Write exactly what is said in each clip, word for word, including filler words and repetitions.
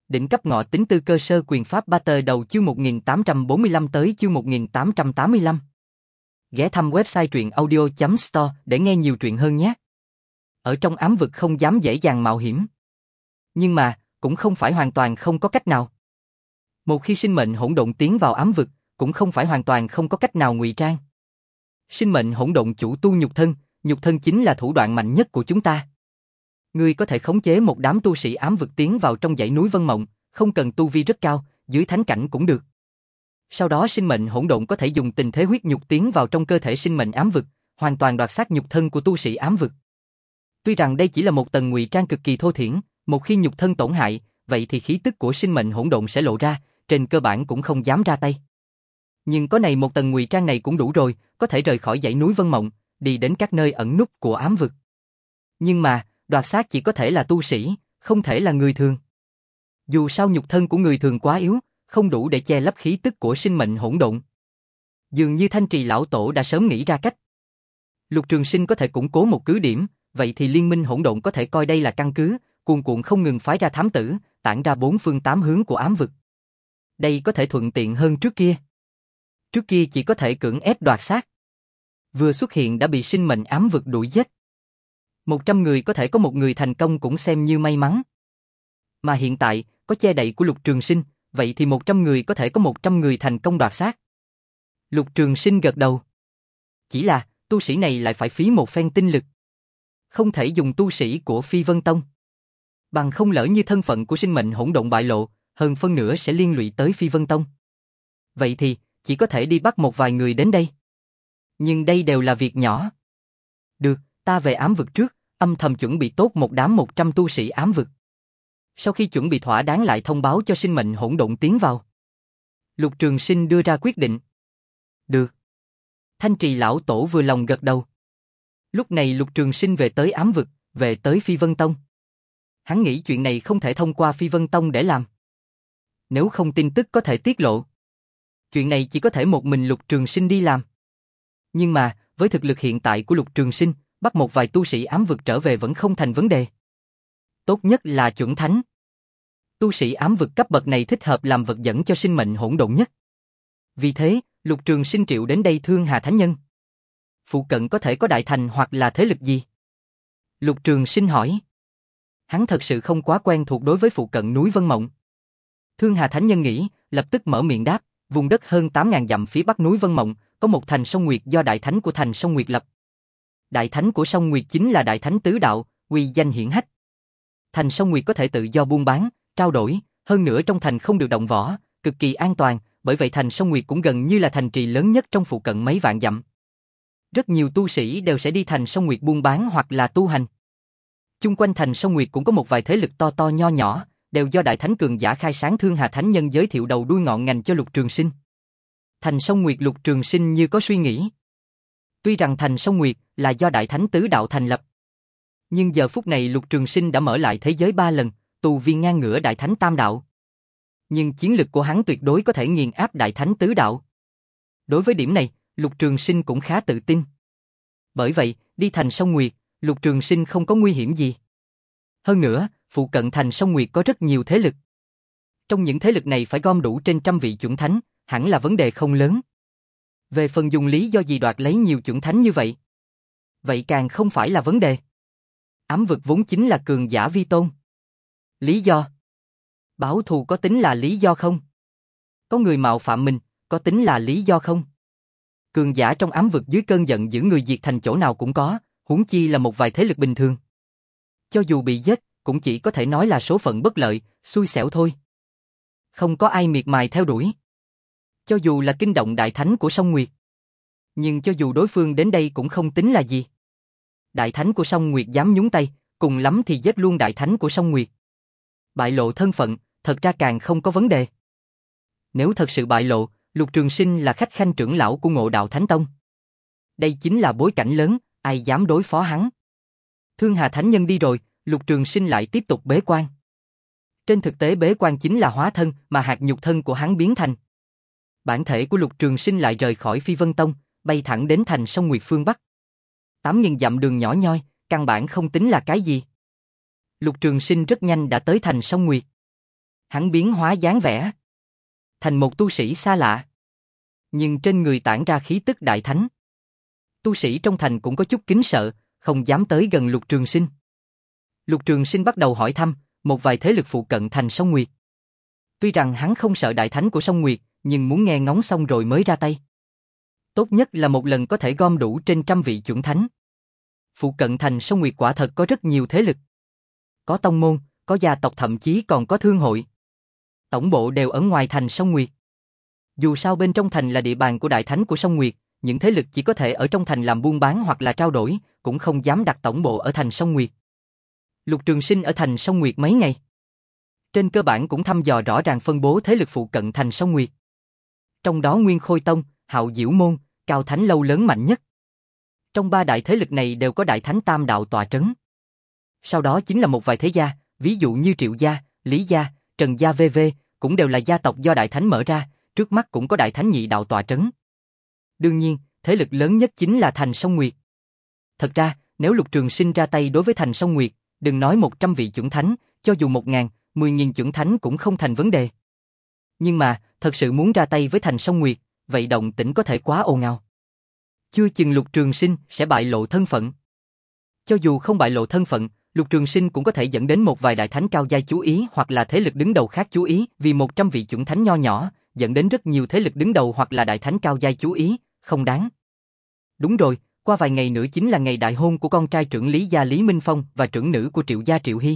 Đỉnh cấp ngọ tính tư cơ sơ quyền pháp ba tờ đầu chương một nghìn tám trăm bốn mươi lăm tới chương một nghìn tám trăm tám mươi lăm. Ghé thăm website truyện audio chấm store để nghe nhiều truyện hơn nhé. Ở trong ám vực không dám dễ dàng mạo hiểm. Nhưng mà, cũng không phải hoàn toàn không có cách nào. Một khi sinh mệnh hỗn độn tiến vào ám vực, cũng không phải hoàn toàn không có cách nào ngụy trang. Sinh mệnh hỗn độn chủ tu nhục thân, nhục thân chính là thủ đoạn mạnh nhất của chúng ta. Ngươi có thể khống chế một đám tu sĩ ám vực tiến vào trong dãy núi Vân Mộng, không cần tu vi rất cao, dưới thánh cảnh cũng được. Sau đó sinh mệnh hỗn độn có thể dùng tình thế huyết nhục tiến vào trong cơ thể sinh mệnh ám vực, hoàn toàn đoạt xác nhục thân của tu sĩ ám vực. Tuy rằng đây chỉ là một tầng ngụy trang cực kỳ thô thiển, một khi nhục thân tổn hại, vậy thì khí tức của sinh mệnh hỗn độn sẽ lộ ra, trên cơ bản cũng không dám ra tay. Nhưng có này một tầng ngụy trang này cũng đủ rồi, có thể rời khỏi dãy núi Vân Mộng, đi đến các nơi ẩn núp của ám vực. Nhưng mà, đoạt xác chỉ có thể là tu sĩ, không thể là người thường. Dù sao nhục thân của người thường quá yếu, không đủ để che lấp khí tức của sinh mệnh hỗn độn. Dường như Thanh Trì lão tổ đã sớm nghĩ ra cách. Lục Trường Sinh có thể củng cố một cứ điểm, vậy thì liên minh hỗn độn có thể coi đây là căn cứ, cuồn cuộn không ngừng phái ra thám tử, tản ra bốn phương tám hướng của ám vực. Đây có thể thuận tiện hơn trước kia. Trước kia chỉ có thể cưỡng ép đoạt xác. Vừa xuất hiện đã bị sinh mệnh ám vực đuổi giết. Một trăm người có thể có một người thành công cũng xem như may mắn. Mà hiện tại, có che đậy của Lục Trường Sinh, vậy thì một trăm người có thể có một trăm người thành công đoạt xác. Lục Trường Sinh gật đầu. Chỉ là, tu sĩ này lại phải phí một phen tinh lực. Không thể dùng tu sĩ của Phi Vân Tông. Bằng không lỡ như thân phận của sinh mệnh hỗn độn bại lộ, hơn phân nửa sẽ liên lụy tới Phi Vân Tông. Vậy thì, chỉ có thể đi bắt một vài người đến đây. Nhưng đây đều là việc nhỏ. Được, ta về ám vực trước, âm thầm chuẩn bị tốt một đám một trăm tu sĩ ám vực. Sau khi chuẩn bị thỏa đáng lại thông báo cho sinh mệnh hỗn độn tiến vào. Lục Trường Sinh đưa ra quyết định. Được. Thanh Trì lão tổ vừa lòng gật đầu. Lúc này Lục Trường Sinh về tới ám vực, về tới Phi Vân Tông. Hắn nghĩ chuyện này không thể thông qua Phi Vân Tông để làm. Nếu không tin tức có thể tiết lộ. Chuyện này chỉ có thể một mình Lục Trường Sinh đi làm. Nhưng mà, với thực lực hiện tại của Lục Trường Sinh, bắt một vài tu sĩ ám vực trở về vẫn không thành vấn đề. Tốt nhất là chuẩn thánh. Tu sĩ ám vực cấp bậc này thích hợp làm vật dẫn cho sinh mệnh hỗn độn nhất. Vì thế, Lục Trường Sinh triệu đến đây Thương Hà Thánh Nhân. Phụ cận có thể có đại thành hoặc là thế lực gì? Lục Trường Sinh hỏi. Hắn thật sự không quá quen thuộc đối với phụ cận núi Vân Mộng. Thương Hà Thánh Nhân nghĩ, lập tức mở miệng đáp, vùng đất hơn tám nghìn dặm phía bắc núi Vân Mộng, có một thành sông Nguyệt do đại thánh của thành sông Nguyệt lập. Đại thánh của sông Nguyệt chính là đại thánh tứ đạo, uy danh hiển hách. Thành sông Nguyệt có thể tự do buôn bán, trao đổi, hơn nữa trong thành không được động võ, cực kỳ an toàn, bởi vậy thành sông Nguyệt cũng gần như là thành trì lớn nhất trong phụ cận mấy vạn dặm. Rất nhiều tu sĩ đều sẽ đi thành sông Nguyệt buôn bán hoặc là tu hành. Chung quanh thành sông Nguyệt cũng có một vài thế lực to to nho nhỏ, đều do đại thánh cường giả khai sáng Thương Hà Thánh Nhân giới thiệu đầu đuôi ngọn ngành cho Lục Trường Sinh. Thành sông Nguyệt Lục Trường Sinh như có suy nghĩ. Tuy rằng thành sông Nguyệt là do đại thánh tứ đạo thành lập, nhưng giờ phút này Lục Trường Sinh đã mở lại thế giới ba lần, tu vi ngang ngửa đại thánh tam đạo. Nhưng chiến lực của hắn tuyệt đối có thể nghiền áp đại thánh tứ đạo. Đối với điểm này, Lục Trường Sinh cũng khá tự tin. Bởi vậy, đi thành sông Nguyệt, Lục Trường Sinh không có nguy hiểm gì. Hơn nữa, phụ cận thành sông Nguyệt có rất nhiều thế lực. Trong những thế lực này phải gom đủ trên trăm vị chuẩn thánh, hẳn là vấn đề không lớn. Về phần dùng lý do gì đoạt lấy nhiều chuẩn thánh như vậy, vậy càng không phải là vấn đề. Ám vực vốn chính là cường giả vi tôn. Lý do? Báo thù có tính là lý do không? Có người mạo phạm mình, có tính là lý do không? Cường giả trong ám vực dưới cơn giận giữ người diệt thành chỗ nào cũng có, huống chi là một vài thế lực bình thường. Cho dù bị giết, cũng chỉ có thể nói là số phận bất lợi, xui xẻo thôi. Không có ai miệt mài theo đuổi. Cho dù là kinh động đại thánh của sông Nguyệt. Nhưng cho dù đối phương đến đây cũng không tính là gì. Đại thánh của sông Nguyệt dám nhúng tay, cùng lắm thì giết luôn đại thánh của sông Nguyệt. Bại lộ thân phận, thật ra càng không có vấn đề. Nếu thật sự bại lộ, Lục Trường Sinh là khách khanh trưởng lão của Ngộ Đạo Thánh Tông. Đây chính là bối cảnh lớn, ai dám đối phó hắn. Thương Hà Thánh Nhân đi rồi, Lục Trường Sinh lại tiếp tục bế quan. Trên thực tế bế quan chính là hóa thân mà hạt nhục thân của hắn biến thành. Bản thể của Lục Trường Sinh lại rời khỏi Phi Vân Tông, bay thẳng đến thành sông Nguyệt phương Bắc. tám nghìn dặm đường nhỏ nhoi, căn bản không tính là cái gì. Lục Trường Sinh rất nhanh đã tới thành sông Nguyệt. Hắn biến hóa dáng vẻ thành một tu sĩ xa lạ, nhưng trên người tản ra khí tức đại thánh. Tu sĩ trong thành cũng có chút kính sợ, không dám tới gần Lục Trường Sinh. Lục Trường Sinh bắt đầu hỏi thăm một vài thế lực phụ cận thành Sông Nguyệt. Tuy rằng hắn không sợ đại thánh của Sông Nguyệt, nhưng muốn nghe ngóng xong rồi mới ra tay. Tốt nhất là một lần có thể gom đủ trên trăm vị chuẩn thánh. Phụ cận thành Sông Nguyệt quả thật có rất nhiều thế lực. Có tông môn, có gia tộc, thậm chí còn có thương hội. Tổng bộ đều ở ngoài thành Sông Nguyệt. Dù sao bên trong thành là địa bàn của đại thánh của Sông Nguyệt, những thế lực chỉ có thể ở trong thành làm buôn bán hoặc là trao đổi, cũng không dám đặt tổng bộ ở thành Sông Nguyệt. Lục Trường Sinh ở thành Sông Nguyệt mấy ngày, trên cơ bản cũng thăm dò rõ ràng phân bố thế lực phụ cận thành Sông Nguyệt. Trong đó Nguyên Khôi Tông, Hạo Diễu Môn, Cao Thánh Lâu lớn mạnh nhất. Trong ba đại thế lực này đều có đại thánh tam đạo tọa trấn. Sau đó chính là một vài thế gia, ví dụ như Triệu gia, Lý gia, Trần gia vân vân, cũng đều là gia tộc do đại thánh mở ra, trước mắt cũng có đại thánh nhị đạo tọa trấn. Đương nhiên, thế lực lớn nhất chính là thành Sông Nguyệt. Thật ra, nếu Lục Trường Sinh ra tay đối với thành Sông Nguyệt, đừng nói một trăm vị chuẩn thánh, cho dù một ngàn, mười nghìn chuẩn thánh cũng không thành vấn đề. Nhưng mà, thật sự muốn ra tay với thành Sông Nguyệt, vậy động tĩnh có thể quá ồn ào. Chưa chừng Lục Trường Sinh sẽ bại lộ thân phận. Cho dù không bại lộ thân phận, Lục Trường Sinh cũng có thể dẫn đến một vài đại thánh cao giai chú ý hoặc là thế lực đứng đầu khác chú ý, vì một trăm vị chuẩn thánh nho nhỏ, dẫn đến rất nhiều thế lực đứng đầu hoặc là đại thánh cao giai chú ý, không đáng. Đúng rồi, qua vài ngày nữa chính là ngày đại hôn của con trai trưởng Lý gia Lý Minh Phong và trưởng nữ của Triệu gia Triệu Hy.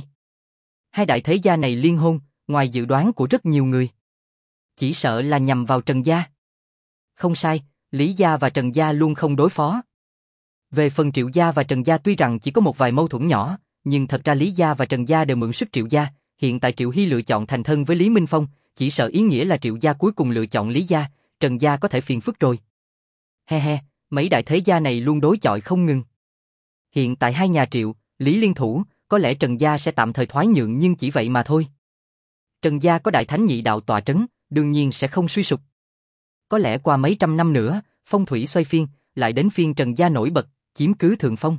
Hai đại thế gia này liên hôn, ngoài dự đoán của rất nhiều người, chỉ sợ là nhằm vào Trần gia. Không sai, Lý gia và Trần gia luôn không đối phó. Về phần Triệu gia và Trần gia tuy rằng chỉ có một vài mâu thuẫn nhỏ, nhưng thật ra Lý gia và Trần gia đều mượn sức Triệu gia. Hiện tại Triệu Hy lựa chọn thành thân với Lý Minh Phong, chỉ sợ ý nghĩa là Triệu gia cuối cùng lựa chọn Lý gia, Trần gia có thể phiền phức rồi. He he, mấy đại thế gia này luôn đối chọi không ngừng. Hiện tại hai nhà Triệu, Lý liên thủ, có lẽ Trần gia sẽ tạm thời thoái nhượng nhưng chỉ vậy mà thôi. Trần gia có đại thánh nhị đạo tọa trấn, đương nhiên sẽ không suy sụp. Có lẽ qua mấy trăm năm nữa, phong thủy xoay phiên, lại đến phiên Trần gia nổi bật, chiếm cứ thượng phong.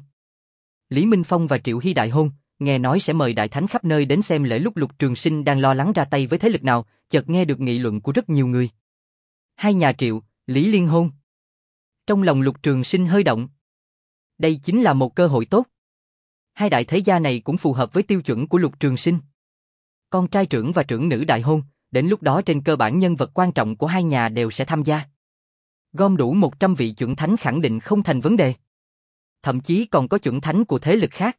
Lý Minh Phong và Triệu Hy đại hôn, nghe nói sẽ mời đại thánh khắp nơi đến xem lễ. Lúc Lục Trường Sinh đang lo lắng ra tay với thế lực nào, chợt nghe được nghị luận của rất nhiều người. Hai nhà Triệu, Lý liên hôn. Trong lòng Lục Trường Sinh hơi động. Đây chính là một cơ hội tốt. Hai đại thế gia này cũng phù hợp với tiêu chuẩn của Lục Trường Sinh. Con trai trưởng và trưởng nữ đại hôn, đến lúc đó trên cơ bản nhân vật quan trọng của hai nhà đều sẽ tham gia. Gom đủ một trăm vị chuẩn thánh khẳng định không thành vấn đề. Thậm chí còn có chuẩn thánh của thế lực khác.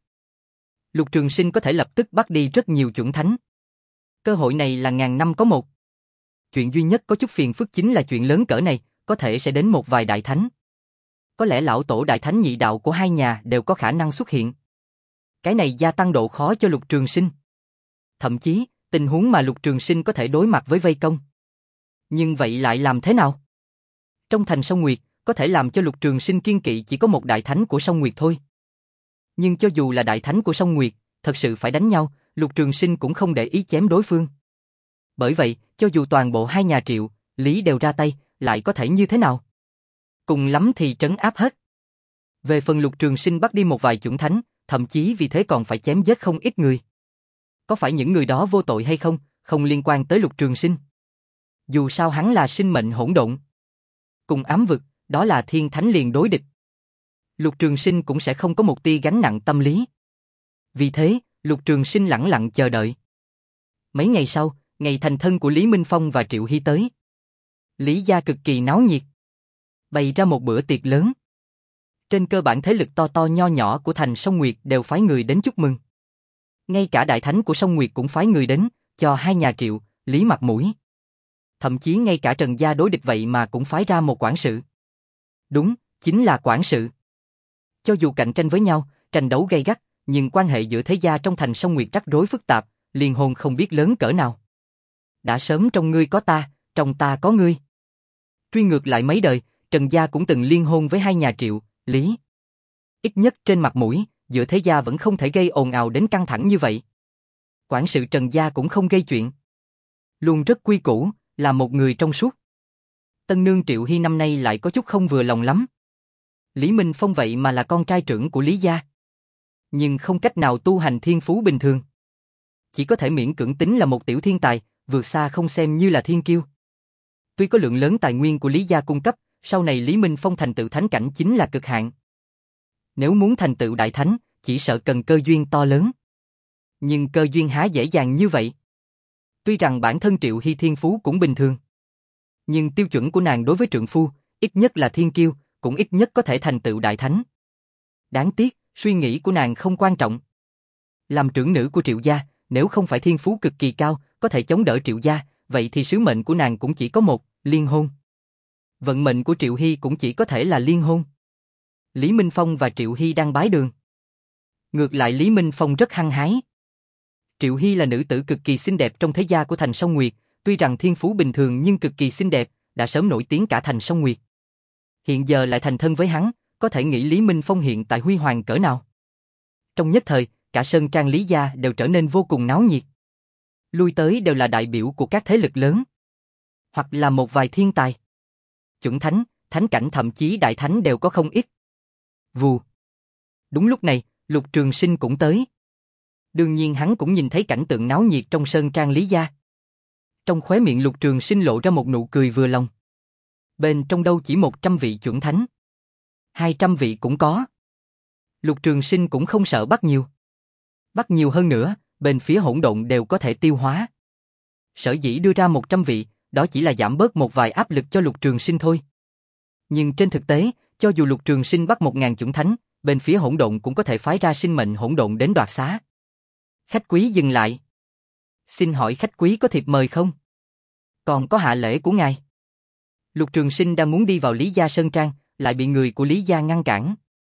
Lục Trường Sinh có thể lập tức bắt đi rất nhiều chuẩn thánh. Cơ hội này là ngàn năm có một. Chuyện duy nhất có chút phiền phức chính là chuyện lớn cỡ này, có thể sẽ đến một vài đại thánh. Có lẽ lão tổ đại thánh nhị đạo của hai nhà đều có khả năng xuất hiện. Cái này gia tăng độ khó cho Lục Trường Sinh. Thậm chí, tình huống mà Lục Trường Sinh có thể đối mặt với vây công. Nhưng vậy lại làm thế nào? Trong thành Sông Nguyệt, có thể làm cho Lục Trường Sinh kiên kỵ chỉ có một đại thánh của Sông Nguyệt thôi. Nhưng cho dù là đại thánh của Sông Nguyệt, thật sự phải đánh nhau, Lục Trường Sinh cũng không để ý chém đối phương. Bởi vậy, cho dù toàn bộ hai nhà Triệu, Lý đều ra tay, lại có thể như thế nào? Cùng lắm thì trấn áp hết. Về phần Lục Trường Sinh bắt đi một vài chuẩn thánh, thậm chí vì thế còn phải chém giết không ít người. Có phải những người đó vô tội hay không, không liên quan tới Lục Trường Sinh. Dù sao hắn là sinh mệnh hỗn độn. Cùng ám vực, đó là thiên thánh liền đối địch. Lục Trường Sinh cũng sẽ không có một tia gánh nặng tâm lý. Vì thế, Lục Trường Sinh lẳng lặng chờ đợi. Mấy ngày sau, ngày thành thân của Lý Minh Phong và Triệu Hy tới. Lý gia cực kỳ náo nhiệt. Bày ra một bữa tiệc lớn. Trên cơ bản thế lực to to nho nhỏ của thành Sông Nguyệt đều phái người đến chúc mừng. Ngay cả đại thánh của Sông Nguyệt cũng phái người đến, cho hai nhà Triệu, Lý mặt mũi. Thậm chí ngay cả Trần gia đối địch vậy mà cũng phái ra một quản sự. Đúng, chính là quản sự. Cho dù cạnh tranh với nhau, tranh đấu gay gắt, nhưng quan hệ giữa thế gia trong thành Sông Nguyệt rắc rối phức tạp, liên hôn không biết lớn cỡ nào. Đã sớm trong ngươi có ta, trong ta có ngươi. Truy ngược lại mấy đời, Trần gia cũng từng liên hôn với hai nhà Triệu, Lý. Ít nhất trên mặt mũi, giữa thế gia vẫn không thể gây ồn ào đến căng thẳng như vậy. Quản sự Trần gia cũng không gây chuyện. Luôn rất quy củ, là một người trong suốt. Tân nương Triệu Hy năm nay lại có chút không vừa lòng lắm. Lý Minh Phong vậy mà là con trai trưởng của Lý gia. Nhưng không cách nào tu hành thiên phú bình thường. Chỉ có thể miễn cưỡng tính là một tiểu thiên tài, vượt xa không xem như là thiên kiêu. Tuy có lượng lớn tài nguyên của Lý gia cung cấp, sau này Lý Minh Phong thành tựu thánh cảnh chính là cực hạn. Nếu muốn thành tựu đại thánh, chỉ sợ cần cơ duyên to lớn. Nhưng cơ duyên há dễ dàng như vậy? Tuy rằng bản thân Triệu Hy thiên phú cũng bình thường, nhưng tiêu chuẩn của nàng đối với trượng phu, ít nhất là thiên kiêu, cũng ít nhất có thể thành tựu đại thánh. Đáng tiếc, suy nghĩ của nàng không quan trọng. Làm trưởng nữ của Triệu gia, nếu không phải thiên phú cực kỳ cao, có thể chống đỡ Triệu gia, vậy thì sứ mệnh của nàng cũng chỉ có một, liên hôn. Vận mệnh của Triệu Hy cũng chỉ có thể là liên hôn. Lý Minh Phong và Triệu Hy đang bái đường. Ngược lại Lý Minh Phong rất hăng hái. Triệu Hy là nữ tử cực kỳ xinh đẹp trong thế gia của thành Sông Nguyệt, tuy rằng thiên phú bình thường nhưng cực kỳ xinh đẹp, đã sớm nổi tiếng cả thành Sông Nguyệt. Hiện giờ lại thành thân với hắn, có thể nghĩ Lý Minh Phong hiện tại huy hoàng cỡ nào. Trong nhất thời, cả sơn trang Lý gia đều trở nên vô cùng náo nhiệt. Lui tới đều là đại biểu của các thế lực lớn, hoặc là một vài thiên tài. Chuẩn thánh, thánh cảnh thậm chí đại thánh đều có không ít. Vù. Đúng lúc này, Lục Trường Sinh cũng tới. Đương nhiên hắn cũng nhìn thấy cảnh tượng náo nhiệt trong sơn trang Lý gia. Trong khóe miệng Lục Trường Sinh lộ ra một nụ cười vừa lòng. Bên trong đâu chỉ một trăm vị chuẩn thánh, hai trăm vị cũng có. Lục Trường Sinh cũng không sợ bắt nhiều. Bắt nhiều hơn nữa, bên phía hỗn độn đều có thể tiêu hóa. Sở dĩ đưa ra một trăm vị, đó chỉ là giảm bớt một vài áp lực cho Lục Trường Sinh thôi. Nhưng trên thực tế, cho dù Lục Trường Sinh bắt một ngàn chuẩn thánh, bên phía hỗn độn cũng có thể phái ra sinh mệnh hỗn độn đến đoạt xá. Khách quý dừng lại. Xin hỏi khách quý có thiệp mời không? Còn có hạ lễ của ngài. Lục Trường Sinh đang muốn đi vào Lý gia sơn trang, lại bị người của Lý gia ngăn cản.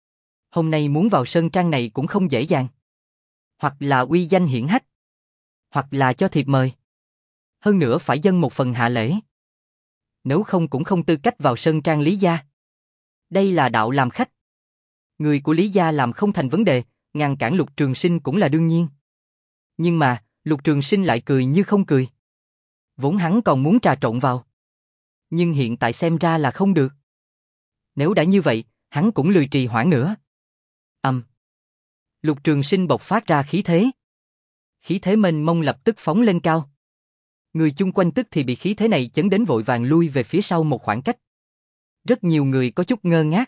Hôm nay muốn vào sơn trang này cũng không dễ dàng. Hoặc là uy danh hiển hách, hoặc là cho thiệp mời. Hơn nữa phải dâng một phần hạ lễ. Nếu không cũng không tư cách vào sơn trang Lý gia. Đây là đạo làm khách. Người của Lý gia làm không thành vấn đề, ngăn cản Lục Trường Sinh cũng là đương nhiên. Nhưng mà, Lục Trường Sinh lại cười như không cười. Vốn hắn còn muốn trà trộn vào. Nhưng hiện tại xem ra là không được. Nếu đã như vậy, hắn cũng lười trì hoãn nữa. Ầm. Um. Lục Trường Sinh bộc phát ra khí thế. Khí thế mênh mông lập tức phóng lên cao. Người chung quanh tức thì bị khí thế này chấn đến vội vàng lui về phía sau một khoảng cách. Rất nhiều người có chút ngơ ngác.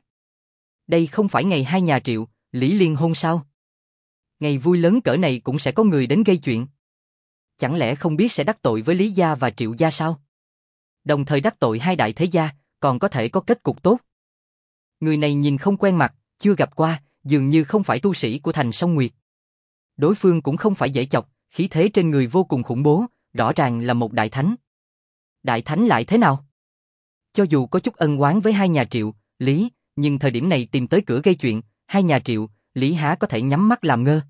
Đây không phải ngày hai nhà Triệu, Lý liên hôn sao? Ngày vui lớn cỡ này cũng sẽ có người đến gây chuyện. Chẳng lẽ không biết sẽ đắc tội với Lý gia và Triệu gia sao? Đồng thời đắc tội hai đại thế gia, còn có thể có kết cục tốt. Người này nhìn không quen mặt, chưa gặp qua, dường như không phải tu sĩ của thành Sông Nguyệt. Đối phương cũng không phải dễ chọc, khí thế trên người vô cùng khủng bố, rõ ràng là một đại thánh. Đại thánh lại thế nào? Cho dù có chút ân oán với hai nhà Triệu, Lý, nhưng thời điểm này tìm tới cửa gây chuyện, hai nhà Triệu, Lý há có thể nhắm mắt làm ngơ.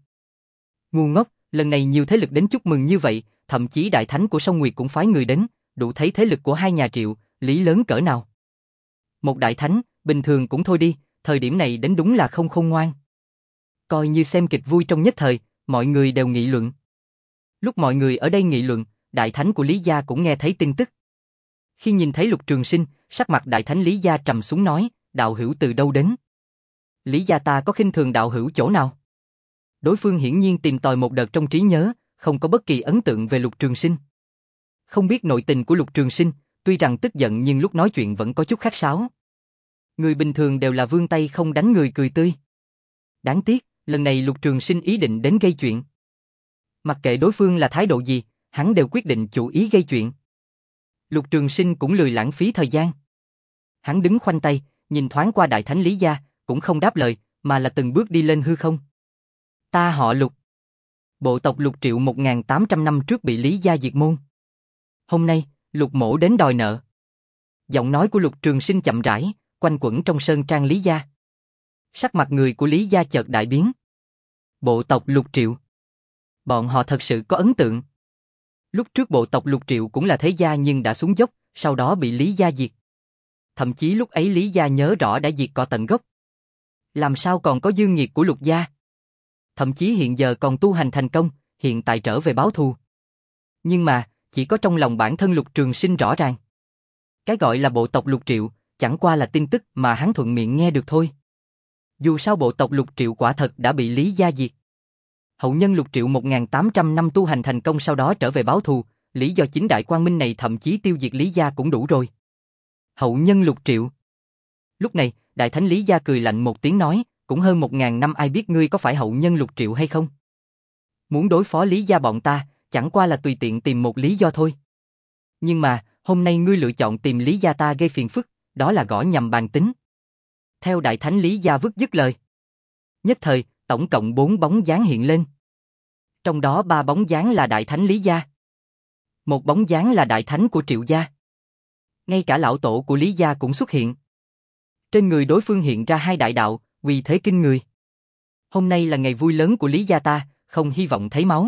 Ngu ngốc, lần này nhiều thế lực đến chúc mừng như vậy, thậm chí đại thánh của Sông Nguyệt cũng phái người đến, đủ thấy thế lực của hai nhà Triệu, Lý lớn cỡ nào. Một đại thánh, bình thường cũng thôi đi, thời điểm này đến đúng là không khôn ngoan. Coi như xem kịch vui trong nhất thời, mọi người đều nghị luận. Lúc mọi người ở đây nghị luận, đại thánh của Lý gia cũng nghe thấy tin tức. Khi nhìn thấy Lục Trường Sinh, sắc mặt đại thánh Lý gia trầm xuống nói, đạo hữu từ đâu đến? Lý gia ta có khinh thường đạo hữu chỗ nào? Đối phương hiển nhiên tìm tòi một đợt trong trí nhớ, không có bất kỳ ấn tượng về Lục Trường Sinh. Không biết nội tình của Lục Trường Sinh, tuy rằng tức giận nhưng lúc nói chuyện vẫn có chút khách sáo. Người bình thường đều là vươn tay không đánh người cười tươi. Đáng tiếc, lần này Lục Trường Sinh ý định đến gây chuyện. Mặc kệ đối phương là thái độ gì, hắn đều quyết định chủ ý gây chuyện. Lục Trường Sinh cũng lười lãng phí thời gian. Hắn đứng khoanh tay, nhìn thoáng qua đại thánh Lý gia, cũng không đáp lời, mà là từng bước đi lên hư không. Ta họ Lục. Bộ tộc Lục Triệu một nghìn tám trăm năm trước bị Lý gia diệt môn. Hôm nay, Lục mỗ đến đòi nợ. Giọng nói của Lục Trường Sinh chậm rãi, quanh quẩn trong sơn trang Lý gia. Sắc mặt người của Lý gia chợt đại biến. Bộ tộc Lục Triệu. Bọn họ thật sự có ấn tượng. Lúc trước bộ tộc Lục Triệu cũng là thế gia nhưng đã xuống dốc, sau đó bị Lý gia diệt. Thậm chí lúc ấy Lý gia nhớ rõ đã diệt cỏ tận gốc. Làm sao còn có dương nhiệt của Lục gia? Thậm chí hiện giờ còn tu hành thành công, hiện tại trở về báo thù. Nhưng mà, chỉ có trong lòng bản thân Lục Trường Sinh rõ ràng. Cái gọi là bộ tộc Lục Triệu, chẳng qua là tin tức mà hắn thuận miệng nghe được thôi. Dù sao bộ tộc Lục Triệu quả thật đã bị Lý gia diệt. Hậu nhân Lục Triệu một nghìn tám trăm năm tu hành thành công sau đó trở về báo thù, lý do chính đại quang minh này thậm chí tiêu diệt Lý gia cũng đủ rồi. Hậu nhân Lục Triệu. Lúc này, Đại Thánh Lý gia cười lạnh một tiếng nói, cũng hơn một ngàn năm ai biết ngươi có phải hậu nhân Lục Triệu hay không? Muốn đối phó Lý gia bọn ta, chẳng qua là tùy tiện tìm một lý do thôi. Nhưng mà, hôm nay ngươi lựa chọn tìm Lý gia ta gây phiền phức, đó là gõ nhầm bàn tính. Theo Đại Thánh Lý gia vứt dứt lời. Nhất thời, tổng cộng bốn bóng dáng hiện lên. Trong đó ba bóng dáng là Đại Thánh Lý gia. Một bóng dáng là Đại Thánh của Triệu gia. Ngay cả lão tổ của Lý gia cũng xuất hiện. Trên người đối phương hiện ra hai đại đạo, uy thế kinh người. Hôm nay là ngày vui lớn của Lý gia ta, không hy vọng thấy máu.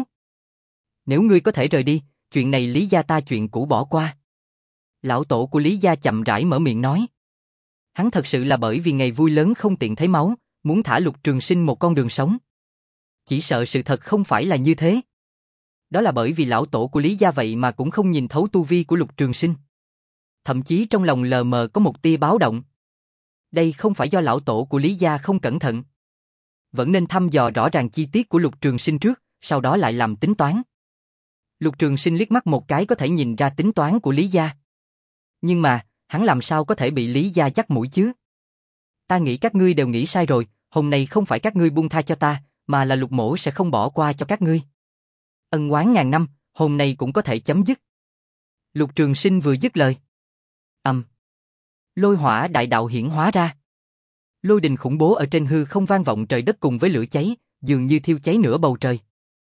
Nếu ngươi có thể rời đi, chuyện này Lý gia ta chuyện cũ bỏ qua. Lão tổ của Lý gia chậm rãi mở miệng nói. Hắn thật sự là bởi vì ngày vui lớn không tiện thấy máu, muốn thả Lục Trường Sinh một con đường sống. Chỉ sợ sự thật không phải là như thế. Đó là bởi vì lão tổ của Lý gia vậy mà cũng không nhìn thấu tu vi của Lục Trường Sinh. Thậm chí trong lòng lờ mờ có một tia báo động. Đây không phải do lão tổ của Lý gia không cẩn thận. Vẫn nên thăm dò rõ ràng chi tiết của Lục Trường Sinh trước, sau đó lại làm tính toán. Lục Trường Sinh liếc mắt một cái có thể nhìn ra tính toán của Lý gia. Nhưng mà, hắn làm sao có thể bị Lý gia dắt mũi chứ? Ta nghĩ các ngươi đều nghĩ sai rồi, hôm nay không phải các ngươi buông tha cho ta, mà là Lục mỗ sẽ không bỏ qua cho các ngươi. Ân oán ngàn năm, hôm nay cũng có thể chấm dứt. Lục Trường Sinh vừa dứt lời. Ầm. Um. Lôi hỏa đại đạo hiển hóa ra. Lôi đình khủng bố ở trên hư không vang vọng trời đất cùng với lửa cháy, dường như thiêu cháy nửa bầu trời.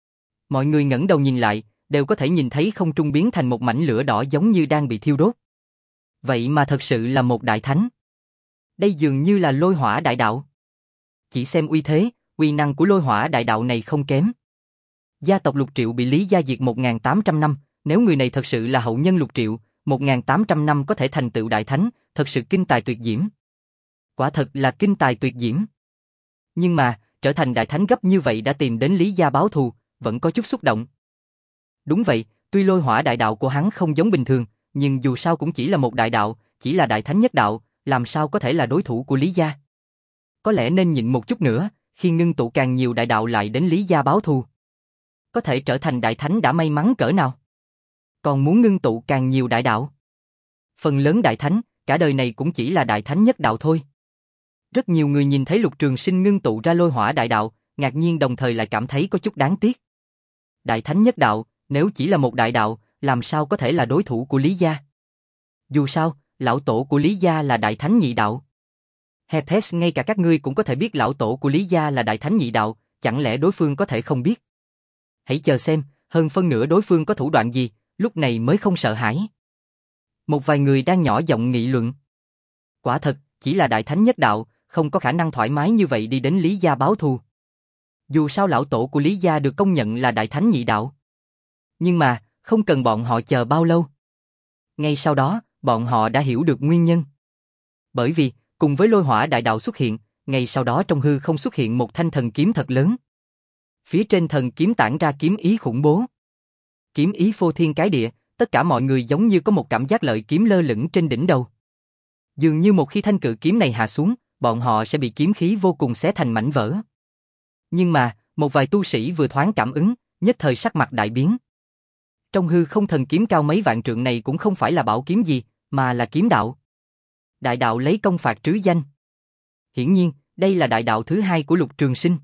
Mọi người ngẩng đầu nhìn lại, đều có thể nhìn thấy không trung biến thành một mảnh lửa đỏ giống như đang bị thiêu đốt. Vậy mà thật sự là một đại thánh. Đây dường như là lôi hỏa đại đạo. Chỉ xem uy thế, uy năng của lôi hỏa đại đạo này không kém. Gia tộc Lục Triệu bị Lý gia diệt một nghìn tám trăm năm, nếu người này thật sự là hậu nhân Lục Triệu, một nghìn tám trăm năm có thể thành tựu đại thánh, thật sự kinh tài tuyệt diễm. Quả thật là kinh tài tuyệt diễm. Nhưng mà, trở thành đại thánh gấp như vậy đã tìm đến Lý gia báo thù, vẫn có chút xúc động. Đúng vậy, tuy lôi hỏa đại đạo của hắn không giống bình thường, nhưng dù sao cũng chỉ là một đại đạo, chỉ là đại thánh nhất đạo, làm sao có thể là đối thủ của Lý gia. Có lẽ nên nhịn một chút nữa, khi ngưng tụ càng nhiều đại đạo lại đến Lý gia báo thù. Có thể trở thành đại thánh đã may mắn cỡ nào. Còn muốn ngưng tụ càng nhiều đại đạo. Phần lớn đại thánh, cả đời này cũng chỉ là đại thánh nhất đạo thôi. Rất nhiều người nhìn thấy Lục Trường Sinh ngưng tụ ra lôi hỏa đại đạo, ngạc nhiên đồng thời lại cảm thấy có chút đáng tiếc. Đại thánh nhất đạo, nếu chỉ là một đại đạo, làm sao có thể là đối thủ của Lý gia? Dù sao, lão tổ của Lý gia là đại thánh nhị đạo. Hepes, ngay cả các ngươi cũng có thể biết lão tổ của Lý gia là đại thánh nhị đạo, chẳng lẽ đối phương có thể không biết? Hãy chờ xem, hơn phân nửa đối phương có thủ đoạn gì, lúc này mới không sợ hãi. Một vài người đang nhỏ giọng nghị luận. Quả thật, chỉ là đại thánh nhất đạo, không có khả năng thoải mái như vậy đi đến Lý gia báo thù. Dù sao lão tổ của Lý gia được công nhận là đại thánh nhị đạo. Nhưng mà, không cần bọn họ chờ bao lâu. Ngay sau đó, bọn họ đã hiểu được nguyên nhân. Bởi vì, cùng với lôi hỏa đại đạo xuất hiện, ngay sau đó trong hư không xuất hiện một thanh thần kiếm thật lớn. Phía trên thần kiếm tản ra kiếm ý khủng bố. Kiếm ý phô thiên cái địa, tất cả mọi người giống như có một cảm giác lợi kiếm lơ lửng trên đỉnh đầu. Dường như một khi thanh cự kiếm này hạ xuống, bọn họ sẽ bị kiếm khí vô cùng xé thành mảnh vỡ. Nhưng mà, một vài tu sĩ vừa thoáng cảm ứng, nhất thời sắc mặt đại biến. Trong hư không thần kiếm cao mấy vạn trượng này cũng không phải là bảo kiếm gì, mà là kiếm đạo. Đại đạo lấy công phạt trứ danh. Hiển nhiên, đây là đại đạo thứ hai của Lục Trường Sinh.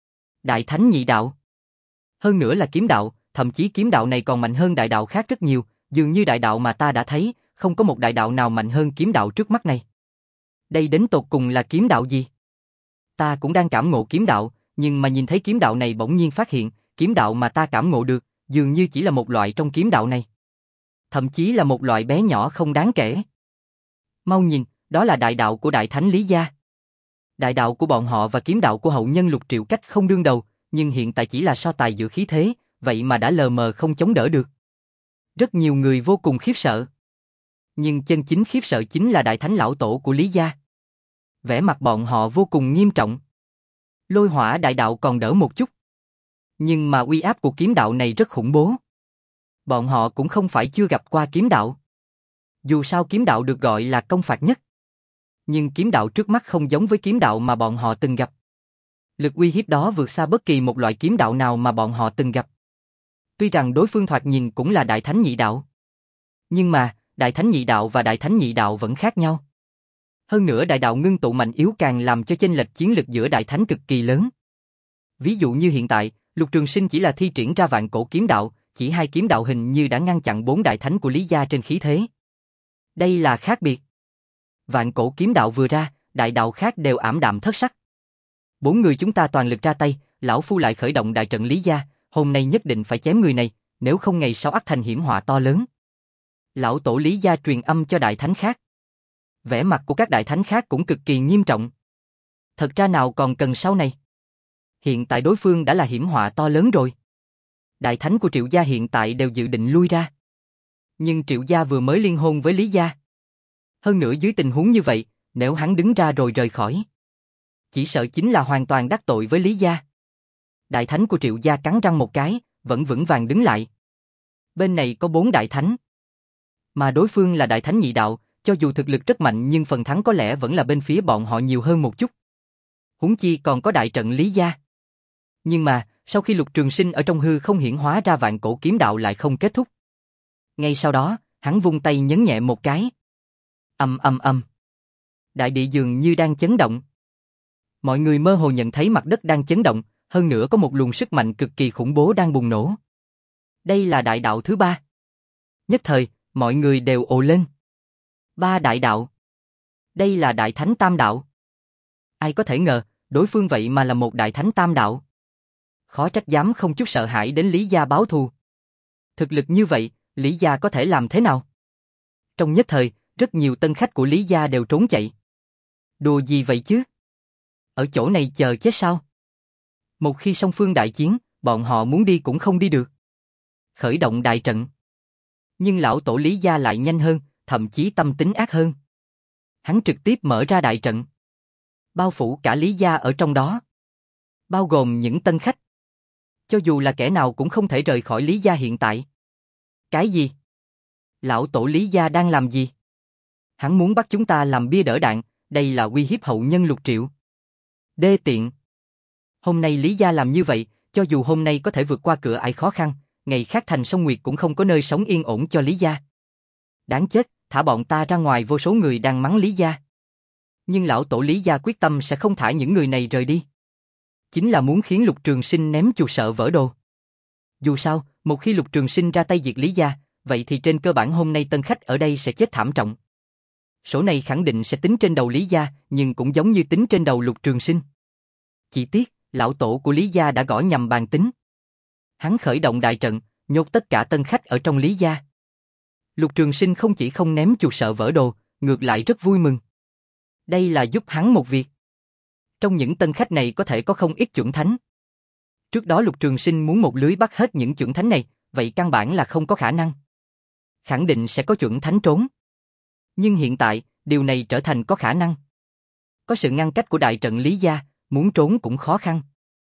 Đại thánh nhị đạo. Hơn nữa là kiếm đạo, thậm chí kiếm đạo này còn mạnh hơn đại đạo khác rất nhiều, dường như đại đạo mà ta đã thấy, không có một đại đạo nào mạnh hơn kiếm đạo trước mắt này. Đây đến tột cùng là kiếm đạo gì? Ta cũng đang cảm ngộ kiếm đạo, nhưng mà nhìn thấy kiếm đạo này bỗng nhiên phát hiện, kiếm đạo mà ta cảm ngộ được, dường như chỉ là một loại trong kiếm đạo này. Thậm chí là một loại bé nhỏ không đáng kể. Mau nhìn, đó là đại đạo của đại thánh Lý gia. Đại đạo của bọn họ và kiếm đạo của hậu nhân Lục Triệu cách không đương đầu, nhưng hiện tại chỉ là so tài giữa khí thế, vậy mà đã lờ mờ không chống đỡ được. Rất nhiều người vô cùng khiếp sợ. Nhưng chân chính khiếp sợ chính là đại thánh lão tổ của Lý gia. Vẻ mặt bọn họ vô cùng nghiêm trọng. Lôi hỏa đại đạo còn đỡ một chút. Nhưng mà uy áp của kiếm đạo này rất khủng bố. Bọn họ cũng không phải chưa gặp qua kiếm đạo. Dù sao kiếm đạo được gọi là công phạt nhất. Nhưng kiếm đạo trước mắt không giống với kiếm đạo mà bọn họ từng gặp. Lực uy hiếp đó vượt xa bất kỳ một loại kiếm đạo nào mà bọn họ từng gặp. Tuy rằng đối phương thoạt nhìn cũng là đại thánh nhị đạo. Nhưng mà, đại thánh nhị đạo và đại thánh nhị đạo vẫn khác nhau. Hơn nữa đại đạo ngưng tụ mạnh yếu càng làm cho chênh lệch chiến lực giữa đại thánh cực kỳ lớn. Ví dụ như hiện tại, Lục Trường Sinh chỉ là thi triển ra vạn cổ kiếm đạo, chỉ hai kiếm đạo hình như đã ngăn chặn bốn đại thánh của Lý gia trên khí thế. Đây là khác biệt. Vạn cổ kiếm đạo vừa ra, đại đạo khác đều ảm đạm thất sắc. Bốn người chúng ta toàn lực ra tay, lão phu lại khởi động đại trận Lý gia, hôm nay nhất định phải chém người này, nếu không ngày sau ắt thành hiểm họa to lớn. Lão tổ Lý gia truyền âm cho đại thánh khác. Vẻ mặt của các đại thánh khác cũng cực kỳ nghiêm trọng. Thật ra nào còn cần sau này. Hiện tại đối phương đã là hiểm họa to lớn rồi. Đại thánh của Triệu gia hiện tại đều dự định lui ra. Nhưng Triệu gia vừa mới liên hôn với Lý gia. Hơn nữa dưới tình huống như vậy, nếu hắn đứng ra rồi rời khỏi, chỉ sợ chính là hoàn toàn đắc tội với Lý gia. Đại thánh của Triệu gia cắn răng một cái, vẫn vững vàng đứng lại. Bên này có bốn đại thánh, mà đối phương là đại thánh nhị đạo, cho dù thực lực rất mạnh nhưng phần thắng có lẽ vẫn là bên phía bọn họ nhiều hơn một chút. Huống chi còn có đại trận Lý gia. Nhưng mà, sau khi Lục Trường Sinh ở trong hư không hiển hóa ra vạn cổ kiếm đạo lại không kết thúc. Ngay sau đó, hắn vung tay nhấn nhẹ một cái. Ầm ầm ầm. Đại địa dường như đang chấn động. Mọi người mơ hồ nhận thấy mặt đất đang chấn động, hơn nữa có một luồng sức mạnh cực kỳ khủng bố đang bùng nổ. Đây là đại đạo thứ ba. Nhất thời, mọi người đều ồ lên. Ba đại đạo. Đây là đại thánh tam đạo. Ai có thể ngờ, đối phương vậy mà là một đại thánh tam đạo. Khó trách dám không chút sợ hãi đến Lý gia báo thù. Thực lực như vậy, Lý gia có thể làm thế nào? Trong nhất thời, rất nhiều tân khách của Lý gia đều trốn chạy. Đùa gì vậy chứ? Ở chỗ này chờ chết sao? Một khi song phương đại chiến, bọn họ muốn đi cũng không đi được. Khởi động đại trận. Nhưng lão tổ Lý gia lại nhanh hơn, thậm chí tâm tính ác hơn. Hắn trực tiếp mở ra đại trận, bao phủ cả Lý gia ở trong đó, bao gồm những tân khách. Cho dù là kẻ nào cũng không thể rời khỏi Lý gia hiện tại. Cái gì? Lão tổ Lý gia đang làm gì? Hắn muốn bắt chúng ta làm bia đỡ đạn, đây là uy hiếp hậu nhân Lục Triệu. Đê tiện. Hôm nay Lý gia làm như vậy, cho dù hôm nay có thể vượt qua cửa ải khó khăn, ngày khác thành sông Nguyệt cũng không có nơi sống yên ổn cho Lý gia. Đáng chết, thả bọn ta ra ngoài, vô số người đang mắng Lý gia. Nhưng lão tổ Lý gia quyết tâm sẽ không thả những người này rời đi. Chính là muốn khiến Lục Trường Sinh ném chuột sợ vỡ đồ. Dù sao, một khi Lục Trường Sinh ra tay diệt Lý gia, vậy thì trên cơ bản hôm nay tân khách ở đây sẽ chết thảm trọng. Số này khẳng định sẽ tính trên đầu Lý gia, nhưng cũng giống như tính trên đầu Lục Trường Sinh. Chỉ tiếc, lão tổ của Lý gia đã gõ nhầm bàn tính. Hắn khởi động đại trận, nhốt tất cả tân khách ở trong Lý gia. Lục Trường Sinh không chỉ không ném chuột sợ vỡ đồ, ngược lại rất vui mừng. Đây là giúp hắn một việc. Trong những tân khách này có thể có không ít chuẩn thánh. Trước đó Lục Trường Sinh muốn một lưới bắt hết những chuẩn thánh này, vậy căn bản là không có khả năng. Khẳng định sẽ có chuẩn thánh trốn. Nhưng hiện tại, điều này trở thành có khả năng. Có sự ngăn cách của đại trận Lý gia, muốn trốn cũng khó khăn.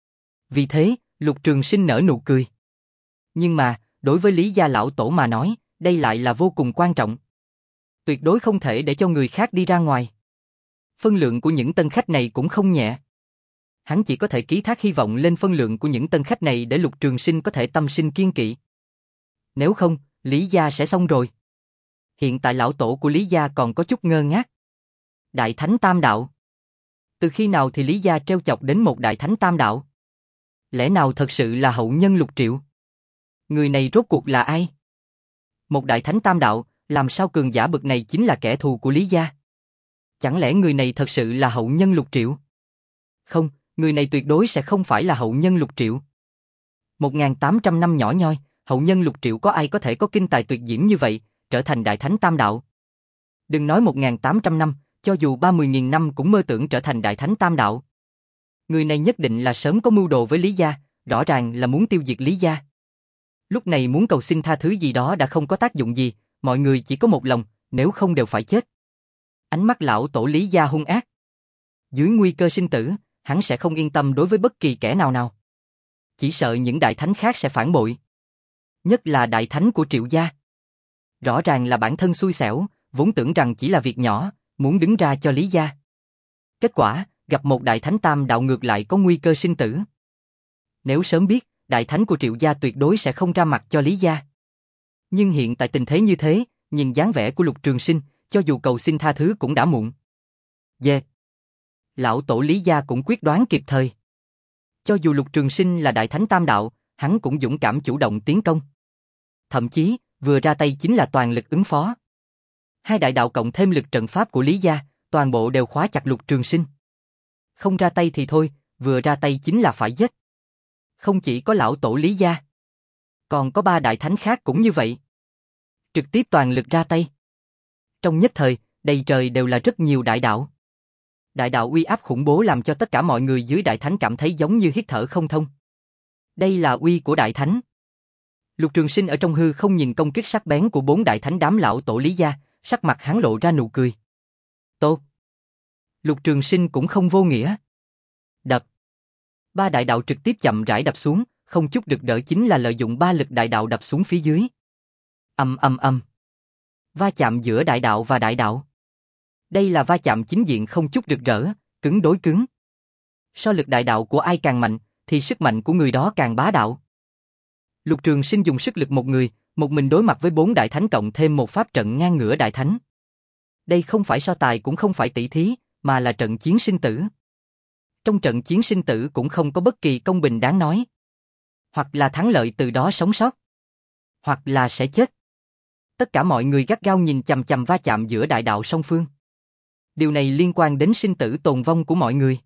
Vì thế, Lục Trường Sinh nở nụ cười. Nhưng mà, đối với Lý gia lão tổ mà nói, đây lại là vô cùng quan trọng. Tuyệt đối không thể để cho người khác đi ra ngoài. Phân lượng của những tân khách này cũng không nhẹ. Hắn chỉ có thể ký thác hy vọng lên phân lượng của những tân khách này để Lục Trường Sinh có thể tâm sinh kiên kỵ. Nếu không, Lý gia sẽ xong rồi. Hiện tại lão tổ của Lý gia còn có chút ngơ ngác. Đại thánh tam đạo. Từ khi nào thì Lý gia treo chọc đến một đại thánh tam đạo? Lẽ nào thật sự là hậu nhân Lục Triệu? Người này rốt cuộc là ai? Một đại thánh tam đạo, làm sao cường giả bậc này chính là kẻ thù của Lý gia? Chẳng lẽ người này thật sự là hậu nhân Lục Triệu? Không, người này tuyệt đối sẽ không phải là hậu nhân Lục Triệu. một nghìn tám trăm năm nhỏ nhoi, hậu nhân Lục Triệu có ai có thể có kinh tài tuyệt diễm như vậy, trở thành đại thánh tam đạo? Đừng nói một nghìn tám trăm năm, cho dù ba mươi nghìn năm cũng mơ tưởng trở thành đại thánh tam đạo. Người này nhất định là sớm có mưu đồ với Lý gia, rõ ràng là muốn tiêu diệt Lý gia. Lúc này muốn cầu xin tha thứ gì đó đã không có tác dụng gì, mọi người chỉ có một lòng, nếu không đều phải chết. Ánh mắt lão tổ Lý gia hung ác. Dưới nguy cơ sinh tử, hắn sẽ không yên tâm đối với bất kỳ kẻ nào nào. Chỉ sợ những đại thánh khác sẽ phản bội. Nhất là đại thánh của Triệu gia. Rõ ràng là bản thân xui xẻo, vốn tưởng rằng chỉ là việc nhỏ, muốn đứng ra cho Lý gia. Kết quả, gặp một đại thánh tam đạo ngược lại có nguy cơ sinh tử. Nếu sớm biết, đại thánh của Triệu gia tuyệt đối sẽ không ra mặt cho Lý gia. Nhưng hiện tại tình thế như thế, nhìn dáng vẻ của Lục Trường Sinh, cho dù cầu xin tha thứ cũng đã muộn. Dê. Lão tổ Lý gia cũng quyết đoán kịp thời. Cho dù Lục Trường Sinh là đại thánh tam đạo, hắn cũng dũng cảm chủ động tiến công. Thậm chí, vừa ra tay chính là toàn lực ứng phó. Hai đại đạo cộng thêm lực trận pháp của Lý gia, toàn bộ đều khóa chặt Lục Trường Sinh. Không ra tay thì thôi, vừa ra tay chính là phải giết. Không chỉ có lão tổ Lý gia, còn có ba đại thánh khác cũng như vậy. Trực tiếp toàn lực ra tay. Trong nhất thời, đầy trời đều là rất nhiều đại đạo. Đại đạo uy áp khủng bố làm cho tất cả mọi người dưới đại thánh cảm thấy giống như hít thở không thông. Đây là uy của đại thánh. Lục Trường Sinh ở trong hư không nhìn công kích sắc bén của bốn đại thánh đám lão tổ Lý gia, sắc mặt hắn lộ ra nụ cười. Tốt. Lục Trường Sinh cũng không vô nghĩa. Đập. Ba đại đạo trực tiếp chậm rãi đập xuống, không chút rực rỡ chính là lợi dụng ba lực đại đạo đập xuống phía dưới. Ầm ầm ầm. Va chạm giữa đại đạo và đại đạo. Đây là va chạm chính diện không chút rực rỡ, cứng đối cứng. So lực đại đạo của ai càng mạnh, thì sức mạnh của người đó càng bá đạo. Lục Trường Sinh dùng sức lực một người, một mình đối mặt với bốn đại thánh cộng thêm một pháp trận ngang ngửa đại thánh. Đây không phải so tài cũng không phải tỷ thí, mà là trận chiến sinh tử. Trong trận chiến sinh tử cũng không có bất kỳ công bình đáng nói. Hoặc là thắng lợi từ đó sống sót, hoặc là sẽ chết. Tất cả mọi người gắt gao nhìn chằm chằm va chạm giữa đại đạo song phương. Điều này liên quan đến sinh tử tồn vong của mọi người.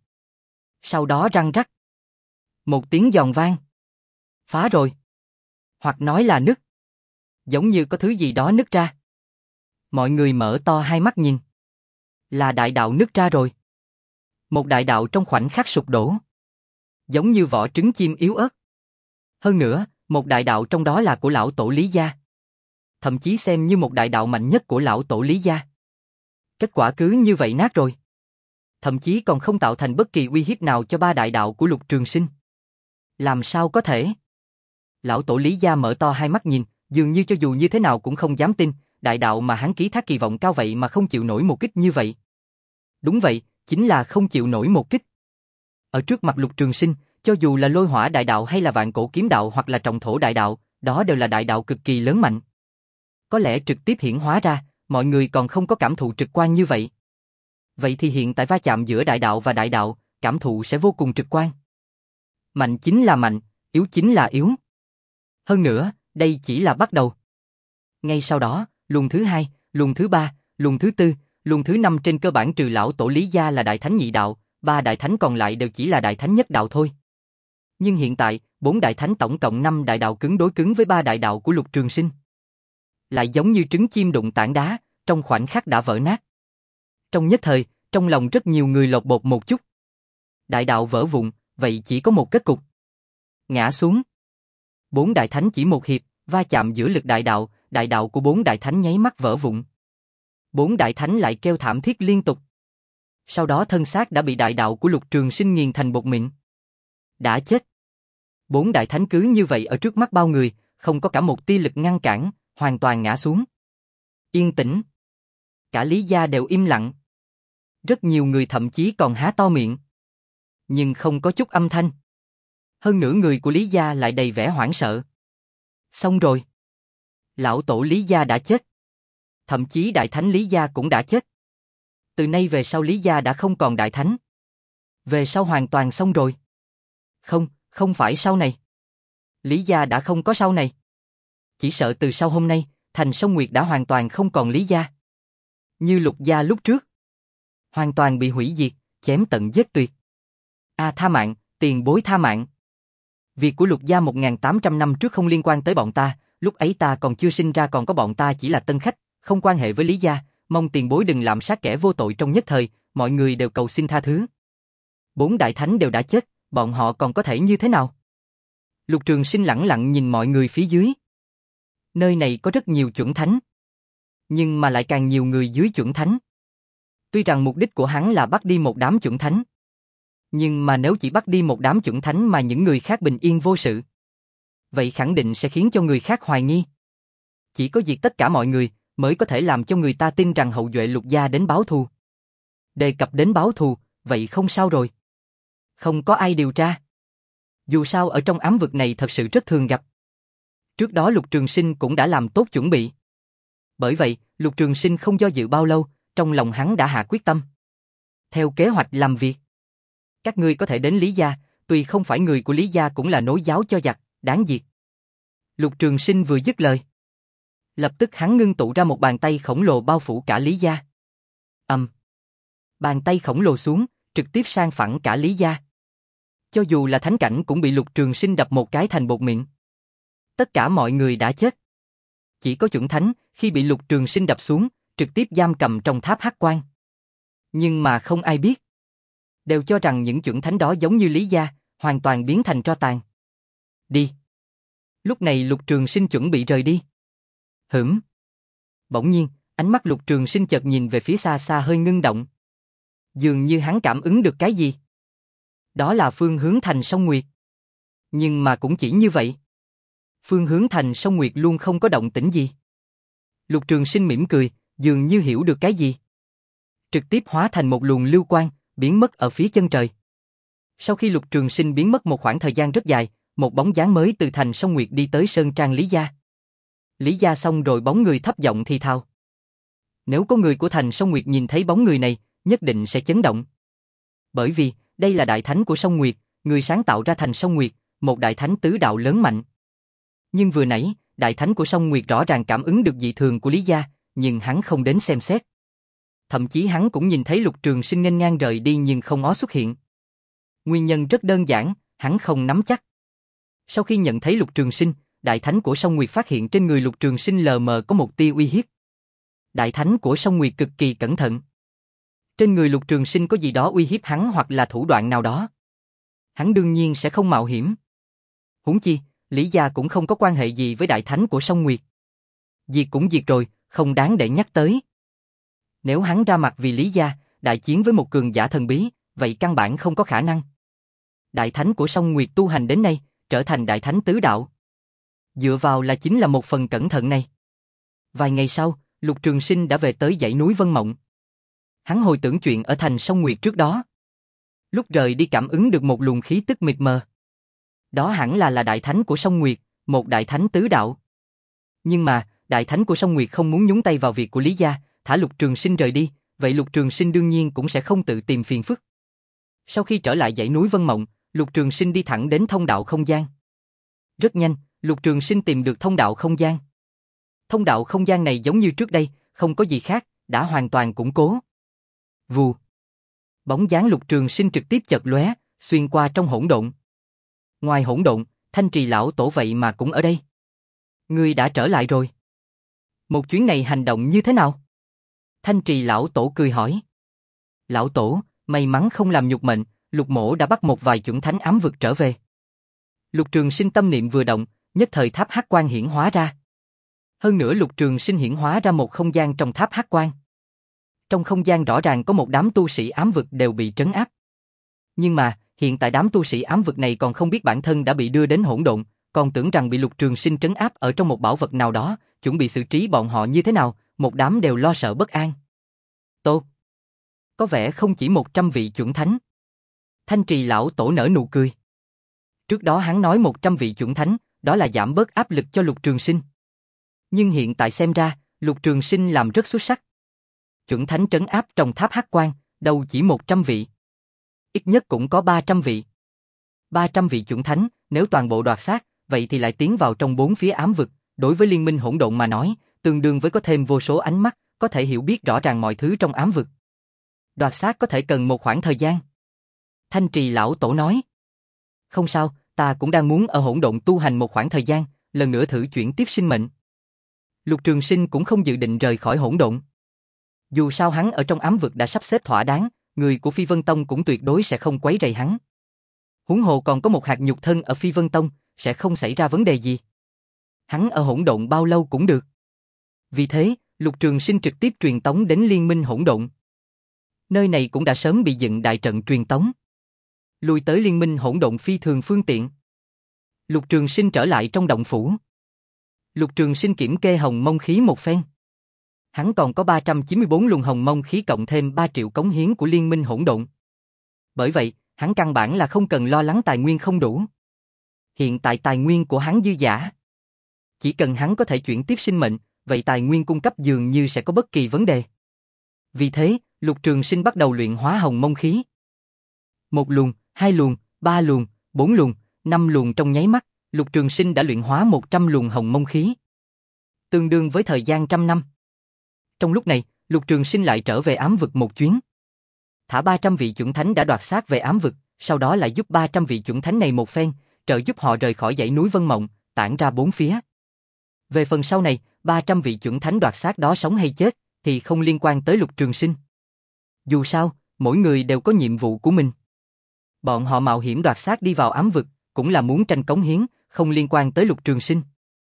Sau đó răng rắc. Một tiếng giòn vang. Phá rồi. Hoặc nói là nứt. Giống như có thứ gì đó nứt ra. Mọi người mở to hai mắt nhìn. Là đại đạo nứt ra rồi. Một đại đạo trong khoảnh khắc sụp đổ. Giống như vỏ trứng chim yếu ớt. Hơn nữa, một đại đạo trong đó là của lão tổ Lý gia. Thậm chí xem như một đại đạo mạnh nhất của lão tổ Lý gia. Kết quả cứ như vậy nát rồi. Thậm chí còn không tạo thành bất kỳ uy hiếp nào cho ba đại đạo của Lục Trường Sinh. Làm sao có thể? Lão tổ Lý gia mở to hai mắt nhìn, dường như cho dù như thế nào cũng không dám tin, đại đạo mà hắn ký thác kỳ vọng cao vậy mà không chịu nổi một kích như vậy. Đúng vậy, chính là không chịu nổi một kích. Ở trước mặt Lục Trường Sinh, cho dù là lôi hỏa đại đạo hay là vạn cổ kiếm đạo hoặc là trọng thổ đại đạo, đó đều là đại đạo cực kỳ lớn mạnh. Có lẽ trực tiếp hiển hóa ra, mọi người còn không có cảm thụ trực quan như vậy. Vậy thì hiện tại va chạm giữa đại đạo và đại đạo, cảm thụ sẽ vô cùng trực quan. Mạnh chính là mạnh, yếu chính là yếu. Hơn nữa, đây chỉ là bắt đầu. Ngay sau đó, luồng thứ hai, luồng thứ ba, luồng thứ tư, luồng thứ năm trên cơ bản trừ lão tổ Lý gia là đại thánh nhị đạo, ba đại thánh còn lại đều chỉ là đại thánh nhất đạo thôi. Nhưng hiện tại, bốn đại thánh tổng cộng năm đại đạo cứng đối cứng với ba đại đạo của Lục Trường Sinh. Lại giống như trứng chim đụng tảng đá, trong khoảnh khắc đã vỡ nát. Trong nhất thời, trong lòng rất nhiều người lột bột một chút. Đại đạo vỡ vụn, vậy chỉ có một kết cục. Ngã xuống. Bốn đại thánh chỉ một hiệp, va chạm giữa lực đại đạo, đại đạo của bốn đại thánh nháy mắt vỡ vụn. Bốn đại thánh lại kêu thảm thiết liên tục. Sau đó thân xác đã bị đại đạo của Lục Trường Sinh nghiền thành bột mịn. Đã chết. Bốn đại thánh cứ như vậy ở trước mắt bao người, không có cả một tia lực ngăn cản, hoàn toàn ngã xuống. Yên tĩnh. Cả Lý gia đều im lặng. Rất nhiều người thậm chí còn há to miệng. Nhưng không có chút âm thanh. Hơn nữa người của Lý gia lại đầy vẻ hoảng sợ. Xong rồi. Lão tổ Lý gia đã chết. Thậm chí đại thánh Lý gia cũng đã chết. Từ nay về sau Lý gia đã không còn đại thánh. Về sau hoàn toàn xong rồi. Không, không phải sau này. Lý gia đã không có sau này. Chỉ sợ từ sau hôm nay, Thành Sông Nguyệt đã hoàn toàn không còn Lý gia. Như Lục gia lúc trước. Hoàn toàn bị hủy diệt, chém tận giết tuyệt. A à, tha mạng, tiền bối tha mạng. Việc của Lục gia một nghìn tám trăm năm trước không liên quan tới bọn ta, lúc ấy ta còn chưa sinh ra còn có bọn ta chỉ là tân khách, không quan hệ với Lý gia, mong tiền bối đừng làm sát kẻ vô tội trong nhất thời, mọi người đều cầu xin tha thứ. Bốn đại thánh đều đã chết, bọn họ còn có thể như thế nào? Lục Trường Sinh lẳng lặng nhìn mọi người phía dưới. Nơi này có rất nhiều chuẩn thánh, nhưng mà lại càng nhiều người dưới chuẩn thánh. Tuy rằng mục đích của hắn là bắt đi một đám chuẩn thánh, nhưng mà nếu chỉ bắt đi một đám chuẩn thánh mà những người khác bình yên vô sự, vậy khẳng định sẽ khiến cho người khác hoài nghi. Chỉ có diệt tất cả mọi người mới có thể làm cho người ta tin rằng hậu duệ Lục gia đến báo thù. Đề cập đến báo thù, vậy không sao rồi. Không có ai điều tra. Dù sao ở trong ám vực này thật sự rất thường gặp. Trước đó Lục Trường Sinh cũng đã làm tốt chuẩn bị. Bởi vậy, Lục Trường Sinh không do dự bao lâu, trong lòng hắn đã hạ quyết tâm. Theo kế hoạch làm việc. Các ngươi có thể đến Lý Gia, tuy không phải người của Lý Gia cũng là nối giáo cho giặc, đáng diệt. Lục Trường Sinh vừa dứt lời. Lập tức hắn ngưng tụ ra một bàn tay khổng lồ bao phủ cả Lý Gia. Ầm. Um. Bàn tay khổng lồ xuống, trực tiếp sang phẳng cả Lý Gia. Cho dù là thánh cảnh cũng bị Lục Trường Sinh đập một cái thành bột mịn. Tất cả mọi người đã chết. Chỉ có chuẩn thánh, khi bị Lục Trường Sinh đập xuống, trực tiếp giam cầm trong tháp hắc quan. Nhưng mà không ai biết. Đều cho rằng những chuẩn thánh đó giống như Lý Gia, hoàn toàn biến thành tro tàn. Đi. Lúc này Lục Trường Sinh chuẩn bị rời đi. Hửm. Bỗng nhiên, ánh mắt Lục Trường Sinh chợt nhìn về phía xa xa hơi ngưng động. Dường như hắn cảm ứng được cái gì. Đó là phương hướng thành sông Nguyệt. Nhưng mà cũng chỉ như vậy. Phương hướng thành sông Nguyệt luôn không có động tĩnh gì. Lục Trường Sinh mỉm cười, dường như hiểu được cái gì. Trực tiếp hóa thành một luồng lưu quang, biến mất ở phía chân trời. Sau khi Lục Trường Sinh biến mất một khoảng thời gian rất dài, một bóng dáng mới từ thành sông Nguyệt đi tới sơn trang Lý Gia. Lý Gia xong rồi bóng người thấp giọng thì thào. Nếu có người của thành sông Nguyệt nhìn thấy bóng người này, nhất định sẽ chấn động. Bởi vì, đây là đại thánh của sông Nguyệt, người sáng tạo ra thành sông Nguyệt, một đại thánh tứ đạo lớn mạnh. Nhưng vừa nãy, đại thánh của sông Nguyệt rõ ràng cảm ứng được dị thường của Lý Gia, nhưng hắn không đến xem xét. Thậm chí hắn cũng nhìn thấy Lục Trường Sinh nghênh ngang rời đi nhưng không ó xuất hiện. Nguyên nhân rất đơn giản, hắn không nắm chắc. Sau khi nhận thấy Lục Trường Sinh, đại thánh của sông Nguyệt phát hiện trên người Lục Trường Sinh lờ mờ có một tia uy hiếp. Đại thánh của sông Nguyệt cực kỳ cẩn thận. Trên người Lục Trường Sinh có gì đó uy hiếp hắn hoặc là thủ đoạn nào đó. Hắn đương nhiên sẽ không mạo hiểm. Huống chi, Lý Gia cũng không có quan hệ gì với đại thánh của sông Nguyệt. Diệt cũng diệt rồi, không đáng để nhắc tới. Nếu hắn ra mặt vì Lý Gia, đại chiến với một cường giả thần bí, vậy căn bản không có khả năng. Đại thánh của sông Nguyệt tu hành đến nay, trở thành đại thánh tứ đạo. Dựa vào là chính là một phần cẩn thận này. Vài ngày sau, Lục Trường Sinh đã về tới dãy núi Vân Mộng. Hắn hồi tưởng chuyện ở thành sông Nguyệt trước đó. Lúc rời đi cảm ứng được một luồng khí tức mịt mờ. Đó hẳn là là đại thánh của sông Nguyệt, một đại thánh tứ đạo. Nhưng mà, đại thánh của sông Nguyệt không muốn nhúng tay vào việc của Lý Gia, thả Lục Trường Sinh rời đi, vậy Lục Trường Sinh đương nhiên cũng sẽ không tự tìm phiền phức. Sau khi trở lại dãy núi Vân Mộng, Lục Trường Sinh đi thẳng đến thông đạo không gian. Rất nhanh, Lục Trường Sinh tìm được thông đạo không gian. Thông đạo không gian này giống như trước đây, không có gì khác, đã hoàn toàn củng cố. Vù. Bóng dáng Lục Trường Sinh trực tiếp chợt lóe, xuyên qua trong hỗn độn. Ngoài hỗn độn, Thanh Trì lão tổ vậy mà cũng ở đây. Ngươi đã trở lại rồi. Một chuyến này hành động như thế nào? Thanh Trì lão tổ cười hỏi. Lão tổ, may mắn không làm nhục mệnh, Lục mỗ đã bắt một vài chuẩn thánh ám vực trở về. Lục Trường Sinh tâm niệm vừa động, nhất thời tháp hắc quan hiển hóa ra. Hơn nữa Lục Trường Sinh hiển hóa ra một không gian trong tháp hắc quan. Trong không gian rõ ràng có một đám tu sĩ ám vực đều bị trấn áp. Nhưng mà, hiện tại đám tu sĩ ám vực này còn không biết bản thân đã bị đưa đến hỗn độn, còn tưởng rằng bị Lục Trường Sinh trấn áp ở trong một bảo vật nào đó, chuẩn bị xử trí bọn họ như thế nào, một đám đều lo sợ bất an. Tốt. Có vẻ không chỉ một trăm vị chuẩn thánh. Thanh Trì lão tổ nở nụ cười. Trước đó hắn nói một trăm vị chuẩn thánh, đó là giảm bớt áp lực cho Lục Trường Sinh. Nhưng hiện tại xem ra, Lục Trường Sinh làm rất xuất sắc. Chuẩn thánh trấn áp trong tháp hắc quan, đâu chỉ một trăm vị. Ít nhất cũng có ba trăm vị. ba trăm vị chuẩn thánh, nếu toàn bộ đoạt xác, vậy thì lại tiến vào trong bốn phía ám vực, đối với liên minh hỗn độn mà nói, tương đương với có thêm vô số ánh mắt, có thể hiểu biết rõ ràng mọi thứ trong ám vực. Đoạt xác có thể cần một khoảng thời gian. Thanh Trì lão tổ nói. Không sao, ta cũng đang muốn ở hỗn độn tu hành một khoảng thời gian, lần nữa thử chuyển tiếp sinh mệnh. Lục Trường Sinh cũng không dự định rời khỏi hỗn độn. Dù sao hắn ở trong ám vực đã sắp xếp thỏa đáng, người của Phi Vân Tông cũng tuyệt đối sẽ không quấy rầy hắn. Huống hồ còn có một hạt nhục thân ở Phi Vân Tông, sẽ không xảy ra vấn đề gì. Hắn ở hỗn độn bao lâu cũng được. Vì thế, Lục Trường Sinh trực tiếp truyền tống đến Liên minh hỗn độn. Nơi này cũng đã sớm bị dựng đại trận truyền tống. Lui tới Liên minh hỗn độn phi thường phương tiện. Lục Trường Sinh trở lại trong động phủ. Lục Trường Sinh kiểm kê hồng mông khí một phen. Hắn còn có ba trăm chín mươi bốn luồng hồng mông khí cộng thêm ba triệu cống hiến của Liên minh hỗn độn. Bởi vậy, hắn căn bản là không cần lo lắng tài nguyên không đủ. Hiện tại tài nguyên của hắn dư dả. Chỉ cần hắn có thể chuyển tiếp sinh mệnh, vậy tài nguyên cung cấp dường như sẽ có bất kỳ vấn đề. Vì thế, Lục Trường Sinh bắt đầu luyện hóa hồng mông khí. Một luồng, hai luồng, ba luồng, bốn luồng, năm luồng trong nháy mắt, Lục Trường Sinh đã luyện hóa một trăm luồng hồng mông khí. Tương đương với thời gian trăm năm. Trong lúc này, Lục Trường Sinh lại trở về ám vực một chuyến. Thả ba trăm vị chuẩn thánh đã đoạt xác về ám vực, sau đó lại giúp ba trăm vị chuẩn thánh này một phen, trợ giúp họ rời khỏi dãy núi Vân Mộng, tản ra bốn phía. Về phần sau này, ba trăm vị chuẩn thánh đoạt xác đó sống hay chết, thì không liên quan tới Lục Trường Sinh. Dù sao, mỗi người đều có nhiệm vụ của mình. Bọn họ mạo hiểm đoạt xác đi vào ám vực, cũng là muốn tranh cống hiến, không liên quan tới Lục Trường Sinh.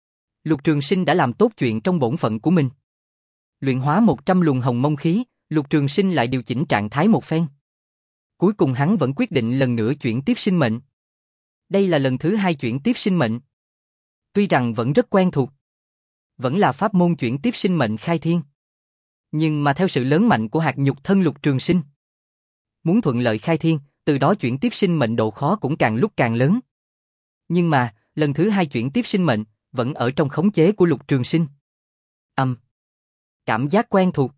Lục Trường Sinh đã làm tốt chuyện trong bổn phận của mình. Luyện hóa một trăm luồng hồng mông khí, Lục Trường Sinh lại điều chỉnh trạng thái một phen. Cuối cùng hắn vẫn quyết định lần nữa chuyển tiếp sinh mệnh. Đây là lần thứ hai chuyển tiếp sinh mệnh. Tuy rằng vẫn rất quen thuộc. Vẫn là pháp môn chuyển tiếp sinh mệnh khai thiên. Nhưng mà theo sự lớn mạnh của hạt nhục thân Lục Trường Sinh, muốn thuận lợi khai thiên, từ đó chuyển tiếp sinh mệnh độ khó cũng càng lúc càng lớn. Nhưng mà, lần thứ hai chuyển tiếp sinh mệnh, vẫn ở trong khống chế của Lục Trường Sinh. Âm. Um, cảm giác quen thuộc.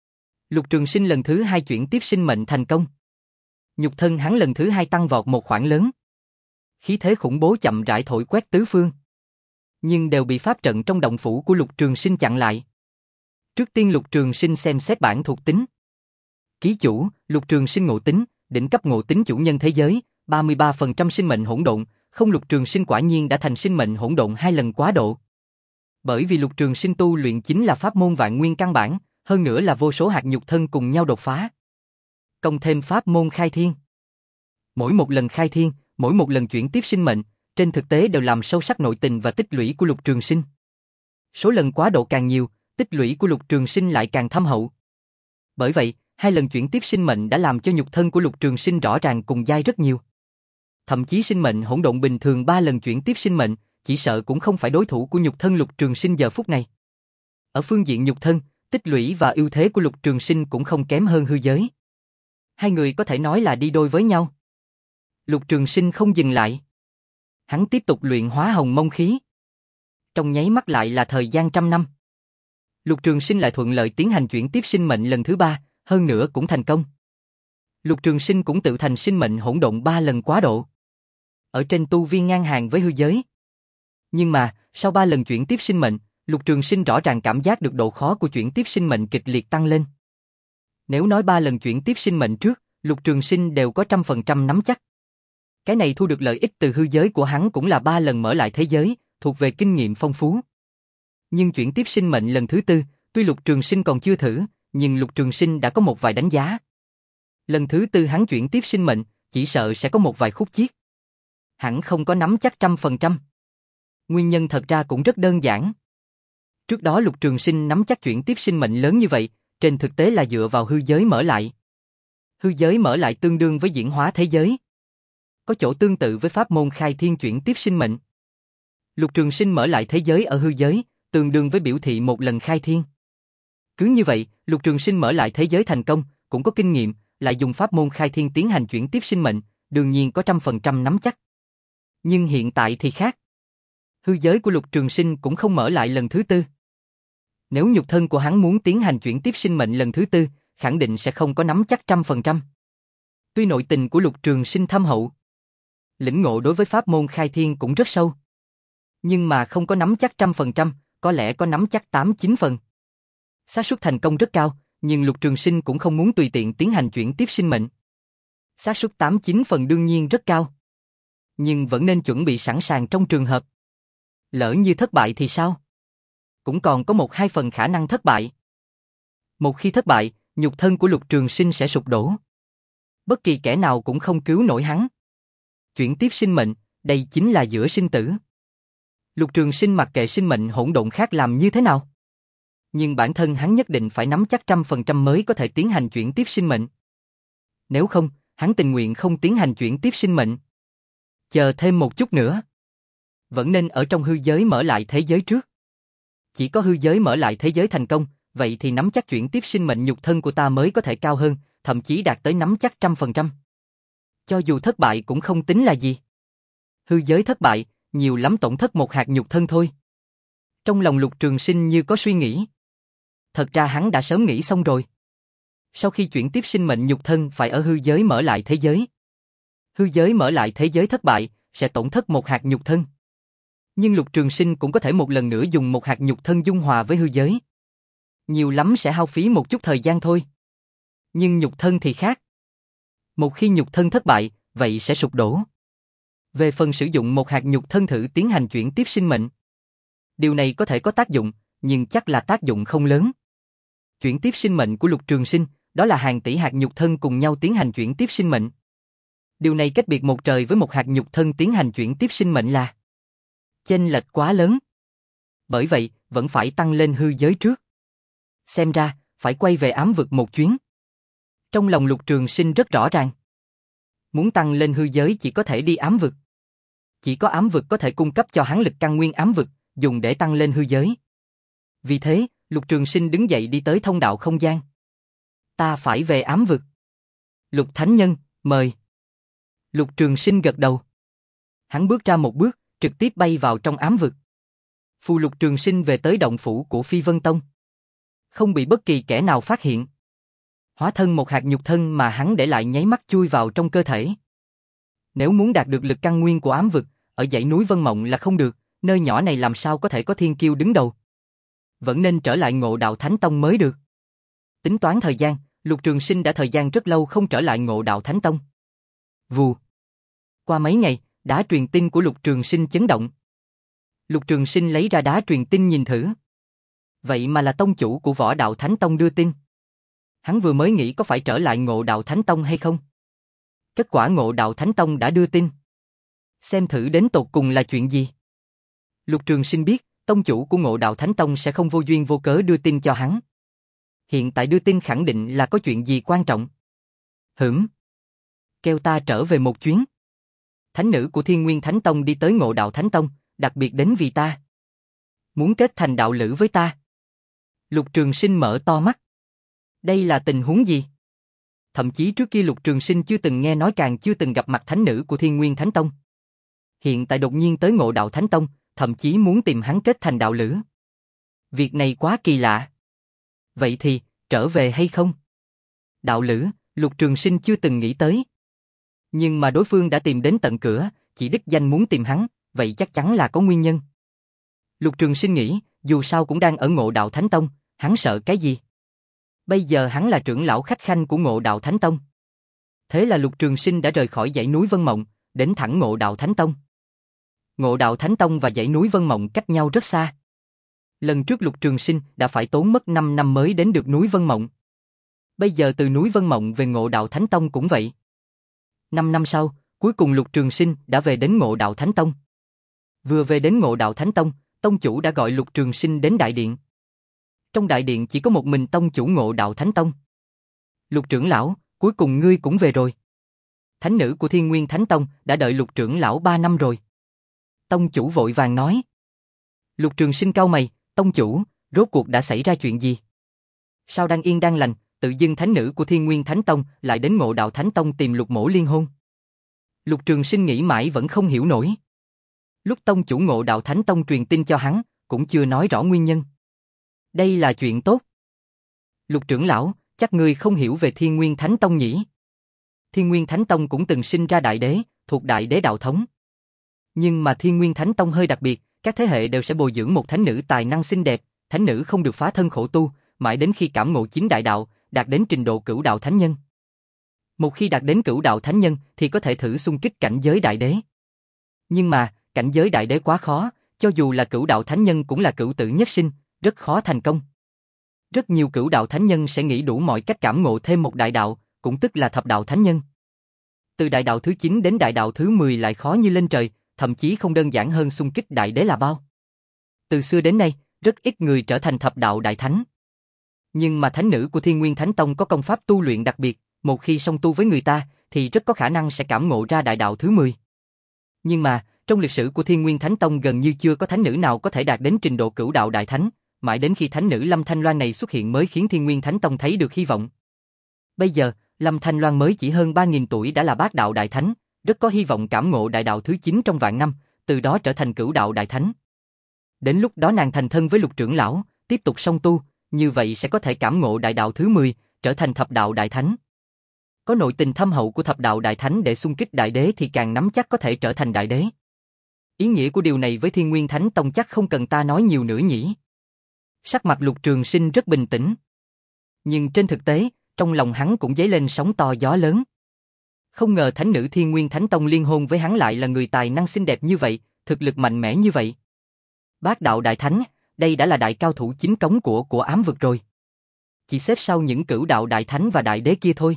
Lục Trường Sinh lần thứ hai chuyển tiếp sinh mệnh thành công. Nhục thân hắn lần thứ hai tăng vọt một khoảng lớn. Khí thế khủng bố chậm rãi thổi quét tứ phương. Nhưng đều bị pháp trận trong động phủ của Lục Trường Sinh chặn lại. Trước tiên Lục Trường Sinh xem xét bản thuộc tính. Ký chủ, Lục Trường Sinh ngộ tính, đỉnh cấp ngộ tính chủ nhân thế giới, ba mươi ba phần trăm sinh mệnh hỗn độn, không Lục Trường Sinh quả nhiên đã thành sinh mệnh hỗn độn hai lần quá độ. Bởi vì Lục Trường Sinh tu luyện chính là pháp môn vạn nguyên căn bản, hơn nữa là vô số hạt nhục thân cùng nhau đột phá. Cộng thêm pháp môn khai thiên. Mỗi một lần khai thiên, mỗi một lần chuyển tiếp sinh mệnh, trên thực tế đều làm sâu sắc nội tình và tích lũy của Lục Trường Sinh. Số lần quá độ càng nhiều, tích lũy của Lục Trường Sinh lại càng thâm hậu. Bởi vậy, hai lần chuyển tiếp sinh mệnh đã làm cho nhục thân của Lục Trường Sinh rõ ràng cùng dai rất nhiều. Thậm chí sinh mệnh hỗn độn bình thường ba lần chuyển tiếp sinh mệnh, chỉ sợ cũng không phải đối thủ của nhục thân Lục Trường Sinh giờ phút này. Ở phương diện nhục thân, tích lũy và ưu thế của Lục Trường Sinh cũng không kém hơn hư giới. Hai người có thể nói là đi đôi với nhau. Lục Trường Sinh không dừng lại. Hắn tiếp tục luyện hóa hồng mông khí. Trong nháy mắt lại là thời gian trăm năm. Lục Trường Sinh lại thuận lợi tiến hành chuyển tiếp sinh mệnh lần thứ ba, hơn nữa cũng thành công. Lục Trường Sinh cũng tự thành sinh mệnh hỗn độn ba lần quá độ. Ở trên tu vi ngang hàng với hư giới. Nhưng mà, sau ba lần chuyển tiếp sinh mệnh, Lục Trường Sinh rõ ràng cảm giác được độ khó của chuyển tiếp sinh mệnh kịch liệt tăng lên. Nếu nói ba lần chuyển tiếp sinh mệnh trước, Lục Trường Sinh đều có trăm phần trăm nắm chắc. Cái này thu được lợi ích từ hư giới của hắn cũng là ba lần mở lại thế giới, thuộc về kinh nghiệm phong phú. Nhưng chuyển tiếp sinh mệnh lần thứ tư, tuy Lục Trường Sinh còn chưa thử, nhưng Lục Trường Sinh đã có một vài đánh giá. Lần thứ tư hắn chuyển tiếp sinh mệnh, chỉ sợ sẽ có một vài khúc chiết. Hẳn không có nắm chắc trăm phần trăm. Nguyên nhân thật ra cũng rất đơn giản. Trước đó Lục Trường Sinh nắm chắc chuyển tiếp sinh mệnh lớn như vậy, trên thực tế là dựa vào hư giới mở lại. Hư giới mở lại tương đương với diễn hóa thế giới. Có chỗ tương tự với pháp môn khai thiên chuyển tiếp sinh mệnh. Lục Trường Sinh mở lại thế giới ở hư giới, tương đương với biểu thị một lần khai thiên. Cứ như vậy, Lục Trường Sinh mở lại thế giới thành công, cũng có kinh nghiệm, lại dùng pháp môn khai thiên tiến hành chuyển tiếp sinh mệnh, đương nhiên có trăm phần trăm nắm chắc. Nhưng hiện tại thì khác. Hư giới của Lục Trường Sinh cũng không mở lại lần thứ tư. Nếu nhục thân của hắn muốn tiến hành chuyển tiếp sinh mệnh lần thứ tư, khẳng định sẽ không có nắm chắc trăm phần trăm. Tuy nội tình của Lục Trường Sinh thâm hậu, lĩnh ngộ đối với pháp môn khai thiên cũng rất sâu, nhưng mà không có nắm chắc trăm phần trăm, có lẽ có nắm chắc tám chín phần. Xác suất thành công rất cao, nhưng Lục Trường Sinh cũng không muốn tùy tiện tiến hành chuyển tiếp sinh mệnh. Xác suất tám chín phần đương nhiên rất cao, nhưng vẫn nên chuẩn bị sẵn sàng trong trường hợp lỡ như thất bại thì sao? Cũng còn có một hai phần khả năng thất bại. Một khi thất bại, nhục thân của Lục Trường Sinh sẽ sụp đổ. Bất kỳ kẻ nào cũng không cứu nổi hắn. Chuyển tiếp sinh mệnh, đây chính là giữa sinh tử. Lục Trường Sinh mặc kệ sinh mệnh hỗn độn khác làm như thế nào, nhưng bản thân hắn nhất định phải nắm chắc trăm phần trăm mới có thể tiến hành chuyển tiếp sinh mệnh. Nếu không, hắn tình nguyện không tiến hành chuyển tiếp sinh mệnh. Chờ thêm một chút nữa. Vẫn nên ở trong hư giới mở lại thế giới trước. Chỉ có hư giới mở lại thế giới thành công, vậy thì nắm chắc chuyển tiếp sinh mệnh nhục thân của ta mới có thể cao hơn, thậm chí đạt tới nắm chắc trăm phần trăm. Cho dù thất bại cũng không tính là gì. Hư giới thất bại, nhiều lắm tổn thất một hạt nhục thân thôi. Trong lòng Lục Trường Sinh như có suy nghĩ. Thật ra hắn đã sớm nghĩ xong rồi. Sau khi chuyển tiếp sinh mệnh nhục thân phải ở hư giới mở lại thế giới. Hư giới mở lại thế giới thất bại, sẽ tổn thất một hạt nhục thân. Nhưng Lục Trường Sinh cũng có thể một lần nữa dùng một hạt nhục thân dung hòa với hư giới. Nhiều lắm sẽ hao phí một chút thời gian thôi. Nhưng nhục thân thì khác. Một khi nhục thân thất bại, vậy sẽ sụp đổ. Về phần sử dụng một hạt nhục thân thử tiến hành chuyển tiếp sinh mệnh. Điều này có thể có tác dụng, nhưng chắc là tác dụng không lớn. Chuyển tiếp sinh mệnh của Lục Trường Sinh, đó là hàng tỷ hạt nhục thân cùng nhau tiến hành chuyển tiếp sinh mệnh. Điều này cách biệt một trời với một hạt nhục thân tiến hành chuyển tiếp sinh mệnh là chênh lệch quá lớn. Bởi vậy, vẫn phải tăng lên hư giới trước. Xem ra, phải quay về ám vực một chuyến. Trong lòng Lục Trường Sinh rất rõ ràng. Muốn tăng lên hư giới chỉ có thể đi ám vực. Chỉ có ám vực có thể cung cấp cho hắn lực căn nguyên ám vực, dùng để tăng lên hư giới. Vì thế, Lục Trường Sinh đứng dậy đi tới thông đạo không gian. Ta phải về ám vực. Lục Thánh Nhân, mời. Lục Trường Sinh gật đầu. Hắn bước ra một bước, trực tiếp bay vào trong ám vực. Phù Lục Trường Sinh về tới động phủ của Phi Vân Tông. Không bị bất kỳ kẻ nào phát hiện. Hóa thân một hạt nhục thân mà hắn để lại nháy mắt chui vào trong cơ thể. Nếu muốn đạt được lực căn nguyên của ám vực, ở dãy núi Vân Mộng là không được, nơi nhỏ này làm sao có thể có thiên kiêu đứng đầu. Vẫn nên trở lại Ngộ Đạo Thánh Tông mới được. Tính toán thời gian, Lục Trường Sinh đã thời gian rất lâu không trở lại Ngộ Đạo Thánh Tông. Vù. Qua mấy ngày, đá truyền tin của Lục Trường Sinh chấn động. Lục Trường Sinh lấy ra đá truyền tin nhìn thử. Vậy mà là tông chủ của Võ Đạo Thánh Tông đưa tin. Hắn vừa mới nghĩ có phải trở lại Ngộ Đạo Thánh Tông hay không. Kết quả Ngộ Đạo Thánh Tông đã đưa tin. Xem thử đến tột cùng là chuyện gì. Lục Trường Sinh biết, tông chủ của Ngộ Đạo Thánh Tông sẽ không vô duyên vô cớ đưa tin cho hắn. Hiện tại đưa tin khẳng định là có chuyện gì quan trọng. Hửm. Kêu ta trở về một chuyến. Thánh nữ của Thiên Nguyên Thánh Tông đi tới Ngộ Đạo Thánh Tông, đặc biệt đến vì ta. Muốn kết thành đạo lữ với ta. Lục Trường Sinh mở to mắt. Đây là tình huống gì? Thậm chí trước kia Lục Trường Sinh chưa từng nghe nói, càng chưa từng gặp mặt thánh nữ của Thiên Nguyên Thánh Tông. Hiện tại đột nhiên tới Ngộ Đạo Thánh Tông, thậm chí muốn tìm hắn kết thành đạo lữ. Việc này quá kỳ lạ. Vậy thì, trở về hay không? Đạo lữ, Lục Trường Sinh chưa từng nghĩ tới. Nhưng mà đối phương đã tìm đến tận cửa, chỉ đích danh muốn tìm hắn, vậy chắc chắn là có nguyên nhân. Lục Trường Sinh nghĩ, dù sao cũng đang ở Ngộ Đạo Thánh Tông, hắn sợ cái gì? Bây giờ hắn là trưởng lão khách khanh của Ngộ Đạo Thánh Tông. Thế là Lục Trường Sinh đã rời khỏi dãy núi Vân Mộng, đến thẳng Ngộ Đạo Thánh Tông. Ngộ Đạo Thánh Tông và dãy núi Vân Mộng cách nhau rất xa. Lần trước Lục Trường Sinh đã phải tốn mất năm năm mới đến được núi Vân Mộng. Bây giờ từ núi Vân Mộng về Ngộ Đạo Thánh Tông cũng vậy. Năm năm sau, cuối cùng Lục Trường Sinh đã về đến Ngộ Đạo Thánh Tông. Vừa về đến Ngộ Đạo Thánh Tông, tông chủ đã gọi Lục Trường Sinh đến đại điện. Trong đại điện chỉ có một mình tông chủ Ngộ Đạo Thánh Tông. Lục trưởng lão, cuối cùng ngươi cũng về rồi. Thánh nữ của Thiên Nguyên Thánh Tông đã đợi Lục trưởng lão ba năm rồi. Tông chủ vội vàng nói. Lục Trường Sinh cau mày, tông chủ, rốt cuộc đã xảy ra chuyện gì? Sao đang yên đang lành, tự dưng thánh nữ của Thiên Nguyên Thánh Tông lại đến Ngộ Đạo Thánh Tông tìm Lục mỗ liên hôn? Lục Trường Sinh nghĩ mãi vẫn không hiểu nổi. Lúc tông chủ Ngộ Đạo Thánh Tông truyền tin cho hắn, cũng chưa nói rõ nguyên nhân. Đây là chuyện tốt. Lục trưởng lão, chắc ngươi không hiểu về Thiên Nguyên Thánh Tông nhỉ? Thiên Nguyên Thánh Tông cũng từng sinh ra đại đế, thuộc đại đế đạo thống. Nhưng mà Thiên Nguyên Thánh Tông hơi đặc biệt, các thế hệ đều sẽ bồi dưỡng một thánh nữ tài năng xinh đẹp, thánh nữ không được phá thân khổ tu, mãi đến khi cảm ngộ chính đại đạo, đạt đến trình độ cửu đạo thánh nhân. Một khi đạt đến cửu đạo thánh nhân thì có thể thử xung kích cảnh giới đại đế. Nhưng mà, cảnh giới đại đế quá khó, cho dù là cửu đạo thánh nhân cũng là cửu tử nhất sinh, rất khó thành công. Rất nhiều cửu đạo thánh nhân sẽ nghĩ đủ mọi cách cảm ngộ thêm một đại đạo, cũng tức là thập đạo thánh nhân. Từ đại đạo thứ chín đến đại đạo thứ mười lại khó như lên trời, thậm chí không đơn giản hơn xung kích đại đế là bao. Từ xưa đến nay, rất ít người trở thành thập đạo đại thánh. Nhưng mà thánh nữ của Thiên Nguyên Thánh Tông có công pháp tu luyện đặc biệt, một khi song tu với người ta, thì rất có khả năng sẽ cảm ngộ ra đại đạo thứ mười. Nhưng mà, trong lịch sử của Thiên Nguyên Thánh Tông gần như chưa có thánh nữ nào có thể đạt đến trình độ cửu đạo đại thánh, mãi đến khi thánh nữ Lâm Thanh Loan này xuất hiện mới khiến Thiên Nguyên Thánh Tông thấy được hy vọng. Bây giờ, Lâm Thanh Loan mới chỉ hơn ba nghìn tuổi đã là bát đạo đại thánh, rất có hy vọng cảm ngộ đại đạo thứ chín trong vạn năm, từ đó trở thành cửu đạo đại thánh. Đến lúc đó nàng thành thân với Lục trưởng lão, tiếp tục song tu, như vậy sẽ có thể cảm ngộ đại đạo thứ mười, trở thành thập đạo đại thánh. Có nội tình thâm hậu của thập đạo đại thánh để xung kích đại đế thì càng nắm chắc có thể trở thành đại đế. Ý nghĩa của điều này với Thiên Nguyên Thánh Tông chắc không cần ta nói nhiều nữa nhỉ. Sắc mặt Lục Trường Sinh rất bình tĩnh. Nhưng trên thực tế, trong lòng hắn cũng dấy lên sóng to gió lớn. Không ngờ thánh nữ Thiên Nguyên Thánh Tông liên hôn với hắn lại là người tài năng xinh đẹp như vậy, thực lực mạnh mẽ như vậy. Bát đạo đại thánh, đây đã là đại cao thủ chính cống của của ám vực rồi. Chỉ xếp sau những cửu đạo đại thánh và đại đế kia thôi.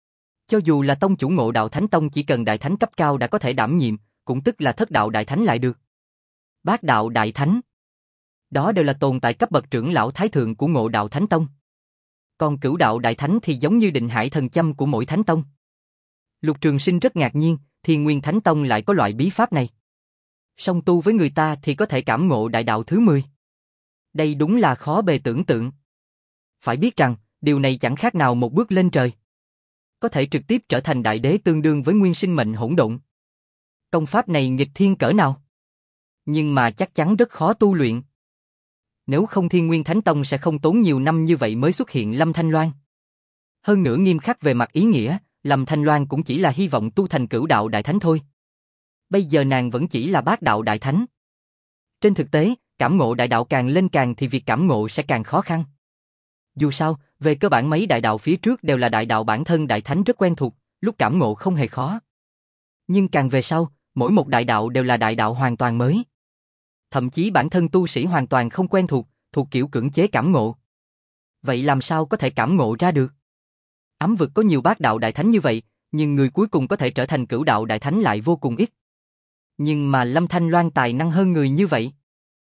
Cho dù là tông chủ Ngộ Đạo Thánh Tông chỉ cần đại thánh cấp cao đã có thể đảm nhiệm, cũng tức là thất đạo đại thánh lại được. Bát đạo đại thánh, đó đều là tồn tại cấp bậc trưởng lão thái thượng của Ngộ Đạo Thánh Tông. Còn cửu đạo đại thánh thì giống như định hải thần châm của mỗi thánh tông. Lục Trường Sinh rất ngạc nhiên, Thiên Nguyên Thánh Tông lại có loại bí pháp này. Song tu với người ta thì có thể cảm ngộ đại đạo thứ mười. Đây đúng là khó bề tưởng tượng. Phải biết rằng, điều này chẳng khác nào một bước lên trời. Có thể trực tiếp trở thành đại đế tương đương với nguyên sinh mệnh hỗn độn. Công pháp này nghịch thiên cỡ nào? Nhưng mà chắc chắn rất khó tu luyện. Nếu không Thiên Nguyên Thánh Tông sẽ không tốn nhiều năm như vậy mới xuất hiện Lâm Thanh Loan. Hơn nữa nghiêm khắc về mặt ý nghĩa, Lâm Thanh Loan cũng chỉ là hy vọng tu thành cửu đạo đại thánh thôi. Bây giờ nàng vẫn chỉ là bát đạo đại thánh. Trên thực tế, cảm ngộ đại đạo càng lên càng thì việc cảm ngộ sẽ càng khó khăn. Dù sao, về cơ bản mấy đại đạo phía trước đều là đại đạo bản thân đại thánh rất quen thuộc, lúc cảm ngộ không hề khó. Nhưng càng về sau, mỗi một đại đạo đều là đại đạo hoàn toàn mới. Thậm chí bản thân tu sĩ hoàn toàn không quen thuộc, thuộc kiểu cưỡng chế cảm ngộ. Vậy làm sao có thể cảm ngộ ra được? Ám vực có nhiều bát đạo đại thánh như vậy, nhưng người cuối cùng có thể trở thành cửu đạo đại thánh lại vô cùng ít. Nhưng mà Lâm Thanh Loan tài năng hơn người như vậy.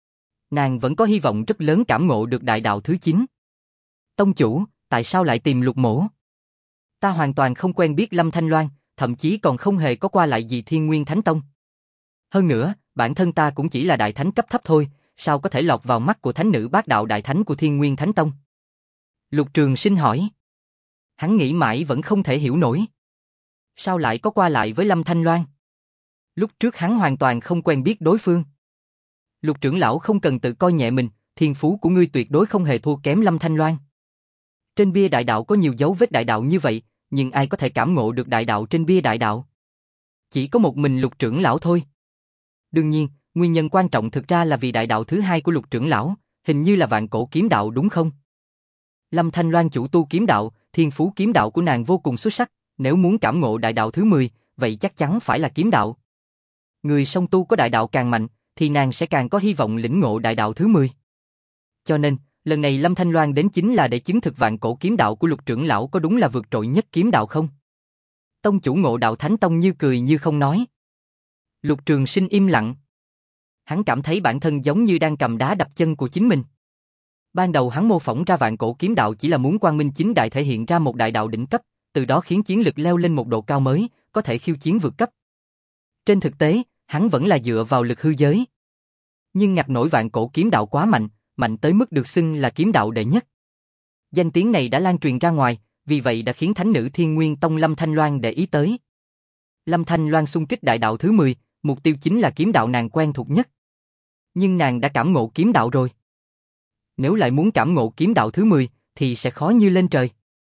Nàng vẫn có hy vọng rất lớn cảm ngộ được đại đạo thứ chín. Tông chủ, tại sao lại tìm Lục mỗ? Ta hoàn toàn không quen biết Lâm Thanh Loan, thậm chí còn không hề có qua lại gì Thiên Nguyên Thánh Tông. Hơn nữa, bản thân ta cũng chỉ là đại thánh cấp thấp thôi, sao có thể lọt vào mắt của thánh nữ bát đạo đại thánh của Thiên Nguyên Thánh Tông? Lục Trường Sinh hỏi. Hắn nghĩ mãi vẫn không thể hiểu nổi. Sao lại có qua lại với Lâm Thanh Loan? Lúc trước hắn hoàn toàn không quen biết đối phương. Lục trưởng lão không cần tự coi nhẹ mình, thiên phú của ngươi tuyệt đối không hề thua kém Lâm Thanh Loan. Trên bia đại đạo có nhiều dấu vết đại đạo như vậy, nhưng ai có thể cảm ngộ được đại đạo trên bia đại đạo? Chỉ có một mình Lục trưởng lão thôi. Đương nhiên, nguyên nhân quan trọng thực ra là vì đại đạo thứ hai của Lục trưởng lão, hình như là vạn cổ kiếm đạo đúng không? Lâm Thanh Loan chủ tu kiếm đạo, thiên phú kiếm đạo của nàng vô cùng xuất sắc, nếu muốn cảm ngộ đại đạo thứ mười, vậy chắc chắn phải là kiếm đạo. Người song tu có đại đạo càng mạnh, thì nàng sẽ càng có hy vọng lĩnh ngộ đại đạo thứ mười. Cho nên, lần này Lâm Thanh Loan đến chính là để chứng thực vạn cổ kiếm đạo của Lục trưởng lão có đúng là vượt trội nhất kiếm đạo không? Tông chủ Ngộ Đạo Thánh Tông như cười như không nói. Lục Trường Sinh im lặng. Hắn cảm thấy bản thân giống như đang cầm đá đập chân của chính mình. Ban đầu hắn mô phỏng ra vạn cổ kiếm đạo chỉ là muốn quang minh chính đại thể hiện ra một đại đạo đỉnh cấp, từ đó khiến chiến lực leo lên một độ cao mới, có thể khiêu chiến vượt cấp. Trên thực tế, hắn vẫn là dựa vào lực hư giới. Nhưng ngặt nổi vạn cổ kiếm đạo quá mạnh, mạnh tới mức được xưng là kiếm đạo đệ nhất. Danh tiếng này đã lan truyền ra ngoài, vì vậy đã khiến thánh nữ Thiên Nguyên Tông Lâm Thanh Loan để ý tới. Lâm Thanh Loan xung kích đại đạo thứ mười, mục tiêu chính là kiếm đạo nàng quen thuộc nhất. Nhưng nàng đã cảm ngộ kiếm đạo rồi. Nếu lại muốn cảm ngộ kiếm đạo thứ mười, thì sẽ khó như lên trời.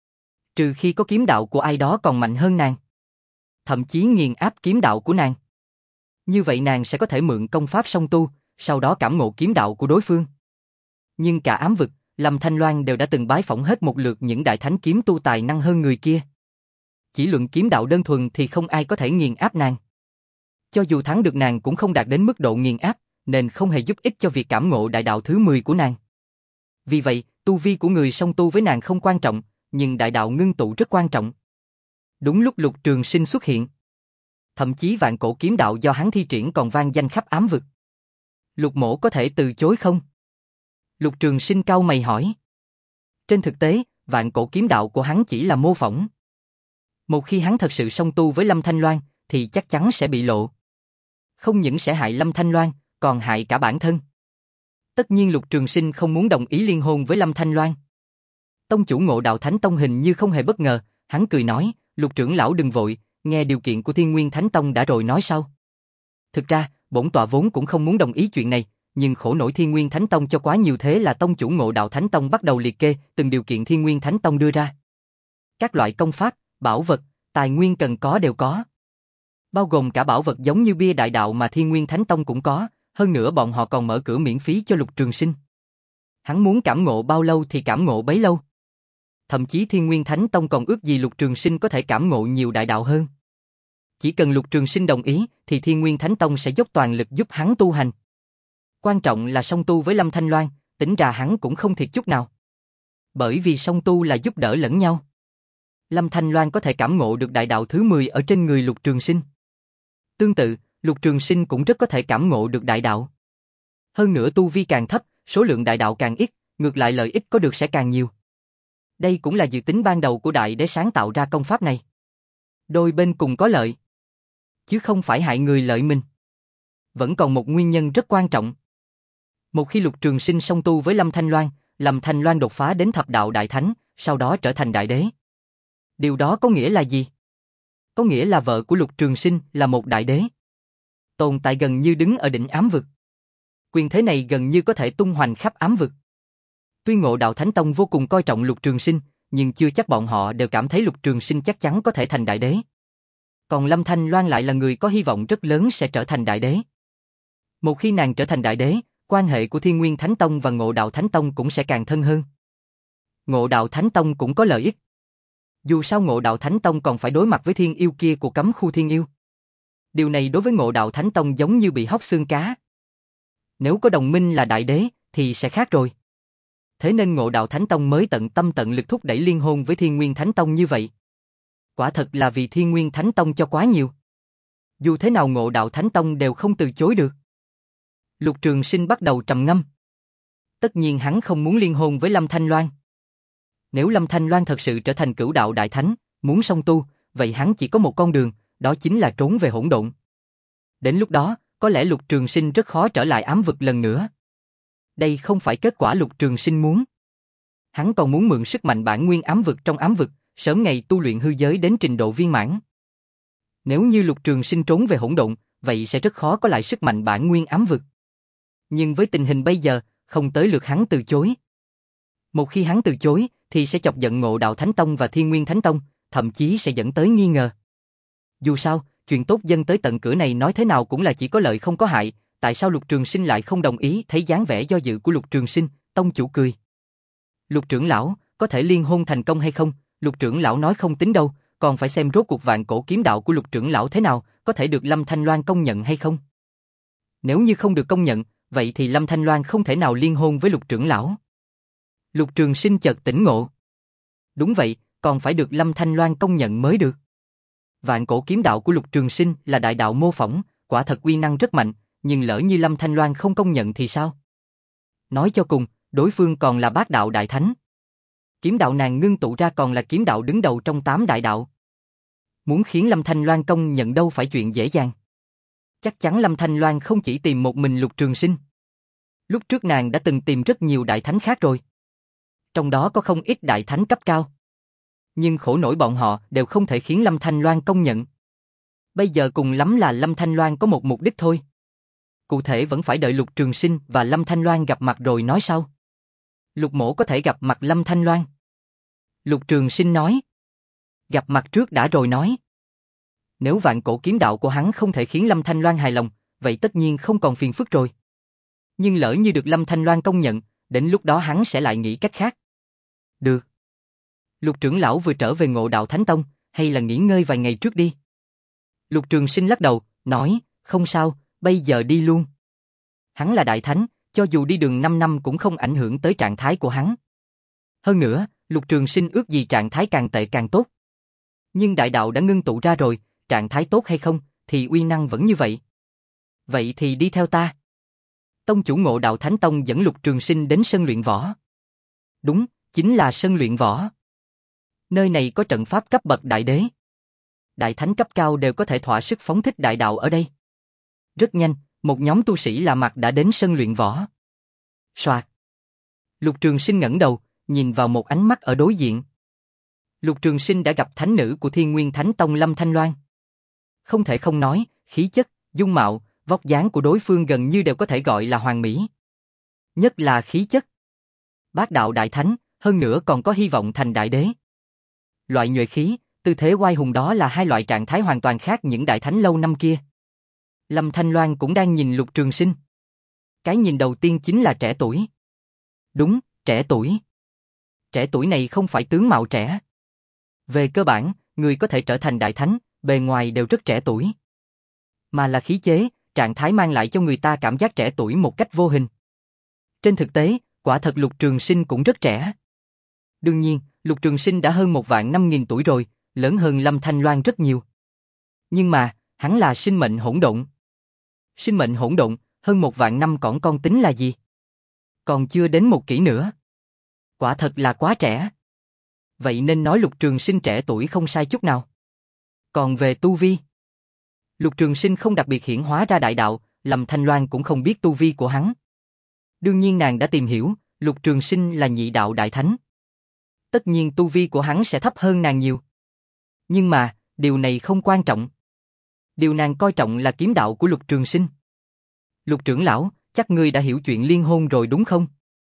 Trừ khi có kiếm đạo của ai đó còn mạnh hơn nàng. Thậm chí nghiền áp kiếm đạo của nàng. Như vậy nàng sẽ có thể mượn công pháp song tu, sau đó cảm ngộ kiếm đạo của đối phương. Nhưng cả ám vực, Lâm Thanh Loan đều đã từng bái phỏng hết một lượt những đại thánh kiếm tu tài năng hơn người kia. Chỉ luận kiếm đạo đơn thuần thì không ai có thể nghiền áp nàng. Cho dù thắng được nàng cũng không đạt đến mức độ nghiền áp, nên không hề giúp ích cho việc cảm ngộ đại đạo thứ mười của nàng. Vì vậy, tu vi của người song tu với nàng không quan trọng, nhưng đại đạo ngưng tụ rất quan trọng. Đúng lúc Lục Trường Sinh xuất hiện. Thậm chí vạn cổ kiếm đạo do hắn thi triển còn vang danh khắp ám vực. Lục mỗ có thể từ chối không? Lục Trường Sinh cau mày hỏi. Trên thực tế, vạn cổ kiếm đạo của hắn chỉ là mô phỏng. Một khi hắn thật sự song tu với Lâm Thanh Loan, thì chắc chắn sẽ bị lộ. Không những sẽ hại Lâm Thanh Loan, còn hại cả bản thân. Tất nhiên Lục Trường Sinh không muốn đồng ý liên hôn với Lâm Thanh Loan. Tông chủ Ngộ Đạo Thánh Tông hình như không hề bất ngờ, hắn cười nói, Lục trưởng lão đừng vội, nghe điều kiện của Thiên Nguyên Thánh Tông đã rồi nói sau. Thực ra, bổn tọa vốn cũng không muốn đồng ý chuyện này, nhưng khổ nổi Thiên Nguyên Thánh Tông cho quá nhiều, thế là tông chủ Ngộ Đạo Thánh Tông bắt đầu liệt kê từng điều kiện Thiên Nguyên Thánh Tông đưa ra. Các loại công pháp, bảo vật, tài nguyên cần có đều có. Bao gồm cả bảo vật giống như bia đại đạo mà Thiên Nguyên Thánh Tông cũng có, hơn nữa bọn họ còn mở cửa miễn phí cho Lục Trường Sinh. Hắn muốn cảm ngộ bao lâu thì cảm ngộ bấy lâu. Thậm chí Thiên Nguyên Thánh Tông còn ước gì Lục Trường Sinh có thể cảm ngộ nhiều đại đạo hơn. Chỉ cần Lục Trường Sinh đồng ý thì Thiên Nguyên Thánh Tông sẽ dốc toàn lực giúp hắn tu hành. Quan trọng là song tu với Lâm Thanh Loan, tính ra hắn cũng không thiệt chút nào. Bởi vì song tu là giúp đỡ lẫn nhau. Lâm Thanh Loan có thể cảm ngộ được đại đạo thứ mười ở trên người Lục Trường Sinh. Tương tự, Lục Trường Sinh cũng rất có thể cảm ngộ được đại đạo. Hơn nữa tu vi càng thấp, số lượng đại đạo càng ít, ngược lại lợi ích có được sẽ càng nhiều. Đây cũng là dự tính ban đầu của Đại Đế sáng tạo ra công pháp này. Đôi bên cùng có lợi, chứ không phải hại người lợi mình. Vẫn còn một nguyên nhân rất quan trọng. Một khi Lục Trường Sinh song tu với Lâm Thanh Loan, Lâm Thanh Loan đột phá đến thập đạo đại thánh, sau đó trở thành đại đế. Điều đó có nghĩa là gì? Có nghĩa là vợ của Lục Trường Sinh là một đại đế. Tồn tại gần như đứng ở đỉnh ám vực. Quyền thế này gần như có thể tung hoành khắp ám vực. Tuy Ngộ Đạo Thánh Tông vô cùng coi trọng Lục Trường Sinh, nhưng chưa chắc bọn họ đều cảm thấy Lục Trường Sinh chắc chắn có thể thành đại đế. Còn Lâm Thanh Loan lại là người có hy vọng rất lớn sẽ trở thành đại đế. Một khi nàng trở thành đại đế, quan hệ của Thiên Nguyên Thánh Tông và Ngộ Đạo Thánh Tông cũng sẽ càng thân hơn. Ngộ Đạo Thánh Tông cũng có lợi ích. Dù sao Ngộ Đạo Thánh Tông còn phải đối mặt với thiên yêu kia của cấm khu thiên yêu. Điều này đối với Ngộ Đạo Thánh Tông giống như bị hóc xương cá. Nếu có đồng minh là đại đế, thì sẽ khác rồi. Thế nên Ngộ Đạo Thánh Tông mới tận tâm tận lực thúc đẩy liên hôn với Thiên Nguyên Thánh Tông như vậy. Quả thật là vì Thiên Nguyên Thánh Tông cho quá nhiều. Dù thế nào Ngộ Đạo Thánh Tông đều không từ chối được. Lục Trường Sinh bắt đầu trầm ngâm. Tất nhiên hắn không muốn liên hôn với Lâm Thanh Loan. Nếu Lâm Thanh Loan thật sự trở thành cửu đạo đại thánh, muốn song tu, vậy hắn chỉ có một con đường, đó chính là trốn về hỗn độn. Đến lúc đó, có lẽ Lục Trường Sinh rất khó trở lại ám vực lần nữa. Đây không phải kết quả Lục Trường Sinh muốn. Hắn còn muốn mượn sức mạnh bản nguyên ám vực trong ám vực, sớm ngày tu luyện hư giới đến trình độ viên mãn. Nếu như Lục Trường Sinh trốn về hỗn độn, vậy sẽ rất khó có lại sức mạnh bản nguyên ám vực. Nhưng với tình hình bây giờ, không tới lượt hắn từ chối. Một khi hắn từ chối, thì sẽ chọc giận Ngộ Đạo Thánh Tông và Thiên Nguyên Thánh Tông, thậm chí sẽ dẫn tới nghi ngờ. Dù sao, chuyện tốt dân tới tận cửa này nói thế nào cũng là chỉ có lợi không có hại, tại sao Lục Trường Sinh lại không đồng ý? Thấy dáng vẻ do dự của Lục Trường Sinh, tông chủ cười. Lục trưởng lão, có thể liên hôn thành công hay không? Lục trưởng lão nói không tính đâu, còn phải xem rốt cuộc vạn cổ kiếm đạo của Lục trưởng lão thế nào, có thể được Lâm Thanh Loan công nhận hay không? Nếu như không được công nhận, vậy thì Lâm Thanh Loan không thể nào liên hôn với Lục trưởng lão. Lục Trường Sinh chợt tỉnh ngộ. Đúng vậy, còn phải được Lâm Thanh Loan công nhận mới được. Vạn cổ kiếm đạo của Lục Trường Sinh là đại đạo mô phỏng, quả thật uy năng rất mạnh, nhưng lỡ như Lâm Thanh Loan không công nhận thì sao? Nói cho cùng, đối phương còn là bát đạo đại thánh. Kiếm đạo nàng ngưng tụ ra còn là kiếm đạo đứng đầu trong tám đại đạo. Muốn khiến Lâm Thanh Loan công nhận đâu phải chuyện dễ dàng. Chắc chắn Lâm Thanh Loan không chỉ tìm một mình Lục Trường Sinh. Lúc trước nàng đã từng tìm rất nhiều đại thánh khác rồi. Trong đó có không ít đại thánh cấp cao. Nhưng khổ nổi bọn họ đều không thể khiến Lâm Thanh Loan công nhận. Bây giờ cùng lắm là Lâm Thanh Loan có một mục đích thôi. Cụ thể vẫn phải đợi Lục Trường Sinh và Lâm Thanh Loan gặp mặt rồi nói sau. Lục mỗ có thể gặp mặt Lâm Thanh Loan. Lục Trường Sinh nói. Gặp mặt trước đã rồi nói. Nếu vạn cổ kiếm đạo của hắn không thể khiến Lâm Thanh Loan hài lòng, vậy tất nhiên không còn phiền phức rồi. Nhưng lỡ như được Lâm Thanh Loan công nhận, đến lúc đó hắn sẽ lại nghĩ cách khác. Được. Lục trưởng lão vừa trở về Ngộ Đạo Thánh Tông, hay là nghỉ ngơi vài ngày trước đi? Lục Trường Sinh lắc đầu, nói, không sao, bây giờ đi luôn. Hắn là đại thánh, cho dù đi đường năm năm cũng không ảnh hưởng tới trạng thái của hắn. Hơn nữa, Lục Trường Sinh ước gì trạng thái càng tệ càng tốt. Nhưng đại đạo đã ngưng tụ ra rồi, trạng thái tốt hay không, thì uy năng vẫn như vậy. Vậy thì đi theo ta. Tông chủ Ngộ Đạo Thánh Tông dẫn Lục Trường Sinh đến sân luyện võ. Đúng, chính là sân luyện võ. Nơi này có trận pháp cấp bậc đại đế. Đại thánh cấp cao đều có thể thỏa sức phóng thích đại đạo ở đây. Rất nhanh, một nhóm tu sĩ lạ mặt đã đến sân luyện võ. Soạt. Lục Trường Sinh ngẩng đầu, nhìn vào một ánh mắt ở đối diện. Lục Trường Sinh đã gặp thánh nữ của Thiên Nguyên Thánh Tông Lâm Thanh Loan. Không thể không nói, khí chất, dung mạo, vóc dáng của đối phương gần như đều có thể gọi là hoàn mỹ. Nhất là khí chất. Bác đạo đại thánh, hơn nữa còn có hy vọng thành đại đế. Loại nhuệ khí, tư thế oai hùng đó là hai loại trạng thái hoàn toàn khác những đại thánh lâu năm kia. Lâm Thanh Loan cũng đang nhìn Lục Trường Sinh. Cái nhìn đầu tiên chính là trẻ tuổi. Đúng, trẻ tuổi. Trẻ tuổi này không phải tướng mạo trẻ. Về cơ bản, người có thể trở thành đại thánh, bề ngoài đều rất trẻ tuổi. Mà là khí chế, trạng thái mang lại cho người ta cảm giác trẻ tuổi một cách vô hình. Trên thực tế, quả thật Lục Trường Sinh cũng rất trẻ. Đương nhiên, Lục Trường Sinh đã hơn một vạn năm nghìn tuổi rồi, lớn hơn Lâm Thanh Loan rất nhiều. Nhưng mà, hắn là sinh mệnh hỗn độn. Sinh mệnh hỗn độn, hơn một vạn năm còn con tính là gì? Còn chưa đến một kỷ nữa. Quả thật là quá trẻ. Vậy nên nói Lục Trường Sinh trẻ tuổi không sai chút nào. Còn về tu vi, Lục Trường Sinh không đặc biệt hiển hóa ra đại đạo, Lâm Thanh Loan cũng không biết tu vi của hắn. Đương nhiên nàng đã tìm hiểu, Lục Trường Sinh là nhị đạo đại thánh. Tất nhiên tu vi của hắn sẽ thấp hơn nàng nhiều. Nhưng mà, điều này không quan trọng. Điều nàng coi trọng là kiếm đạo của Lục Trường Sinh. Lục trưởng lão, chắc ngươi đã hiểu chuyện liên hôn rồi đúng không?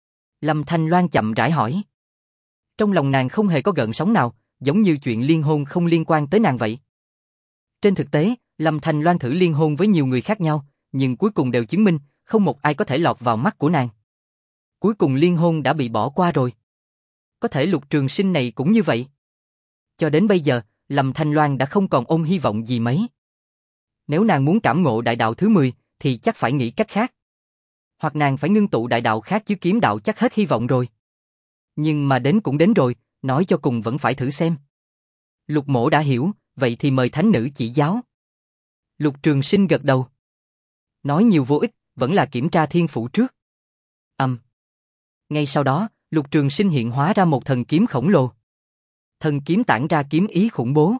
Lâm Thanh Loan chậm rãi hỏi. Trong lòng nàng không hề có gợn sóng nào, giống như chuyện liên hôn không liên quan tới nàng vậy. Trên thực tế, Lâm Thanh Loan thử liên hôn với nhiều người khác nhau, nhưng cuối cùng đều chứng minh, không một ai có thể lọt vào mắt của nàng. Cuối cùng liên hôn đã bị bỏ qua rồi. Có thể Lục Trường Sinh này cũng như vậy. Cho đến bây giờ, Lâm Thanh Loan đã không còn ôm hy vọng gì mấy. Nếu nàng muốn cảm ngộ đại đạo thứ mười, thì chắc phải nghĩ cách khác. Hoặc nàng phải ngưng tụ đại đạo khác chứ kiếm đạo chắc hết hy vọng rồi. Nhưng mà đến cũng đến rồi, nói cho cùng vẫn phải thử xem. Lục mỗ đã hiểu, vậy thì mời thánh nữ chỉ giáo. Lục Trường Sinh gật đầu. Nói nhiều vô ích, vẫn là kiểm tra thiên phụ trước. Ầm. Um. Ngay sau đó, Lục Trường Sinh hiện hóa ra một thần kiếm khổng lồ. Thần kiếm tản ra kiếm ý khủng bố.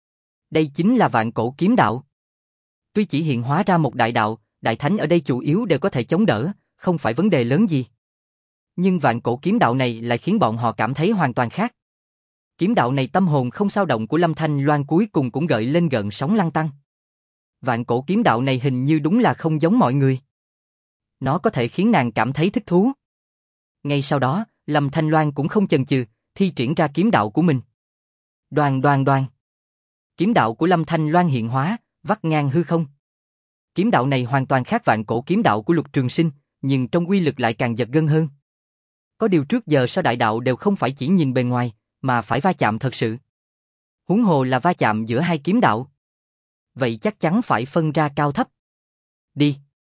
Đây chính là vạn cổ kiếm đạo. Tuy chỉ hiện hóa ra một đại đạo, đại thánh ở đây chủ yếu đều có thể chống đỡ, không phải vấn đề lớn gì. Nhưng vạn cổ kiếm đạo này lại khiến bọn họ cảm thấy hoàn toàn khác. Kiếm đạo này tâm hồn không dao động của Lâm Thanh Loan cuối cùng cũng gợi lên gợn sóng lăn tăn. Vạn cổ kiếm đạo này hình như đúng là không giống mọi người. Nó có thể khiến nàng cảm thấy thích thú. Ngay sau đó, Lâm Thanh Loan cũng không chần chừ, thi triển ra kiếm đạo của mình. Đoàn đoàn đoàn. Kiếm đạo của Lâm Thanh Loan hiện hóa, vắt ngang hư không. Kiếm đạo này hoàn toàn khác vạn cổ kiếm đạo của Lục Trường Sinh, nhưng trong uy lực lại càng giật gân hơn. Có điều trước giờ sao đại đạo đều không phải chỉ nhìn bề ngoài, mà phải va chạm thật sự. Huống hồ là va chạm giữa hai kiếm đạo. Vậy chắc chắn phải phân ra cao thấp. Đi.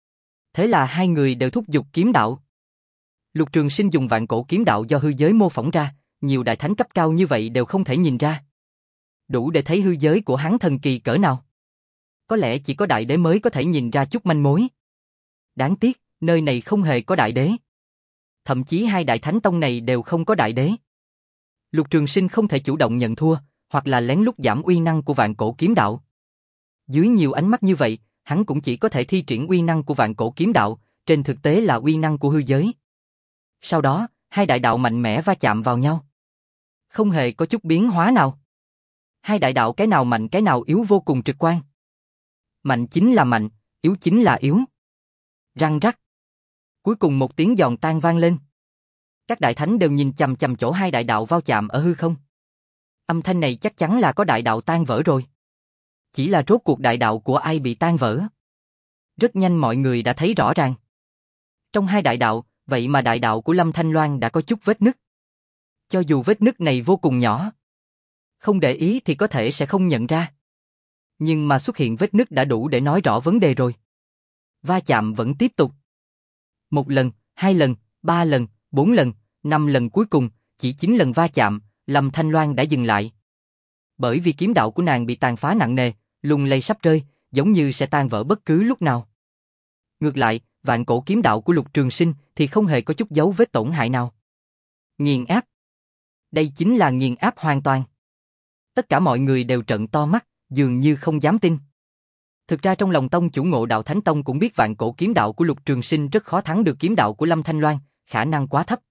Thế là hai người đều thúc giục kiếm đạo. Lục Trường Sinh dùng vạn cổ kiếm đạo do hư giới mô phỏng ra, nhiều đại thánh cấp cao như vậy đều không thể nhìn ra. Đủ để thấy hư giới của hắn thần kỳ cỡ nào. Có lẽ chỉ có đại đế mới có thể nhìn ra chút manh mối. Đáng tiếc, nơi này không hề có đại đế. Thậm chí hai đại thánh tông này đều không có đại đế. Lục Trường Sinh không thể chủ động nhận thua, hoặc là lén lút giảm uy năng của vạn cổ kiếm đạo. Dưới nhiều ánh mắt như vậy, hắn cũng chỉ có thể thi triển uy năng của vạn cổ kiếm đạo, trên thực tế là uy năng của hư giới. Sau đó, hai đại đạo mạnh mẽ va chạm vào nhau. Không hề có chút biến hóa nào. Hai đại đạo cái nào mạnh cái nào yếu vô cùng trực quan. Mạnh chính là mạnh, yếu chính là yếu. Răng rắc. Cuối cùng một tiếng giòn tan vang lên. Các đại thánh đều nhìn chằm chằm chỗ hai đại đạo va chạm ở hư không. Âm thanh này chắc chắn là có đại đạo tan vỡ rồi. Chỉ là rốt cuộc đại đạo của ai bị tan vỡ. Rất nhanh mọi người đã thấy rõ ràng. Trong hai đại đạo, vậy mà đại đạo của Lâm Thanh Loan đã có chút vết nứt. Cho dù vết nứt này vô cùng nhỏ, không để ý thì có thể sẽ không nhận ra. Nhưng mà xuất hiện vết nứt đã đủ để nói rõ vấn đề rồi. Va chạm vẫn tiếp tục. Một lần, hai lần, ba lần, bốn lần, năm lần cuối cùng, chỉ chín lần va chạm, Lâm Thanh Loan đã dừng lại. Bởi vì kiếm đạo của nàng bị tàn phá nặng nề, lung lay sắp rơi, giống như sẽ tan vỡ bất cứ lúc nào. Ngược lại, vạn cổ kiếm đạo của Lục Trường Sinh thì không hề có chút dấu vết tổn hại nào. Nghiền áp. Đây chính là nghiền áp hoàn toàn. Tất cả mọi người đều trợn to mắt, dường như không dám tin. Thực ra trong lòng tông chủ Ngộ Đạo Thánh Tông cũng biết vạn cổ kiếm đạo của Lục Trường Sinh rất khó thắng được kiếm đạo của Lâm Thanh Loan, khả năng quá thấp.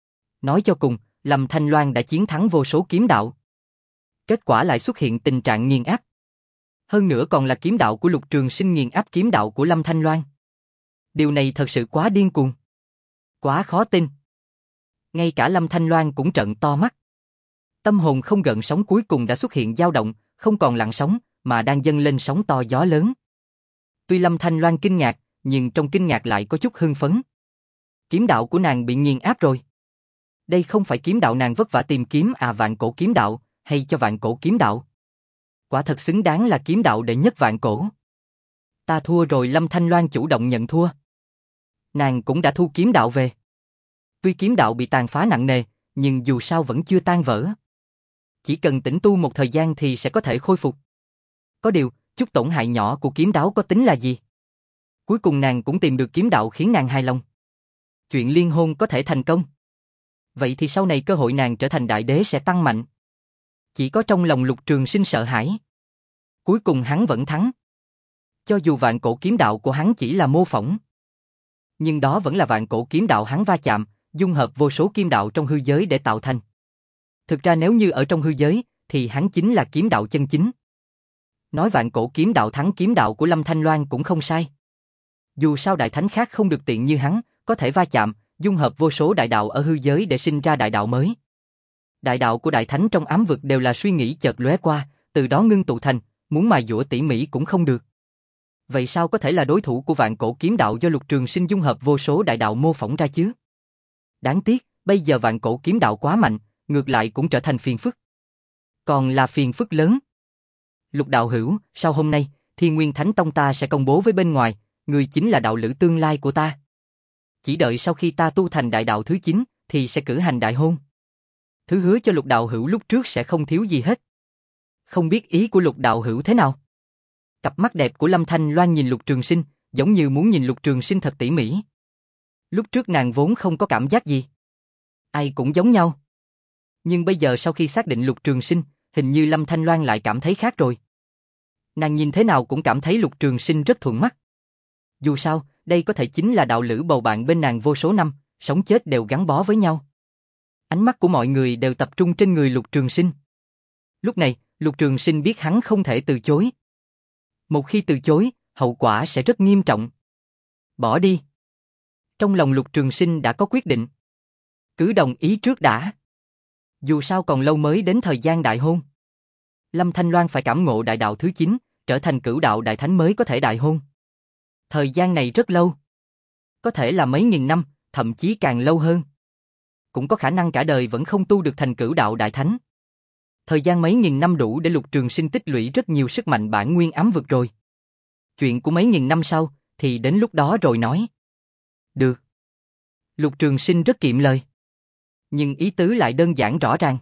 Nói cho cùng, Lâm Thanh Loan đã chiến thắng vô số kiếm đạo. Kết quả lại xuất hiện tình trạng nghiền áp. Hơn nữa còn là kiếm đạo của Lục Trường Sinh nghiền áp kiếm đạo của Lâm Thanh Loan. Điều này thật sự quá điên cuồng. Quá khó tin. Ngay cả Lâm Thanh Loan cũng trợn to mắt. Tâm hồn không gợn sóng cuối cùng đã xuất hiện dao động, không còn lặng sóng, mà đang dâng lên sóng to gió lớn. Tuy Lâm Thanh Loan kinh ngạc, nhưng trong kinh ngạc lại có chút hưng phấn. Kiếm đạo của nàng bị nghiền áp rồi. Đây không phải kiếm đạo nàng vất vả tìm kiếm à, vạn cổ kiếm đạo, hay cho vạn cổ kiếm đạo. Quả thật xứng đáng là kiếm đạo đệ nhất vạn cổ. Ta thua rồi. Lâm Thanh Loan chủ động nhận thua. Nàng cũng đã thu kiếm đạo về. Tuy kiếm đạo bị tàn phá nặng nề, nhưng dù sao vẫn chưa tan vỡ. Chỉ cần tĩnh tu một thời gian thì sẽ có thể khôi phục. Có điều, chút tổn hại nhỏ của kiếm đạo có tính là gì? Cuối cùng nàng cũng tìm được kiếm đạo khiến nàng hài lòng. Chuyện liên hôn có thể thành công. Vậy thì sau này cơ hội nàng trở thành đại đế sẽ tăng mạnh. Chỉ có trong lòng Lục Trường Sinh sợ hãi. Cuối cùng hắn vẫn thắng. Cho dù vạn cổ kiếm đạo của hắn chỉ là mô phỏng, nhưng đó vẫn là vạn cổ kiếm đạo hắn va chạm, dung hợp vô số kiếm đạo trong hư giới để tạo thành. Thực ra nếu như ở trong hư giới, thì hắn chính là kiếm đạo chân chính. Nói vạn cổ kiếm đạo thắng kiếm đạo của Lâm Thanh Loan cũng không sai. Dù sao đại thánh khác không được tiện như hắn, có thể va chạm, dung hợp vô số đại đạo ở hư giới để sinh ra đại đạo mới. Đại đạo của đại thánh trong ám vực đều là suy nghĩ chợt lóe qua, từ đó ngưng tụ thành, muốn mài dũa tỉ mỉ cũng không được. Vậy sao có thể là đối thủ của vạn cổ kiếm đạo do Lục Trường Sinh dung hợp vô số đại đạo mô phỏng ra chứ? Đáng tiếc, bây giờ vạn cổ kiếm đạo quá mạnh, ngược lại cũng trở thành phiền phức. Còn là phiền phức lớn. Lục đạo hữu, sau hôm nay, Thiên Nguyên Thánh Tông ta sẽ công bố với bên ngoài, người chính là đạo lữ tương lai của ta. Chỉ đợi sau khi ta tu thành đại đạo thứ chín, thì sẽ cử hành đại hôn. Thứ hứa cho Lục đạo hữu lúc trước sẽ không thiếu gì hết. Không biết ý của Lục đạo hữu thế nào? Cặp mắt đẹp của Lâm Thanh Loan nhìn Lục Trường Sinh, giống như muốn nhìn Lục Trường Sinh thật tỉ mỉ. Lúc trước nàng vốn không có cảm giác gì. Ai cũng giống nhau. Nhưng bây giờ sau khi xác định Lục Trường Sinh, hình như Lâm Thanh Loan lại cảm thấy khác rồi. Nàng nhìn thế nào cũng cảm thấy Lục Trường Sinh rất thuận mắt. Dù sao, đây có thể chính là đạo lữ bầu bạn bên nàng vô số năm, sống chết đều gắn bó với nhau. Ánh mắt của mọi người đều tập trung trên người Lục Trường Sinh. Lúc này, Lục Trường Sinh biết hắn không thể từ chối. Một khi từ chối, hậu quả sẽ rất nghiêm trọng. Bỏ đi. Trong lòng Lục Trường Sinh đã có quyết định. Cứ đồng ý trước đã. Dù sao còn lâu mới đến thời gian đại hôn. Lâm Thanh Loan phải cảm ngộ đại đạo thứ chín, trở thành cửu đạo đại thánh mới có thể đại hôn. Thời gian này rất lâu. Có thể là mấy nghìn năm, thậm chí càng lâu hơn. Cũng có khả năng cả đời vẫn không tu được thành cửu đạo đại thánh. Thời gian mấy nghìn năm đủ để Lục Trường Sinh tích lũy rất nhiều sức mạnh bản nguyên ám vực rồi. Chuyện của mấy nghìn năm sau, thì đến lúc đó rồi nói. Được. Lục Trường Sinh rất kiệm lời. Nhưng ý tứ lại đơn giản rõ ràng.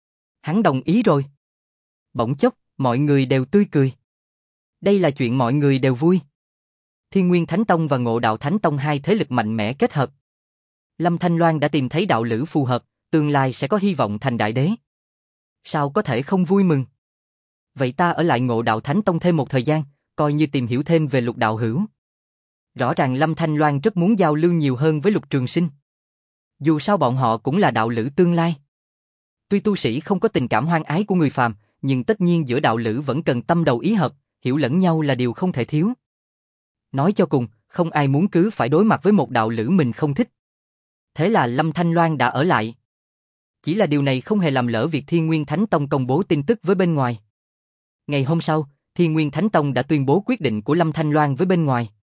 Hắn đồng ý rồi. Bỗng chốc, mọi người đều tươi cười. Đây là chuyện mọi người đều vui. Thiên Nguyên Thánh Tông và Ngộ Đạo Thánh Tông hai thế lực mạnh mẽ kết hợp. Lâm Thanh Loan đã tìm thấy đạo lữ phù hợp, tương lai sẽ có hy vọng thành đại đế. Sao có thể không vui mừng? Vậy ta ở lại Ngộ Đạo Thánh Tông thêm một thời gian, coi như tìm hiểu thêm về Lục đạo hữu. Rõ ràng Lâm Thanh Loan rất muốn giao lưu nhiều hơn với Lục Trường Sinh. Dù sao bọn họ cũng là đạo lữ tương lai. Tuy tu sĩ không có tình cảm hoang ái của người phàm, nhưng tất nhiên giữa đạo lữ vẫn cần tâm đầu ý hợp, hiểu lẫn nhau là điều không thể thiếu. Nói cho cùng, không ai muốn cứ phải đối mặt với một đạo lữ mình không thích. Thế là Lâm Thanh Loan đã ở lại. Chỉ là điều này không hề làm lỡ việc Thiên Nguyên Thánh Tông công bố tin tức với bên ngoài. Ngày hôm sau, Thiên Nguyên Thánh Tông đã tuyên bố quyết định của Lâm Thanh Loan với bên ngoài.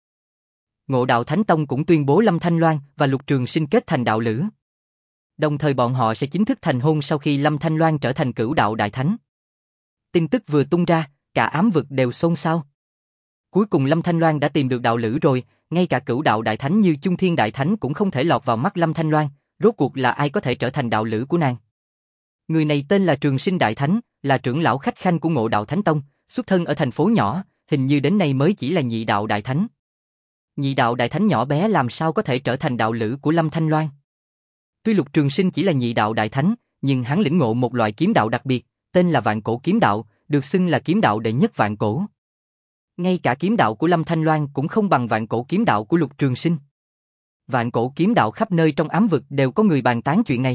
Ngộ Đạo Thánh Tông cũng tuyên bố Lâm Thanh Loan và Lục Trường Sinh kết thành đạo lữ. Đồng thời bọn họ sẽ chính thức thành hôn sau khi Lâm Thanh Loan trở thành cửu đạo đại thánh. Tin tức vừa tung ra, cả ám vực đều xôn xao. Cuối cùng Lâm Thanh Loan đã tìm được đạo lữ rồi, ngay cả cửu đạo đại thánh như Chung Thiên Đại Thánh cũng không thể lọt vào mắt Lâm Thanh Loan, rốt cuộc là ai có thể trở thành đạo lữ của nàng. Người này tên là Trường Sinh Đại Thánh, là trưởng lão khách khanh của Ngộ Đạo Thánh Tông, xuất thân ở thành phố nhỏ, hình như đến nay mới chỉ là nhị đạo đại thánh. Nhị đạo đại thánh nhỏ bé làm sao có thể trở thành đạo lữ của Lâm Thanh Loan. Tuy Lục Trường Sinh chỉ là nhị đạo đại thánh, nhưng hắn lĩnh ngộ một loại kiếm đạo đặc biệt, tên là Vạn Cổ Kiếm Đạo, được xưng là kiếm đạo đệ nhất vạn cổ. Ngay cả kiếm đạo của Lâm Thanh Loan cũng không bằng Vạn Cổ Kiếm Đạo của Lục Trường Sinh. Vạn Cổ Kiếm Đạo khắp nơi trong ám vực đều có người bàn tán chuyện này.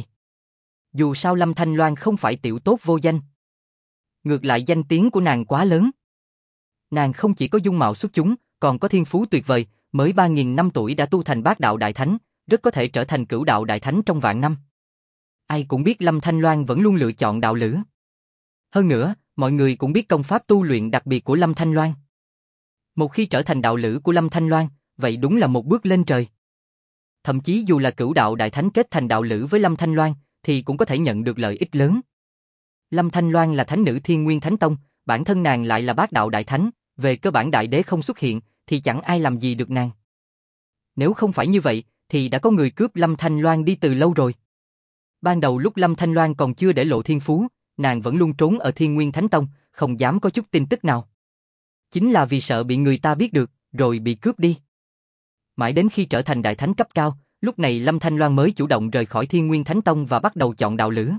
Dù sao Lâm Thanh Loan không phải tiểu tốt vô danh. Ngược lại danh tiếng của nàng quá lớn. Nàng không chỉ có dung mạo xuất chúng, còn có thiên phú tuyệt vời, mới ba nghìn năm tuổi đã tu thành bát đạo đại thánh, rất có thể trở thành cửu đạo đại thánh trong vạn năm. Ai cũng biết Lâm Thanh Loan vẫn luôn lựa chọn đạo lữ. Hơn nữa, mọi người cũng biết công pháp tu luyện đặc biệt của Lâm Thanh Loan. Một khi trở thành đạo lữ của Lâm Thanh Loan, vậy đúng là một bước lên trời. Thậm chí dù là cửu đạo đại thánh kết thành đạo lữ với Lâm Thanh Loan, thì cũng có thể nhận được lợi ích lớn. Lâm Thanh Loan là thánh nữ Thiên Nguyên Thánh Tông, bản thân nàng lại là bát đạo đại thánh, về cơ bản đại đế không xuất hiện, thì chẳng ai làm gì được nàng. Nếu không phải như vậy, thì đã có người cướp Lâm Thanh Loan đi từ lâu rồi. Ban đầu lúc Lâm Thanh Loan còn chưa để lộ thiên phú, nàng vẫn luôn trốn ở Thiên Nguyên Thánh Tông, không dám có chút tin tức nào. Chính là vì sợ bị người ta biết được, rồi bị cướp đi. Mãi đến khi trở thành đại thánh cấp cao, lúc này Lâm Thanh Loan mới chủ động rời khỏi Thiên Nguyên Thánh Tông và bắt đầu chọn đạo lữ.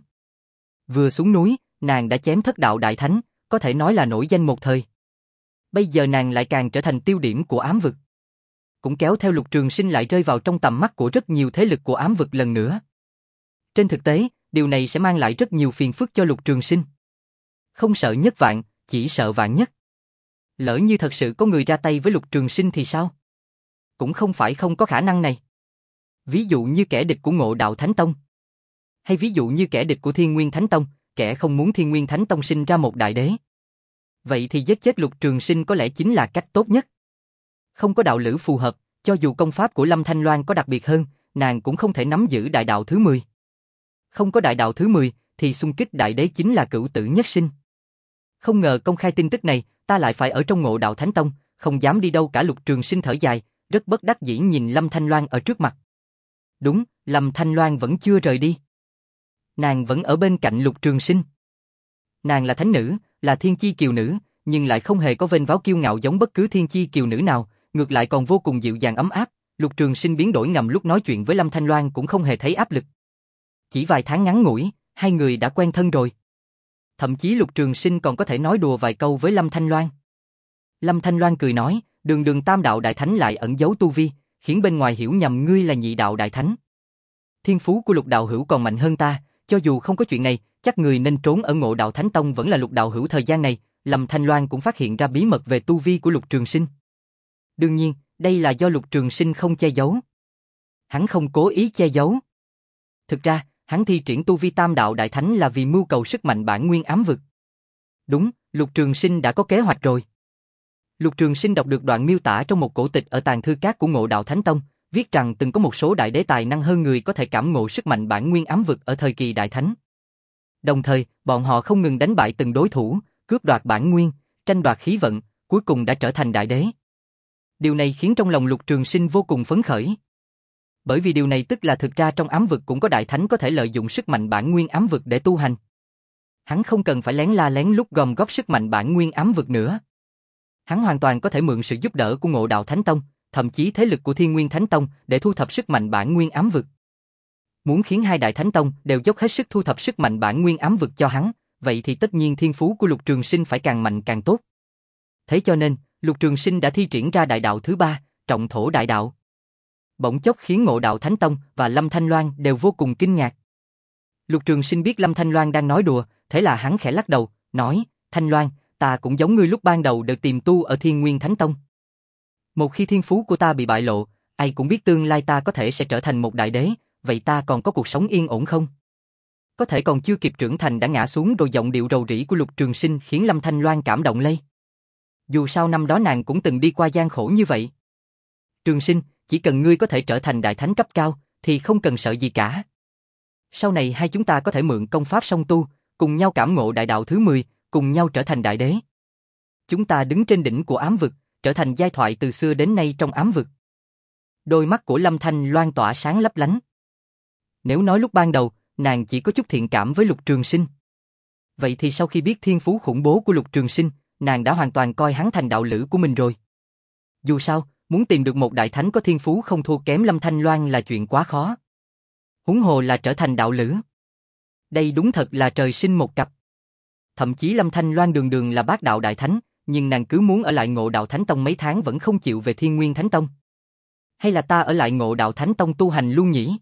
Vừa xuống núi, nàng đã chém thất đạo đại thánh, có thể nói là nổi danh một thời. Bây giờ nàng lại càng trở thành tiêu điểm của ám vực. Cũng kéo theo Lục Trường Sinh lại rơi vào trong tầm mắt của rất nhiều thế lực của ám vực lần nữa. Trên thực tế, điều này sẽ mang lại rất nhiều phiền phức cho Lục Trường Sinh. Không sợ nhất vạn, chỉ sợ vạn nhất. Lỡ như thật sự có người ra tay với Lục Trường Sinh thì sao? Cũng không phải không có khả năng này. Ví dụ như kẻ địch của Ngộ Đạo Thánh Tông. Hay ví dụ như kẻ địch của Thiên Nguyên Thánh Tông, kẻ không muốn Thiên Nguyên Thánh Tông sinh ra một đại đế. Vậy thì giết chết Lục Trường Sinh có lẽ chính là cách tốt nhất. Không có đạo lữ phù hợp, cho dù công pháp của Lâm Thanh Loan có đặc biệt hơn, nàng cũng không thể nắm giữ đại đạo thứ mười. Không có đại đạo thứ mười, thì xung kích đại đế chính là cửu tử nhất sinh. Không ngờ công khai tin tức này, ta lại phải ở trong Ngộ Đạo Thánh Tông, không dám đi đâu cả. Lục Trường Sinh thở dài, rất bất đắc dĩ nhìn Lâm Thanh Loan ở trước mặt. Đúng, Lâm Thanh Loan vẫn chưa rời đi. Nàng vẫn ở bên cạnh Lục Trường Sinh. Nàng là thánh nữ, là thiên chi kiều nữ, nhưng lại không hề có vênh váo kiêu ngạo giống bất cứ thiên chi kiều nữ nào, ngược lại còn vô cùng dịu dàng ấm áp. Lục Trường Sinh biến đổi ngầm lúc nói chuyện với Lâm Thanh Loan cũng không hề thấy áp lực. Chỉ vài tháng ngắn ngủi, hai người đã quen thân rồi. Thậm chí Lục Trường Sinh còn có thể nói đùa vài câu với Lâm Thanh Loan. Lâm Thanh Loan cười nói, đường đường tam đạo đại thánh lại ẩn giấu tu vi, khiến bên ngoài hiểu nhầm ngươi là nhị đạo đại thánh. Thiên phú của Lục đạo hữu còn mạnh hơn ta, cho dù không có chuyện này, chắc người nên trốn ở Ngộ Đạo Thánh Tông vẫn là Lục đạo hữu. Thời gian này, Lâm Thanh Loan cũng phát hiện ra bí mật về tu vi của Lục Trường Sinh. Đương nhiên, đây là do Lục Trường Sinh không che giấu. Hắn không cố ý che giấu. Thực ra, hắn thi triển tu vi tam đạo đại thánh là vì mưu cầu sức mạnh bản nguyên ám vực. Đúng, Lục Trường Sinh đã có kế hoạch rồi. Lục Trường Sinh đọc được đoạn miêu tả trong một cổ tịch ở tàng thư cát của Ngộ Đạo Thánh Tông, viết rằng từng có một số đại đế tài năng hơn người có thể cảm ngộ sức mạnh bản nguyên ám vực ở thời kỳ đại thánh. Đồng thời, bọn họ không ngừng đánh bại từng đối thủ, cướp đoạt bản nguyên, tranh đoạt khí vận, cuối cùng đã trở thành đại đế. Điều này khiến trong lòng Lục Trường Sinh vô cùng phấn khởi. Bởi vì điều này tức là thực ra trong ám vực cũng có đại thánh có thể lợi dụng sức mạnh bản nguyên ám vực để tu hành. Hắn không cần phải lén la lén lút gom góp sức mạnh bản nguyên ám vực nữa. Hắn hoàn toàn có thể mượn sự giúp đỡ của Ngộ Đạo Thánh Tông, thậm chí thế lực của Thiên Nguyên Thánh Tông để thu thập sức mạnh bản nguyên ám vực. Muốn khiến hai đại thánh tông đều dốc hết sức thu thập sức mạnh bản nguyên ám vực cho hắn, vậy thì tất nhiên thiên phú của Lục Trường Sinh phải càng mạnh càng tốt. Thế cho nên, Lục Trường Sinh đã thi triển ra đại đạo thứ ba, Trọng Thổ Đại Đạo. Bỗng chốc khiến Ngộ Đạo Thánh Tông và Lâm Thanh Loan đều vô cùng kinh ngạc. Lục Trường Sinh biết Lâm Thanh Loan đang nói đùa, thế là hắn khẽ lắc đầu, nói, Thanh Loan, ta cũng giống ngươi lúc ban đầu đều tìm tu ở Thiên Nguyên Thánh Tông. Một khi thiên phú của ta bị bại lộ, ai cũng biết tương lai ta có thể sẽ trở thành một đại đế, vậy ta còn có cuộc sống yên ổn không? Có thể còn chưa kịp trưởng thành đã ngã xuống. Rồi giọng điệu rầu rĩ của Lục Trường Sinh khiến Lâm Thanh Loan cảm động lây. Dù sao năm đó nàng cũng từng đi qua gian khổ như vậy. Trường Sinh, chỉ cần ngươi có thể trở thành đại thánh cấp cao, thì không cần sợ gì cả. Sau này hai chúng ta có thể mượn công pháp song tu, cùng nhau cảm ngộ đại đạo thứ mười, cùng nhau trở thành đại đế. Chúng ta đứng trên đỉnh của ám vực, trở thành giai thoại từ xưa đến nay trong ám vực. Đôi mắt của Lâm Thanh Loan tỏa sáng lấp lánh. Nếu nói lúc ban đầu, nàng chỉ có chút thiện cảm với Lục Trường Sinh. Vậy thì sau khi biết thiên phú khủng bố của Lục Trường Sinh, nàng đã hoàn toàn coi hắn thành đạo lữ của mình rồi. Dù sao, muốn tìm được một đại thánh có thiên phú không thua kém Lâm Thanh Loan là chuyện quá khó. Huống hồ là trở thành đạo lữ. Đây đúng thật là trời sinh một cặp. Thậm chí Lâm Thanh Loan đường đường là bát đạo đại thánh, nhưng nàng cứ muốn ở lại Ngộ Đạo Thánh Tông mấy tháng vẫn không chịu về Thiên Nguyên Thánh Tông. Hay là ta ở lại Ngộ Đạo Thánh Tông tu hành luôn nhỉ?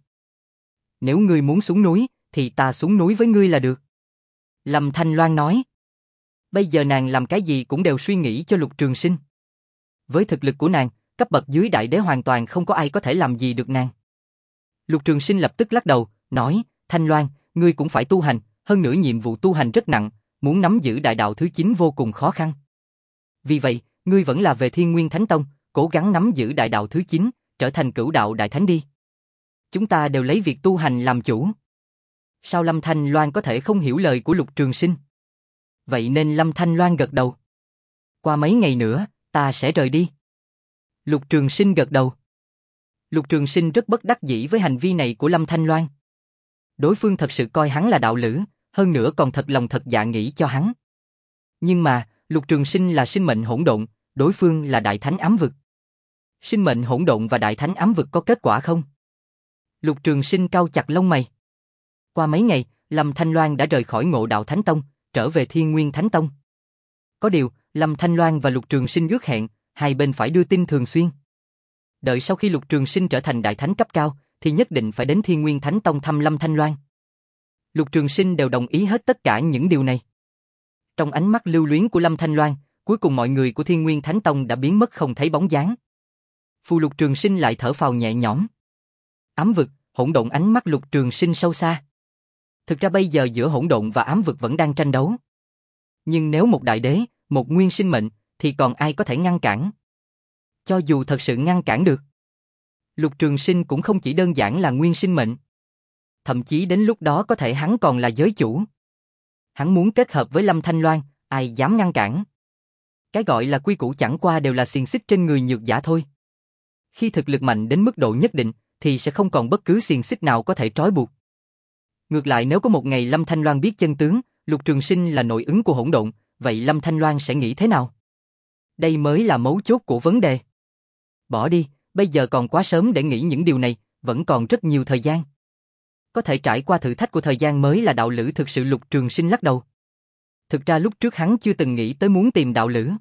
Nếu ngươi muốn xuống núi, thì ta xuống núi với ngươi là được. Lâm Thanh Loan nói. Bây giờ nàng làm cái gì cũng đều suy nghĩ cho Lục Trường Sinh. Với thực lực của nàng, cấp bậc dưới đại đế hoàn toàn không có ai có thể làm gì được nàng. Lục Trường Sinh lập tức lắc đầu, nói, Thanh Loan, ngươi cũng phải tu hành, hơn nữa nhiệm vụ tu hành rất nặng, muốn nắm giữ đại đạo thứ chín vô cùng khó khăn. Vì vậy, ngươi vẫn là về Thiên Nguyên Thánh Tông, cố gắng nắm giữ đại đạo thứ chín, trở thành cửu đạo đại thánh đi. Chúng ta đều lấy việc tu hành làm chủ. Sao Lâm Thanh Loan có thể không hiểu lời của Lục Trường Sinh? Vậy nên Lâm Thanh Loan gật đầu. Qua mấy ngày nữa, ta sẽ rời đi. Lục Trường Sinh gật đầu. Lục Trường Sinh rất bất đắc dĩ với hành vi này của Lâm Thanh Loan. Đối phương thật sự coi hắn là đạo lữ, hơn nữa còn thật lòng thật dạ nghĩ cho hắn. Nhưng mà, Lục Trường Sinh là sinh mệnh hỗn độn, đối phương là đại thánh ám vực. Sinh mệnh hỗn độn và đại thánh ám vực có kết quả không? Lục Trường Sinh cau chặt lông mày. Qua mấy ngày, Lâm Thanh Loan đã rời khỏi Ngộ Đạo Thánh Tông, trở về Thiên Nguyên Thánh Tông. Có điều, Lâm Thanh Loan và Lục Trường Sinh ước hẹn, hai bên phải đưa tin thường xuyên. Đợi sau khi Lục Trường Sinh trở thành đại thánh cấp cao, thì nhất định phải đến Thiên Nguyên Thánh Tông thăm Lâm Thanh Loan. Lục Trường Sinh đều đồng ý hết tất cả những điều này. Trong ánh mắt lưu luyến của Lâm Thanh Loan, cuối cùng mọi người của Thiên Nguyên Thánh Tông đã biến mất không thấy bóng dáng. Phù Lục Trường Sinh lại thở phào nhẹ nhõm. Ám vực, hỗn độn ánh mắt Lục Trường Sinh sâu xa. Thực ra bây giờ giữa hỗn độn và ám vực vẫn đang tranh đấu. Nhưng nếu một đại đế, một nguyên sinh mệnh, thì còn ai có thể ngăn cản? Cho dù thật sự ngăn cản được, Lục Trường Sinh cũng không chỉ đơn giản là nguyên sinh mệnh. Thậm chí đến lúc đó có thể hắn còn là giới chủ. Hắn muốn kết hợp với Lâm Thanh Loan, ai dám ngăn cản? Cái gọi là quy củ chẳng qua đều là xiềng xích trên người nhược giả thôi. Khi thực lực mạnh đến mức độ nhất định, thì sẽ không còn bất cứ xiềng xích nào có thể trói buộc. Ngược lại nếu có một ngày Lâm Thanh Loan biết chân tướng, Lục Trường Sinh là nội ứng của hỗn độn, vậy Lâm Thanh Loan sẽ nghĩ thế nào? Đây mới là mấu chốt của vấn đề. Bỏ đi, bây giờ còn quá sớm để nghĩ những điều này, vẫn còn rất nhiều thời gian. Có thể trải qua thử thách của thời gian mới là đạo lữ thực sự. Lục Trường Sinh lắc đầu. Thực ra lúc trước hắn chưa từng nghĩ tới muốn tìm đạo lữ.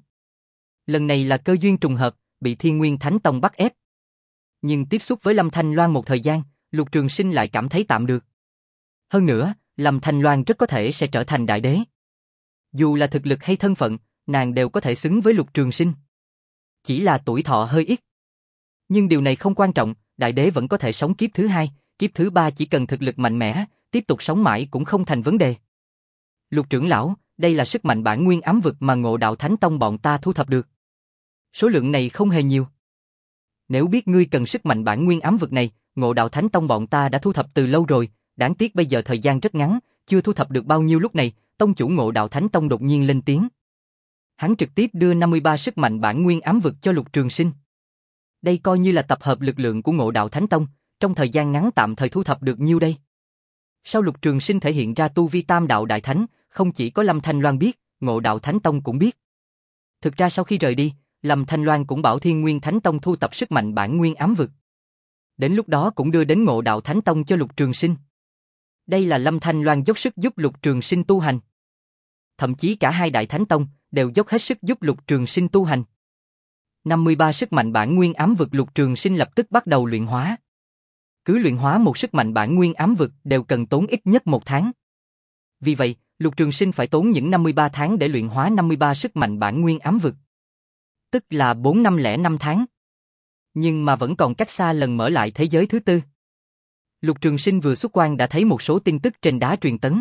Lần này là cơ duyên trùng hợp, bị Thiên Nguyên Thánh Tông bắt ép. Nhưng tiếp xúc với Lâm Thanh Loan một thời gian, Lục Trường Sinh lại cảm thấy tạm được. Hơn nữa, Lâm Thanh Loan rất có thể sẽ trở thành đại đế. Dù là thực lực hay thân phận, nàng đều có thể xứng với Lục Trường Sinh. Chỉ là tuổi thọ hơi ít. Nhưng điều này không quan trọng, đại đế vẫn có thể sống kiếp thứ hai, kiếp thứ ba chỉ cần thực lực mạnh mẽ, tiếp tục sống mãi cũng không thành vấn đề. Lục trưởng lão, đây là sức mạnh bản nguyên ám vực mà Ngộ Đạo Thánh Tông bọn ta thu thập được. Số lượng này không hề nhiều. Nếu biết ngươi cần sức mạnh bản nguyên ám vực này, Ngộ Đạo Thánh Tông bọn ta đã thu thập từ lâu rồi, đáng tiếc bây giờ thời gian rất ngắn, chưa thu thập được bao nhiêu. Lúc này, tông chủ Ngộ Đạo Thánh Tông đột nhiên lên tiếng. Hắn trực tiếp đưa năm mươi ba sức mạnh bản nguyên ám vực cho Lục Trường Sinh. Đây coi như là tập hợp lực lượng của Ngộ Đạo Thánh Tông, trong thời gian ngắn tạm thời thu thập được nhiêu đây? Sau Lục Trường Sinh thể hiện ra tu vi tam đạo đại thánh, không chỉ có Lâm Thanh Loan biết, Ngộ Đạo Thánh Tông cũng biết. Thực ra sau khi rời đi, Lâm Thanh Loan cũng bảo Thiên Nguyên Thánh Tông thu tập sức mạnh bản nguyên ám vực. Đến lúc đó cũng đưa đến Ngộ Đạo Thánh Tông cho Lục Trường Sinh. Đây là Lâm Thanh Loan dốc sức giúp Lục Trường Sinh tu hành. Thậm chí cả hai đại thánh tông đều dốc hết sức giúp Lục Trường Sinh tu hành. năm mươi ba sức mạnh bản nguyên ám vực Lục Trường Sinh lập tức bắt đầu luyện hóa. Cứ luyện hóa một sức mạnh bản nguyên ám vực đều cần tốn ít nhất một tháng. Vì vậy, Lục Trường Sinh phải tốn những năm mươi ba tháng để luyện hóa năm mươi ba sức mạnh bản nguyên ám vực. Tức là bốn năm lẻ năm tháng. Nhưng mà vẫn còn cách xa lần mở lại thế giới thứ tư. Lục Trường Sinh vừa xuất quan đã thấy một số tin tức trên đá truyền tấn.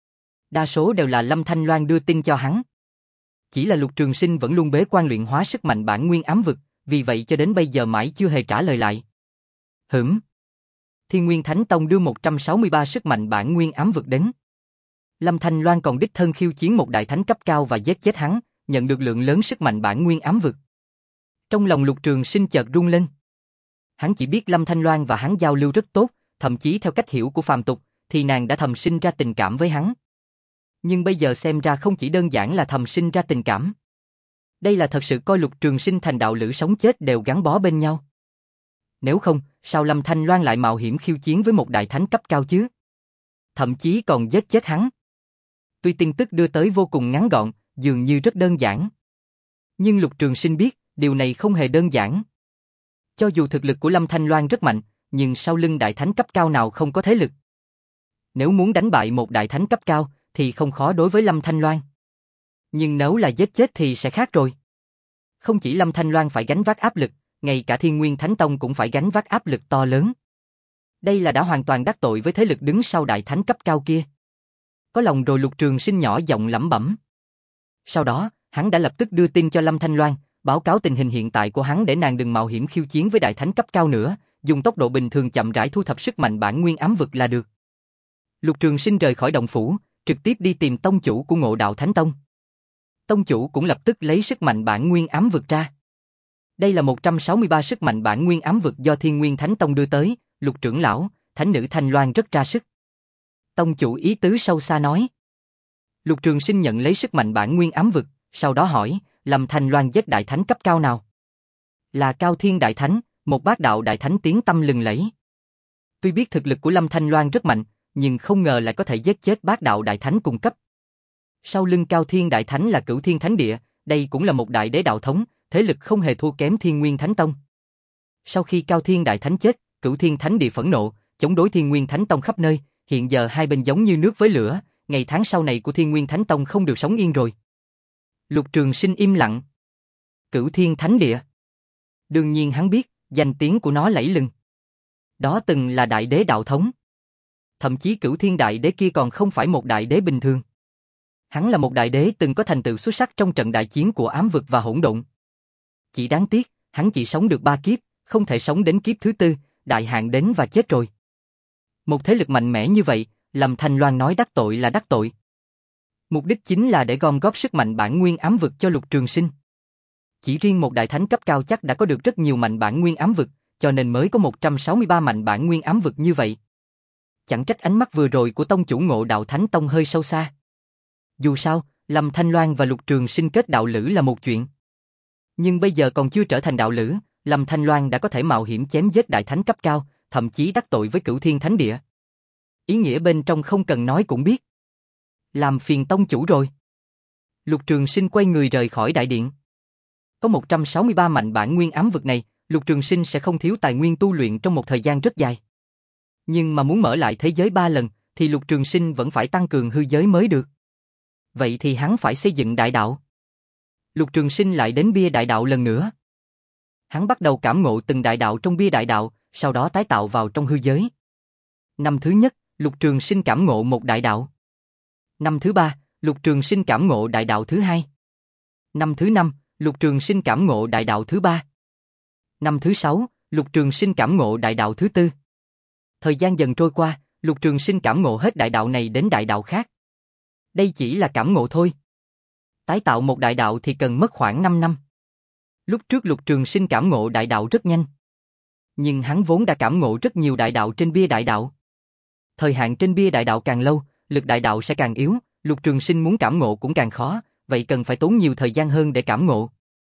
Đa số đều là Lâm Thanh Loan đưa tin cho hắn. Chỉ là Lục Trường Sinh vẫn luôn bế quan luyện hóa sức mạnh bản nguyên ám vực, vì vậy cho đến bây giờ mãi chưa hề trả lời lại. Hửm. Thiên Nguyên Thánh Tông đưa một trăm sáu mươi ba sức mạnh bản nguyên ám vực đến. Lâm Thanh Loan còn đích thân khiêu chiến một đại thánh cấp cao và giết chết hắn, nhận được lượng lớn sức mạnh bản nguyên ám vực. Trong lòng Lục Trường Sinh chợt rung lên. Hắn chỉ biết Lâm Thanh Loan và hắn giao lưu rất tốt, thậm chí theo cách hiểu của phàm tục, thì nàng đã thầm sinh ra tình cảm với hắn. Nhưng bây giờ xem ra không chỉ đơn giản là thầm sinh ra tình cảm. Đây là thật sự coi Lục Trường Sinh thành đạo lữ sống chết đều gắn bó bên nhau. Nếu không, sao Lâm Thanh Loan lại mạo hiểm khiêu chiến với một đại thánh cấp cao chứ? Thậm chí còn giết chết hắn. Tuy tin tức đưa tới vô cùng ngắn gọn, dường như rất đơn giản. Nhưng Lục Trường Sinh biết, điều này không hề đơn giản. Cho dù thực lực của Lâm Thanh Loan rất mạnh, nhưng sau lưng đại thánh cấp cao nào không có thế lực. Nếu muốn đánh bại một đại thánh cấp cao, thì không khó đối với Lâm Thanh Loan. Nhưng nếu là giết chết thì sẽ khác rồi. Không chỉ Lâm Thanh Loan phải gánh vác áp lực, ngay cả Thiên Nguyên Thánh Tông cũng phải gánh vác áp lực to lớn. Đây là đã hoàn toàn đắc tội với thế lực đứng sau đại thánh cấp cao kia. Có lòng rồi Lục Trường Sinh nhỏ giọng lẩm bẩm. Sau đó, hắn đã lập tức đưa tin cho Lâm Thanh Loan, báo cáo tình hình hiện tại của hắn để nàng đừng mạo hiểm khiêu chiến với đại thánh cấp cao nữa, dùng tốc độ bình thường chậm rãi thu thập sức mạnh bản nguyên ám vực là được. Lục Trường Sinh rời khỏi động phủ, trực tiếp đi tìm tông chủ của Ngộ Đạo Thánh Tông. Tông chủ cũng lập tức lấy sức mạnh bản nguyên ám vực ra. Đây là một trăm sáu mươi ba sức mạnh bản nguyên ám vực do Thiên Nguyên Thánh Tông đưa tới, Lục trưởng lão, thánh nữ Thanh Loan rất ra sức. Tông chủ ý tứ sâu xa nói. Lục Trường Sinh nhận lấy sức mạnh bản nguyên ám vực, sau đó hỏi, Lâm Thanh Loan giết đại thánh cấp cao nào? Là Cao Thiên đại thánh, một bát đạo đại thánh tiếng tăm lừng lẫy. Tuy biết thực lực của Lâm Thanh Loan rất mạnh, nhưng không ngờ lại có thể giết chết bát đạo đại thánh cùng cấp. Sau lưng Cao Thiên đại thánh là Cửu Thiên Thánh Địa, đây cũng là một đại đế đạo thống, thế lực không hề thua kém Thiên Nguyên Thánh Tông. Sau khi Cao Thiên đại thánh chết, Cửu Thiên Thánh Địa phẫn nộ, chống đối Thiên Nguyên Thánh Tông khắp nơi, hiện giờ hai bên giống như nước với lửa, ngày tháng sau này của Thiên Nguyên Thánh Tông không được sống yên rồi. Lục Trường Sinh im lặng. Cửu Thiên Thánh Địa. Đương nhiên hắn biết, danh tiếng của nó lẫy lừng. Đó từng là đại đế đạo thống. Thậm chí Cửu Thiên đại đế kia còn không phải một đại đế bình thường. Hắn là một đại đế từng có thành tựu xuất sắc trong trận đại chiến của ám vực và hỗn độn. Chỉ đáng tiếc, hắn chỉ sống được ba kiếp, không thể sống đến kiếp thứ tư, đại hạn đến và chết rồi. Một thế lực mạnh mẽ như vậy, Lâm Thanh Loan nói đắc tội là đắc tội. Mục đích chính là để gom góp sức mạnh bản nguyên ám vực cho Lục Trường Sinh. Chỉ riêng một đại thánh cấp cao chắc đã có được rất nhiều mạnh bản nguyên ám vực, cho nên mới có một trăm sáu mươi ba mạnh bản nguyên ám vực như vậy. Chẳng trách ánh mắt vừa rồi của tông chủ Ngộ Đạo Thánh Tông hơi sâu xa. Dù sao, Lâm Thanh Loan và Lục Trường Sinh kết đạo lữ là một chuyện. Nhưng bây giờ còn chưa trở thành đạo lữ, Lâm Thanh Loan đã có thể mạo hiểm chém giết đại thánh cấp cao, thậm chí đắc tội với Cửu Thiên Thánh Địa. Ý nghĩa bên trong không cần nói cũng biết. Làm phiền tông chủ rồi. Lục Trường Sinh quay người rời khỏi đại điện. Có một trăm sáu mươi ba mạnh bản nguyên ám vực này, Lục Trường Sinh sẽ không thiếu tài nguyên tu luyện trong một thời gian rất dài. Nhưng mà muốn mở lại thế giới ba lần, thì Lục Trường Sinh vẫn phải tăng cường hư giới mới được. Vậy thì hắn phải xây dựng đại đạo. Lục Trường Sinh lại đến bia đại đạo lần nữa. Hắn bắt đầu cảm ngộ từng đại đạo trong bia đại đạo, sau đó tái tạo vào trong hư giới. Năm thứ nhất, Lục Trường Sinh cảm ngộ một đại đạo. Năm thứ ba, Lục Trường Sinh cảm ngộ đại đạo thứ hai. Năm thứ năm, Lục Trường Sinh cảm ngộ đại đạo thứ ba. Năm thứ sáu, Lục Trường Sinh cảm ngộ đại đạo thứ tư. Thời gian dần trôi qua, Lục Trường Sinh cảm ngộ hết đại đạo này đến đại đạo khác. Đây chỉ là cảm ngộ thôi. Tái tạo một đại đạo thì cần mất khoảng năm năm. Lúc trước Lục Trường Sinh cảm ngộ đại đạo rất nhanh. Nhưng hắn vốn đã cảm ngộ rất nhiều đại đạo trên bia đại đạo. Thời hạn trên bia đại đạo càng lâu, lực đại đạo sẽ càng yếu, Lục Trường Sinh muốn cảm ngộ cũng càng khó, vậy cần phải tốn nhiều thời gian hơn để cảm ngộ.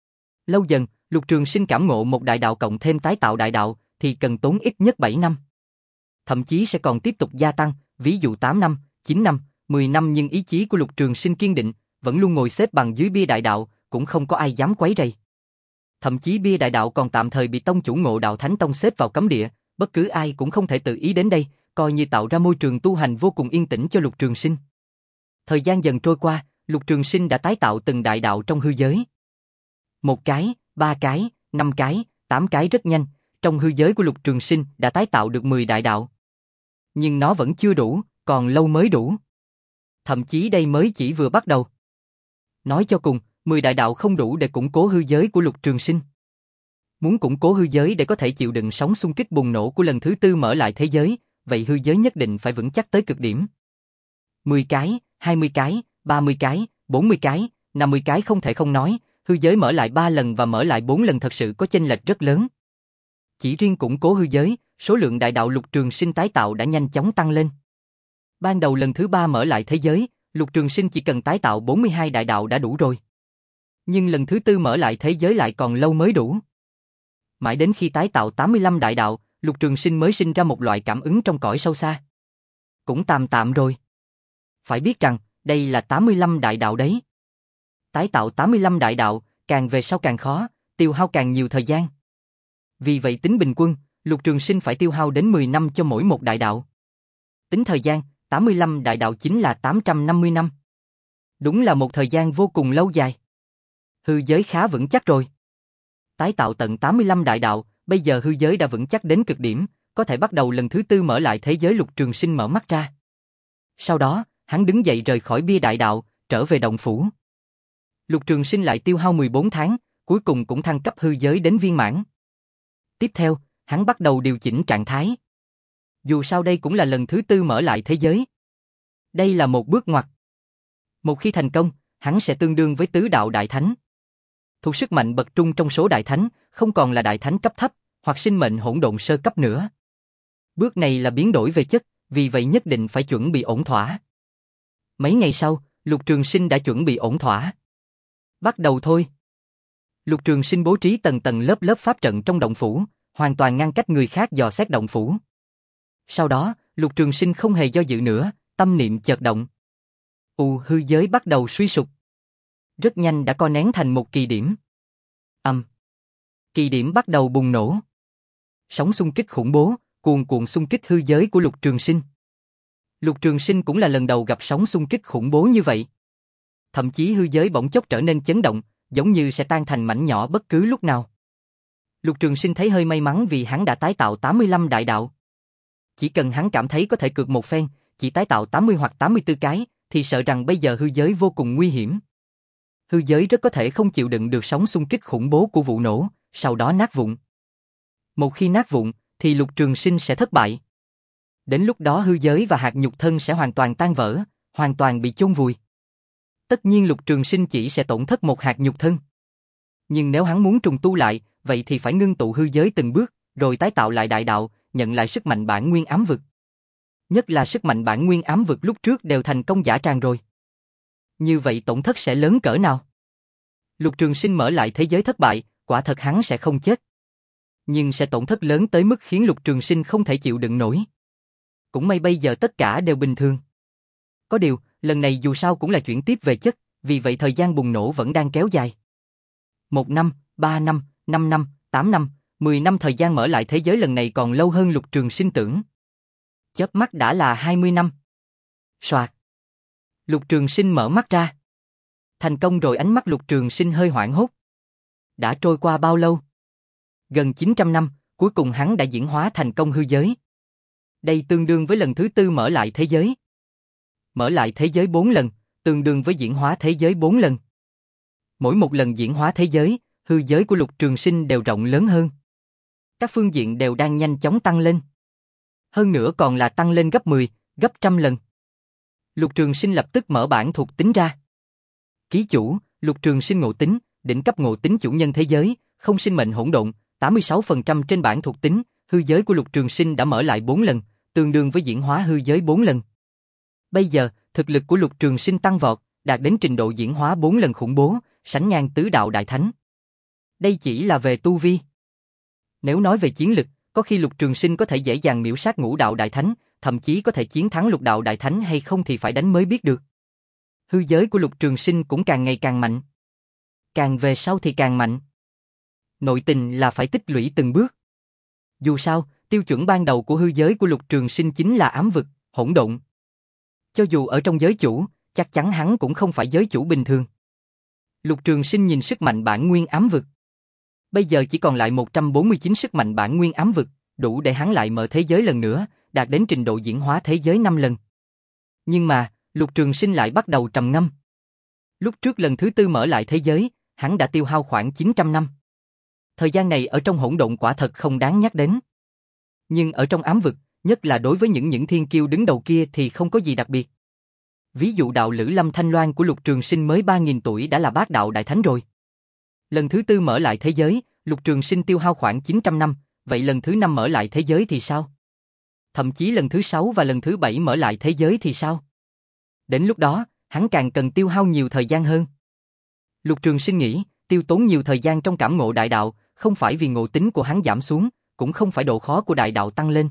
Lâu dần, Lục Trường Sinh cảm ngộ một đại đạo cộng thêm tái tạo đại đạo thì cần tốn ít nhất bảy năm. Thậm chí sẽ còn tiếp tục gia tăng, ví dụ tám năm, chín năm, mười năm, nhưng ý chí của Lục Trường Sinh kiên định, vẫn luôn ngồi xếp bằng dưới bia đại đạo, cũng không có ai dám quấy rầy. Thậm chí bia đại đạo còn tạm thời bị tông chủ Ngộ Đạo Thánh Tông xếp vào cấm địa, bất cứ ai cũng không thể tự ý đến đây, coi như tạo ra môi trường tu hành vô cùng yên tĩnh cho Lục Trường Sinh. Thời gian dần trôi qua, Lục Trường Sinh đã tái tạo từng đại đạo trong hư giới. Một cái, ba cái, năm cái, tám cái, rất nhanh, trong hư giới của Lục Trường Sinh đã tái tạo được mười đại đạo. Nhưng nó vẫn chưa đủ, còn lâu mới đủ. Thậm chí đây mới chỉ vừa bắt đầu. Nói cho cùng, mười đại đạo không đủ để củng cố hư giới của Lục Trường Sinh. Muốn củng cố hư giới để có thể chịu đựng sóng xung kích bùng nổ của lần thứ tư mở lại thế giới, vậy hư giới nhất định phải vững chắc tới cực điểm. mười cái, hai mươi cái, ba mươi cái, bốn mươi cái, năm mươi cái không thể không nói, hư giới mở lại ba lần và mở lại bốn lần thật sự có chênh lệch rất lớn. Chỉ riêng củng cố hư giới, số lượng đại đạo Lục Trường Sinh tái tạo đã nhanh chóng tăng lên. Ban đầu lần thứ ba mở lại thế giới, Lục Trường Sinh chỉ cần tái tạo bốn mươi hai đại đạo đã đủ rồi. Nhưng lần thứ tư mở lại thế giới lại còn lâu mới đủ. Mãi đến khi tái tạo tám mươi lăm đại đạo, Lục Trường Sinh mới sinh ra một loại cảm ứng trong cõi sâu xa. Cũng tạm tạm rồi. Phải biết rằng, đây là tám mươi lăm đại đạo đấy. Tái tạo tám mươi lăm đại đạo, càng về sau càng khó, tiêu hao càng nhiều thời gian. Vì vậy tính bình quân, Lục Trường Sinh phải tiêu hao đến mười năm cho mỗi một đại đạo. Tính thời gian, tám mươi lăm đại đạo chính là tám trăm năm mươi năm. Đúng là một thời gian vô cùng lâu dài. Hư giới khá vững chắc rồi. Tái tạo tận tám mươi lăm đại đạo, bây giờ hư giới đã vững chắc đến cực điểm, có thể bắt đầu lần thứ tư mở lại thế giới. Lục Trường Sinh mở mắt ra. Sau đó, hắn đứng dậy rời khỏi bia đại đạo, trở về động phủ. Lục Trường Sinh lại tiêu hao mười bốn tháng, cuối cùng cũng thăng cấp hư giới đến viên mãn. Tiếp theo, hắn bắt đầu điều chỉnh trạng thái. Dù sao đây cũng là lần thứ tư mở lại thế giới. Đây là một bước ngoặt. Một khi thành công, hắn sẽ tương đương với tứ đạo đại thánh. Thuộc sức mạnh bậc trung trong số đại thánh, không còn là đại thánh cấp thấp, hoặc sinh mệnh hỗn độn sơ cấp nữa. Bước này là biến đổi về chất, vì vậy nhất định phải chuẩn bị ổn thỏa. Mấy ngày sau, Lục Trường Sinh đã chuẩn bị ổn thỏa. Bắt đầu thôi. Lục Trường Sinh bố trí tầng tầng lớp lớp pháp trận trong động phủ, hoàn toàn ngăn cách người khác dò xét động phủ. Sau đó, Lục Trường Sinh không hề do dự nữa, tâm niệm chợt động. U hư giới bắt đầu suy sụp. Rất nhanh đã co nén thành một kỳ điểm. Âm. Um. Kỳ điểm bắt đầu bùng nổ. Sóng xung kích khủng bố, cuồn cuộn xung kích hư giới của Lục Trường Sinh. Lục Trường Sinh cũng là lần đầu gặp sóng xung kích khủng bố như vậy. Thậm chí hư giới bỗng chốc trở nên chấn động, giống như sẽ tan thành mảnh nhỏ bất cứ lúc nào. Lục Trường Sinh thấy hơi may mắn vì hắn đã tái tạo tám mươi lăm đại đạo. Chỉ cần hắn cảm thấy có thể cược một phen, chỉ tái tạo tám mươi hoặc tám mươi tư cái, thì sợ rằng bây giờ hư giới vô cùng nguy hiểm. Hư giới rất có thể không chịu đựng được sóng xung kích khủng bố của vụ nổ, sau đó nát vụn. Một khi nát vụn, thì Lục Trường Sinh sẽ thất bại. Đến lúc đó hư giới và hạt nhục thân sẽ hoàn toàn tan vỡ, hoàn toàn bị chôn vùi. Tất nhiên Lục Trường Sinh chỉ sẽ tổn thất một hạt nhục thân. Nhưng nếu hắn muốn trùng tu lại, vậy thì phải ngưng tụ hư giới từng bước, rồi tái tạo lại đại đạo, nhận lại sức mạnh bản nguyên ám vực. Nhất là sức mạnh bản nguyên ám vực lúc trước đều thành công dã tràng rồi. Như vậy tổn thất sẽ lớn cỡ nào? Lục Trường Sinh mở lại thế giới thất bại, quả thật hắn sẽ không chết. Nhưng sẽ tổn thất lớn tới mức khiến Lục Trường Sinh không thể chịu đựng nổi. Cũng may bây giờ tất cả đều bình thường. Có điều, lần này dù sao cũng là chuyển tiếp về chất, vì vậy thời gian bùng nổ vẫn đang kéo dài. Một năm, ba năm, năm năm, tám năm, mười năm thời gian mở lại thế giới lần này còn lâu hơn Lục Trường Sinh tưởng. Chớp mắt đã là hai mươi năm. Soạt. Lục Trường Sinh mở mắt ra. Thành công rồi. Ánh mắt Lục Trường Sinh hơi hoảng hốt. Đã trôi qua bao lâu? Gần chín trăm năm, cuối cùng hắn đã diễn hóa thành công hư giới. Đây tương đương với lần thứ tư mở lại thế giới. Mở lại thế giới bốn lần, tương đương với diễn hóa thế giới bốn lần. Mỗi một lần diễn hóa thế giới, hư giới của Lục Trường Sinh đều rộng lớn hơn. Các phương diện đều đang nhanh chóng tăng lên. Hơn nữa còn là tăng lên gấp mười, gấp trăm lần. Lục Trường Sinh lập tức mở bảng thuộc tính ra. Ký chủ, Lục Trường Sinh ngộ tính, đỉnh cấp ngộ tính chủ nhân thế giới, không sinh mệnh hỗn độn, tám mươi sáu phần trăm trên bảng thuộc tính, hư giới của Lục Trường Sinh đã mở lại bốn lần, tương đương với diễn hóa hư giới bốn lần. Bây giờ, thực lực của Lục Trường Sinh tăng vọt, đạt đến trình độ diễn hóa bốn lần khủng bố, sánh ngang tứ đạo đại thánh. Đây chỉ là về tu vi. Nếu nói về chiến lực, có khi Lục Trường Sinh có thể dễ dàng miểu sát ngũ đạo đại thánh, thậm chí có thể chiến thắng lục đạo đại thánh hay không thì phải đánh mới biết được. Hư giới của Lục Trường Sinh cũng càng ngày càng mạnh. Càng về sau thì càng mạnh. Nội tình là phải tích lũy từng bước. Dù sao, tiêu chuẩn ban đầu của hư giới của Lục Trường Sinh chính là ám vực, hỗn độn. Cho dù ở trong giới chủ, chắc chắn hắn cũng không phải giới chủ bình thường. Lục Trường Sinh nhìn sức mạnh bản nguyên ám vực. Bây giờ chỉ còn lại một trăm bốn mươi chín sức mạnh bản nguyên ám vực, đủ để hắn lại mở thế giới lần nữa, đạt đến trình độ diễn hóa thế giới năm lần. Nhưng mà, Lục Trường Sinh lại bắt đầu trầm ngâm. Lúc trước lần thứ tư mở lại thế giới, hắn đã tiêu hao khoảng chín trăm năm. Thời gian này ở trong hỗn độn quả thật không đáng nhắc đến. Nhưng ở trong ám vực, nhất là đối với những những thiên kiêu đứng đầu kia thì không có gì đặc biệt. Ví dụ đạo lữ Lâm Thanh Loan của Lục Trường Sinh mới ba nghìn tuổi đã là bát đạo đại thánh rồi. Lần thứ tư mở lại thế giới, Lục Trường Sinh tiêu hao khoảng chín trăm năm, vậy lần thứ năm mở lại thế giới thì sao? Thậm chí lần thứ sáu và lần thứ bảy mở lại thế giới thì sao? Đến lúc đó, hắn càng cần tiêu hao nhiều thời gian hơn. Lục Trường Sinh nghĩ, tiêu tốn nhiều thời gian trong cảm ngộ đại đạo, không phải vì ngộ tính của hắn giảm xuống, cũng không phải độ khó của đại đạo tăng lên.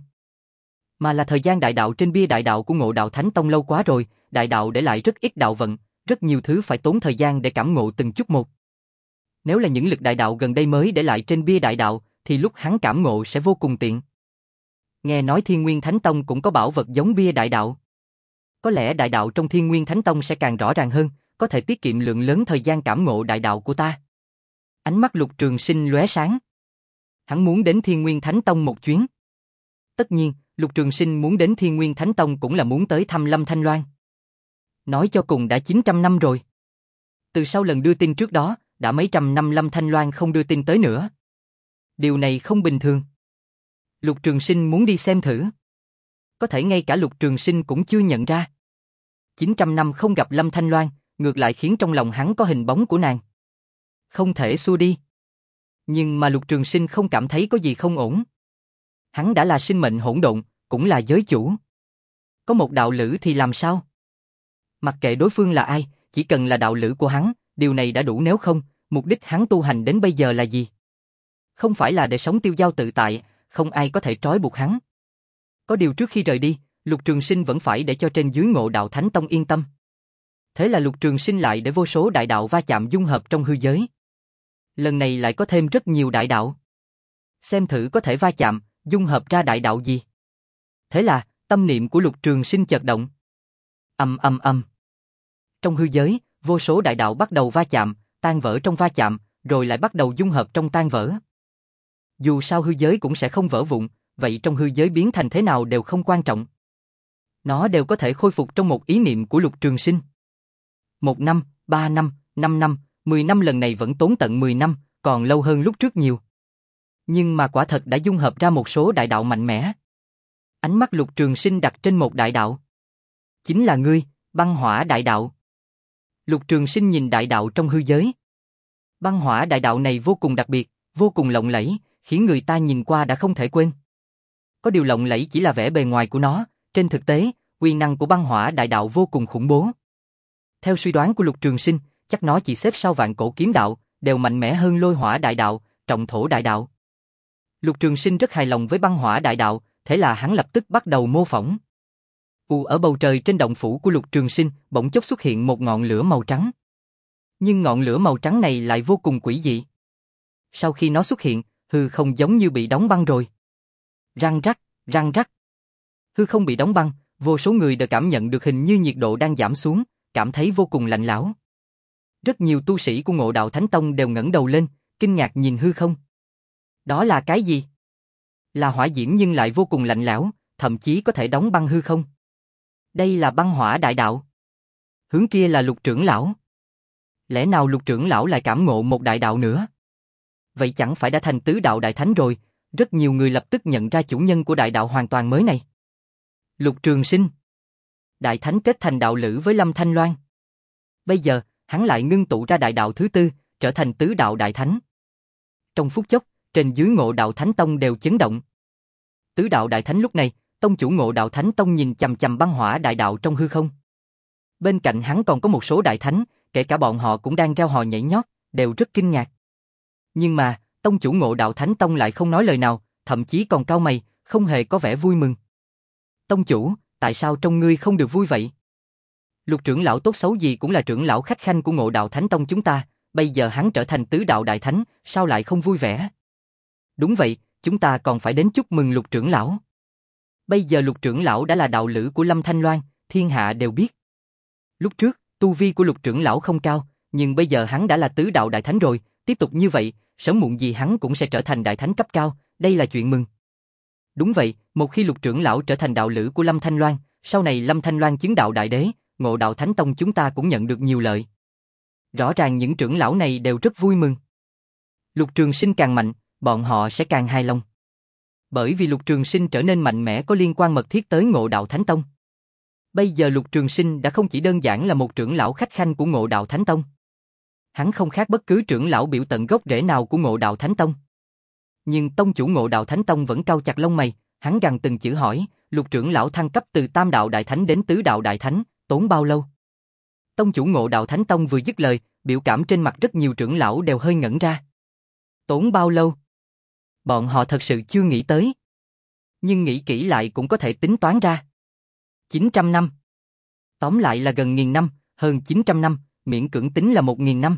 Mà là thời gian đại đạo trên bia đại đạo của Ngộ Đạo Thánh Tông lâu quá rồi, đại đạo để lại rất ít đạo vận, rất nhiều thứ phải tốn thời gian để cảm ngộ từng chút một. Nếu là những lực đại đạo gần đây mới để lại trên bia đại đạo, thì lúc hắn cảm ngộ sẽ vô cùng tiện. Nghe nói Thiên Nguyên Thánh Tông cũng có bảo vật giống bia đại đạo. Có lẽ đại đạo trong Thiên Nguyên Thánh Tông sẽ càng rõ ràng hơn, có thể tiết kiệm lượng lớn thời gian cảm ngộ đại đạo của ta. Ánh mắt Lục Trường Sinh lóe sáng. Hắn muốn đến Thiên Nguyên Thánh Tông một chuyến. Tất nhiên, Lục Trường Sinh muốn đến Thiên Nguyên Thánh Tông cũng là muốn tới thăm Lâm Thanh Loan. Nói cho cùng đã chín trăm năm rồi. Từ sau lần đưa tin trước đó, đã mấy trăm năm Lâm Thanh Loan không đưa tin tới nữa. Điều này không bình thường. Lục Trường Sinh muốn đi xem thử. Có thể ngay cả Lục Trường Sinh cũng chưa nhận ra. chín trăm năm không gặp Lâm Thanh Loan, ngược lại khiến trong lòng hắn có hình bóng của nàng. Không thể xua đi. Nhưng mà Lục Trường Sinh không cảm thấy có gì không ổn. Hắn đã là sinh mệnh hỗn độn, cũng là giới chủ. Có một đạo lữ thì làm sao? Mặc kệ đối phương là ai, chỉ cần là đạo lữ của hắn, điều này đã đủ, nếu không, mục đích hắn tu hành đến bây giờ là gì? Không phải là để sống tiêu dao tự tại, không ai có thể trói buộc hắn. Có điều trước khi rời đi, Lục Trường Sinh vẫn phải để cho trên dưới Ngộ Đạo Thánh Tông yên tâm. Thế là Lục Trường Sinh lại để vô số đại đạo va chạm dung hợp trong hư giới. Lần này lại có thêm rất nhiều đại đạo. Xem thử có thể va chạm, dung hợp ra đại đạo gì. Thế là, tâm niệm của Lục Trường Sinh chợt động. Ầm ầm ầm. Trong hư giới, vô số đại đạo bắt đầu va chạm, tan vỡ trong va chạm, rồi lại bắt đầu dung hợp trong tan vỡ. Dù sao hư giới cũng sẽ không vỡ vụn, vậy trong hư giới biến thành thế nào đều không quan trọng. Nó đều có thể khôi phục trong một ý niệm của Lục Trường Sinh. Một năm, ba năm, năm năm, mười năm, lần này vẫn tốn tận mười năm, còn lâu hơn lúc trước nhiều. Nhưng mà quả thật đã dung hợp ra một số đại đạo mạnh mẽ. Ánh mắt Lục Trường Sinh đặt trên một đại đạo. Chính là ngươi, băng hỏa đại đạo. Lục Trường Sinh nhìn đại đạo trong hư giới. Băng hỏa đại đạo này vô cùng đặc biệt, vô cùng lộng lẫy, khiến người ta nhìn qua đã không thể quên. Có điều lộng lẫy chỉ là vẻ bề ngoài của nó, trên thực tế, uy năng của băng hỏa đại đạo vô cùng khủng bố. Theo suy đoán của Lục Trường Sinh, chắc nó chỉ xếp sau Vạn Cổ Kiếm Đạo, đều mạnh mẽ hơn Lôi Hỏa đại đạo, Trọng Thổ đại đạo. Lục Trường Sinh rất hài lòng với băng hỏa đại đạo, thế là hắn lập tức bắt đầu mô phỏng. U ở bầu trời trên động phủ của Lục Trường Sinh, bỗng chốc xuất hiện một ngọn lửa màu trắng. Nhưng ngọn lửa màu trắng này lại vô cùng quỷ dị. Sau khi nó xuất hiện, hư không giống như bị đóng băng rồi. Răng rắc, răng rắc. Hư không bị đóng băng, vô số người đều cảm nhận được hình như nhiệt độ đang giảm xuống, cảm thấy vô cùng lạnh lẽo. Rất nhiều tu sĩ của Ngộ Đạo Thánh Tông đều ngẩng đầu lên, kinh ngạc nhìn hư không. Đó là cái gì? Là hỏa diễm nhưng lại vô cùng lạnh lẽo, thậm chí có thể đóng băng hư không. Đây là băng hỏa đại đạo. Hướng kia là Lục trưởng lão. Lẽ nào Lục trưởng lão lại cảm ngộ một đại đạo nữa? Vậy chẳng phải đã thành tứ đạo đại thánh rồi? Rất nhiều người lập tức nhận ra chủ nhân của đại đạo hoàn toàn mới này. Lục Trường Sinh. Đại thánh kết thành đạo lữ với Lâm Thanh Loan. Bây giờ, hắn lại ngưng tụ ra đại đạo thứ tư, trở thành tứ đạo đại thánh. Trong phút chốc, trên dưới Ngộ Đạo Thánh Tông đều chấn động. Tứ đạo đại thánh lúc này, tông chủ Ngộ Đạo Thánh Tông nhìn chằm chằm băng hỏa đại đạo trong hư không. Bên cạnh hắn còn có một số đại thánh, kể cả bọn họ cũng đang reo hò nhảy nhót, đều rất kinh ngạc. Nhưng mà, tông chủ Ngộ Đạo Thánh Tông lại không nói lời nào, thậm chí còn cau mày, không hề có vẻ vui mừng. Tông chủ, tại sao trông ngươi không được vui vậy? Lục trưởng lão tốt xấu gì cũng là trưởng lão khách khanh của Ngộ Đạo Thánh Tông chúng ta, bây giờ hắn trở thành tứ đạo đại thánh, sao lại không vui vẻ? Đúng vậy, chúng ta còn phải đến chúc mừng Lục trưởng lão. Bây giờ Lục trưởng lão đã là đạo lữ của Lâm Thanh Loan, thiên hạ đều biết. Lúc trước, tu vi của Lục trưởng lão không cao, nhưng bây giờ hắn đã là tứ đạo đại thánh rồi, tiếp tục như vậy, sớm muộn gì hắn cũng sẽ trở thành đại thánh cấp cao, đây là chuyện mừng. Đúng vậy, một khi Lục trưởng lão trở thành đạo lữ của Lâm Thanh Loan, sau này Lâm Thanh Loan chứng đạo đại đế, Ngộ Đạo Thánh Tông chúng ta cũng nhận được nhiều lợi. Rõ ràng những trưởng lão này đều rất vui mừng. Lục Trường Sinh càng mạnh, bọn họ sẽ càng hài lòng. Bởi vì Lục Trường Sinh trở nên mạnh mẽ có liên quan mật thiết tới Ngộ Đạo Thánh Tông. Bây giờ Lục Trường Sinh đã không chỉ đơn giản là một trưởng lão khách khanh của Ngộ Đạo Thánh Tông. Hắn không khác bất cứ trưởng lão biểu tận gốc rễ nào của Ngộ Đạo Thánh Tông. Nhưng tông chủ Ngộ Đạo Thánh Tông vẫn cau chặt lông mày, hắn gằn từng chữ hỏi, Lục trưởng lão thăng cấp từ tam đạo đại thánh đến tứ đạo đại thánh, tốn bao lâu? Tông chủ Ngộ Đạo Thánh Tông vừa dứt lời, biểu cảm trên mặt rất nhiều trưởng lão đều hơi ngẩn ra. Tốn bao lâu? Bọn họ thật sự chưa nghĩ tới. Nhưng nghĩ kỹ lại cũng có thể tính toán ra. chín trăm năm. Tóm lại là gần nghìn năm, hơn chín trăm năm, miễn cưỡng tính là một nghìn năm.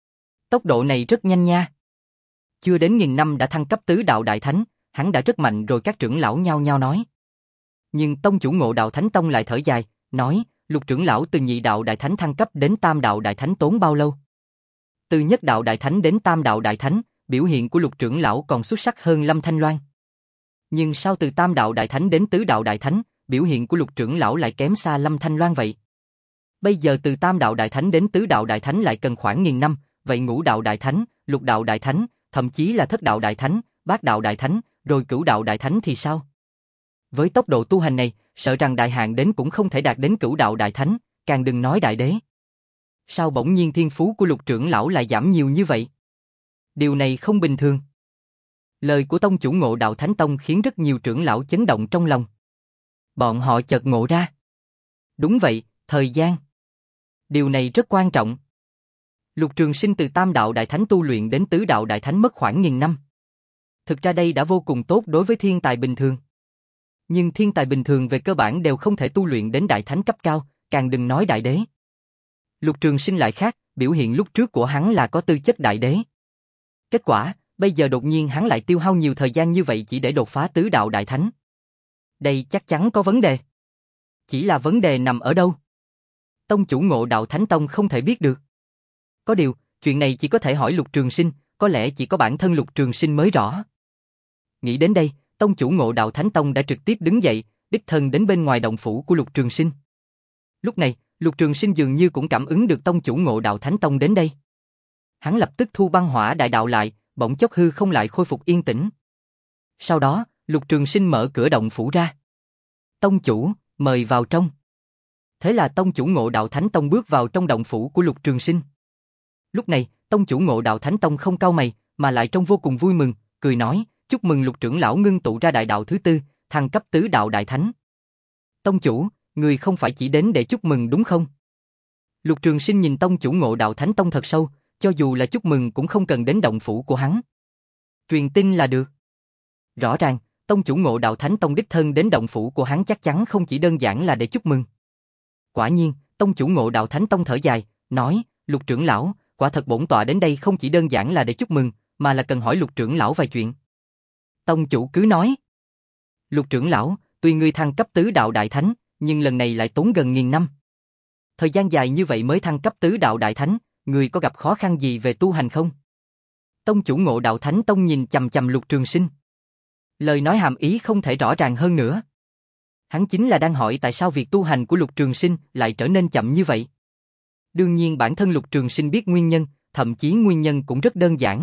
Tốc độ này rất nhanh nha. Chưa đến nghìn năm đã thăng cấp tứ đạo đại thánh, hắn đã rất mạnh rồi, các trưởng lão nhao nhao nói. Nhưng tông chủ Ngộ Đạo Thánh Tông lại thở dài, nói, Lục trưởng lão từ nhị đạo đại thánh thăng cấp đến tam đạo đại thánh tốn bao lâu? Từ nhất đạo đại thánh đến tam đạo đại thánh, biểu hiện của lục trưởng lão còn xuất sắc hơn Lâm Thanh Loan. Nhưng sao từ tam đạo đại thánh đến tứ đạo đại thánh, biểu hiện của lục trưởng lão lại kém xa Lâm Thanh Loan vậy? Bây giờ từ tam đạo đại thánh đến tứ đạo đại thánh lại cần khoảng nghìn năm, vậy ngũ đạo đại thánh, lục đạo đại thánh, thậm chí là thất đạo đại thánh, bát đạo đại thánh, rồi cửu đạo đại thánh thì sao? Với tốc độ tu hành này, sợ rằng đại hạn đến cũng không thể đạt đến cửu đạo đại thánh, càng đừng nói đại đế. Sao bỗng nhiên thiên phú của lục trưởng lão lại giảm nhiều như vậy? Điều này không bình thường. Lời của tông chủ Ngộ Đạo Thánh Tông khiến rất nhiều trưởng lão chấn động trong lòng. Bọn họ chợt ngộ ra. Đúng vậy, thời gian. Điều này rất quan trọng. Lục Trường Sinh từ tam đạo đại thánh tu luyện đến tứ đạo đại thánh mất khoảng nghìn năm. Thực ra đây đã vô cùng tốt đối với thiên tài bình thường. Nhưng thiên tài bình thường về cơ bản đều không thể tu luyện đến đại thánh cấp cao, càng đừng nói đại đế. Lục Trường Sinh lại khác, biểu hiện lúc trước của hắn là có tư chất đại đế. Kết quả, bây giờ đột nhiên hắn lại tiêu hao nhiều thời gian như vậy chỉ để đột phá tứ đạo đại thánh. Đây chắc chắn có vấn đề. Chỉ là vấn đề nằm ở đâu? Tông chủ Ngộ Đạo Thánh Tông không thể biết được. Có điều, chuyện này chỉ có thể hỏi Lục Trường Sinh, có lẽ chỉ có bản thân Lục Trường Sinh mới rõ. Nghĩ đến đây, tông chủ Ngộ Đạo Thánh Tông đã trực tiếp đứng dậy, đích thân đến bên ngoài động phủ của Lục Trường Sinh. Lúc này, Lục Trường Sinh dường như cũng cảm ứng được tông chủ Ngộ Đạo Thánh Tông đến đây. Hắn lập tức thu băng hỏa đại đạo lại, bỗng chốc hư không lại khôi phục yên tĩnh. Sau đó, Lục Trường Sinh mở cửa động phủ ra. Tông chủ, mời vào trong. Thế là tông chủ Ngộ Đạo Thánh Tông bước vào trong động phủ của Lục Trường Sinh. Lúc này, tông chủ Ngộ Đạo Thánh Tông không cau mày, mà lại trông vô cùng vui mừng, cười nói, chúc mừng Lục trưởng lão ngưng tụ ra đại đạo thứ tư, thăng cấp tứ đạo đại thánh. Tông chủ, người không phải chỉ đến để chúc mừng đúng không? Lục Trường Sinh nhìn tông chủ Ngộ Đạo Thánh Tông thật sâu, cho dù là chúc mừng cũng không cần đến động phủ của hắn. Truyền tin là được. Rõ ràng, tông chủ Ngộ Đạo Thánh Tông đích thân đến động phủ của hắn chắc chắn không chỉ đơn giản là để chúc mừng. Quả nhiên, tông chủ Ngộ Đạo Thánh Tông thở dài, nói, Lục trưởng lão, quả thật bổn tọa đến đây không chỉ đơn giản là để chúc mừng, mà là cần hỏi Lục trưởng lão vài chuyện. Tông chủ cứ nói. Lục trưởng lão, tuy ngươi thăng cấp tứ đạo đại thánh, nhưng lần này lại tốn gần nghìn năm. Thời gian dài như vậy mới thăng cấp tứ đạo đại thánh, ngươi có gặp khó khăn gì về tu hành không? Tông chủ Ngộ Đạo Thánh Tông nhìn chằm chằm Lục Trường Sinh. Lời nói hàm ý không thể rõ ràng hơn nữa. Hắn chính là đang hỏi tại sao việc tu hành của Lục Trường Sinh lại trở nên chậm như vậy. Đương nhiên bản thân Lục Trường Sinh biết nguyên nhân, thậm chí nguyên nhân cũng rất đơn giản.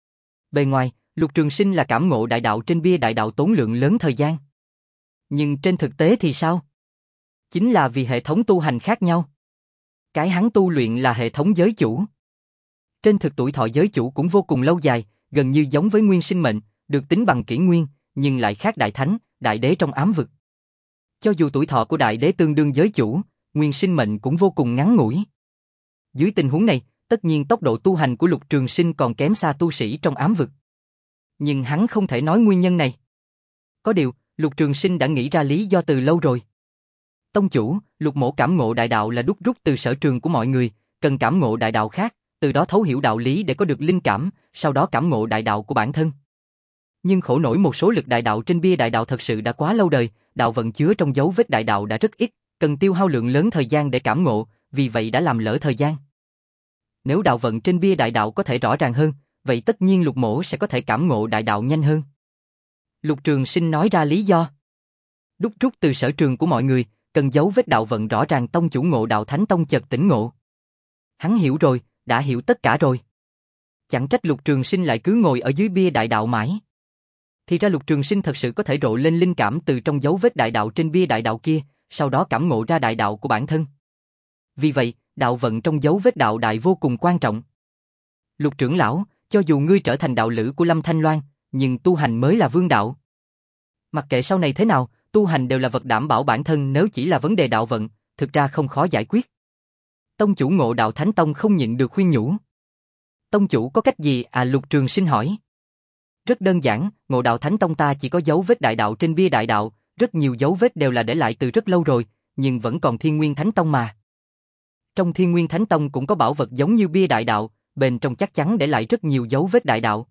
Bề ngoài, Lục Trường Sinh là cảm ngộ đại đạo trên bia đại đạo tốn lượng lớn thời gian. Nhưng trên thực tế thì sao? Chính là vì hệ thống tu hành khác nhau. Cái hắn tu luyện là hệ thống giới chủ. Trên thực tuổi thọ giới chủ cũng vô cùng lâu dài, gần như giống với nguyên sinh mệnh, được tính bằng kỷ nguyên, nhưng lại khác đại thánh, đại đế trong ám vực. Cho dù tuổi thọ của đại đế tương đương giới chủ, nguyên sinh mệnh cũng vô cùng ngắn ngủi. Dưới tình huống này, tất nhiên tốc độ tu hành của Lục Trường Sinh còn kém xa tu sĩ trong ám vực. Nhưng hắn không thể nói nguyên nhân này. Có điều, Lục Trường Sinh đã nghĩ ra lý do từ lâu rồi. Tông chủ, Lục mỗ cảm ngộ đại đạo là đúc rút từ sở trường của mọi người, cần cảm ngộ đại đạo khác, từ đó thấu hiểu đạo lý để có được linh cảm, sau đó cảm ngộ đại đạo của bản thân. Nhưng khổ nổi một số lực đại đạo trên bia đại đạo thật sự đã quá lâu đời, đạo vận chứa trong dấu vết đại đạo đã rất ít, cần tiêu hao lượng lớn thời gian để cảm ngộ, vì vậy đã làm lỡ thời gian. Nếu đạo vận trên bia đại đạo có thể rõ ràng hơn, vậy tất nhiên Lục mỗ sẽ có thể cảm ngộ đại đạo nhanh hơn. Lục Trường Sinh nói ra lý do. Đúc rút từ sở trường của mọi người, cần dấu vết đạo vận rõ ràng. Tông chủ Ngộ Đạo Thánh Tông chợt tỉnh ngộ. Hắn hiểu rồi, đã hiểu tất cả rồi. Chẳng trách Lục Trường Sinh lại cứ ngồi ở dưới bia đại đạo mãi. Thì ra Lục Trường Sinh thật sự có thể rộ lên linh cảm từ trong dấu vết đại đạo trên bia đại đạo kia, sau đó cảm ngộ ra đại đạo của bản thân. Vì vậy, đạo vận trong dấu vết đạo đại vô cùng quan trọng. Lục trưởng lão, cho dù ngươi trở thành đạo lữ của Lâm Thanh Loan, nhưng tu hành mới là vương đạo. Mặc kệ sau này thế nào, tu hành đều là vật đảm bảo bản thân, nếu chỉ là vấn đề đạo vận, thực ra không khó giải quyết. Tông chủ Ngộ Đạo Thánh Tông không nhịn được khuyên nhủ. Tông chủ có cách gì à? Lục Trường Sinh hỏi. Rất đơn giản, Ngộ Đạo Thánh Tông ta chỉ có dấu vết đại đạo trên bia đại đạo, rất nhiều dấu vết đều là để lại từ rất lâu rồi, nhưng vẫn còn Thiên Nguyên Thánh Tông mà. Trong Thiên Nguyên Thánh Tông cũng có bảo vật giống như bia đại đạo, bên trong chắc chắn để lại rất nhiều dấu vết đại đạo.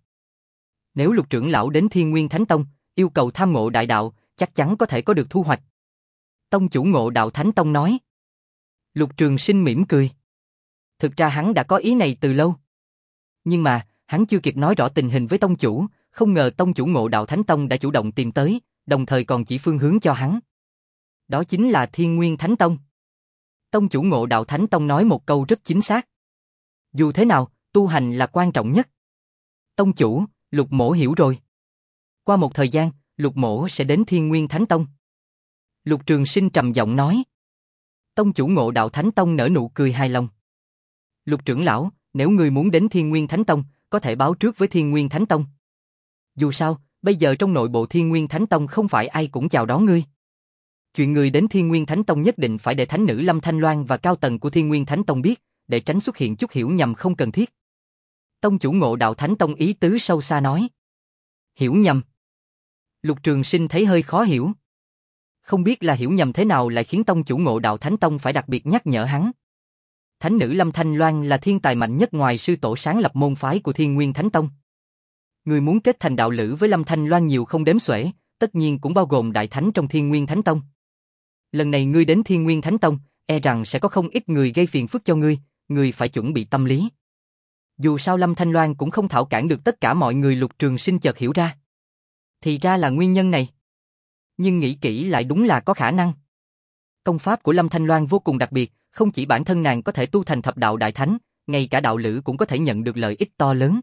Nếu Lục trưởng lão đến Thiên Nguyên Thánh Tông, yêu cầu tham ngộ đại đạo, chắc chắn có thể có được thu hoạch. Tông chủ Ngộ Đạo Thánh Tông nói. Lục Trường Sinh mỉm cười. Thực ra hắn đã có ý này từ lâu. Nhưng mà, hắn chưa kịp nói rõ tình hình với tông chủ, không ngờ tông chủ Ngộ Đạo Thánh Tông đã chủ động tìm tới, đồng thời còn chỉ phương hướng cho hắn. Đó chính là Thiên Nguyên Thánh Tông. Tông chủ Ngộ Đạo Thánh Tông nói một câu rất chính xác. Dù thế nào, tu hành là quan trọng nhất. Tông chủ, Lục Mỗ hiểu rồi. Qua một thời gian, Lục Mỗ sẽ đến Thiên Nguyên Thánh Tông. Lục Trường Sinh trầm giọng nói. Tông chủ Ngộ Đạo Thánh Tông nở nụ cười hài lòng. Lục trưởng lão, nếu ngươi muốn đến Thiên Nguyên Thánh Tông, có thể báo trước với Thiên Nguyên Thánh Tông. Dù sao, bây giờ trong nội bộ Thiên Nguyên Thánh Tông không phải ai cũng chào đón ngươi. Chuyện người đến Thiên Nguyên Thánh Tông nhất định phải để thánh nữ Lâm Thanh Loan và cao tầng của Thiên Nguyên Thánh Tông biết, để tránh xuất hiện chút hiểu nhầm không cần thiết. Tông chủ Ngộ Đạo Thánh Tông ý tứ sâu xa nói. Hiểu nhầm. Lục Trường Sinh thấy hơi khó hiểu. Không biết là hiểu nhầm thế nào lại khiến tông chủ Ngộ Đạo Thánh Tông phải đặc biệt nhắc nhở hắn. Thánh nữ Lâm Thanh Loan là thiên tài mạnh nhất ngoài sư tổ sáng lập môn phái của Thiên Nguyên Thánh Tông. Người muốn kết thành đạo lữ với Lâm Thanh Loan nhiều không đếm xuể, tất nhiên cũng bao gồm đại thánh trong Thiên Nguyên Thánh Tông. Lần này ngươi đến Thiên Nguyên Thánh Tông, e rằng sẽ có không ít người gây phiền phức cho ngươi, ngươi phải chuẩn bị tâm lý. Dù sao Lâm Thanh Loan cũng không thảo cản được tất cả mọi người. Lục Trường Sinh chợt hiểu ra. Thì ra là nguyên nhân này. Nhưng nghĩ kỹ lại đúng là có khả năng. Công pháp của Lâm Thanh Loan vô cùng đặc biệt, không chỉ bản thân nàng có thể tu thành thập đạo đại thánh, ngay cả đạo lữ cũng có thể nhận được lợi ích to lớn.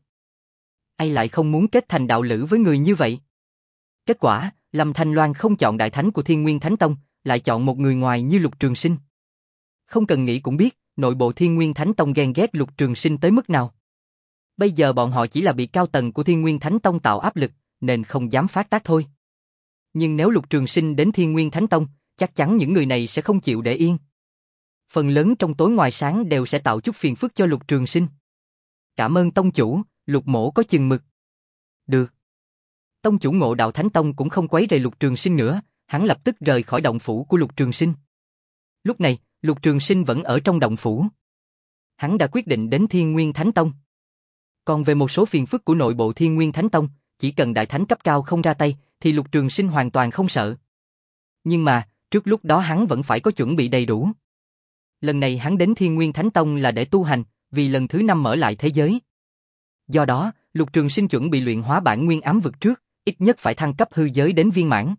Ai lại không muốn kết thành đạo lữ với người như vậy? Kết quả, Lâm Thanh Loan không chọn đại thánh của Thiên Nguyên Thánh Tông, lại chọn một người ngoài như Lục Trường Sinh. Không cần nghĩ cũng biết, nội bộ Thiên Nguyên Thánh Tông ghen ghét Lục Trường Sinh tới mức nào. Bây giờ bọn họ chỉ là bị cao tầng của Thiên Nguyên Thánh Tông tạo áp lực, nên không dám phát tác thôi. Nhưng nếu Lục Trường Sinh đến Thiên Nguyên Thánh Tông, chắc chắn những người này sẽ không chịu để yên. Phần lớn trong tối ngoài sáng đều sẽ tạo chút phiền phức cho Lục Trường Sinh. Cảm ơn tông chủ, Lục Mỗ có chừng mực. Được. Tông chủ Ngộ Đạo Thánh Tông cũng không quấy rầy Lục Trường Sinh nữa, hắn lập tức rời khỏi động phủ của Lục Trường Sinh. Lúc này, Lục Trường Sinh vẫn ở trong động phủ. Hắn đã quyết định đến Thiên Nguyên Thánh Tông. Còn về một số phiền phức của nội bộ Thiên Nguyên Thánh Tông, chỉ cần đại thánh cấp cao không ra tay, thì Lục Trường Sinh hoàn toàn không sợ. Nhưng mà, trước lúc đó hắn vẫn phải có chuẩn bị đầy đủ. Lần này hắn đến Thiên Nguyên Thánh Tông là để tu hành, vì lần thứ năm mở lại thế giới. Do đó, Lục Trường Sinh chuẩn bị luyện hóa bản nguyên ám vực trước, ít nhất phải thăng cấp hư giới đến viên mãn.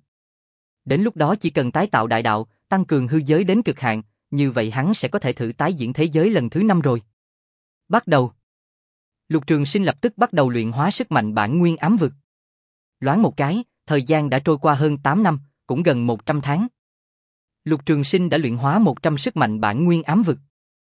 Đến lúc đó chỉ cần tái tạo đại đạo, tăng cường hư giới đến cực hạn, như vậy hắn sẽ có thể thử tái diễn thế giới lần thứ năm rồi. Bắt đầu. Lục Trường Sinh lập tức bắt đầu luyện hóa sức mạnh bản nguyên ám vực. Loáng một cái, thời gian đã trôi qua hơn tám năm, cũng gần một trăm tháng. Lục Trường Sinh đã luyện hóa một trăm sức mạnh bản nguyên ám vực.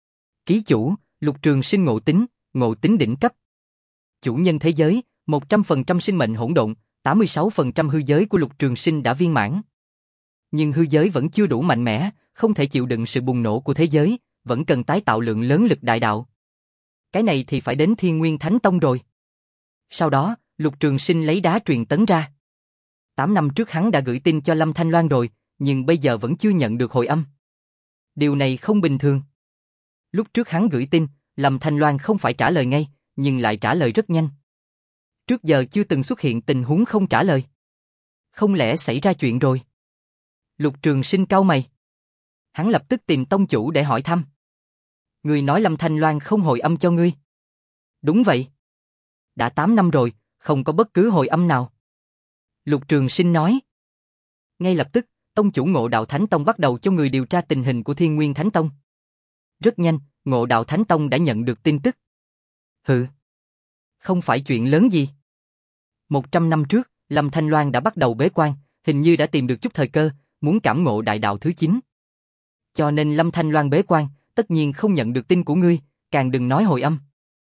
Ký chủ, Lục Trường Sinh ngộ tính, ngộ tính đỉnh cấp. Chủ nhân thế giới, một trăm phần trăm sinh mệnh hỗn độn, tám mươi sáu phần trăm hư giới của Lục Trường Sinh đã viên mãn. Nhưng hư giới vẫn chưa đủ mạnh mẽ, không thể chịu đựng sự bùng nổ của thế giới, vẫn cần tái tạo lượng lớn lực đại đạo. Cái này thì phải đến Thiên Nguyên Thánh Tông rồi. Sau đó, Lục Trường Sinh lấy đá truyền tấn ra. Tám năm trước hắn đã gửi tin cho Lâm Thanh Loan rồi, nhưng bây giờ vẫn chưa nhận được hồi âm. Điều này không bình thường. Lúc trước hắn gửi tin, Lâm Thanh Loan không phải trả lời ngay, nhưng lại trả lời rất nhanh. Trước giờ chưa từng xuất hiện tình huống không trả lời. Không lẽ xảy ra chuyện rồi? Lục Trường Sinh cau mày. Hắn lập tức tìm tông chủ để hỏi thăm. Người nói Lâm Thanh Loan không hồi âm cho ngươi. Đúng vậy. Đã tám năm rồi, không có bất cứ hồi âm nào. Lục Trường Sinh nói. Ngay lập tức, tông chủ Ngộ Đạo Thánh Tông bắt đầu cho người điều tra tình hình của Thiên Nguyên Thánh Tông. Rất nhanh, Ngộ Đạo Thánh Tông đã nhận được tin tức. Hừ. Không phải chuyện lớn gì. Một trăm năm trước, Lâm Thanh Loan đã bắt đầu bế quan, hình như đã tìm được chút thời cơ, muốn cảm ngộ đại đạo thứ chín. Cho nên Lâm Thanh Loan bế quan, tất nhiên không nhận được tin của ngươi, càng đừng nói hồi âm.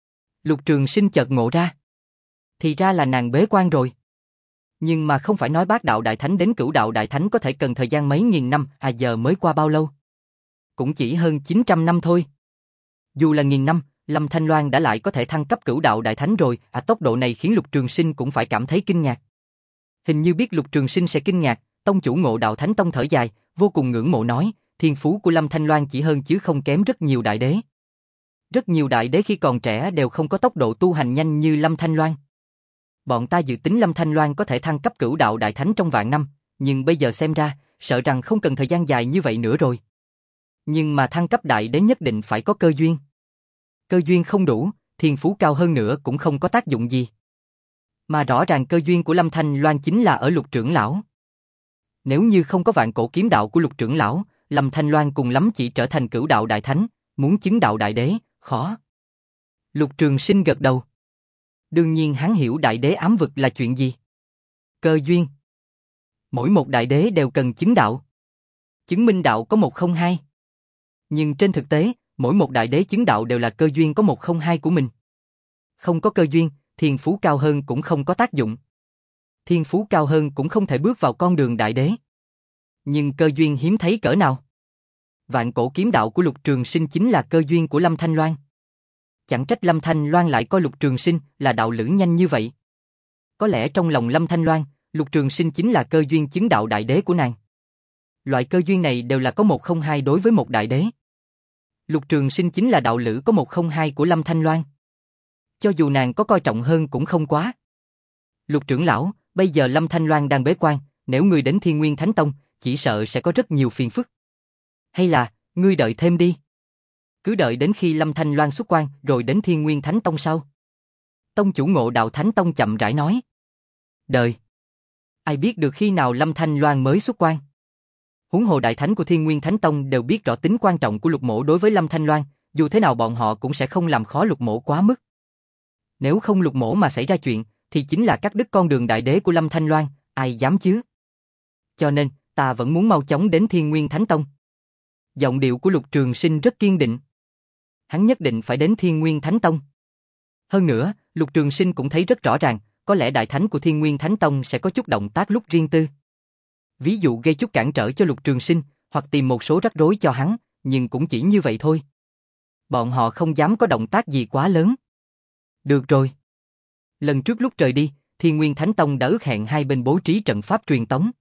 Lục Trường Sinh chợt ngộ ra. Thì ra là nàng bế quan rồi. Nhưng mà không phải nói bát đạo đại thánh đến cửu đạo đại thánh có thể cần thời gian mấy nghìn năm, à giờ mới qua bao lâu? Cũng chỉ hơn chín trăm năm thôi. Dù là nghìn năm, Lâm Thanh Loan đã lại có thể thăng cấp cửu đạo đại thánh rồi, à tốc độ này khiến Lục Trường Sinh cũng phải cảm thấy kinh ngạc. Hình như biết Lục Trường Sinh sẽ kinh ngạc, tông chủ Ngộ Đạo Thánh Tông thở dài, vô cùng ngưỡng mộ nói, thiên phú của Lâm Thanh Loan chỉ hơn chứ không kém rất nhiều đại đế. Rất nhiều đại đế khi còn trẻ đều không có tốc độ tu hành nhanh như Lâm Thanh Loan. Bọn ta dự tính Lâm Thanh Loan có thể thăng cấp cửu đạo đại thánh trong vạn năm, nhưng bây giờ xem ra, sợ rằng không cần thời gian dài như vậy nữa rồi. Nhưng mà thăng cấp đại đế nhất định phải có cơ duyên. Cơ duyên không đủ, thiên phú cao hơn nữa cũng không có tác dụng gì. Mà rõ ràng cơ duyên của Lâm Thanh Loan chính là ở Lục trưởng lão. Nếu như không có vạn cổ kiếm đạo của Lục trưởng lão, Lâm Thanh Loan cùng lắm chỉ trở thành cửu đạo đại thánh, muốn chứng đạo đại đế, khó. Lục Trường Sinh gật đầu. Đương nhiên hắn hiểu đại đế ám vực là chuyện gì. Cơ duyên. Mỗi một đại đế đều cần chứng đạo. Chứng minh đạo có một không hai. Nhưng trên thực tế, mỗi một đại đế chứng đạo đều là cơ duyên có một không hai của mình. Không có cơ duyên, thiên phú cao hơn cũng không có tác dụng. Thiên phú cao hơn cũng không thể bước vào con đường đại đế. Nhưng cơ duyên hiếm thấy cỡ nào. Vạn cổ kiếm đạo của Lục Trường Sinh chính là cơ duyên của Lâm Thanh Loan. Chẳng trách Lâm Thanh Loan lại coi Lục Trường Sinh là đạo lữ nhanh như vậy. Có lẽ trong lòng Lâm Thanh Loan, Lục Trường Sinh chính là cơ duyên chứng đạo đại đế của nàng. Loại cơ duyên này đều là có một không hai đối với một đại đế. Lục Trường Sinh chính là đạo lữ có một không hai của Lâm Thanh Loan. Cho dù nàng có coi trọng hơn cũng không quá. Lục trưởng lão, bây giờ Lâm Thanh Loan đang bế quan, nếu ngươi đến Thiên Nguyên Thánh Tông, chỉ sợ sẽ có rất nhiều phiền phức. Hay là, ngươi đợi thêm đi. Cứ đợi đến khi Lâm Thanh Loan xuất quan rồi đến Thiên Nguyên Thánh Tông sau. Tông chủ Ngộ Đạo Thánh Tông chậm rãi nói. Đợi. Ai biết được khi nào Lâm Thanh Loan mới xuất quan. Huống hồ đại thánh của Thiên Nguyên Thánh Tông đều biết rõ tính quan trọng của Lục Mỗ đối với Lâm Thanh Loan, dù thế nào bọn họ cũng sẽ không làm khó Lục Mỗ quá mức. Nếu không Lục Mỗ mà xảy ra chuyện, thì chính là cắt đứt con đường đại đế của Lâm Thanh Loan, ai dám chứ? Cho nên, ta vẫn muốn mau chóng đến Thiên Nguyên Thánh Tông. Giọng điệu của Lục Trường Sinh rất kiên định. Hắn nhất định phải đến Thiên Nguyên Thánh Tông. Hơn nữa, Lục Trường Sinh cũng thấy rất rõ ràng, có lẽ đại thánh của Thiên Nguyên Thánh Tông sẽ có chút động tác lúc riêng tư. Ví dụ gây chút cản trở cho Lục Trường Sinh, hoặc tìm một số rắc rối cho hắn, nhưng cũng chỉ như vậy thôi. Bọn họ không dám có động tác gì quá lớn. Được rồi. Lần trước lúc trời đi, Thiên Nguyên Thánh Tông đã ước hẹn hai bên bố trí trận pháp truyền tống.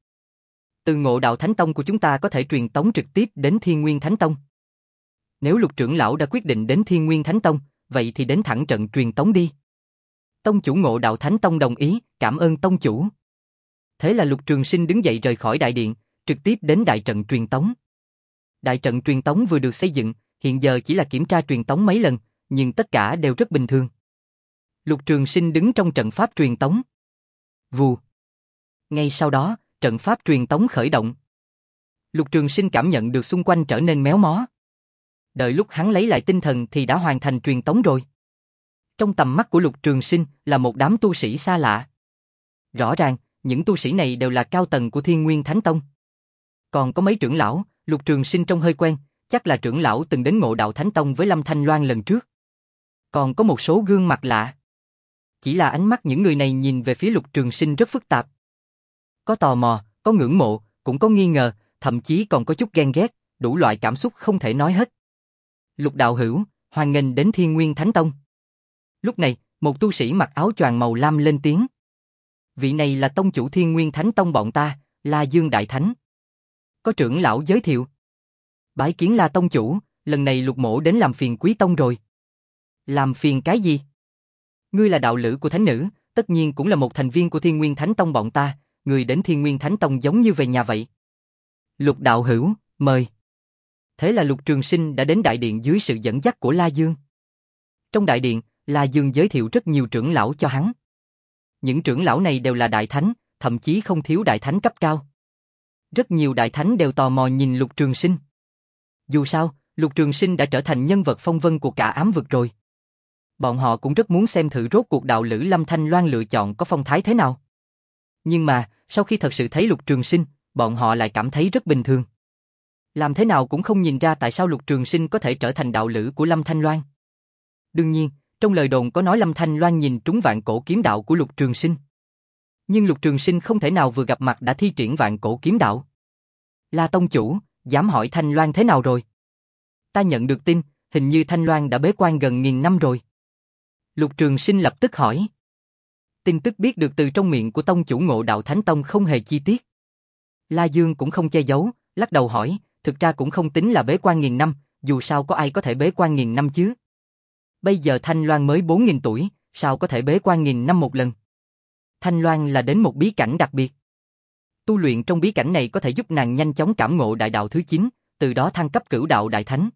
Từ Ngộ Đạo Thánh Tông của chúng ta có thể truyền tống trực tiếp đến Thiên Nguyên Thánh Tông. Nếu Lục trưởng lão đã quyết định đến Thiên Nguyên Thánh Tông, vậy thì đến thẳng trận truyền tống đi. Tông chủ Ngộ Đạo Thánh Tông đồng ý, cảm ơn tông chủ. Thế là Lục Trường Sinh đứng dậy rời khỏi đại điện, trực tiếp đến đại trận truyền tống. Đại trận truyền tống vừa được xây dựng, hiện giờ chỉ là kiểm tra truyền tống mấy lần, nhưng tất cả đều rất bình thường. Lục Trường Sinh đứng trong trận pháp truyền tống. Vù. Ngay sau đó, trận pháp truyền tống khởi động. Lục Trường Sinh cảm nhận được xung quanh trở nên méo mó. Đợi lúc hắn lấy lại tinh thần thì đã hoàn thành truyền tống rồi. Trong tầm mắt của Lục Trường Sinh là một đám tu sĩ xa lạ. Rõ ràng, những tu sĩ này đều là cao tầng của Thiên Nguyên Thánh Tông. Còn có mấy trưởng lão, Lục Trường Sinh trông hơi quen, chắc là trưởng lão từng đến Ngộ Đạo Thánh Tông với Lâm Thanh Loan lần trước. Còn có một số gương mặt lạ. Chỉ là ánh mắt những người này nhìn về phía Lục Trường Sinh rất phức tạp. Có tò mò, có ngưỡng mộ, cũng có nghi ngờ, thậm chí còn có chút ghen ghét, đủ loại cảm xúc không thể nói hết. Lục đạo hữu, hoan nghênh đến Thiên Nguyên Thánh Tông. Lúc này, một tu sĩ mặc áo choàng màu lam lên tiếng. Vị này là tông chủ Thiên Nguyên Thánh Tông bọn ta, La Dương Đại Thánh. Có trưởng lão giới thiệu. Bái kiến La tông chủ, lần này Lục mỗ đến làm phiền quý tông rồi. Làm phiền cái gì? Ngươi là đạo lữ của thánh nữ, tất nhiên cũng là một thành viên của Thiên Nguyên Thánh Tông bọn ta, ngươi đến Thiên Nguyên Thánh Tông giống như về nhà vậy. Lục đạo hữu, mời. Thế là Lục Trường Sinh đã đến đại điện dưới sự dẫn dắt của La Dương. Trong đại điện, La Dương giới thiệu rất nhiều trưởng lão cho hắn. Những trưởng lão này đều là đại thánh, thậm chí không thiếu đại thánh cấp cao. Rất nhiều đại thánh đều tò mò nhìn Lục Trường Sinh. Dù sao, Lục Trường Sinh đã trở thành nhân vật phong vân của cả ám vực rồi. Bọn họ cũng rất muốn xem thử rốt cuộc đạo lữ Lâm Thanh Loan lựa chọn có phong thái thế nào. Nhưng mà, sau khi thật sự thấy Lục Trường Sinh, bọn họ lại cảm thấy rất bình thường. Làm thế nào cũng không nhìn ra tại sao Lục Trường Sinh có thể trở thành đạo lữ của Lâm Thanh Loan. Đương nhiên, trong lời đồn có nói Lâm Thanh Loan nhìn trúng vạn cổ kiếm đạo của Lục Trường Sinh. Nhưng Lục Trường Sinh không thể nào vừa gặp mặt đã thi triển vạn cổ kiếm đạo. La tông chủ, dám hỏi Thanh Loan thế nào rồi? Ta nhận được tin, hình như Thanh Loan đã bế quan gần nghìn năm rồi. Lục Trường Sinh lập tức hỏi. Tin tức biết được từ trong miệng của tông chủ Ngộ Đạo Thánh Tông không hề chi tiết. La Dương cũng không che giấu, lắc đầu hỏi, thực ra cũng không tính là bế quan nghìn năm, dù sao có ai có thể bế quan nghìn năm chứ. Bây giờ Thanh Loan mới bốn nghìn tuổi, sao có thể bế quan nghìn năm một lần. Thanh Loan là đến một bí cảnh đặc biệt. Tu luyện trong bí cảnh này có thể giúp nàng nhanh chóng cảm ngộ đại đạo thứ chín, từ đó thăng cấp cửu đạo đại thánh.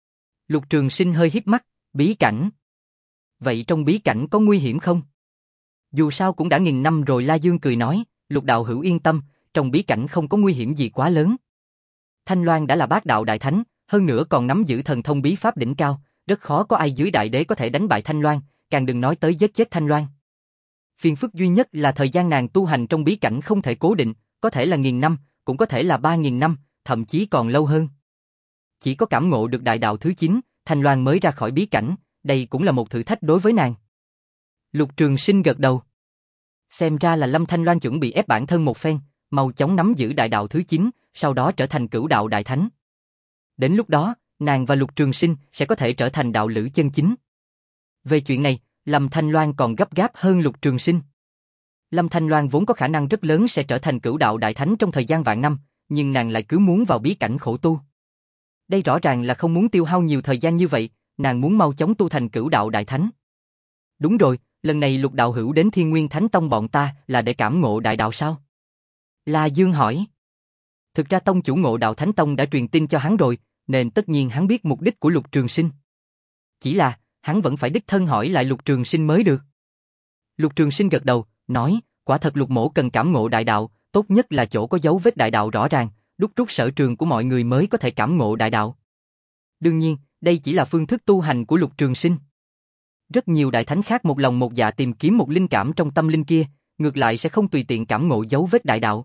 Lục Trường Sinh hơi híp mắt, bí cảnh. Vậy trong bí cảnh có nguy hiểm không? Dù sao cũng đã nghìn năm rồi, La Dương cười nói, Lục đạo hữu yên tâm, trong bí cảnh không có nguy hiểm gì quá lớn. Thanh Loan đã là bát đạo đại thánh, hơn nữa còn nắm giữ thần thông bí pháp đỉnh cao, rất khó có ai dưới đại đế có thể đánh bại Thanh Loan, càng đừng nói tới giết chết Thanh Loan. Phiền phức duy nhất là thời gian nàng tu hành trong bí cảnh không thể cố định, có thể là nghìn năm, cũng có thể là ba nghìn năm, thậm chí còn lâu hơn. Chỉ có cảm ngộ được đại đạo thứ chín, Thanh Loan mới ra khỏi bí cảnh, đây cũng là một thử thách đối với nàng. Lục Trường Sinh gật đầu. Xem ra là Lâm Thanh Loan chuẩn bị ép bản thân một phen, mau chóng nắm giữ đại đạo thứ chín, sau đó trở thành cửu đạo đại thánh. Đến lúc đó, nàng và Lục Trường Sinh sẽ có thể trở thành đạo lữ chân chính. Về chuyện này, Lâm Thanh Loan còn gấp gáp hơn Lục Trường Sinh. Lâm Thanh Loan vốn có khả năng rất lớn sẽ trở thành cửu đạo đại thánh trong thời gian vạn năm, nhưng nàng lại cứ muốn vào bí cảnh khổ tu. Đây rõ ràng là không muốn tiêu hao nhiều thời gian như vậy, nàng muốn mau chóng tu thành cửu đạo đại thánh. Đúng rồi, lần này Lục đạo hữu đến Thiên Nguyên Thánh Tông bọn ta là để cảm ngộ đại đạo sao? La Dương hỏi. Thực ra tông chủ Ngộ Đạo Thánh Tông đã truyền tin cho hắn rồi, nên tất nhiên hắn biết mục đích của Lục Trường Sinh. Chỉ là, hắn vẫn phải đích thân hỏi lại Lục Trường Sinh mới được. Lục Trường Sinh gật đầu, nói, quả thật Lục mỗ cần cảm ngộ đại đạo, tốt nhất là chỗ có dấu vết đại đạo rõ ràng, đúc rút sở trường của mọi người mới có thể cảm ngộ đại đạo. Đương nhiên, đây chỉ là phương thức tu hành của Lục Trường Sinh. Rất nhiều đại thánh khác một lòng một dạ tìm kiếm một linh cảm trong tâm linh kia, ngược lại sẽ không tùy tiện cảm ngộ dấu vết đại đạo.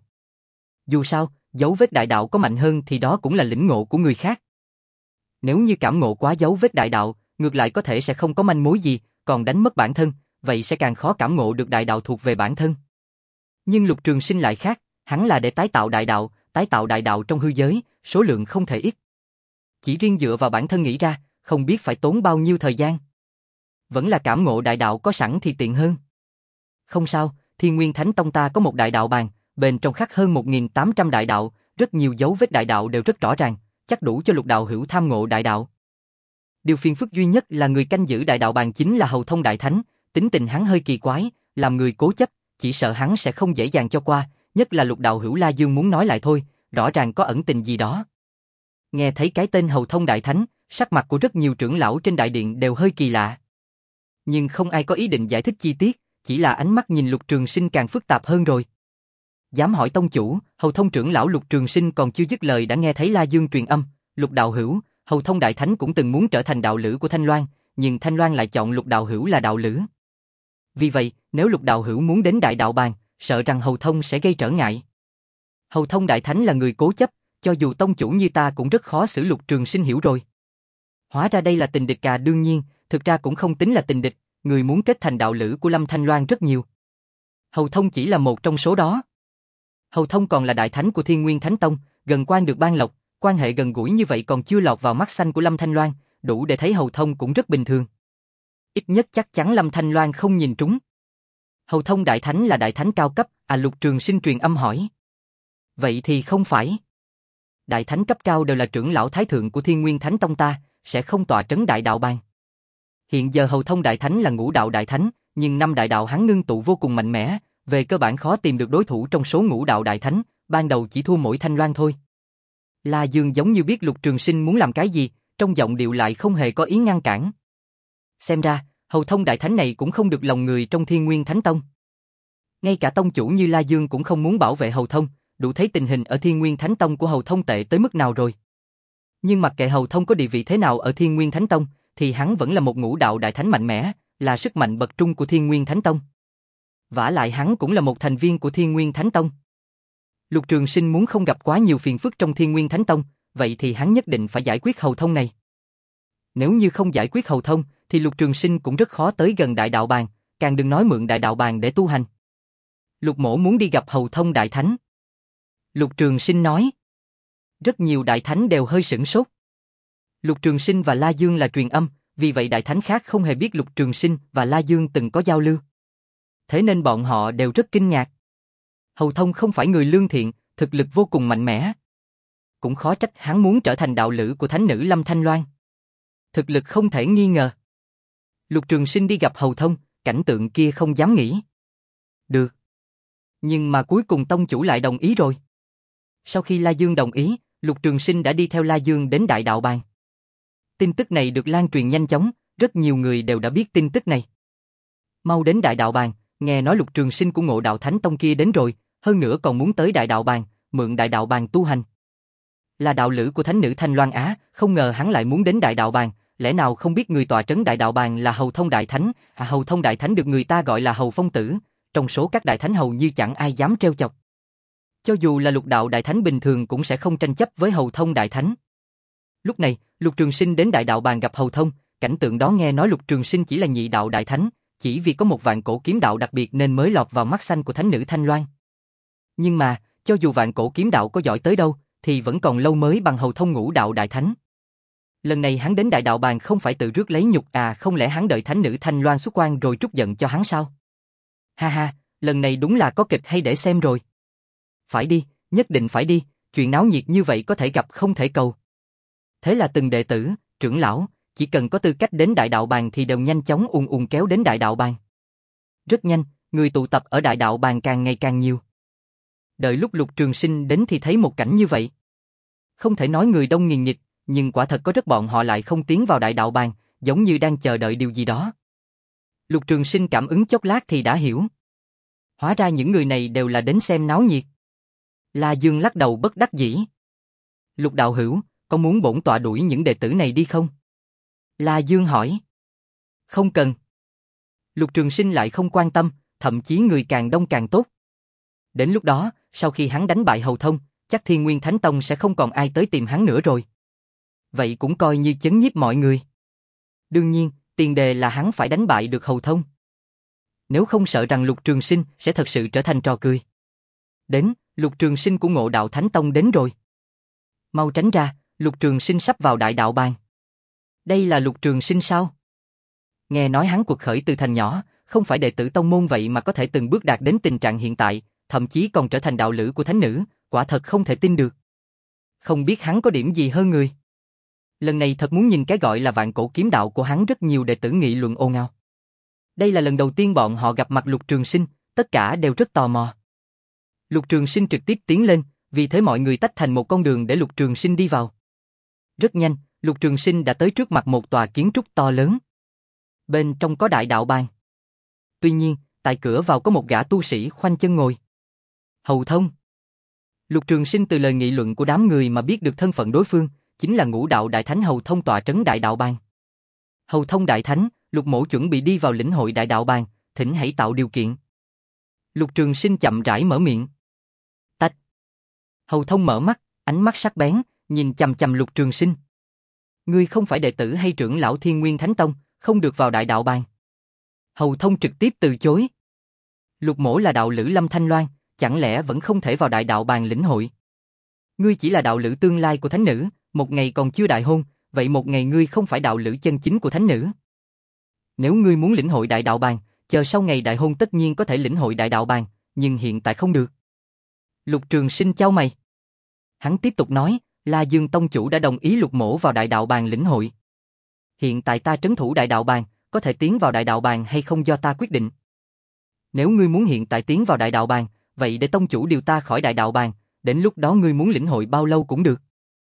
Dù sao, dấu vết đại đạo có mạnh hơn thì đó cũng là lĩnh ngộ của người khác. Nếu như cảm ngộ quá dấu vết đại đạo, ngược lại có thể sẽ không có manh mối gì, còn đánh mất bản thân, vậy sẽ càng khó cảm ngộ được đại đạo thuộc về bản thân. Nhưng Lục Trường Sinh lại khác, hắn là để tái tạo đại đạo, tái tạo đại đạo trong hư giới, số lượng không thể ít. Chỉ riêng dựa vào bản thân nghĩ ra, không biết phải tốn bao nhiêu thời gian. Vẫn là cảm ngộ đại đạo có sẵn thì tiện hơn. Không sao, Thiên Nguyên Thánh Tông ta có một đại đạo bàn, bên trong khắc hơn một nghìn tám trăm đại đạo, rất nhiều dấu vết đại đạo đều rất rõ ràng, chắc đủ cho Lục đạo hữu tham ngộ đại đạo. Điều phiền phức duy nhất là người canh giữ đại đạo bàn chính là Hầu Thông đại thánh, tính tình hắn hơi kỳ quái, làm người cố chấp, chỉ sợ hắn sẽ không dễ dàng cho qua, nhất là Lục đạo hữu La Dương muốn nói lại thôi, rõ ràng có ẩn tình gì đó. Nghe thấy cái tên Hầu Thông đại thánh, sắc mặt của rất nhiều trưởng lão trên đại điện đều hơi kỳ lạ. Nhưng không ai có ý định giải thích chi tiết, chỉ là ánh mắt nhìn Lục Trường Sinh càng phức tạp hơn rồi. Dám hỏi tông chủ, Hầu Thông trưởng lão Lục Trường Sinh còn chưa dứt lời đã nghe thấy La Dương truyền âm, Lục đạo hữu, Hầu Thông đại thánh cũng từng muốn trở thành đạo lữ của Thanh Loan, nhưng Thanh Loan lại chọn Lục đạo hữu là đạo lữ. Vì vậy, nếu Lục đạo hữu muốn đến đại đạo bàn, sợ rằng Hầu Thông sẽ gây trở ngại. Hầu Thông đại thánh là người cố chấp, cho dù tông chủ như ta cũng rất khó xử. Lục Trường Sinh hiểu rồi. Hóa ra đây là tình địch à? Đương nhiên, thực ra cũng không tính là tình địch, người muốn kết thành đạo lữ của Lâm Thanh Loan rất nhiều. Hầu Thông chỉ là một trong số đó. Hầu Thông còn là đại thánh của Thiên Nguyên Thánh Tông, gần quan được ban lộc, quan hệ gần gũi như vậy còn chưa lọt vào mắt xanh của Lâm Thanh Loan, đủ để thấy Hầu Thông cũng rất bình thường. Ít nhất chắc chắn Lâm Thanh Loan không nhìn trúng. Hầu Thông đại thánh là đại thánh cao cấp, à? Lục Trường Sinh truyền âm hỏi. Vậy thì không phải. Đại thánh cấp cao đều là trưởng lão thái thượng của Thiên Nguyên Thánh Tông ta, sẽ không tọa trấn đại đạo bàn. Hiện giờ Hầu Thông đại thánh là ngũ đạo đại thánh, nhưng năm đại đạo hắn ngưng tụ vô cùng mạnh mẽ, về cơ bản khó tìm được đối thủ trong số ngũ đạo đại thánh, ban đầu chỉ thua mỗi Thanh Loan thôi. La Dương giống như biết Lục Trường Sinh muốn làm cái gì, trong giọng điệu lại không hề có ý ngăn cản. Xem ra, Hầu Thông đại thánh này cũng không được lòng người trong Thiên Nguyên Thánh Tông. Ngay cả tông chủ như La Dương cũng không muốn bảo vệ Hầu Thông, đủ thấy tình hình ở Thiên Nguyên Thánh Tông của Hầu Thông tệ tới mức nào rồi. Nhưng mặc kệ Hầu Thông có địa vị thế nào ở Thiên Nguyên Thánh Tông, thì hắn vẫn là một ngũ đạo đại thánh mạnh mẽ, là sức mạnh bậc trung của Thiên Nguyên Thánh Tông. Vả lại hắn cũng là một thành viên của Thiên Nguyên Thánh Tông. Lục Trường Sinh muốn không gặp quá nhiều phiền phức trong Thiên Nguyên Thánh Tông, vậy thì hắn nhất định phải giải quyết Hầu Thông này. Nếu như không giải quyết Hầu Thông, thì Lục Trường Sinh cũng rất khó tới gần đại đạo bàn, càng đừng nói mượn đại đạo bàn để tu hành. Lục mỗ muốn đi gặp Hầu Thông đại thánh. Lục Trường Sinh nói. Rất nhiều đại thánh đều hơi sửng sốt. Lục Trường Sinh và La Dương là truyền âm, vì vậy đại thánh khác không hề biết Lục Trường Sinh và La Dương từng có giao lưu. Thế nên bọn họ đều rất kinh ngạc. Hầu Thông không phải người lương thiện, thực lực vô cùng mạnh mẽ. Cũng khó trách hắn muốn trở thành đạo lữ của thánh nữ Lâm Thanh Loan. Thực lực không thể nghi ngờ. Lục Trường Sinh đi gặp Hầu Thông, cảnh tượng kia không dám nghĩ. Được. Nhưng mà cuối cùng tông chủ lại đồng ý rồi. Sau khi La Dương đồng ý, Lục Trường Sinh đã đi theo La Dương đến Đại Đạo Bang. Tin tức này được lan truyền nhanh chóng, rất nhiều người đều đã biết tin tức này. Mau đến Đại Đạo Bang, nghe nói Lục Trường Sinh của Ngộ Đạo Thánh Tông kia đến rồi, hơn nữa còn muốn tới Đại Đạo Bang, mượn Đại Đạo Bang tu hành. Là đạo lữ của thánh nữ Thanh Loan Á, không ngờ hắn lại muốn đến Đại Đạo Bang, lẽ nào không biết người tọa trấn Đại Đạo Bang là Hầu Thông Đại Thánh, à, Hầu Thông Đại Thánh được người ta gọi là Hầu Phong Tử, trong số các đại thánh hầu như chẳng ai dám trêu chọc. Cho dù là Lục Đạo Đại Thánh bình thường cũng sẽ không tranh chấp với Hầu Thông Đại Thánh. Lúc này, Lục Trường Sinh đến Đại Đạo Bang gặp Hầu Thông, cảnh tượng đó nghe nói Lục Trường Sinh chỉ là nhị đạo đại thánh, chỉ vì có một vạn cổ kiếm đạo đặc biệt nên mới lọt vào mắt xanh của thánh nữ Thanh Loan. Nhưng mà, cho dù vạn cổ kiếm đạo có giỏi tới đâu, thì vẫn còn lâu mới bằng Hầu Thông ngũ đạo đại thánh. Lần này hắn đến Đại Đạo Bang không phải tự rước lấy nhục à, không lẽ hắn đợi thánh nữ Thanh Loan xuất quan rồi trút giận cho hắn sao? Ha ha, lần này đúng là có kịch hay để xem rồi. Phải đi, nhất định phải đi, chuyện náo nhiệt như vậy có thể gặp không thể cầu. Thế là từng đệ tử, trưởng lão, chỉ cần có tư cách đến Đại Đạo Bang thì đều nhanh chóng ùn ùn kéo đến Đại Đạo Bang. Rất nhanh, người tụ tập ở Đại Đạo Bang càng ngày càng nhiều. Đợi lúc Lục Trường Sinh đến thì thấy một cảnh như vậy. Không thể nói người đông nghìn nghịt, nhưng quả thật có rất bọn họ lại không tiến vào Đại Đạo Bang, giống như đang chờ đợi điều gì đó. Lục Trường Sinh cảm ứng chốc lát thì đã hiểu. Hóa ra những người này đều là đến xem náo nhiệt. La Dương lắc đầu bất đắc dĩ. Lục đạo hữu, có muốn bổn tọa đuổi những đệ tử này đi không? La Dương hỏi. Không cần. Lục Trường Sinh lại không quan tâm, thậm chí người càng đông càng tốt. Đến lúc đó, sau khi hắn đánh bại Hầu Thông, chắc Thiên Nguyên Thánh Tông sẽ không còn ai tới tìm hắn nữa rồi. Vậy cũng coi như chấn nhiếp mọi người. Đương nhiên, tiền đề là hắn phải đánh bại được Hầu Thông. Nếu không sợ rằng Lục Trường Sinh sẽ thật sự trở thành trò cười. Đến, Lục Trường Sinh của Ngộ Đạo Thánh Tông đến rồi. Mau tránh ra, Lục Trường Sinh sắp vào Đại Đạo Bang. Đây là Lục Trường Sinh sao? Nghe nói hắn cuộc khởi từ thành nhỏ, không phải đệ tử tông môn vậy mà có thể từng bước đạt đến tình trạng hiện tại, thậm chí còn trở thành đạo lữ của thánh nữ, quả thật không thể tin được. Không biết hắn có điểm gì hơn người. Lần này thật muốn nhìn cái gọi là vạn cổ kiếm đạo của hắn, rất nhiều đệ tử nghị luận ồn ào. Đây là lần đầu tiên bọn họ gặp mặt Lục Trường Sinh, tất cả đều rất tò mò. Lục Trường Sinh trực tiếp tiến lên, vì thế mọi người tách thành một con đường để Lục Trường Sinh đi vào. Rất nhanh, Lục Trường Sinh đã tới trước mặt một tòa kiến trúc to lớn. Bên trong có Đại Đạo Bang. Tuy nhiên, tại cửa vào có một gã tu sĩ khoanh chân ngồi. Hầu Thông. Lục Trường Sinh từ lời nghị luận của đám người mà biết được thân phận đối phương, chính là ngũ đạo đại thánh Hầu Thông tọa trấn Đại Đạo Bang. Hầu Thông đại thánh, Lục mỗ chuẩn bị đi vào lĩnh hội Đại Đạo Bang, thỉnh hãy tạo điều kiện. Lục Trường Sinh chậm rãi mở miệng. Tách. Hầu Thông mở mắt, ánh mắt sắc bén, nhìn chằm chằm Lục Trường Sinh. Ngươi không phải đệ tử hay trưởng lão Thiên Nguyên Thánh Tông, không được vào Đại Đạo Bang. Hầu Thông trực tiếp từ chối. Lục mỗ là đạo lữ Lâm Thanh Loan, chẳng lẽ vẫn không thể vào Đại Đạo Bang lĩnh hội? Ngươi chỉ là đạo lữ tương lai của thánh nữ, một ngày còn chưa đại hôn, vậy một ngày ngươi không phải đạo lữ chân chính của thánh nữ. Nếu ngươi muốn lĩnh hội Đại Đạo Bang, chờ sau ngày đại hôn tất nhiên có thể lĩnh hội Đại Đạo Bang, nhưng hiện tại không được. Lục Trường Sinh chau mày. Hắn tiếp tục nói, La Dương tông chủ đã đồng ý Lục mỗ vào Đại Đạo Bang lĩnh hội. Hiện tại ta trấn thủ Đại Đạo Bang, có thể tiến vào Đại Đạo Bang hay không do ta quyết định. Nếu ngươi muốn hiện tại tiến vào Đại Đạo Bang, vậy để tông chủ điều ta khỏi Đại Đạo Bang, đến lúc đó ngươi muốn lĩnh hội bao lâu cũng được.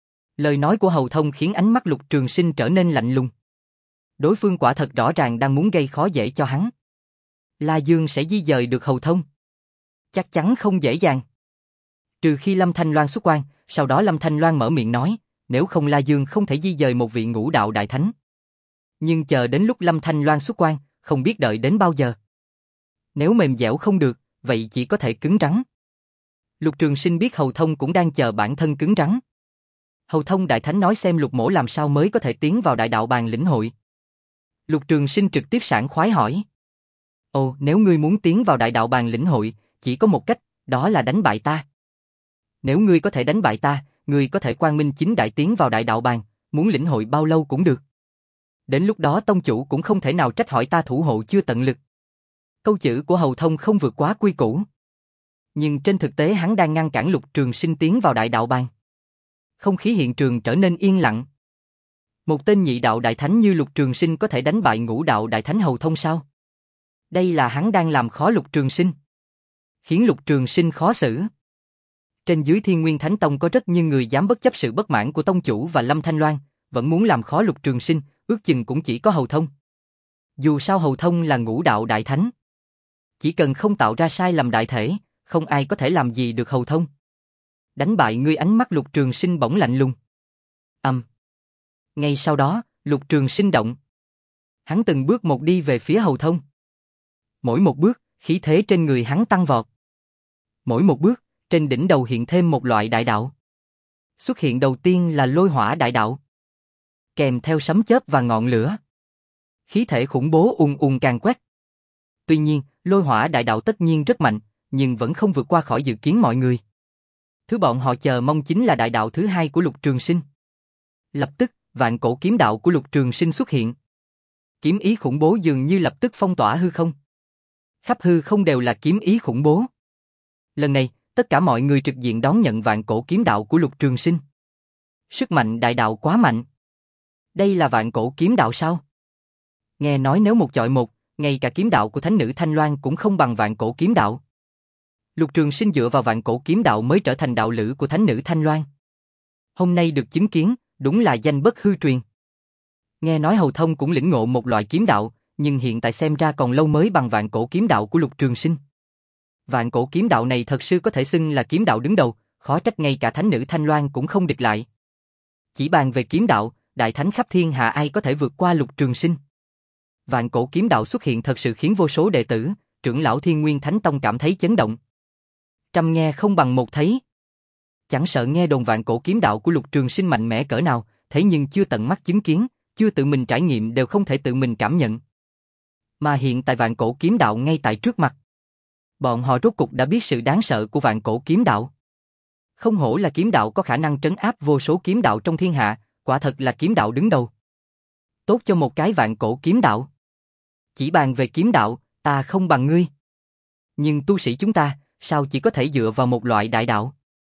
Lời nói của Hầu Thông khiến ánh mắt Lục Trường Sinh trở nên lạnh lùng. Đối phương quả thật rõ ràng đang muốn gây khó dễ cho hắn. La Dương sẽ di dời được Hầu Thông? Chắc chắn không dễ dàng. Trừ khi Lâm Thanh Loan xuất quan, sau đó Lâm Thanh Loan mở miệng nói, nếu không La Dương không thể di dời một vị ngũ đạo đại thánh. Nhưng chờ đến lúc Lâm Thanh Loan xuất quan, không biết đợi đến bao giờ. Nếu mềm dẻo không được, vậy chỉ có thể cứng rắn. Lục Trường Sinh biết Hầu Thông cũng đang chờ bản thân cứng rắn. Hầu Thông đại thánh nói xem Lục mỗ làm sao mới có thể tiến vào Đại Đạo Bang lĩnh hội. Lục Trường Sinh trực tiếp sảng khoái hỏi. Ồ, nếu ngươi muốn tiến vào Đại Đạo Bang lĩnh hội, chỉ có một cách, đó là đánh bại ta. Nếu ngươi có thể đánh bại ta, ngươi có thể quang minh chính đại tiến vào Đại Đạo Bang, muốn lĩnh hội bao lâu cũng được. Đến lúc đó tông chủ cũng không thể nào trách hỏi ta thủ hộ chưa tận lực. Câu chữ của Hầu Thông không vượt quá quy củ. Nhưng trên thực tế hắn đang ngăn cản Lục Trường Sinh tiến vào Đại Đạo Bang. Không khí hiện trường trở nên yên lặng. Một tên nhị đạo đại thánh như Lục Trường Sinh có thể đánh bại ngũ đạo đại thánh Hầu Thông sao? Đây là hắn đang làm khó Lục Trường Sinh, khiến Lục Trường Sinh khó xử. Trên dưới Thiên Nguyên Thánh Tông có rất nhiều người dám bất chấp sự bất mãn của tông chủ và Lâm Thanh Loan, vẫn muốn làm khó Lục Trường Sinh, ước chừng cũng chỉ có Hầu Thông. Dù sao Hầu Thông là ngũ đạo đại thánh. Chỉ cần không tạo ra sai lầm đại thể, không ai có thể làm gì được Hầu Thông. Đánh bại ngươi. Ánh mắt Lục Trường Sinh bỗng lạnh lùng. Ầm. Um. Ngay sau đó, Lục Trường Sinh động. Hắn từng bước một đi về phía Hầu Thông. Mỗi một bước, khí thế trên người hắn tăng vọt. Mỗi một bước, trên đỉnh đầu hiện thêm một loại đại đạo. Xuất hiện đầu tiên là lôi hỏa đại đạo, kèm theo sấm chớp và ngọn lửa. Khí thể khủng bố ùn ùn càng quét. Tuy nhiên, lôi hỏa đại đạo tất nhiên rất mạnh, nhưng vẫn không vượt qua khỏi dự kiến mọi người. Thứ bọn họ chờ mong chính là đại đạo thứ hai của Lục Trường Sinh. Lập tức, vạn cổ kiếm đạo của Lục Trường Sinh xuất hiện. Kiếm ý khủng bố dường như lập tức phong tỏa hư không. Khắp hư không đều là kiếm ý khủng bố. Lần này, tất cả mọi người trực diện đón nhận vạn cổ kiếm đạo của Lục Trường Sinh. Sức mạnh đại đạo quá mạnh. Đây là vạn cổ kiếm đạo sao? Nghe nói nếu một chọi một, ngay cả kiếm đạo của thánh nữ Thanh Loan cũng không bằng vạn cổ kiếm đạo. Lục Trường Sinh dựa vào vạn cổ kiếm đạo mới trở thành đạo lữ của thánh nữ Thanh Loan. Hôm nay được chứng kiến, đúng là danh bất hư truyền. Nghe nói Hầu Thông cũng lĩnh ngộ một loại kiếm đạo, nhưng hiện tại xem ra còn lâu mới bằng vạn cổ kiếm đạo của Lục Trường Sinh. Vạn cổ kiếm đạo này thật sự có thể xưng là kiếm đạo đứng đầu, khó trách ngay cả thánh nữ Thanh Loan cũng không địch lại. Chỉ bàn về kiếm đạo, đại thánh khắp thiên hạ ai có thể vượt qua Lục Trường Sinh. Vạn cổ kiếm đạo xuất hiện thật sự khiến vô số đệ tử, trưởng lão Thiên Nguyên Thánh Tông cảm thấy chấn động. Trăm nghe không bằng một thấy. Chẳng sợ nghe đồn vạn cổ kiếm đạo của Lục Trường Sinh mạnh mẽ cỡ nào, thế nhưng chưa tận mắt chứng kiến, chưa tự mình trải nghiệm đều không thể tự mình cảm nhận. Mà hiện tại vạn cổ kiếm đạo ngay tại trước mặt. Bọn họ rốt cục đã biết sự đáng sợ của vạn cổ kiếm đạo. Không hổ là kiếm đạo có khả năng trấn áp vô số kiếm đạo trong thiên hạ, quả thật là kiếm đạo đứng đầu. Tốt cho một cái vạn cổ kiếm đạo. Chỉ bàn về kiếm đạo, ta không bằng ngươi. Nhưng tu sĩ chúng ta, sao chỉ có thể dựa vào một loại đại đạo?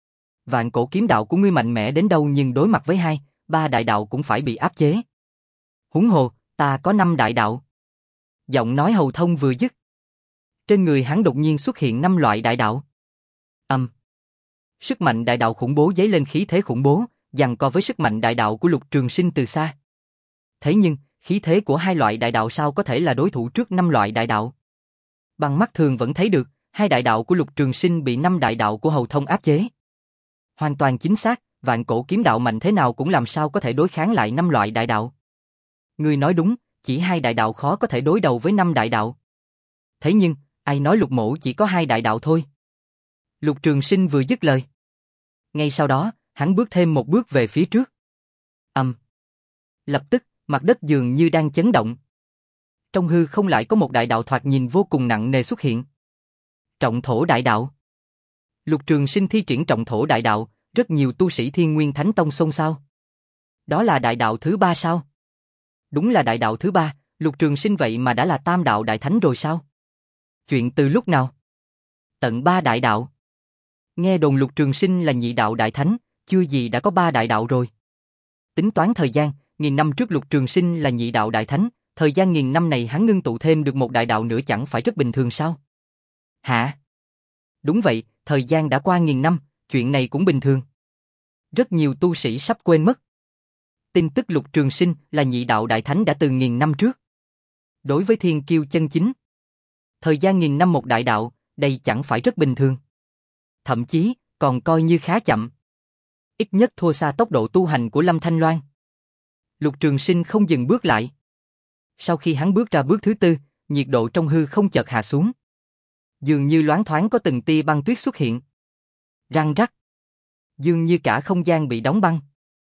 Vạn cổ kiếm đạo của ngươi mạnh mẽ đến đâu nhưng đối mặt với hai, ba đại đạo cũng phải bị áp chế. Huống hồ, ta có năm đại đạo. Giọng nói Hầu Thông vừa dứt. Trên người hắn đột nhiên xuất hiện năm loại đại đạo. Âm. Um. Sức mạnh đại đạo khủng bố dấy lên khí thế khủng bố, giằng co với sức mạnh đại đạo của Lục Trường Sinh từ xa. Thế nhưng, khí thế của hai loại đại đạo sao có thể là đối thủ trước năm loại đại đạo? Bằng mắt thường vẫn thấy được, hai đại đạo của Lục Trường Sinh bị năm đại đạo của Hầu Thông áp chế. Hoàn toàn chính xác, vạn cổ kiếm đạo mạnh thế nào cũng làm sao có thể đối kháng lại năm loại đại đạo. Ngươi nói đúng, chỉ hai đại đạo khó có thể đối đầu với năm đại đạo. Thế nhưng, ai nói Lục Mỗ chỉ có hai đại đạo thôi? Lục Trường Sinh vừa dứt lời. Ngay sau đó, hắn bước thêm một bước về phía trước. Ầm. Um. Lập tức, mặt đất dường như đang chấn động. Trong hư không lại có một đại đạo thoạt nhìn vô cùng nặng nề xuất hiện. Trọng thổ đại đạo. Lục Trường Sinh thi triển trọng thổ đại đạo, rất nhiều tu sĩ Thiên Nguyên Thánh Tông xôn xao. Đó là đại đạo thứ ba sao? Đúng là đại đạo thứ ba, Lục Trường Sinh vậy mà đã là tam đạo đại thánh rồi sao? Chuyện từ lúc nào? Tận ba đại đạo. Nghe đồn Lục Trường Sinh là nhị đạo đại thánh, chưa gì đã có ba đại đạo rồi. Tính toán thời gian, nghìn năm trước Lục Trường Sinh là nhị đạo đại thánh, thời gian nghìn năm này hắn ngưng tụ thêm được một đại đạo nữa chẳng phải rất bình thường sao? Hả? Đúng vậy, thời gian đã qua nghìn năm, chuyện này cũng bình thường. Rất nhiều tu sĩ sắp quên mất. Tin tức Lục Trường Sinh là nhị đạo đại thánh đã từ nghìn năm trước. Đối với thiên kiêu chân chính, thời gian nghìn năm một đại đạo, đây chẳng phải rất bình thường. Thậm chí, còn coi như khá chậm. Ít nhất thua xa tốc độ tu hành của Lâm Thanh Loan. Lục Trường Sinh không dừng bước lại. Sau khi hắn bước ra bước thứ tư, nhiệt độ trong hư không chợt hạ xuống. Dường như loáng thoáng có từng tia băng tuyết xuất hiện. Răng rắc. Dường như cả không gian bị đóng băng.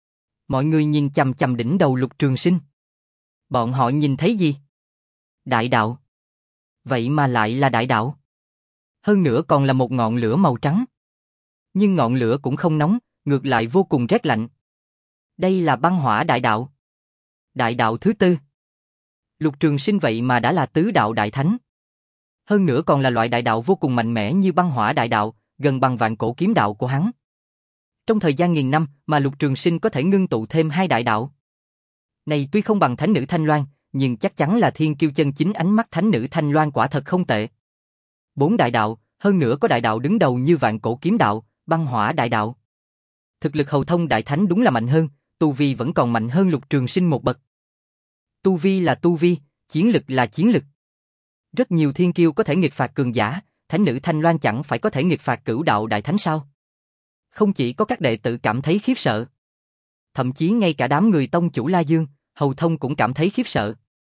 Mọi người nhìn chằm chằm đỉnh đầu Lục Trường Sinh. Bọn họ nhìn thấy gì? Đại đạo. Vậy mà lại là đại đạo. Hơn nữa còn là một ngọn lửa màu trắng. Nhưng ngọn lửa cũng không nóng, ngược lại vô cùng rét lạnh. Đây là băng hỏa đại đạo. Đại đạo thứ tư. Lục Trường Sinh vậy mà đã là tứ đạo đại thánh. Hơn nữa còn là loại đại đạo vô cùng mạnh mẽ như băng hỏa đại đạo, gần bằng vạn cổ kiếm đạo của hắn. Trong thời gian nghìn năm mà Lục Trường Sinh có thể ngưng tụ thêm hai đại đạo. Này tuy không bằng thánh nữ Thanh Loan, nhưng chắc chắn là thiên kiêu chân chính. Ánh mắt thánh nữ Thanh Loan quả thật không tệ. Bốn đại đạo, hơn nữa có đại đạo đứng đầu như vạn cổ kiếm đạo, băng hỏa đại đạo. Thực lực Hầu Thông Đại Thánh đúng là mạnh hơn, tu vi vẫn còn mạnh hơn Lục Trường Sinh một bậc. Tu vi là tu vi, chiến lực là chiến lực. Rất nhiều thiên kiêu có thể nghịch phạt cường giả, thánh nữ Thanh Loan chẳng phải có thể nghịch phạt Cửu Đạo Đại Thánh sao? Không chỉ có các đệ tử cảm thấy khiếp sợ, thậm chí ngay cả đám người tông chủ La Dương, Hầu Thông cũng cảm thấy khiếp sợ.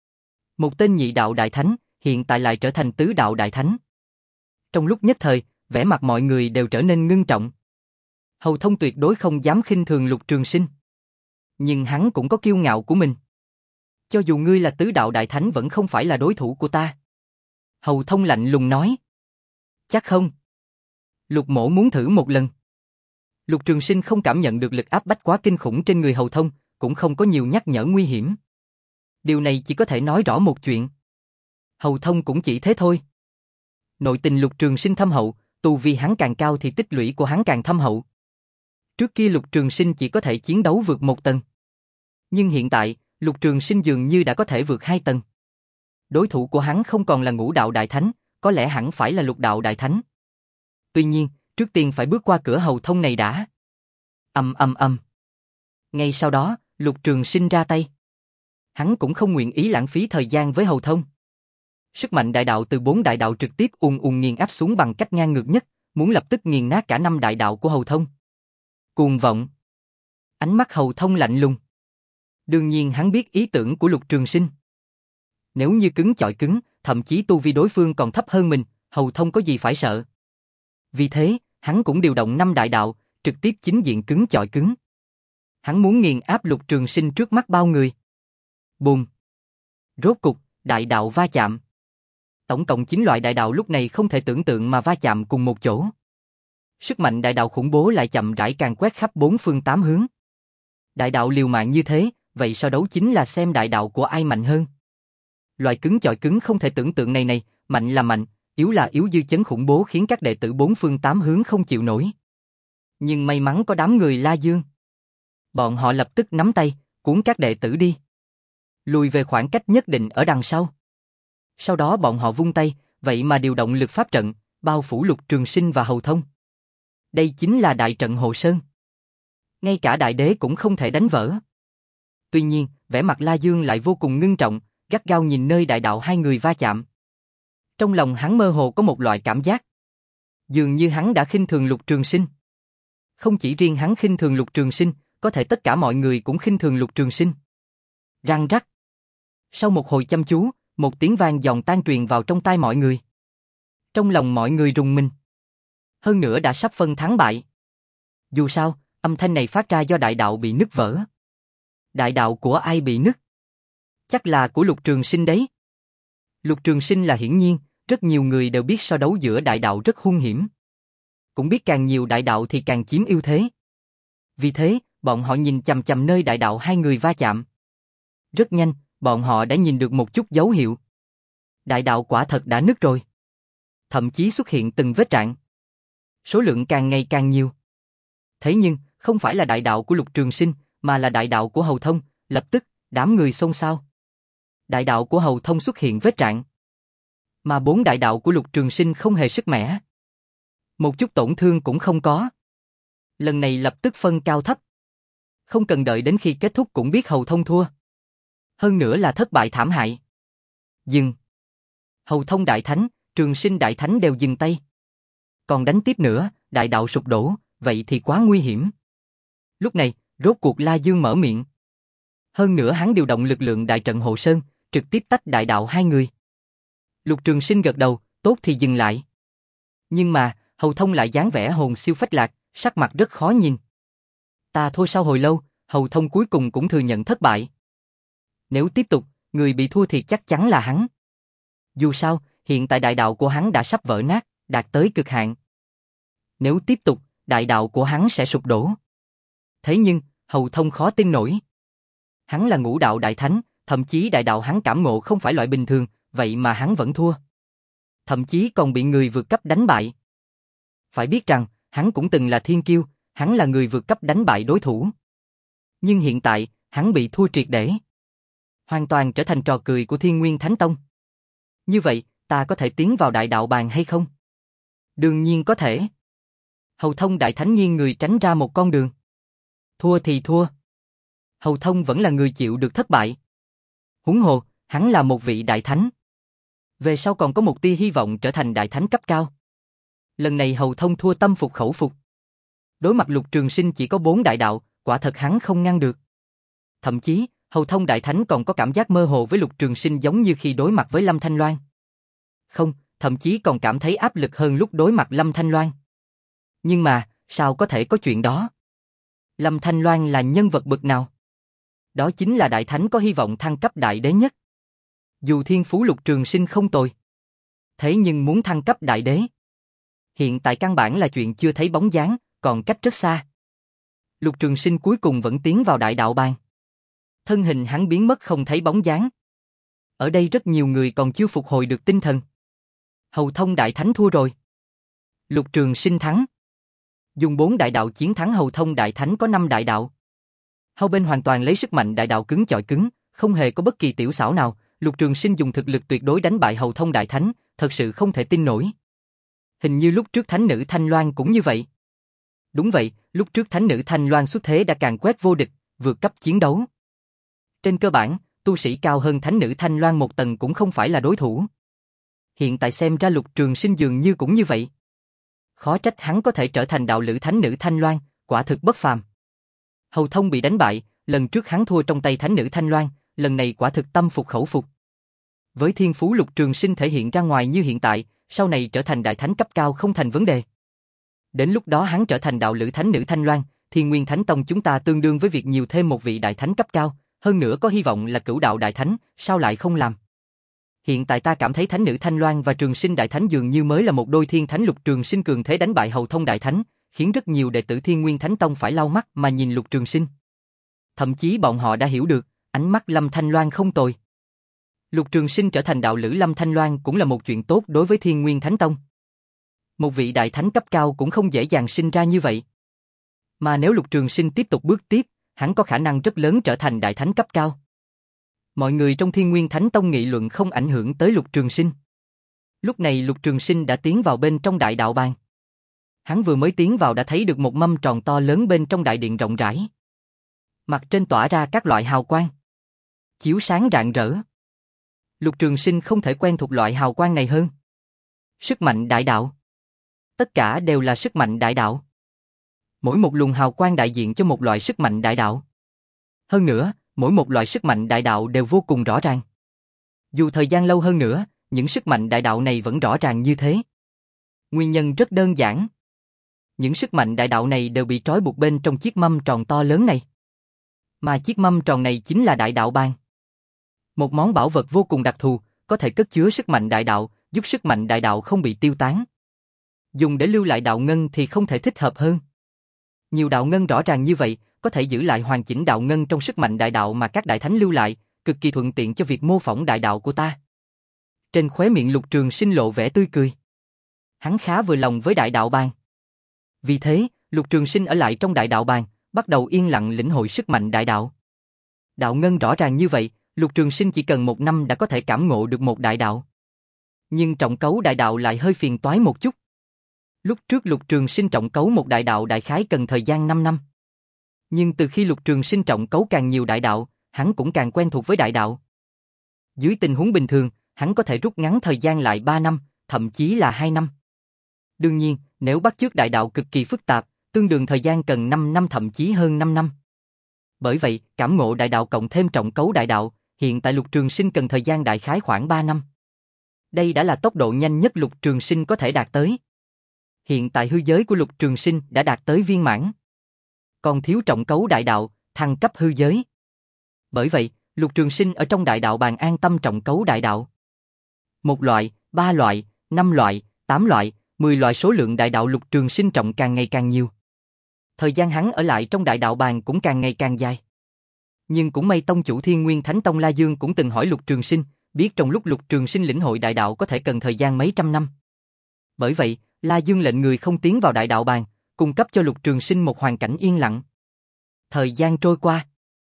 Một tên nhị đạo đại thánh, hiện tại lại trở thành tứ đạo đại thánh. Trong lúc nhất thời, vẻ mặt mọi người đều trở nên ngưng trọng. Hầu Thông tuyệt đối không dám khinh thường Lục Trường Sinh. Nhưng hắn cũng có kiêu ngạo của mình. Cho dù ngươi là tứ đạo đại thánh vẫn không phải là đối thủ của ta. Hầu Thông lạnh lùng nói. Chắc không? Lục Mỗ muốn thử một lần. Lục Trường Sinh không cảm nhận được lực áp bách quá kinh khủng trên người Hầu Thông, cũng không có nhiều nhắc nhở nguy hiểm. Điều này chỉ có thể nói rõ một chuyện. Hầu Thông cũng chỉ thế thôi. Nội tình Lục Trường Sinh thâm hậu, tu vi hắn càng cao thì tích lũy của hắn càng thâm hậu. Trước kia Lục Trường Sinh chỉ có thể chiến đấu vượt một tầng. Nhưng hiện tại, Lục Trường Sinh dường như đã có thể vượt hai tầng. Đối thủ của hắn không còn là Ngũ Đạo Đại Thánh, có lẽ hẳn phải là Lục Đạo Đại Thánh. Tuy nhiên, trước tiên phải bước qua cửa Hầu Thông này đã. Ầm ầm ầm. Ngay sau đó, Lục Trường Sinh ra tay. Hắn cũng không nguyện ý lãng phí thời gian với Hầu Thông. Sức mạnh đại đạo từ bốn đại đạo trực tiếp ùn ùn nghiền áp xuống bằng cách ngang ngược nhất, muốn lập tức nghiền nát cả năm đại đạo của Hầu Thông. Cuồng vọng. Ánh mắt Hầu Thông lạnh lùng. Đương nhiên hắn biết ý tưởng của Lục Trường Sinh. Nếu như cứng chọi cứng, thậm chí tu vi đối phương còn thấp hơn mình, Hầu Thông có gì phải sợ. Vì thế, hắn cũng điều động năm đại đạo, trực tiếp chính diện cứng chọi cứng. Hắn muốn nghiền áp Lục Trường Sinh trước mắt bao người. Bùm. Rốt cục, đại đạo va chạm. Tổng cộng chín loại đại đạo lúc này không thể tưởng tượng mà va chạm cùng một chỗ. Sức mạnh đại đạo khủng bố lại chậm rãi càng quét khắp bốn phương tám hướng. Đại đạo liều mạng như thế, vậy so đấu chính là xem đại đạo của ai mạnh hơn. Loại cứng chọi cứng không thể tưởng tượng này này, mạnh là mạnh, yếu là yếu, dư chấn khủng bố khiến các đệ tử bốn phương tám hướng không chịu nổi. Nhưng may mắn có đám người La Dương. Bọn họ lập tức nắm tay, cuốn các đệ tử đi. Lùi về khoảng cách nhất định ở đằng sau. Sau đó bọn họ vung tay, vậy mà điều động lực pháp trận, bao phủ Lục Trường Sinh và Hầu Thông. Đây chính là đại trận Hộ Sơn. Ngay cả đại đế cũng không thể đánh vỡ. Tuy nhiên, vẻ mặt La Dương lại vô cùng ngưng trọng, gắt gao nhìn nơi đại đạo hai người va chạm. Trong lòng hắn mơ hồ có một loại cảm giác. Dường như hắn đã khinh thường Lục Trường Sinh. Không chỉ riêng hắn khinh thường Lục Trường Sinh, có thể tất cả mọi người cũng khinh thường Lục Trường Sinh. Răng rắc. Sau một hồi chăm chú, một tiếng vang giòn tan truyền vào trong tai mọi người. Trong lòng mọi người rùng mình. Hơn nữa đã sắp phân thắng bại. Dù sao, âm thanh này phát ra do đại đạo bị nứt vỡ. Đại đạo của ai bị nứt? Chắc là của Lục Trường Sinh đấy. Lục Trường Sinh là hiển nhiên, rất nhiều người đều biết so đấu giữa đại đạo rất hung hiểm. Cũng biết càng nhiều đại đạo thì càng chiếm ưu thế. Vì thế, bọn họ nhìn chằm chằm nơi đại đạo hai người va chạm. Rất nhanh, bọn họ đã nhìn được một chút dấu hiệu. Đại đạo quả thật đã nứt rồi. Thậm chí xuất hiện từng vết rạn. Số lượng càng ngày càng nhiều. Thế nhưng, không phải là đại đạo của Lục Trường Sinh, mà là đại đạo của Hầu Thông, lập tức, đám người xôn xao. Đại đạo của Hầu Thông xuất hiện vết rạn. Mà bốn đại đạo của Lục Trường Sinh không hề sức mẻ. Một chút tổn thương cũng không có. Lần này lập tức phân cao thấp. Không cần đợi đến khi kết thúc cũng biết Hầu Thông thua. Hơn nữa là thất bại thảm hại. Dừng. Hầu Thông Đại Thánh, Trường Sinh Đại Thánh đều dừng tay. Còn đánh tiếp nữa, đại đạo sụp đổ, vậy thì quá nguy hiểm. Lúc này, rốt cuộc La Dương mở miệng. Hơn nữa hắn điều động lực lượng đại trận Hộ Sơn, trực tiếp tách đại đạo hai người. Lục Trường Sinh gật đầu, tốt thì dừng lại. Nhưng mà, Hầu Thông lại dáng vẻ hồn siêu phách lạc, sắc mặt rất khó nhìn. Ta thua sau hồi lâu, Hầu Thông cuối cùng cũng thừa nhận thất bại. Nếu tiếp tục, người bị thua thiệt chắc chắn là hắn. Dù sao, hiện tại đại đạo của hắn đã sắp vỡ nát, đạt tới cực hạn. Nếu tiếp tục, đại đạo của hắn sẽ sụp đổ. Thế nhưng, Hầu Thông khó tin nổi. Hắn là Ngũ Đạo Đại Thánh, thậm chí đại đạo hắn cảm ngộ không phải loại bình thường, vậy mà hắn vẫn thua. Thậm chí còn bị người vượt cấp đánh bại. Phải biết rằng, hắn cũng từng là thiên kiêu, hắn là người vượt cấp đánh bại đối thủ. Nhưng hiện tại, hắn bị thua triệt để. Hoàn toàn trở thành trò cười của Thiên Nguyên Thánh Tông. Như vậy, ta có thể tiến vào đại đạo bàn hay không? Đương nhiên có thể. Hầu Thông Đại Thánh nghiêng người tránh ra một con đường. Thua thì thua. Hầu Thông vẫn là người chịu được thất bại. Huống hồ, hắn là một vị đại thánh. Về sau còn có một tia hy vọng trở thành đại thánh cấp cao. Lần này Hầu Thông thua tâm phục khẩu phục. Đối mặt Lục Trường Sinh chỉ có bốn đại đạo, quả thật hắn không ngăn được. Thậm chí, Hầu Thông Đại Thánh còn có cảm giác mơ hồ với Lục Trường Sinh giống như khi đối mặt với Lâm Thanh Loan. Không, thậm chí còn cảm thấy áp lực hơn lúc đối mặt Lâm Thanh Loan. Nhưng mà, sao có thể có chuyện đó? Lâm Thanh Loan là nhân vật bậc nào? Đó chính là đại thánh có hy vọng thăng cấp đại đế nhất. Dù thiên phú Lục Trường Sinh không tồi, thế nhưng muốn thăng cấp đại đế, hiện tại căn bản là chuyện chưa thấy bóng dáng, còn cách rất xa. Lục Trường Sinh cuối cùng vẫn tiến vào đại đạo bang. Thân hình hắn biến mất không thấy bóng dáng. Ở đây rất nhiều người còn chưa phục hồi được tinh thần. Hầu Thông Đại Thánh thua rồi. Lục Trường Sinh thắng. Dùng bốn đại đạo chiến thắng Hầu Thông Đại Thánh có năm đại đạo. Hầu bên hoàn toàn lấy sức mạnh đại đạo cứng chọi cứng, không hề có bất kỳ tiểu xảo nào. Lục Trường Sinh dùng thực lực tuyệt đối đánh bại Hầu Thông Đại Thánh, thật sự không thể tin nổi. Hình như lúc trước Thánh nữ Thanh Loan cũng như vậy. Đúng vậy, lúc trước Thánh nữ Thanh Loan xuất thế đã càn quét vô địch, vượt cấp chiến đấu. Trên cơ bản, tu sĩ cao hơn Thánh nữ Thanh Loan một tầng cũng không phải là đối thủ. Hiện tại xem ra Lục Trường Sinh dường như cũng như vậy. Khó trách hắn có thể trở thành đạo lữ Thánh nữ Thanh Loan, quả thực bất phàm. Hầu Thông bị đánh bại, lần trước hắn thua trong tay Thánh nữ Thanh Loan, lần này quả thực tâm phục khẩu phục. Với thiên phú Lục Trường Sinh thể hiện ra ngoài như hiện tại, sau này trở thành đại thánh cấp cao không thành vấn đề. Đến lúc đó hắn trở thành đạo lữ Thánh nữ Thanh Loan, Thiên Nguyên Thánh Tông chúng ta tương đương với việc nhiều thêm một vị đại thánh cấp cao, hơn nữa có hy vọng là cửu đạo đại thánh, sao lại không làm? Hiện tại ta cảm thấy Thánh nữ Thanh Loan và Trường Sinh Đại Thánh dường như mới là một đôi thiên thánh. Lục Trường Sinh cường thế đánh bại Hầu Thông Đại Thánh, khiến rất nhiều đệ tử Thiên Nguyên Thánh Tông phải lau mắt mà nhìn Lục Trường Sinh. Thậm chí bọn họ đã hiểu được, ánh mắt Lâm Thanh Loan không tồi. Lục Trường Sinh trở thành đạo lữ Lâm Thanh Loan cũng là một chuyện tốt đối với Thiên Nguyên Thánh Tông. Một vị đại thánh cấp cao cũng không dễ dàng sinh ra như vậy. Mà nếu Lục Trường Sinh tiếp tục bước tiếp, hắn có khả năng rất lớn trở thành đại thánh cấp cao. Mọi người trong Thiên Nguyên Thánh Tông nghị luận không ảnh hưởng tới Lục Trường Sinh. Lúc này Lục Trường Sinh đã tiến vào bên trong đại đạo bang. Hắn vừa mới tiến vào đã thấy được một mâm tròn to lớn bên trong đại điện rộng rãi. Mặt trên tỏa ra các loại hào quang, chiếu sáng rạng rỡ. Lục Trường Sinh không thể quen thuộc loại hào quang này hơn. Sức mạnh đại đạo. Tất cả đều là sức mạnh đại đạo. Mỗi một luồng hào quang đại diện cho một loại sức mạnh đại đạo. Hơn nữa, mỗi một loại sức mạnh đại đạo đều vô cùng rõ ràng. Dù thời gian lâu hơn nữa, những sức mạnh đại đạo này vẫn rõ ràng như thế. Nguyên nhân rất đơn giản. Những sức mạnh đại đạo này đều bị trói buộc bên trong chiếc mâm tròn to lớn này. Mà chiếc mâm tròn này chính là đại đạo bang. Một món bảo vật vô cùng đặc thù, có thể cất chứa sức mạnh đại đạo, giúp sức mạnh đại đạo không bị tiêu tán. Dùng để lưu lại đạo ngân thì không thể thích hợp hơn. Nhiều đạo ngân rõ ràng như vậy, có thể giữ lại hoàn chỉnh đạo ngân trong sức mạnh đại đạo mà các đại thánh lưu lại, cực kỳ thuận tiện cho việc mô phỏng đại đạo của ta. Trên khóe miệng Lục Trường Sinh lộ vẻ tươi cười. Hắn khá vừa lòng với đại đạo bang. Vì thế, Lục Trường Sinh ở lại trong đại đạo bang, bắt đầu yên lặng lĩnh hội sức mạnh đại đạo. Đạo ngân rõ ràng như vậy, Lục Trường Sinh chỉ cần một năm đã có thể cảm ngộ được một đại đạo. Nhưng trọng cấu đại đạo lại hơi phiền toái một chút. Lúc trước Lục Trường Sinh trọng cấu một đại đạo đại khái cần thời gian năm năm. Nhưng từ khi Lục Trường Sinh trọng cấu càng nhiều đại đạo, hắn cũng càng quen thuộc với đại đạo. Dưới tình huống bình thường, hắn có thể rút ngắn thời gian lại ba năm, thậm chí là hai năm. Đương nhiên, nếu bắt chước đại đạo cực kỳ phức tạp, tương đương thời gian cần năm năm thậm chí hơn năm năm. Bởi vậy, cảm ngộ đại đạo cộng thêm trọng cấu đại đạo, hiện tại Lục Trường Sinh cần thời gian đại khái khoảng ba năm. Đây đã là tốc độ nhanh nhất Lục Trường Sinh có thể đạt tới. Hiện tại hư giới của Lục Trường Sinh đã đạt tới viên mãn. Còn thiếu trọng cấu đại đạo, thăng cấp hư giới. Bởi vậy, Lục Trường Sinh ở trong đại đạo bàn an tâm trọng cấu đại đạo. Một loại, ba loại, năm loại, tám loại, mười loại số lượng đại đạo Lục Trường Sinh trọng càng ngày càng nhiều. Thời gian hắn ở lại trong đại đạo bàn cũng càng ngày càng dài. Nhưng cũng may tông chủ Thiên Nguyên Thánh Tông La Dương cũng từng hỏi Lục Trường Sinh, biết trong lúc Lục Trường Sinh lĩnh hội đại đạo có thể cần thời gian mấy trăm năm. Bởi vậy, La Dương lệnh người không tiến vào đại đạo bàn, cung cấp cho Lục Trường Sinh một hoàn cảnh yên lặng. Thời gian trôi qua,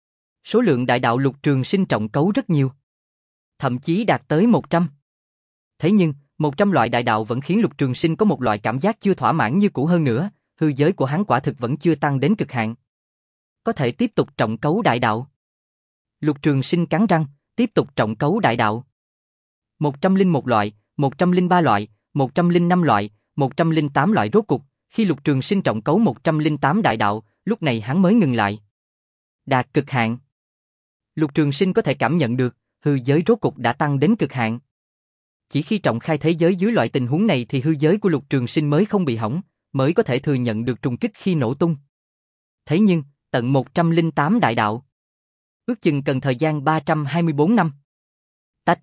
số lượng đại đạo Lục Trường Sinh trọng cấu rất nhiều, thậm chí đạt tới một trăm. Thế nhưng, một trăm loại đại đạo vẫn khiến Lục Trường Sinh có một loại cảm giác chưa thỏa mãn như cũ. Hơn nữa, hư giới của hắn quả thực vẫn chưa tăng đến cực hạn. Có thể tiếp tục trọng cấu đại đạo. Lục Trường Sinh cắn răng, tiếp tục trọng cấu đại đạo. một trăm lẻ một loại, một trăm lẻ ba loại, một trăm lẻ năm loại, một trăm lẻ tám loại rốt cục, khi Lục Trường Sinh trọng cấu một trăm lẻ tám đại đạo, lúc này hắn mới ngừng lại. Đạt cực hạn. Lục Trường Sinh có thể cảm nhận được, hư giới rốt cục đã tăng đến cực hạn. Chỉ khi trọng khai thế giới dưới loại tình huống này thì hư giới của Lục Trường Sinh mới không bị hỏng, mới có thể thừa nhận được trùng kích khi nổ tung. Thế nhưng, tận một trăm lẻ tám đại đạo, ước chừng cần thời gian ba trăm hai mươi bốn năm. Tách.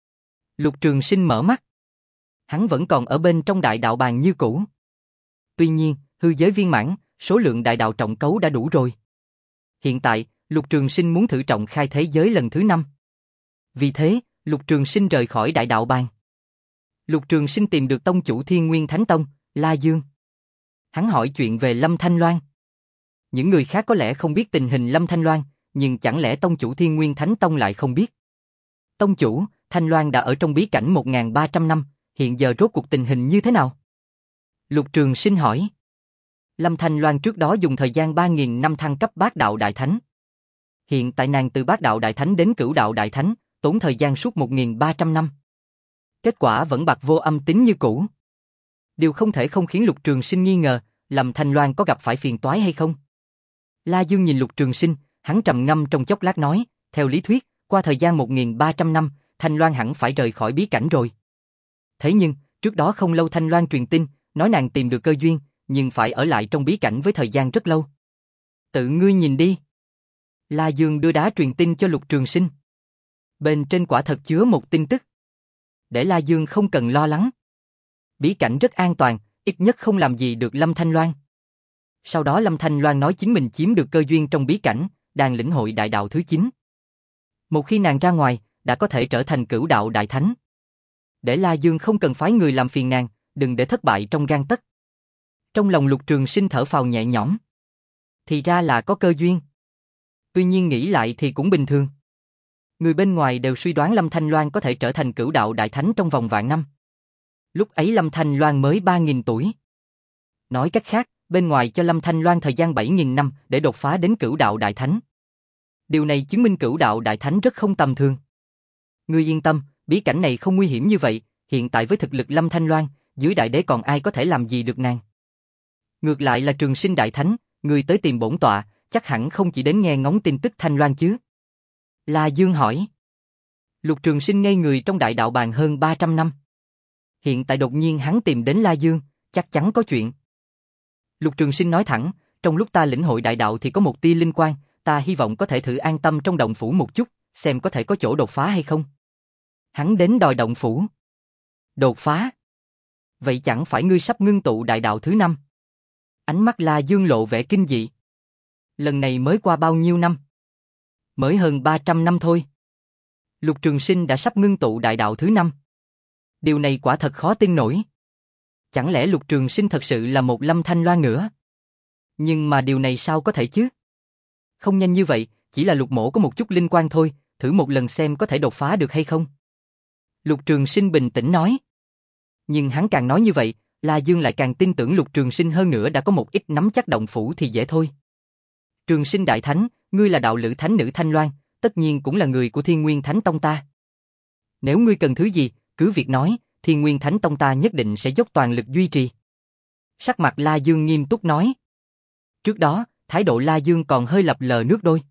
Lục Trường Sinh mở mắt. Hắn vẫn còn ở bên trong đại đạo bàn như cũ. Tuy nhiên, hư giới viên mãn, số lượng đại đạo trọng cấu đã đủ rồi. Hiện tại, Lục Trường Sinh muốn thử trọng khai thế giới lần thứ năm. Vì thế, Lục Trường Sinh rời khỏi đại đạo bàn. Lục Trường Sinh tìm được tông chủ Thiên Nguyên Thánh Tông, La Dương. Hắn hỏi chuyện về Lâm Thanh Loan. Những người khác có lẽ không biết tình hình Lâm Thanh Loan, nhưng chẳng lẽ tông chủ Thiên Nguyên Thánh Tông lại không biết? Tông chủ, Thanh Loan đã ở trong bí cảnh một nghìn ba trăm năm, hiện giờ rốt cuộc tình hình như thế nào? Lục Trường Sinh hỏi. Lâm Thanh Loan trước đó dùng thời gian ba nghìn năm thăng cấp Bát Đạo Đại Thánh. Hiện tại nàng từ Bát Đạo Đại Thánh đến Cửu Đạo Đại Thánh, tốn thời gian suốt một nghìn ba trăm năm. Kết quả vẫn bạc vô âm tín như cũ. Điều không thể không khiến Lục Trường Sinh nghi ngờ, Lâm Thanh Loan có gặp phải phiền toái hay không? La Dương nhìn Lục Trường Sinh, hắn trầm ngâm trong chốc lát nói, theo lý thuyết, qua thời gian một nghìn ba trăm năm, Thanh Loan hẳn phải rời khỏi bí cảnh rồi. Thế nhưng, trước đó không lâu Thanh Loan truyền tin, nói nàng tìm được cơ duyên, nhưng phải ở lại trong bí cảnh với thời gian rất lâu. Tự ngươi nhìn đi. La Dương đưa đá truyền tin cho Lục Trường Sinh. Bên trên quả thật chứa một tin tức. Để La Dương không cần lo lắng. Bí cảnh rất an toàn, ít nhất không làm gì được Lâm Thanh Loan. Sau đó Lâm Thanh Loan nói chính mình chiếm được cơ duyên trong bí cảnh, đang lĩnh hội đại đạo thứ chín. Một khi nàng ra ngoài, đã có thể trở thành Cửu Đạo Đại Thánh. Để La Dương không cần phái người làm phiền nàng, đừng để thất bại trong gang tấc. Trong lòng Lục Trường Sinh thở phào nhẹ nhõm. Thì ra là có cơ duyên. Tuy nhiên nghĩ lại thì cũng bình thường. Người bên ngoài đều suy đoán Lâm Thanh Loan có thể trở thành Cửu Đạo Đại Thánh trong vòng vạn năm. Lúc ấy Lâm Thanh Loan mới ba nghìn tuổi. Nói cách khác, bên ngoài cho Lâm Thanh Loan thời gian bảy nghìn năm để đột phá đến Cửu Đạo Đại Thánh. Điều này chứng minh Cửu Đạo Đại Thánh rất không tầm thường. Ngươi yên tâm, bí cảnh này không nguy hiểm như vậy, hiện tại với thực lực Lâm Thanh Loan, dưới đại đế còn ai có thể làm gì được nàng. Ngược lại là Trường Sinh Đại Thánh, ngươi tới tìm bổn tọa, chắc hẳn không chỉ đến nghe ngóng tin tức Thanh Loan chứ? La Dương hỏi. Lục Trường Sinh ngây người trong đại đạo bàn hơn ba trăm năm. Hiện tại đột nhiên hắn tìm đến La Dương, chắc chắn có chuyện. Lục Trường Sinh nói thẳng, trong lúc ta lĩnh hội đại đạo thì có một tia linh quang, ta hy vọng có thể thử an tâm trong động phủ một chút, xem có thể có chỗ đột phá hay không. Hắn đến đòi động phủ. Đột phá? Vậy chẳng phải ngươi sắp ngưng tụ đại đạo thứ năm? Ánh mắt La Dương lộ vẻ kinh dị. Lần này mới qua bao nhiêu năm? Mới hơn ba trăm năm thôi. Lục Trường Sinh đã sắp ngưng tụ đại đạo thứ năm. Điều này quả thật khó tin nổi. Chẳng lẽ Lục Trường Sinh thật sự là một Lâm Thanh Loan nữa? Nhưng mà điều này sao có thể chứ? Không nhanh như vậy, chỉ là Lục Mỗ có một chút linh quan thôi, thử một lần xem có thể đột phá được hay không. Lục Trường Sinh bình tĩnh nói. Nhưng hắn càng nói như vậy, La Dương lại càng tin tưởng Lục Trường Sinh hơn nữa, đã có một ít nắm chắc động phủ thì dễ thôi. Trường Sinh Đại Thánh, ngươi là đạo lữ thánh nữ Thanh Loan, tất nhiên cũng là người của Thiên Nguyên Thánh Tông ta. Nếu ngươi cần thứ gì, cứ việc nói, Thiên Nguyên Thánh Tông ta nhất định sẽ dốc toàn lực duy trì. Sắc mặt La Dương nghiêm túc nói. Trước đó, thái độ La Dương còn hơi lập lờ nước đôi.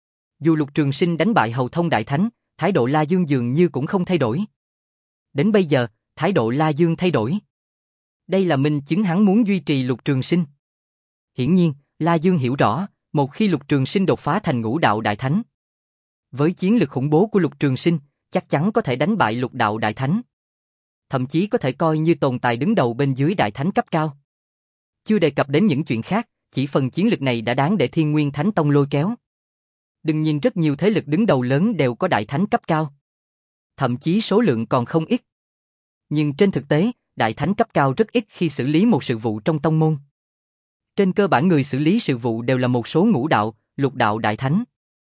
Dù Lục Trường Sinh đánh bại Hầu Thông Đại Thánh, thái độ La Dương dường như cũng không thay đổi. Đến bây giờ, thái độ La Dương thay đổi. Đây là minh chứng hắn muốn duy trì Lục Trường Sinh. Hiển nhiên, La Dương hiểu rõ, một khi Lục Trường Sinh đột phá thành Ngũ Đạo Đại Thánh, với chiến lực khủng bố của Lục Trường Sinh, chắc chắn có thể đánh bại Lục Đạo Đại Thánh. Thậm chí có thể coi như tồn tại đứng đầu bên dưới Đại Thánh cấp cao. Chưa đề cập đến những chuyện khác, chỉ phần chiến lực này đã đáng để Thiên Nguyên Thánh Tông lôi kéo. Đừng nhìn rất nhiều thế lực đứng đầu lớn đều có Đại Thánh cấp cao. Thậm chí số lượng còn không ít. Nhưng trên thực tế, Đại Thánh cấp cao rất ít khi xử lý một sự vụ trong tông môn. Trên cơ bản người xử lý sự vụ đều là một số ngũ đạo, lục đạo Đại Thánh.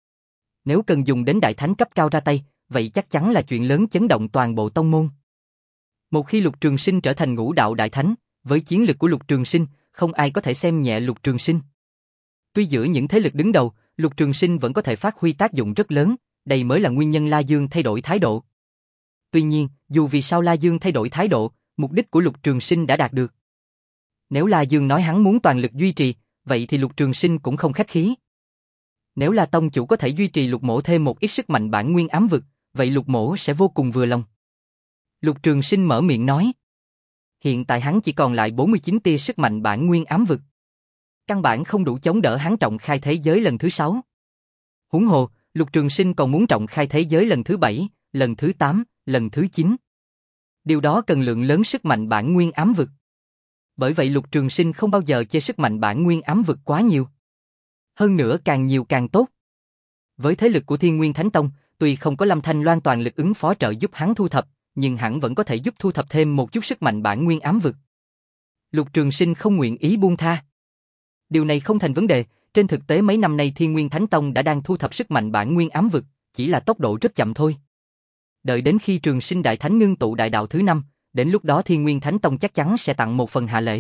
Nếu cần dùng đến Đại Thánh cấp cao ra tay, vậy chắc chắn là chuyện lớn chấn động toàn bộ tông môn. Một khi Lục Trường Sinh trở thành Ngũ Đạo Đại Thánh, với chiến lực của Lục Trường Sinh, không ai có thể xem nhẹ Lục Trường Sinh. Tuy giữa những thế lực đứng đầu, Lục Trường Sinh vẫn có thể phát huy tác dụng rất lớn, đây mới là nguyên nhân La Dương thay đổi thái độ. Tuy nhiên, dù vì sao La Dương thay đổi thái độ, mục đích của Lục Trường Sinh đã đạt được. Nếu La Dương nói hắn muốn toàn lực duy trì, vậy thì Lục Trường Sinh cũng không khách khí. Nếu là tông chủ có thể duy trì Lục Mỗ thêm một ít sức mạnh bản nguyên ám vực, vậy Lục Mỗ sẽ vô cùng vừa lòng. Lục Trường Sinh mở miệng nói. Hiện tại hắn chỉ còn lại bốn mươi chín tia sức mạnh bản nguyên ám vực. Căn bản không đủ chống đỡ hắn trọng khai thế giới lần thứ sáu. Huống hồ, Lục Trường Sinh còn muốn trọng khai thế giới lần thứ bảy, lần thứ tám, lần thứ chín. Điều đó cần lượng lớn sức mạnh bản nguyên ám vực. Bởi vậy Lục Trường Sinh không bao giờ chê sức mạnh bản nguyên ám vực quá nhiều. Hơn nữa càng nhiều càng tốt. Với thế lực của Thiên Nguyên Thánh Tông, tuy không có Lâm Thanh Loan toàn lực ứng phó trợ giúp hắn thu thập, nhưng hắn vẫn có thể giúp thu thập thêm một chút sức mạnh bản nguyên ám vực. Lục Trường Sinh không nguyện ý buông tha. Điều này không thành vấn đề, trên thực tế mấy năm nay Thiên Nguyên Thánh Tông đã đang thu thập sức mạnh bản nguyên ám vực, chỉ là tốc độ rất chậm thôi. Đợi đến khi Trường Sinh Đại Thánh ngưng tụ đại đạo thứ năm, đến lúc đó Thiên Nguyên Thánh Tông chắc chắn sẽ tặng một phần hạ lễ.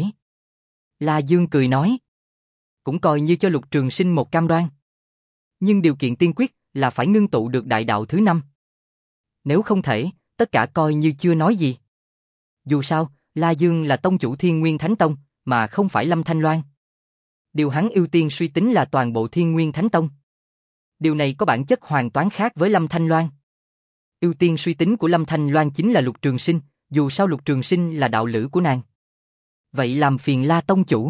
La Dương cười nói. Cũng coi như cho Lục Trường Sinh một cam đoan. Nhưng điều kiện tiên quyết là phải ngưng tụ được đại đạo thứ năm. Nếu không thể, tất cả coi như chưa nói gì. Dù sao, La Dương là tông chủ Thiên Nguyên Thánh Tông, mà không phải Lâm Thanh Loan. Điều hắn ưu tiên suy tính là toàn bộ Thiên Nguyên Thánh Tông. Điều này có bản chất hoàn toàn khác với Lâm Thanh Loan. Ưu tiên suy tính của Lâm Thanh Loan chính là Lục Trường Sinh, dù sao Lục Trường Sinh là đạo lữ của nàng. Vậy làm phiền La tông chủ.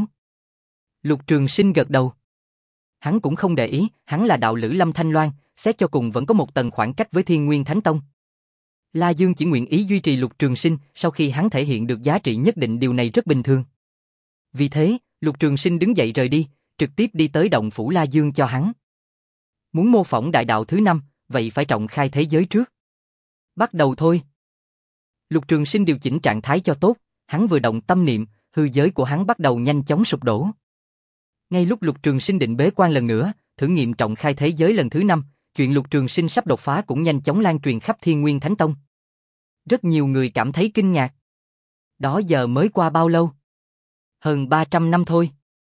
Lục Trường Sinh gật đầu. Hắn cũng không để ý, hắn là đạo lữ Lâm Thanh Loan, xét cho cùng vẫn có một tầng khoảng cách với Thiên Nguyên Thánh Tông. La Dương chỉ nguyện ý duy trì Lục Trường Sinh sau khi hắn thể hiện được giá trị nhất định, điều này rất bình thường. Vì thế, Lục Trường Sinh đứng dậy rời đi, trực tiếp đi tới động phủ La Dương cho hắn. Muốn mô phỏng đại đạo thứ năm, vậy phải trọng khai thế giới trước. Bắt đầu thôi. Lục Trường Sinh điều chỉnh trạng thái cho tốt, hắn vừa động tâm niệm, hư giới của hắn bắt đầu nhanh chóng sụp đổ. Ngay lúc Lục Trường Sinh định bế quan lần nữa, thử nghiệm trọng khai thế giới lần thứ năm, chuyện Lục Trường Sinh sắp đột phá cũng nhanh chóng lan truyền khắp Thiên Nguyên Thánh Tông. Rất nhiều người cảm thấy kinh ngạc. Đó giờ mới qua bao lâu? Hơn ba trăm năm thôi.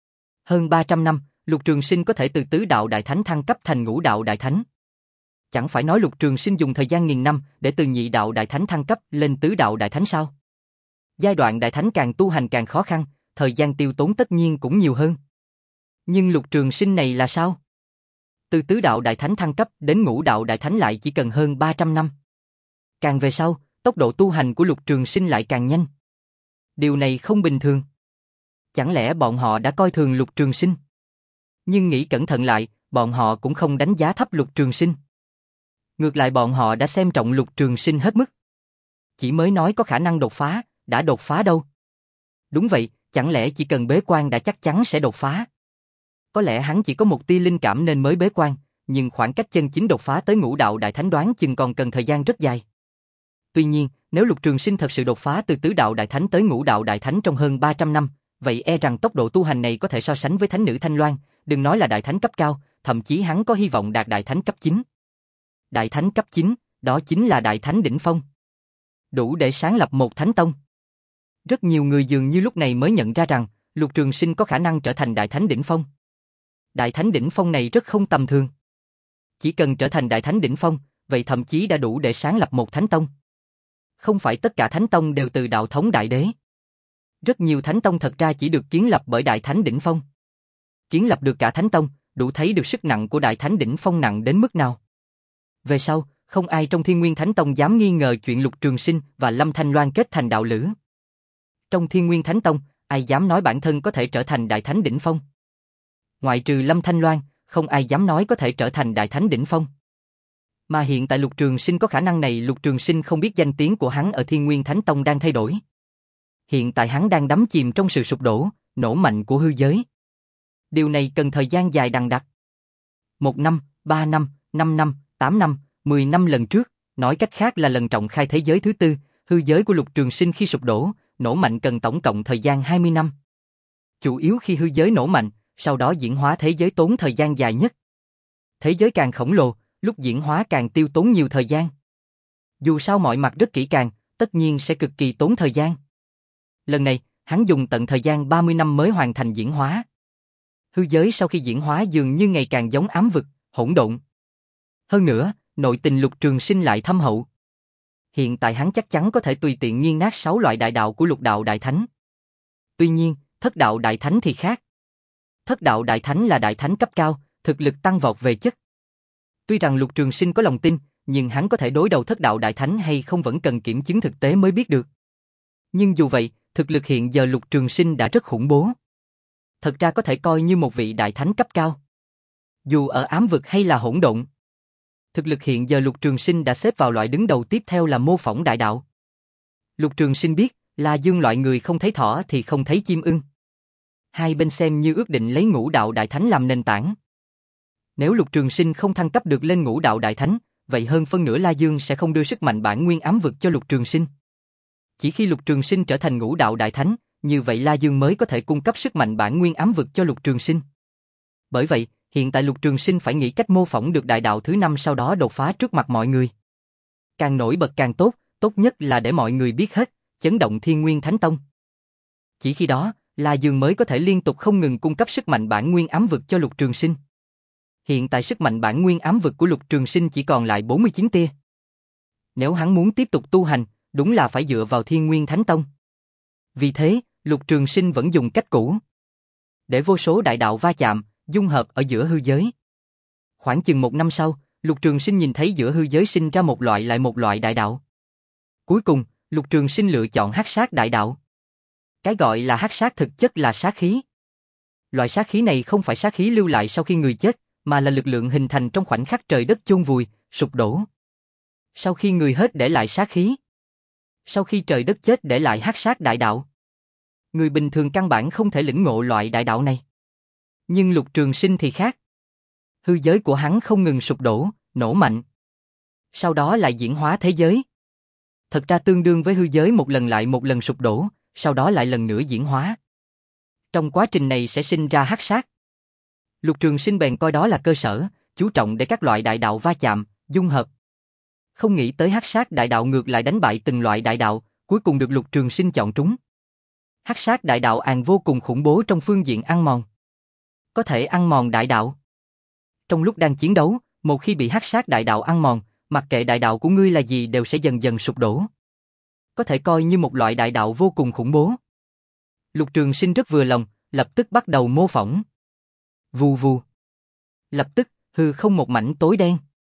Hơn ba trăm năm, Lục Trường Sinh có thể từ tứ đạo đại thánh thăng cấp thành ngũ đạo đại thánh. Chẳng phải nói Lục Trường Sinh dùng thời gian nghìn năm để từ nhị đạo đại thánh thăng cấp lên tứ đạo đại thánh sao? Giai đoạn đại thánh càng tu hành càng khó khăn, thời gian tiêu tốn tất nhiên cũng nhiều hơn. Nhưng Lục Trường Sinh này là sao? Từ tứ đạo đại thánh thăng cấp đến ngũ đạo đại thánh lại chỉ cần hơn ba trăm năm. Càng về sau, tốc độ tu hành của Lục Trường Sinh lại càng nhanh. Điều này không bình thường. Chẳng lẽ bọn họ đã coi thường Lục Trường Sinh? Nhưng nghĩ cẩn thận lại, bọn họ cũng không đánh giá thấp Lục Trường Sinh. Ngược lại bọn họ đã xem trọng Lục Trường Sinh hết mức. Chỉ mới nói có khả năng đột phá, đã đột phá đâu. Đúng vậy, chẳng lẽ chỉ cần bế quan đã chắc chắn sẽ đột phá? Có lẽ hắn chỉ có một tia linh cảm nên mới bế quan, nhưng khoảng cách chân chính đột phá tới ngũ đạo đại thánh đoán chừng còn cần thời gian rất dài. Tuy nhiên, nếu Lục Trường Sinh thật sự đột phá từ tứ đạo đại thánh tới ngũ đạo đại thánh trong hơn ba trăm năm, vậy e rằng tốc độ tu hành này có thể so sánh với thánh nữ Thanh Loan, đừng nói là đại thánh cấp cao, thậm chí hắn có hy vọng đạt đại thánh cấp chín. Đại thánh cấp chín, đó chính là đại thánh đỉnh phong. Đủ để sáng lập một thánh tông. Rất nhiều người dường như lúc này mới nhận ra rằng, Lục Trường Sinh có khả năng trở thành đại thánh đỉnh phong. Đại thánh đỉnh phong này rất không tầm thường. Chỉ cần trở thành đại thánh đỉnh phong, vậy thậm chí đã đủ để sáng lập một thánh tông. Không phải tất cả thánh tông đều từ đạo thống đại đế. Rất nhiều thánh tông thật ra chỉ được kiến lập bởi đại thánh đỉnh phong. Kiến lập được cả thánh tông, đủ thấy được sức nặng của đại thánh đỉnh phong nặng đến mức nào. Về sau, không ai trong Thiên Nguyên Thánh Tông dám nghi ngờ chuyện Lục Trường Sinh và Lâm Thanh Loan kết thành đạo lữ. Trong Thiên Nguyên Thánh Tông, ai dám nói bản thân có thể trở thành đại thánh đỉnh phong? Ngoại trừ Lâm Thanh Loan, không ai dám nói có thể trở thành đại thánh đỉnh phong. Mà hiện tại Lục Trường Sinh có khả năng này, Lục Trường Sinh không biết danh tiếng của hắn ở Thiên Nguyên Thánh Tông đang thay đổi. Hiện tại hắn đang đắm chìm trong sự sụp đổ, nổ mạnh của hư giới. Điều này cần thời gian dài đằng đẵng. Một năm, ba năm, năm năm, tám năm, mười năm lần trước, nói cách khác là lần trọng khai thế giới thứ tư, hư giới của Lục Trường Sinh khi sụp đổ, nổ mạnh cần tổng cộng thời gian hai mươi năm. Chủ yếu khi hư giới nổ mạnh, sau đó diễn hóa thế giới tốn thời gian dài nhất. Thế giới càng khổng lồ, lúc diễn hóa càng tiêu tốn nhiều thời gian. Dù sao mọi mặt rất kỹ càng, tất nhiên sẽ cực kỳ tốn thời gian. Lần này, hắn dùng tận thời gian ba mươi năm mới hoàn thành diễn hóa. Hư giới sau khi diễn hóa dường như ngày càng giống ám vực, hỗn độn. Hơn nữa, nội tình Lục Trường Sinh lại thâm hậu. Hiện tại hắn chắc chắn có thể tùy tiện nghiền nát sáu loại đại đạo của Lục Đạo Đại Thánh. Tuy nhiên, Thất Đạo Đại Thánh thì khác. Thất Đạo Đại Thánh là đại thánh cấp cao, thực lực tăng vọt về chất. Tuy rằng Lục Trường Sinh có lòng tin, nhưng hắn có thể đối đầu Thất Đạo Đại Thánh hay không vẫn cần kiểm chứng thực tế mới biết được. Nhưng dù vậy, thực lực hiện giờ Lục Trường Sinh đã rất khủng bố. Thật ra có thể coi như một vị đại thánh cấp cao. Dù ở ám vực hay là hỗn độn, thực lực hiện giờ Lục Trường Sinh đã xếp vào loại đứng đầu, tiếp theo là mô phỏng đại đạo. Lục Trường Sinh biết, La Dương loại người không thấy thỏ thì không thấy chim ưng. Hai bên xem như ước định lấy Ngũ Đạo Đại Thánh làm nền tảng. Nếu Lục Trường Sinh không thăng cấp được lên Ngũ Đạo Đại Thánh, vậy hơn phân nửa La Dương sẽ không đưa sức mạnh bản nguyên ám vực cho Lục Trường Sinh. Chỉ khi Lục Trường Sinh trở thành Ngũ Đạo Đại Thánh, như vậy La Dương mới có thể cung cấp sức mạnh bản nguyên ám vực cho Lục Trường Sinh. Bởi vậy, hiện tại Lục Trường Sinh phải nghĩ cách mô phỏng được đại đạo thứ năm, sau đó đột phá trước mặt mọi người. Càng nổi bật càng tốt, tốt nhất là để mọi người biết hết, chấn động Thiên Nguyên Thánh Tông. Chỉ khi đó, La Dương mới có thể liên tục không ngừng cung cấp sức mạnh bản nguyên ám vực cho Lục Trường Sinh. Hiện tại sức mạnh bản nguyên ám vực của Lục Trường Sinh chỉ còn lại bốn mươi chín tia. Nếu hắn muốn tiếp tục tu hành, đúng là phải dựa vào Thiên Nguyên Thánh Tông. Vì thế, Lục Trường Sinh vẫn dùng cách cũ. Để vô số đại đạo va chạm, dung hợp ở giữa hư giới. Khoảng chừng một năm sau, Lục Trường Sinh nhìn thấy giữa hư giới sinh ra một loại lại một loại đại đạo. Cuối cùng, Lục Trường Sinh lựa chọn hắc sát đại đạo. Cái gọi là hắc sát thực chất là sát khí. Loại sát khí này không phải sát khí lưu lại sau khi người chết, mà là lực lượng hình thành trong khoảnh khắc trời đất chôn vùi, sụp đổ. Sau khi người hết để lại sát khí. Sau khi trời đất chết để lại hắc sát đại đạo. Người bình thường căn bản không thể lĩnh ngộ loại đại đạo này. Nhưng Lục Trường Sinh thì khác. Hư giới của hắn không ngừng sụp đổ, nổ mạnh. Sau đó lại diễn hóa thế giới. Thật ra tương đương với hư giới một lần lại một lần sụp đổ, sau đó lại lần nữa diễn hóa. Trong quá trình này sẽ sinh ra hắc sát. Lục Trường Sinh bèn coi đó là cơ sở, chú trọng để các loại đại đạo va chạm, dung hợp. Không nghĩ tới hắc sát đại đạo ngược lại đánh bại từng loại đại đạo, cuối cùng được Lục Trường Sinh chọn trúng. Hắc sát đại đạo àn vô cùng khủng bố trong phương diện ăn mòn. Có thể ăn mòn đại đạo. Trong lúc đang chiến đấu, một khi bị hắc sát đại đạo ăn mòn, mặc kệ đại đạo của ngươi là gì đều sẽ dần dần sụp đổ. Có thể coi như một loại đại đạo vô cùng khủng bố. Lục Trường Sinh rất vừa lòng, lập tức bắt đầu mô phỏng. Vù vù. Lập tức, hư không một mảnh tối đen.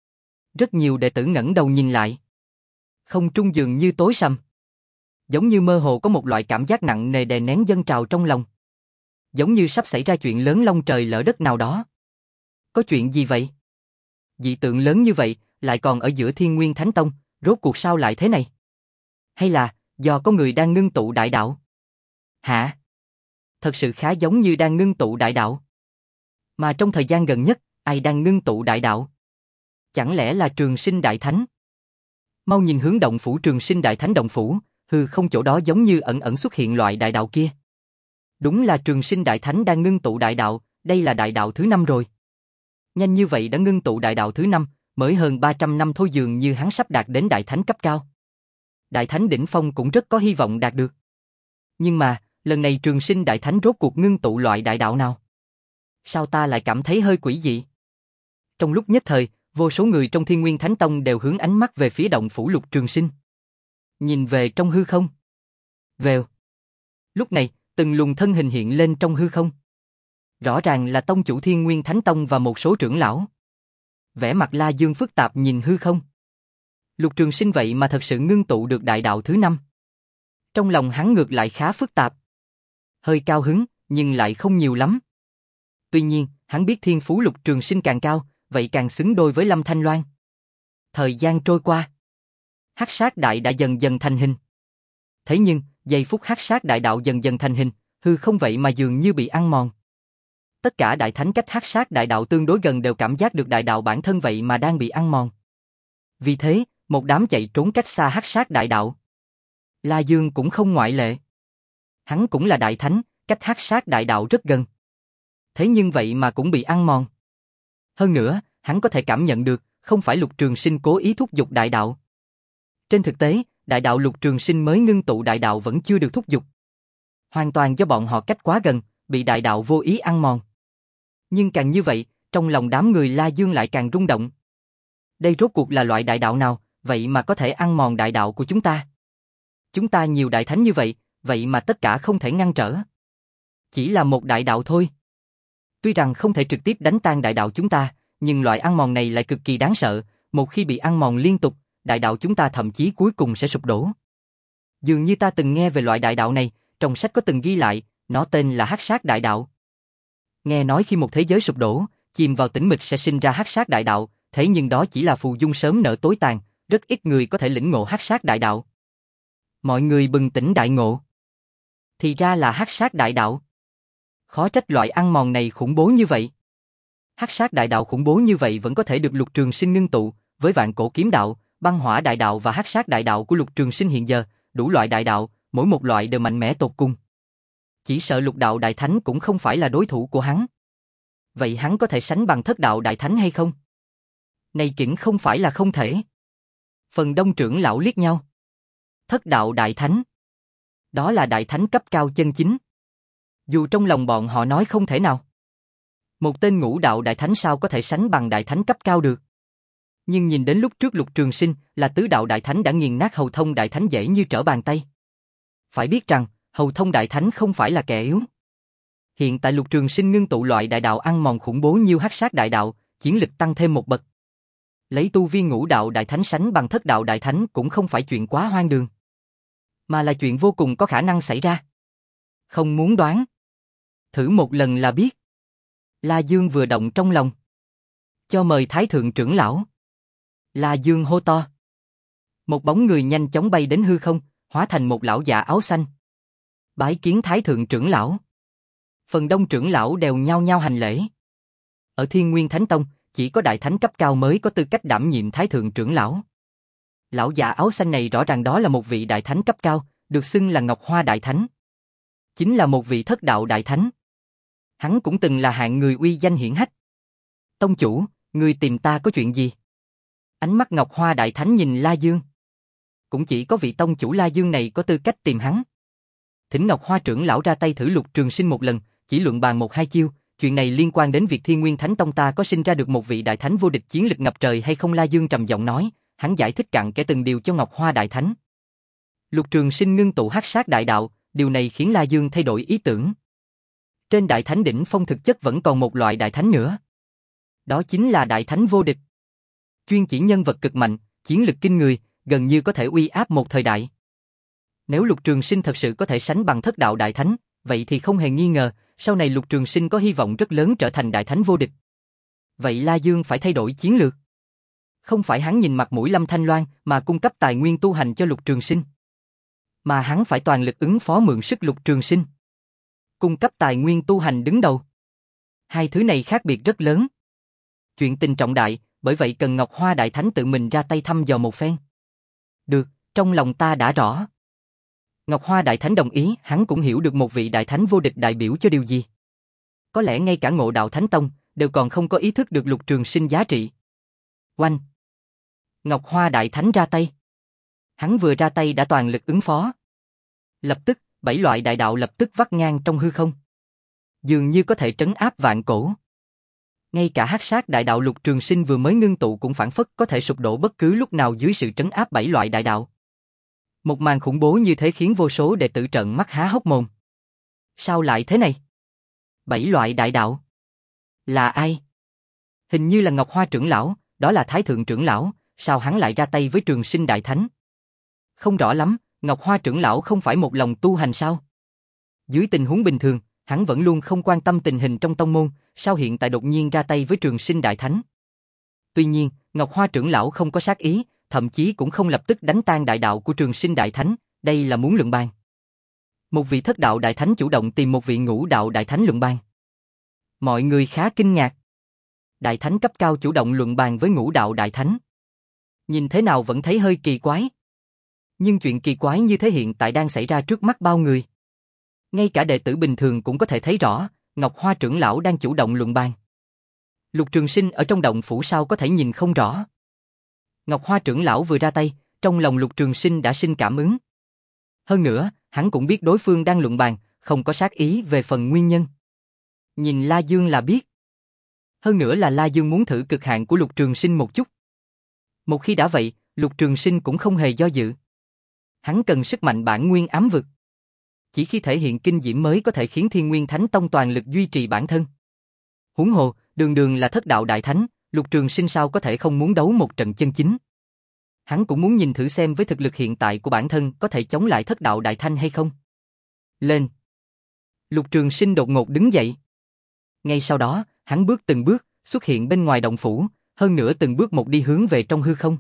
Rất nhiều đệ tử ngẩng đầu nhìn lại. Không trung dường như tối sầm. Giống như mơ hồ có một loại cảm giác nặng nề đè nén dâng trào trong lòng. Giống như sắp xảy ra chuyện lớn long trời lỡ đất nào đó. Có chuyện gì vậy? Dị tượng lớn như vậy, lại còn ở giữa Thiên Nguyên Thánh Tông, rốt cuộc sao lại thế này? Hay là, do có người đang ngưng tụ đại đạo? Hả? Thật sự khá giống như đang ngưng tụ đại đạo. Mà trong thời gian gần nhất, ai đang ngưng tụ đại đạo? Chẳng lẽ là Trường Sinh Đại Thánh? Mau nhìn hướng động phủ Trường Sinh Đại Thánh động phủ, hư không chỗ đó giống như ẩn ẩn xuất hiện loại đại đạo kia. Đúng là Trường Sinh Đại Thánh đang ngưng tụ đại đạo, đây là đại đạo thứ năm rồi. Nhanh như vậy đã ngưng tụ đại đạo thứ năm, mới hơn ba trăm năm thôi, dường như hắn sắp đạt đến đại thánh cấp cao. Đại thánh đỉnh phong cũng rất có hy vọng đạt được. Nhưng mà, lần này Trường Sinh Đại Thánh rốt cuộc ngưng tụ loại đại đạo nào? Sao ta lại cảm thấy hơi quỷ dị? Trong lúc nhất thời, vô số người trong Thiên Nguyên Thánh Tông đều hướng ánh mắt về phía động phủ Lục Trường Sinh. Nhìn về trong hư không. Vèo. Lúc này, từng luồng thân hình hiện lên trong hư không. Rõ ràng là tông chủ Thiên Nguyên Thánh Tông và một số trưởng lão. Vẻ mặt La Dương phức tạp nhìn hư không. Lục Trường Sinh vậy mà thật sự ngưng tụ được đại đạo thứ năm. Trong lòng hắn ngược lại khá phức tạp. Hơi cao hứng, nhưng lại không nhiều lắm. Tuy nhiên, hắn biết thiên phú Lục Trường Sinh càng cao, vậy càng xứng đôi với Lâm Thanh Loan. Thời gian trôi qua. Hắc sát đại đã dần dần thành hình. Thế nhưng, giây phút hắc sát đại đạo dần dần thành hình, hư không vậy mà dường như bị ăn mòn. Tất cả đại thánh cách hắc sát đại đạo tương đối gần đều cảm giác được đại đạo bản thân vậy mà đang bị ăn mòn. Vì thế, một đám chạy trốn cách xa hắc sát đại đạo. La Dương cũng không ngoại lệ. Hắn cũng là đại thánh, cách hắc sát đại đạo rất gần. Thế nhưng vậy mà cũng bị ăn mòn. Hơn nữa, hắn có thể cảm nhận được, không phải Lục Trường Sinh cố ý thúc giục đại đạo. Trên thực tế, đại đạo Lục Trường Sinh mới ngưng tụ đại đạo vẫn chưa được thúc giục. Hoàn toàn do bọn họ cách quá gần, bị đại đạo vô ý ăn mòn. Nhưng càng như vậy, trong lòng đám người La Dương lại càng rung động. Đây rốt cuộc là loại đại đạo nào, vậy mà có thể ăn mòn đại đạo của chúng ta? Chúng ta nhiều đại thánh như vậy, vậy mà tất cả không thể ngăn trở. Chỉ là một đại đạo thôi. Tuy rằng không thể trực tiếp đánh tan đại đạo chúng ta, nhưng loại ăn mòn này lại cực kỳ đáng sợ, một khi bị ăn mòn liên tục, đại đạo chúng ta thậm chí cuối cùng sẽ sụp đổ. Dường như ta từng nghe về loại đại đạo này, trong sách có từng ghi lại, nó tên là Hắc Sát Đại Đạo. Nghe nói khi một thế giới sụp đổ, chìm vào tĩnh mịch sẽ sinh ra Hắc Sát Đại Đạo, thế nhưng đó chỉ là phù dung sớm nở tối tàn, rất ít người có thể lĩnh ngộ Hắc Sát Đại Đạo. Mọi người bừng tỉnh đại ngộ. Thì ra là Hắc Sát Đại Đạo. Khó trách loại ăn mòn này khủng bố như vậy. Hắc Sát Đại Đạo khủng bố như vậy vẫn có thể được Lục Trường Sinh ngưng tụ, với Vạn Cổ Kiếm Đạo, Băng Hỏa Đại Đạo và Hắc Sát Đại Đạo của Lục Trường Sinh hiện giờ, đủ loại đại đạo, mỗi một loại đều mạnh mẽ tột cùng. Chỉ sợ Lục Đạo Đại Thánh cũng không phải là đối thủ của hắn. Vậy hắn có thể sánh bằng Thất Đạo Đại Thánh hay không? Này chỉnh không phải là không thể. Phần đông trưởng lão liếc nhau. Thất Đạo Đại Thánh. Đó là Đại Thánh cấp cao chân chính. Dù trong lòng bọn họ nói không thể nào. Một tên Ngũ Đạo Đại Thánh sao có thể sánh bằng Đại Thánh cấp cao được? Nhưng nhìn đến lúc trước Lục Trường Sinh là Tứ Đạo Đại Thánh đã nghiền nát Hầu Thông Đại Thánh dễ như trở bàn tay. Phải biết rằng, Hầu Thông Đại Thánh không phải là kẻ yếu. Hiện tại Lục Trường Sinh ngưng tụ loại đại đạo ăn mòn khủng bố như Hắc Sát Đại Đạo, chiến lực tăng thêm một bậc. Lấy tu vi Ngũ Đạo Đại Thánh sánh bằng Thất Đạo Đại Thánh cũng không phải chuyện quá hoang đường, mà là chuyện vô cùng có khả năng xảy ra. Không muốn đoán, thử một lần là biết. La Dương vừa động trong lòng. Cho mời Thái Thượng trưởng lão. La Dương hô to. Một bóng người nhanh chóng bay đến hư không, hóa thành một lão già áo xanh. Bái kiến Thái Thượng trưởng lão. Phần đông trưởng lão đều nhao nhao hành lễ. Ở Thiên Nguyên Thánh Tông, chỉ có đại thánh cấp cao mới có tư cách đảm nhiệm Thái Thượng trưởng lão. Lão già áo xanh này rõ ràng đó là một vị đại thánh cấp cao, được xưng là Ngọc Hoa Đại Thánh. Chính là một vị Thất Đạo Đại Thánh. Hắn cũng từng là hạng người uy danh hiển hách. Tông chủ, người tìm ta có chuyện gì? Ánh mắt Ngọc Hoa Đại Thánh nhìn La Dương. Cũng chỉ có vị tông chủ La Dương này có tư cách tìm hắn. Thỉnh Ngọc Hoa trưởng lão ra tay thử Lục Trường Sinh một lần, chỉ luận bàn một hai chiêu, chuyện này liên quan đến việc Thiên Nguyên Thánh Tông ta có sinh ra được một vị đại thánh vô địch chiến lực ngập trời hay không. La Dương trầm giọng nói, hắn giải thích cặn kẽ từng điều cho Ngọc Hoa Đại Thánh. Lục Trường Sinh ngưng tụ Hắc Sát Đại Đạo, điều này khiến La Dương thay đổi ý tưởng. Trên đại thánh đỉnh phong thực chất vẫn còn một loại đại thánh nữa. Đó chính là đại thánh vô địch. Chuyên chỉ nhân vật cực mạnh, chiến lực kinh người, gần như có thể uy áp một thời đại. Nếu Lục Trường Sinh thật sự có thể sánh bằng Thất Đạo Đại Thánh, vậy thì không hề nghi ngờ, sau này Lục Trường Sinh có hy vọng rất lớn trở thành đại thánh vô địch. Vậy La Dương phải thay đổi chiến lược. Không phải hắn nhìn mặt mũi Lâm Thanh Loan mà cung cấp tài nguyên tu hành cho Lục Trường Sinh, mà hắn phải toàn lực ứng phó mượn sức Lục Trường Sinh. Cung cấp tài nguyên tu hành đứng đầu. Hai thứ này khác biệt rất lớn. Chuyện tình trọng đại, bởi vậy cần Ngọc Hoa Đại Thánh tự mình ra tay thăm dò một phen. Được, trong lòng ta đã rõ. Ngọc Hoa Đại Thánh đồng ý, hắn cũng hiểu được một vị đại thánh vô địch đại biểu cho điều gì. Có lẽ ngay cả Ngộ Đạo Thánh Tông đều còn không có ý thức được Lục Trường Sinh giá trị. Oanh! Ngọc Hoa Đại Thánh ra tay. Hắn vừa ra tay đã toàn lực ứng phó. Lập tức, bảy loại đại đạo lập tức vắt ngang trong hư không. Dường như có thể trấn áp vạn cổ. Ngay cả Hắc Sát Đại Đạo Lục Trường Sinh vừa mới ngưng tụ cũng phảng phất có thể sụp đổ bất cứ lúc nào dưới sự trấn áp bảy loại đại đạo. Một màn khủng bố như thế khiến vô số đệ tử trợn mắt há hốc mồm. Sao lại thế này? Bảy loại đại đạo? Là ai? Hình như là Ngọc Hoa trưởng lão, đó là Thái Thượng trưởng lão, sao hắn lại ra tay với Trường Sinh Đại Thánh? Không rõ lắm, Ngọc Hoa trưởng lão không phải một lòng tu hành sao? Dưới tình huống bình thường, hắn vẫn luôn không quan tâm tình hình trong tông môn, sao hiện tại đột nhiên ra tay với Trường Sinh Đại Thánh? Tuy nhiên, Ngọc Hoa trưởng lão không có sát ý, thậm chí cũng không lập tức đánh tan đại đạo của Trường Sinh Đại Thánh, đây là muốn luận bàn. Một vị Thất Đạo Đại Thánh chủ động tìm một vị Ngũ Đạo Đại Thánh luận bàn. Mọi người khá kinh ngạc. Đại Thánh cấp cao chủ động luận bàn với Ngũ Đạo Đại Thánh. Nhìn thế nào vẫn thấy hơi kỳ quái. Nhưng chuyện kỳ quái như thế hiện tại đang xảy ra trước mắt bao người. Ngay cả đệ tử bình thường cũng có thể thấy rõ, Ngọc Hoa trưởng lão đang chủ động luận bàn. Lục Trường Sinh ở trong động phủ sao có thể nhìn không rõ. Ngọc Hoa trưởng lão vừa ra tay, trong lòng Lục Trường Sinh đã sinh cảm ứng. Hơn nữa, hắn cũng biết đối phương đang luận bàn, không có sát ý về phần nguyên nhân. Nhìn La Dương là biết. Hơn nữa là La Dương muốn thử cực hạn của Lục Trường Sinh một chút. Một khi đã vậy, Lục Trường Sinh cũng không hề do dự. Hắn cần sức mạnh bản nguyên ám vực. Chỉ khi thể hiện kinh diễm mới có thể khiến Thiên Nguyên Thánh Tông toàn lực duy trì bản thân. Huống hồ, đường đường là thất đạo đại thánh, Lục Trường Sinh sao có thể không muốn đấu một trận chân chính. Hắn cũng muốn nhìn thử xem với thực lực hiện tại của bản thân có thể chống lại thất đạo đại thanh hay không. Lên! Lục Trường Sinh đột ngột đứng dậy. Ngay sau đó, hắn bước từng bước, xuất hiện bên ngoài động phủ, hơn nữa từng bước một đi hướng về trong hư không.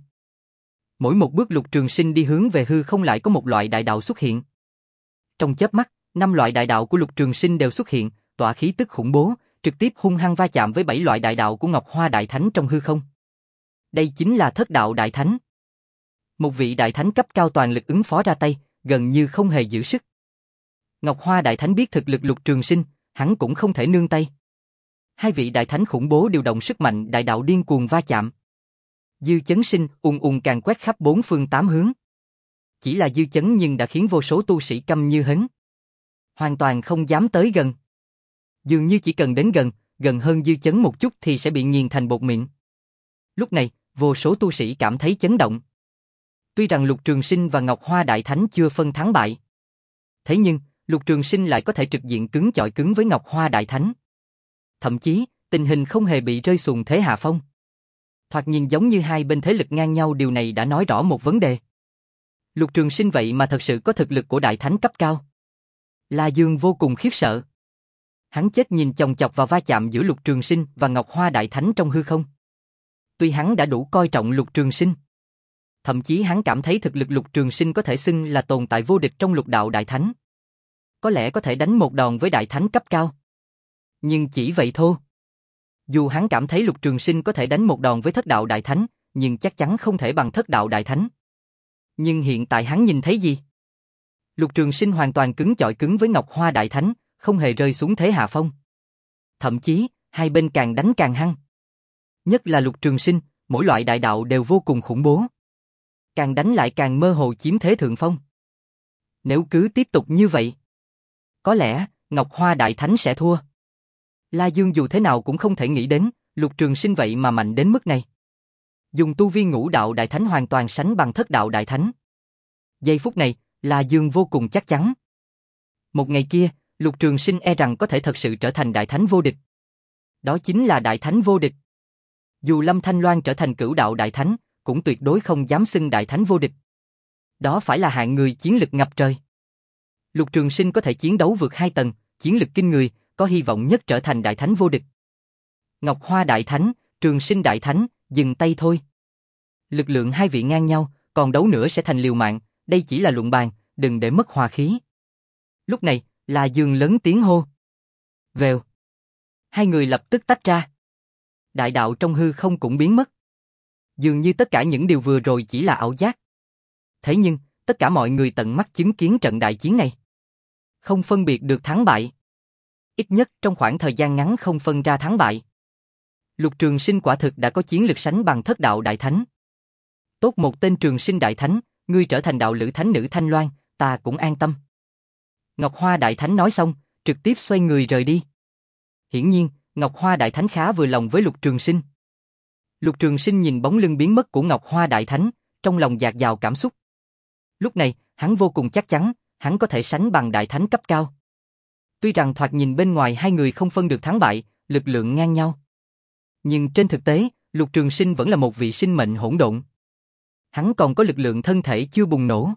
Mỗi một bước Lục Trường Sinh đi hướng về hư không lại có một loại đại đạo xuất hiện. Trong chớp mắt, năm loại đại đạo của Lục Trường Sinh đều xuất hiện, tỏa khí tức khủng bố, trực tiếp hung hăng va chạm với bảy loại đại đạo của Ngọc Hoa Đại Thánh trong hư không. Đây chính là thất đạo đại thánh. Một vị đại thánh cấp cao toàn lực ứng phó ra tay, gần như không hề giữ sức. Ngọc Hoa Đại Thánh biết thực lực Lục Trường Sinh, hắn cũng không thể nương tay. Hai vị đại thánh khủng bố điều động sức mạnh đại đạo điên cuồng va chạm. Dư chấn sinh ùng ùng càng quét khắp bốn phương tám hướng. Chỉ là dư chấn nhưng đã khiến vô số tu sĩ câm như hến. Hoàn toàn không dám tới gần. Dường như chỉ cần đến gần, gần hơn dư chấn một chút thì sẽ bị nghiền thành bột mịn. Lúc này, vô số tu sĩ cảm thấy chấn động. Tuy rằng Lục Trường Sinh và Ngọc Hoa Đại Thánh chưa phân thắng bại. Thế nhưng, Lục Trường Sinh lại có thể trực diện cứng chọi cứng với Ngọc Hoa Đại Thánh. Thậm chí, tình hình không hề bị rơi xuống thế hạ phong. Thoạt nhìn giống như hai bên thế lực ngang nhau, điều này đã nói rõ một vấn đề. Lục Trường Sinh vậy mà thật sự có thực lực của đại thánh cấp cao. La Dương vô cùng khiếp sợ. Hắn chết nhìn chòng chọc vào va chạm giữa Lục Trường Sinh và Ngọc Hoa Đại Thánh trong hư không. Tuy hắn đã đủ coi trọng Lục Trường Sinh, thậm chí hắn cảm thấy thực lực Lục Trường Sinh có thể xưng là tồn tại vô địch trong lục đạo đại thánh. Có lẽ có thể đánh một đòn với đại thánh cấp cao. Nhưng chỉ vậy thôi. Dù hắn cảm thấy Lục Trường Sinh có thể đánh một đòn với thất đạo đại thánh, nhưng chắc chắn không thể bằng thất đạo đại thánh. Nhưng hiện tại hắn nhìn thấy gì? Lục Trường Sinh hoàn toàn cứng chọi cứng với Ngọc Hoa Đại Thánh, không hề rơi xuống thế hạ phong. Thậm chí, hai bên càng đánh càng hăng. Nhất là Lục Trường Sinh, mỗi loại đại đạo đều vô cùng khủng bố. Càng đánh lại càng mơ hồ chiếm thế thượng phong. Nếu cứ tiếp tục như vậy, có lẽ Ngọc Hoa Đại Thánh sẽ thua. La Dương dù thế nào cũng không thể nghĩ đến, Lục Trường Sinh vậy mà mạnh đến mức này. Dùng tu vi ngũ đạo đại thánh hoàn toàn sánh bằng thất đạo đại thánh. Giây phút này, La Dương vô cùng chắc chắn. Một ngày kia, Lục Trường Sinh e rằng có thể thật sự trở thành đại thánh vô địch. Đó chính là đại thánh vô địch. Dù Lâm Thanh Loan trở thành cửu đạo đại thánh, cũng tuyệt đối không dám xưng đại thánh vô địch. Đó phải là hạng người chiến lực ngập trời. Lục Trường Sinh có thể chiến đấu vượt hai tầng, chiến lực kinh người, có hy vọng nhất trở thành đại thánh vô địch. Ngọc Hoa Đại Thánh, Trường Sinh Đại Thánh, dừng tay thôi. Lực lượng hai vị ngang nhau, còn đấu nữa sẽ thành liều mạng, đây chỉ là luận bàn, đừng để mất hòa khí. Lúc này, La Dương lớn tiếng hô. Vèo. Hai người lập tức tách ra. Đại đạo trong hư không cũng biến mất. Dường như tất cả những điều vừa rồi chỉ là ảo giác. Thế nhưng, tất cả mọi người tận mắt chứng kiến trận đại chiến này. Không phân biệt được thắng bại. Ít nhất trong khoảng thời gian ngắn không phân ra thắng bại. Lục Trường Sinh quả thực đã có chiến lực sánh bằng thất đạo đại thánh. Tốt một tên Trường Sinh Đại Thánh, ngươi trở thành đạo lữ thánh nữ Thanh Loan, ta cũng an tâm. Ngọc Hoa Đại Thánh nói xong, trực tiếp xoay người rời đi. Hiển nhiên, Ngọc Hoa Đại Thánh khá vừa lòng với Lục Trường Sinh. Lục Trường Sinh nhìn bóng lưng biến mất của Ngọc Hoa Đại Thánh, trong lòng dạt dào cảm xúc. Lúc này, hắn vô cùng chắc chắn, hắn có thể sánh bằng Đại Thánh cấp cao. Tuy rằng thoạt nhìn bên ngoài hai người không phân được thắng bại, lực lượng ngang nhau. Nhưng trên thực tế, Lục Trường Sinh vẫn là một vị sinh mệnh hỗn độn. Hắn còn có lực lượng thân thể chưa bùng nổ.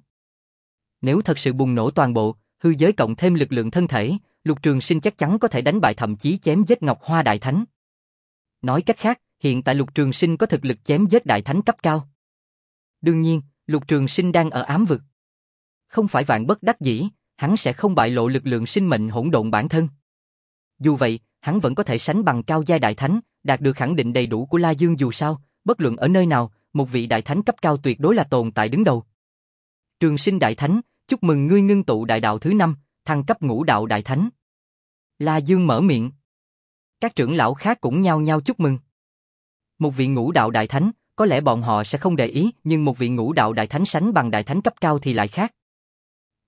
Nếu thật sự bùng nổ toàn bộ, hư giới cộng thêm lực lượng thân thể, Lục Trường Sinh chắc chắn có thể đánh bại thậm chí chém giết Ngọc Hoa Đại Thánh. Nói cách khác, hiện tại Lục Trường Sinh có thực lực chém giết Đại Thánh cấp cao. Đương nhiên, Lục Trường Sinh đang ở ám vực. Không phải vạn bất đắc dĩ, hắn sẽ không bại lộ lực lượng sinh mệnh hỗn độn bản thân. Dù vậy, hắn vẫn có thể sánh bằng cao giai Đại Thánh, đạt được khẳng định đầy đủ của La Dương dù sao, bất luận ở nơi nào, một vị Đại Thánh cấp cao tuyệt đối là tồn tại đứng đầu. Trường Sinh Đại Thánh, chúc mừng ngươi ngưng tụ đại đạo thứ năm, thăng cấp ngũ đạo Đại Thánh. La Dương mở miệng. Các trưởng lão khác cũng nhao nhao chúc mừng. Một vị ngũ đạo Đại Thánh, có lẽ bọn họ sẽ không để ý, nhưng một vị ngũ đạo Đại Thánh sánh bằng Đại Thánh cấp cao thì lại khác.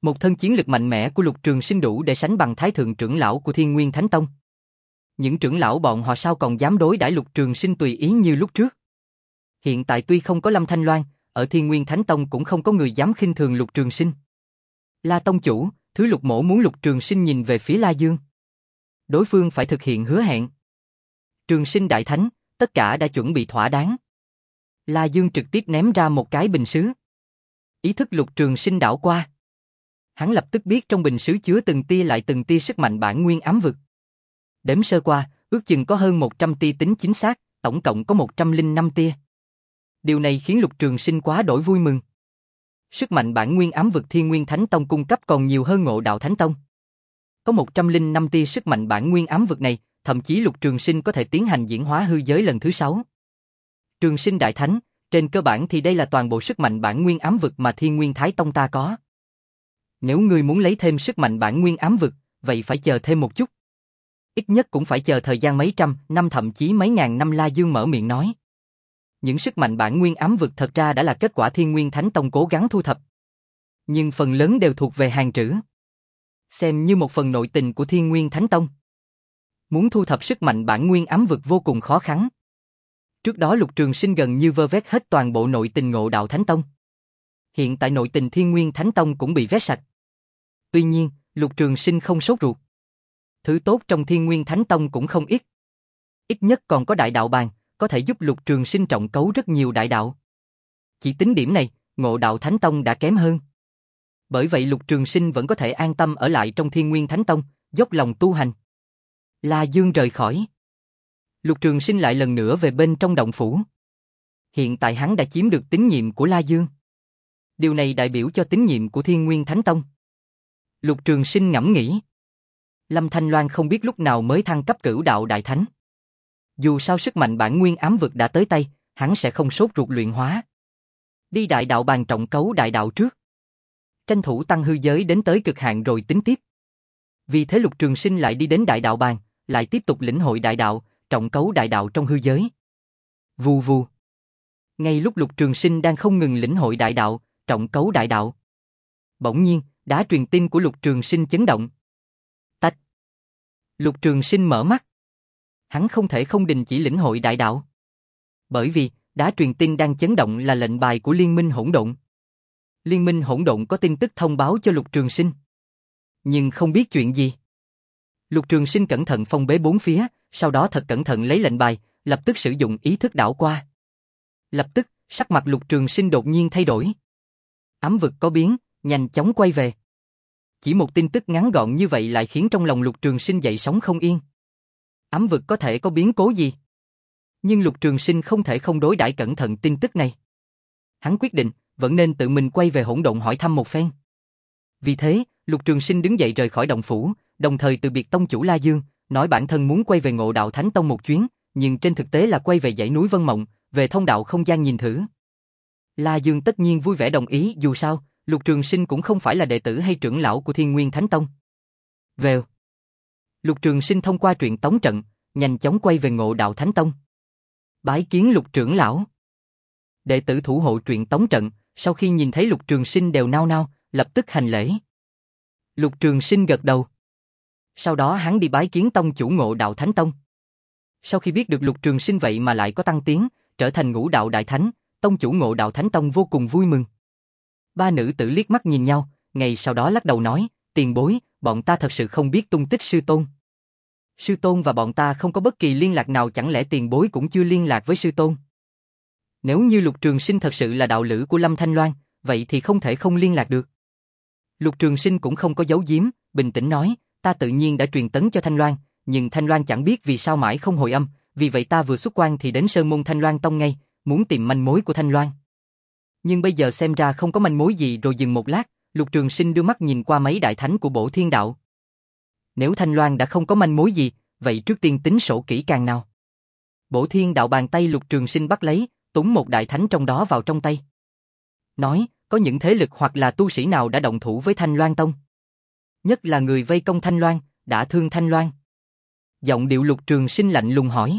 Một thân chiến lực mạnh mẽ của Lục Trường Sinh đủ để sánh bằng Thái thượng trưởng lão của Thiên Nguyên Thánh Tông. Những trưởng lão bọn họ sao còn dám đối đãi Lục Trường Sinh tùy ý như lúc trước. Hiện tại tuy không có Lâm Thanh Loan, ở Thiên Nguyên Thánh Tông cũng không có người dám khinh thường Lục Trường Sinh. La tông chủ, thứ Lục mỗ muốn. Lục Trường Sinh nhìn về phía La Dương. Đối phương phải thực hiện hứa hẹn. Trường Sinh đại thánh, tất cả đã chuẩn bị thỏa đáng. La Dương trực tiếp ném ra một cái bình sứ. Ý thức Lục Trường Sinh đảo qua. Hắn lập tức biết trong bình sứ chứa từng tia lại từng tia sức mạnh bản nguyên ám vực. Đếm sơ qua, ước chừng có hơn một trăm tia tính chính xác, tổng cộng có một trăm lẻ năm tia. Điều này khiến Lục Trường Sinh quá đổi vui mừng. Sức mạnh bản nguyên ám vực Thiên Nguyên Thánh Tông cung cấp còn nhiều hơn Ngộ Đạo Thánh Tông. Có một trăm lẻ năm tia sức mạnh bản nguyên ám vực này, thậm chí Lục Trường Sinh có thể tiến hành diễn hóa hư giới lần thứ sáu. Trường Sinh đại thánh, trên cơ bản thì đây là toàn bộ sức mạnh bản nguyên ám vực mà Thiên Nguyên Thái Tông ta có. Nếu ngươi muốn lấy thêm sức mạnh bản nguyên ám vực, vậy phải chờ thêm một chút. Ít nhất cũng phải chờ thời gian mấy trăm năm thậm chí mấy ngàn năm. La Dương mở miệng nói. Những sức mạnh bản nguyên ám vực thật ra đã là kết quả Thiên Nguyên Thánh Tông cố gắng thu thập. Nhưng phần lớn đều thuộc về hàng trữ. Xem như một phần nội tình của Thiên Nguyên Thánh Tông. Muốn thu thập sức mạnh bản nguyên ám vực vô cùng khó khăn. Trước đó Lục Trường Sinh gần như vơ vét hết toàn bộ nội tình Ngộ Đạo Thánh Tông. Hiện tại nội tình Thiên Nguyên Thánh Tông cũng bị vét sạch. Tuy nhiên, Lục Trường Sinh không sốt ruột. Thứ tốt trong Thiên Nguyên Thánh Tông cũng không ít. Ít nhất còn có đại đạo bàn, có thể giúp Lục Trường Sinh trọng cấu rất nhiều đại đạo. Chỉ tính điểm này, Ngộ Đạo Thánh Tông đã kém hơn. Bởi vậy Lục Trường Sinh vẫn có thể an tâm ở lại trong Thiên Nguyên Thánh Tông, dốc lòng tu hành. La Dương rời khỏi. Lục Trường Sinh lại lần nữa về bên trong động phủ. Hiện tại hắn đã chiếm được tín nhiệm của La Dương. Điều này đại biểu cho tín nhiệm của Thiên Nguyên Thánh Tông. Lục Trường Sinh ngẫm nghĩ. Lâm Thanh Loan không biết lúc nào mới thăng cấp Cửu Đạo Đại Thánh. Dù sao sức mạnh bản nguyên ám vực đã tới tay, hắn sẽ không sốt ruột luyện hóa. Đi đại đạo bàn trọng cấu đại đạo trước. Tranh thủ tăng hư giới đến tới cực hạn rồi tính tiếp. Vì thế Lục Trường Sinh lại đi đến đại đạo bàn, lại tiếp tục lĩnh hội đại đạo, trọng cấu đại đạo trong hư giới. Vù vù. Ngay lúc Lục Trường Sinh đang không ngừng lĩnh hội đại đạo, trọng cấu đại đạo. Bỗng nhiên, đá truyền tin của Lục Trường Sinh chấn động. Tách. Lục Trường Sinh mở mắt. Hắn không thể không đình chỉ lĩnh hội đại đạo. Bởi vì, đá truyền tin đang chấn động là lệnh bài của Liên minh hỗn độn. Liên minh hỗn độn có tin tức thông báo cho Lục Trường Sinh. Nhưng không biết chuyện gì. Lục Trường Sinh cẩn thận phong bế bốn phía, sau đó thật cẩn thận lấy lệnh bài, lập tức sử dụng ý thức đảo qua. Lập tức, sắc mặt Lục Trường Sinh đột nhiên thay đổi. Ám vực có biến, nhanh chóng quay về. Chỉ một tin tức ngắn gọn như vậy lại khiến trong lòng Lục Trường Sinh dậy sóng không yên. Ám vực có thể có biến cố gì? Nhưng Lục Trường Sinh không thể không đối đãi cẩn thận tin tức này. Hắn quyết định, vẫn nên tự mình quay về hỗn độn hỏi thăm một phen. Vì thế, Lục Trường Sinh đứng dậy rời khỏi động phủ, đồng thời từ biệt tông chủ La Dương, nói bản thân muốn quay về Ngộ Đạo Thánh Tông một chuyến, nhưng trên thực tế là quay về dãy núi Vân Mộng, về thông đạo không gian nhìn thử. La Dương tất nhiên vui vẻ đồng ý, dù sao, Lục Trường Sinh cũng không phải là đệ tử hay trưởng lão của Thiên Nguyên Thánh Tông. Vèo. Lục Trường Sinh thông qua truyền tống trận, nhanh chóng quay về Ngộ Đạo Thánh Tông. Bái kiến Lục trưởng lão. Đệ tử thủ hộ truyền tống trận, sau khi nhìn thấy Lục Trường Sinh đều nao nao, lập tức hành lễ. Lục Trường Sinh gật đầu. Sau đó hắn đi bái kiến tông chủ Ngộ Đạo Thánh Tông. Sau khi biết được Lục Trường Sinh vậy mà lại có tăng tiến, trở thành Ngũ Đạo Đại Thánh, tông chủ Ngộ Đạo Thánh Tông vô cùng vui mừng. Ba nữ tử liếc mắt nhìn nhau, ngày sau đó lắc đầu nói, tiền bối, bọn ta thật sự không biết tung tích sư tôn. Sư tôn và bọn ta không có bất kỳ liên lạc nào, chẳng lẽ tiền bối cũng chưa liên lạc với sư tôn? Nếu như Lục Trường Sinh thật sự là đạo lữ của Lâm Thanh Loan, vậy thì không thể không liên lạc được. Lục Trường Sinh cũng không có giấu giếm, bình tĩnh nói, ta tự nhiên đã truyền tấn cho Thanh Loan, nhưng Thanh Loan chẳng biết vì sao mãi không hồi âm, vì vậy ta vừa xuất quan thì đến Sơn Môn Thanh Loan Tông ngay, muốn tìm manh mối của Thanh Loan. Nhưng bây giờ xem ra không có manh mối gì. Rồi dừng một lát, Lục Trường Sinh đưa mắt nhìn qua mấy đại thánh của Bổ Thiên Đạo. Nếu Thanh Loan đã không có manh mối gì, vậy trước tiên tính sổ kỹ càng nào. Bổ Thiên Đạo bàn tay Lục Trường Sinh bắt lấy, túm một đại thánh trong đó vào trong tay. Nói, có những thế lực hoặc là tu sĩ nào đã động thủ với Thanh Loan Tông? Nhất là người vây công Thanh Loan, đã thương Thanh Loan. Giọng điệu Lục Trường Sinh lạnh lùng hỏi.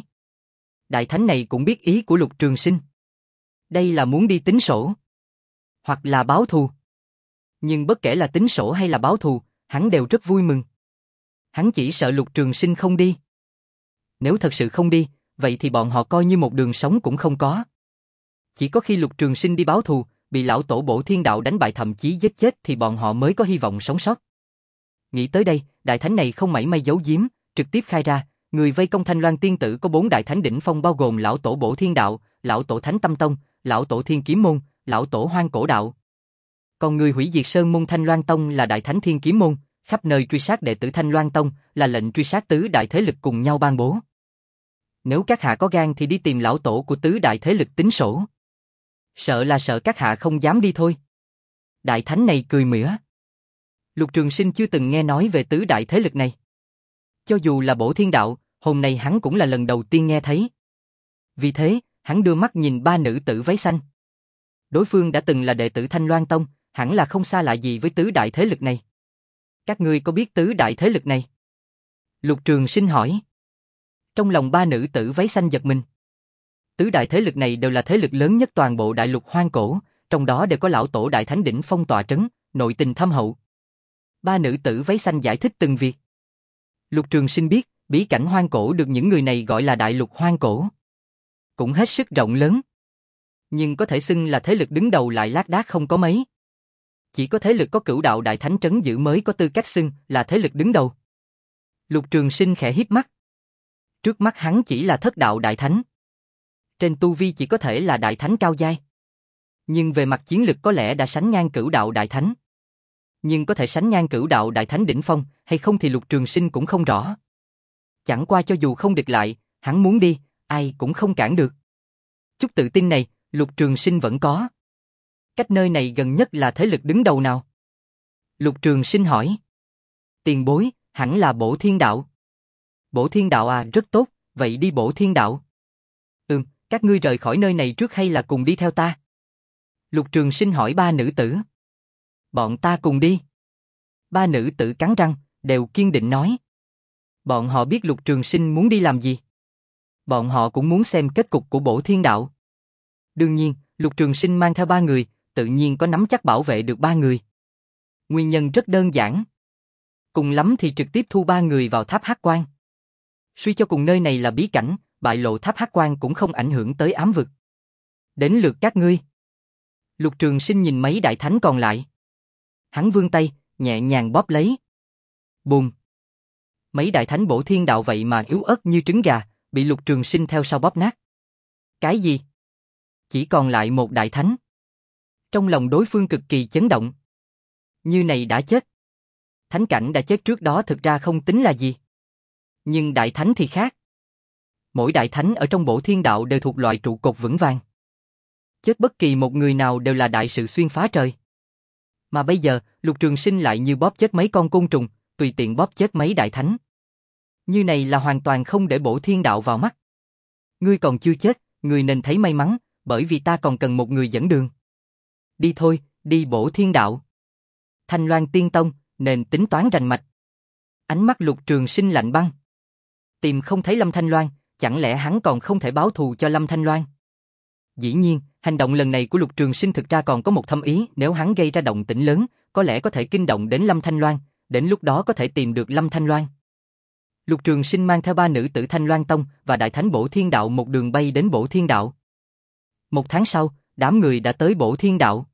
Đại thánh này cũng biết ý của Lục Trường Sinh. Đây là muốn đi tính sổ, hoặc là báo thù. Nhưng bất kể là tính sổ hay là báo thù, hắn đều rất vui mừng. Hắn chỉ sợ Lục Trường Sinh không đi. Nếu thật sự không đi, vậy thì bọn họ coi như một đường sống cũng không có. Chỉ có khi Lục Trường Sinh đi báo thù, bị lão tổ Bổ Thiên Đạo đánh bại thậm chí giết chết thì bọn họ mới có hy vọng sống sót. Nghĩ tới đây, đại thánh này không mảy may giấu giếm, trực tiếp khai ra, người vây công Thanh Loan Tiên Tử có bốn đại thánh đỉnh phong bao gồm lão tổ Bổ Thiên Đạo, lão tổ Thánh Tâm Tông, lão tổ Thiên Kiếm Môn, lão tổ Hoang Cổ Đạo. Còn người hủy diệt Sơn Môn Thanh Loan Tông là đại thánh Thiên Kiếm Môn, khắp nơi truy sát đệ tử Thanh Loan Tông, là lệnh truy sát tứ đại thế lực cùng nhau ban bố. Nếu các hạ có gan thì đi tìm lão tổ của tứ đại thế lực tính sổ. Sợ là sợ các hạ không dám đi thôi. Đại thánh này cười mỉa. Lục Trường Sinh chưa từng nghe nói về tứ đại thế lực này. Cho dù là Bổ Thiên Đạo, hôm nay hắn cũng là lần đầu tiên nghe thấy. Vì thế, hắn đưa mắt nhìn ba nữ tử váy xanh. Đối phương đã từng là đệ tử Thanh Loan Tông, hẳn là không xa lạ gì với tứ đại thế lực này. Các ngươi có biết tứ đại thế lực này? Lục Trường Sinh hỏi. Trong lòng ba nữ tử váy xanh giật mình. Tứ đại thế lực này đều là thế lực lớn nhất toàn bộ đại lục hoang cổ, trong đó đều có lão tổ đại thánh đỉnh phong tọa trấn, nội tình thâm hậu. Ba nữ tử váy xanh giải thích từng việc. Lục Trường Sinh biết, bí cảnh hoang cổ được những người này gọi là đại lục hoang cổ. Cũng hết sức rộng lớn. Nhưng có thể xưng là thế lực đứng đầu lại lác đác không có mấy. Chỉ có thế lực có Cửu Đạo Đại Thánh trấn giữ mới có tư cách xưng là thế lực đứng đầu. Lục Trường Sinh khẽ híp mắt. Trước mắt hắn chỉ là Thất Đạo Đại Thánh. Trên tu vi chỉ có thể là Đại Thánh cao giai. Nhưng về mặt chiến lực có lẽ đã sánh ngang Cửu Đạo Đại Thánh. Nhưng có thể sánh ngang Cửu Đạo Đại Thánh đỉnh phong hay không thì Lục Trường Sinh cũng không rõ. Chẳng qua cho dù không địch lại, hắn muốn đi, ai cũng không cản được. Chút tự tin này, Lục Trường Sinh vẫn có. Cách nơi này gần nhất là thế lực đứng đầu nào? Lục Trường Sinh hỏi. Tiền bối, hẳn là Bổ Thiên Đạo. Bổ Thiên Đạo à, rất tốt, vậy đi Bổ Thiên Đạo. Ừm, các ngươi rời khỏi nơi này trước hay là cùng đi theo ta? Lục Trường Sinh hỏi ba nữ tử. Bọn ta cùng đi. Ba nữ tử cắn răng, đều kiên định nói. Bọn họ biết Lục Trường Sinh muốn đi làm gì. Bọn họ cũng muốn xem kết cục của Bổ Thiên Đạo. Đương nhiên, Lục Trường Sinh mang theo ba người, tự nhiên có nắm chắc bảo vệ được ba người. Nguyên nhân rất đơn giản. Cùng lắm thì trực tiếp thu ba người vào tháp Hắc Quan. Suy cho cùng nơi này là bí cảnh, bại lộ tháp Hắc Quan cũng không ảnh hưởng tới ám vực. Đến lượt các ngươi. Lục Trường Sinh nhìn mấy đại thánh còn lại. Hắn vươn tay, nhẹ nhàng bóp lấy. Bùm. Mấy đại thánh Bổ Thiên Đạo vậy mà yếu ớt như trứng gà, bị Lục Trường Sinh theo sau bóp nát. Cái gì? Chỉ còn lại một đại thánh. Trong lòng đối phương cực kỳ chấn động. Như này đã chết. Thánh cảnh đã chết trước đó thực ra không tính là gì. Nhưng đại thánh thì khác. Mỗi đại thánh ở trong Bổ Thiên Đạo đều thuộc loại trụ cột vững vàng. Chết bất kỳ một người nào đều là đại sự xuyên phá trời. Mà bây giờ, Lục Trường Sinh lại như bóp chết mấy con côn trùng, tùy tiện bóp chết mấy đại thánh. Như này là hoàn toàn không để Bổ Thiên Đạo vào mắt. Ngươi còn chưa chết, ngươi nên thấy may mắn, bởi vì ta còn cần một người dẫn đường. Đi thôi, đi Bổ Thiên Đạo. Thanh Loan Tiên Tông, nên tính toán rành mạch. Ánh mắt Lục Trường Sinh lạnh băng. Tìm không thấy Lâm Thanh Loan, chẳng lẽ hắn còn không thể báo thù cho Lâm Thanh Loan? Dĩ nhiên, hành động lần này của Lục Trường Sinh thực ra còn có một thâm ý, nếu hắn gây ra động tĩnh lớn, có lẽ có thể kinh động đến Lâm Thanh Loan, đến lúc đó có thể tìm được Lâm Thanh Loan. Lục Trường Sinh mang theo ba nữ tử Thanh Loan Tông và Đại Thánh Bổ Thiên Đạo một đường bay đến Bổ Thiên Đạo. Một tháng sau, đám người đã tới Bổ Thiên Đạo.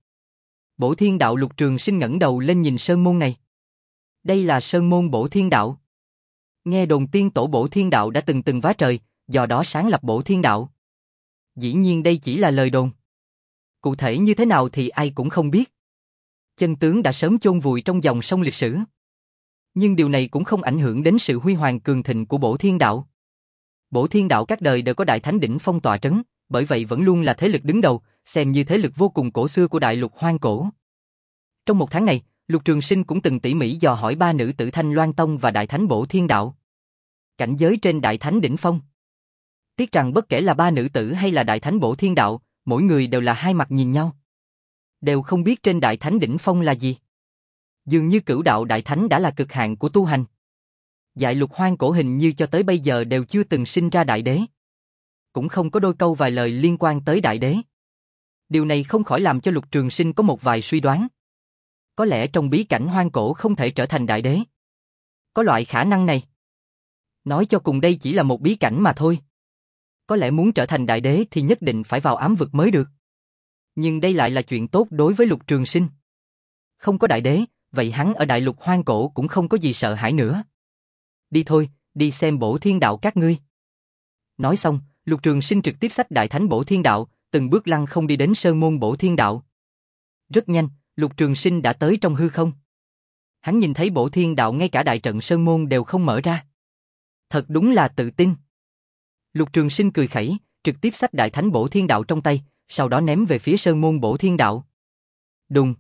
Bổ Thiên Đạo Lục Trường Sinh ngẩng đầu lên nhìn sơn môn này. Đây là sơn môn Bổ Thiên Đạo. Nghe đồn tiên tổ Bổ Thiên Đạo đã từng từng vá trời, do đó sáng lập Bổ Thiên Đạo. Dĩ nhiên đây chỉ là lời đồn. Cụ thể như thế nào thì ai cũng không biết. Chân tướng đã sớm chôn vùi trong dòng sông lịch sử. Nhưng điều này cũng không ảnh hưởng đến sự huy hoàng cường thịnh của Bổ Thiên Đạo. Bổ Thiên Đạo các đời đều có đại thánh đỉnh phong tọa trấn, bởi vậy vẫn luôn là thế lực đứng đầu, xem như thế lực vô cùng cổ xưa của đại lục hoang cổ. Trong một tháng này, Lục Trường Sinh cũng từng tỉ mỉ dò hỏi ba nữ tử Thanh Loan Tông và Đại Thánh Bổ Thiên Đạo. Cảnh giới trên Đại Thánh đỉnh phong. Tiếc rằng bất kể là ba nữ tử hay là Đại Thánh Bổ Thiên Đạo, mỗi người đều là hai mặt nhìn nhau. Đều không biết trên Đại Thánh đỉnh phong là gì. Dường như Cửu Đạo Đại Thánh đã là cực hạn của tu hành. Dại lục hoang cổ hình như cho tới bây giờ đều chưa từng sinh ra đại đế. Cũng không có đôi câu vài lời liên quan tới đại đế. Điều này không khỏi làm cho Lục Trường Sinh có một vài suy đoán. Có lẽ trong bí cảnh hoang cổ không thể trở thành đại đế. Có loại khả năng này. Nói cho cùng đây chỉ là một bí cảnh mà thôi. Có lẽ muốn trở thành đại đế thì nhất định phải vào ám vực mới được. Nhưng đây lại là chuyện tốt đối với Lục Trường Sinh. Không có đại đế, vậy hắn ở đại lục hoang cổ cũng không có gì sợ hãi nữa. Đi thôi, đi xem bổ thiên đạo các ngươi. Nói xong, Lục Trường Sinh trực tiếp xách đại thánh bổ thiên đạo, từng bước lăng không đi đến sơn môn bổ thiên đạo. Rất nhanh, Lục Trường Sinh đã tới trong hư không. Hắn nhìn thấy bổ thiên đạo ngay cả đại trận sơn môn đều không mở ra. Thật đúng là tự tin. Lục Trường Sinh cười khẩy, trực tiếp xách đại thánh bổ thiên đạo trong tay, sau đó ném về phía sơn môn bổ thiên đạo. Đùng.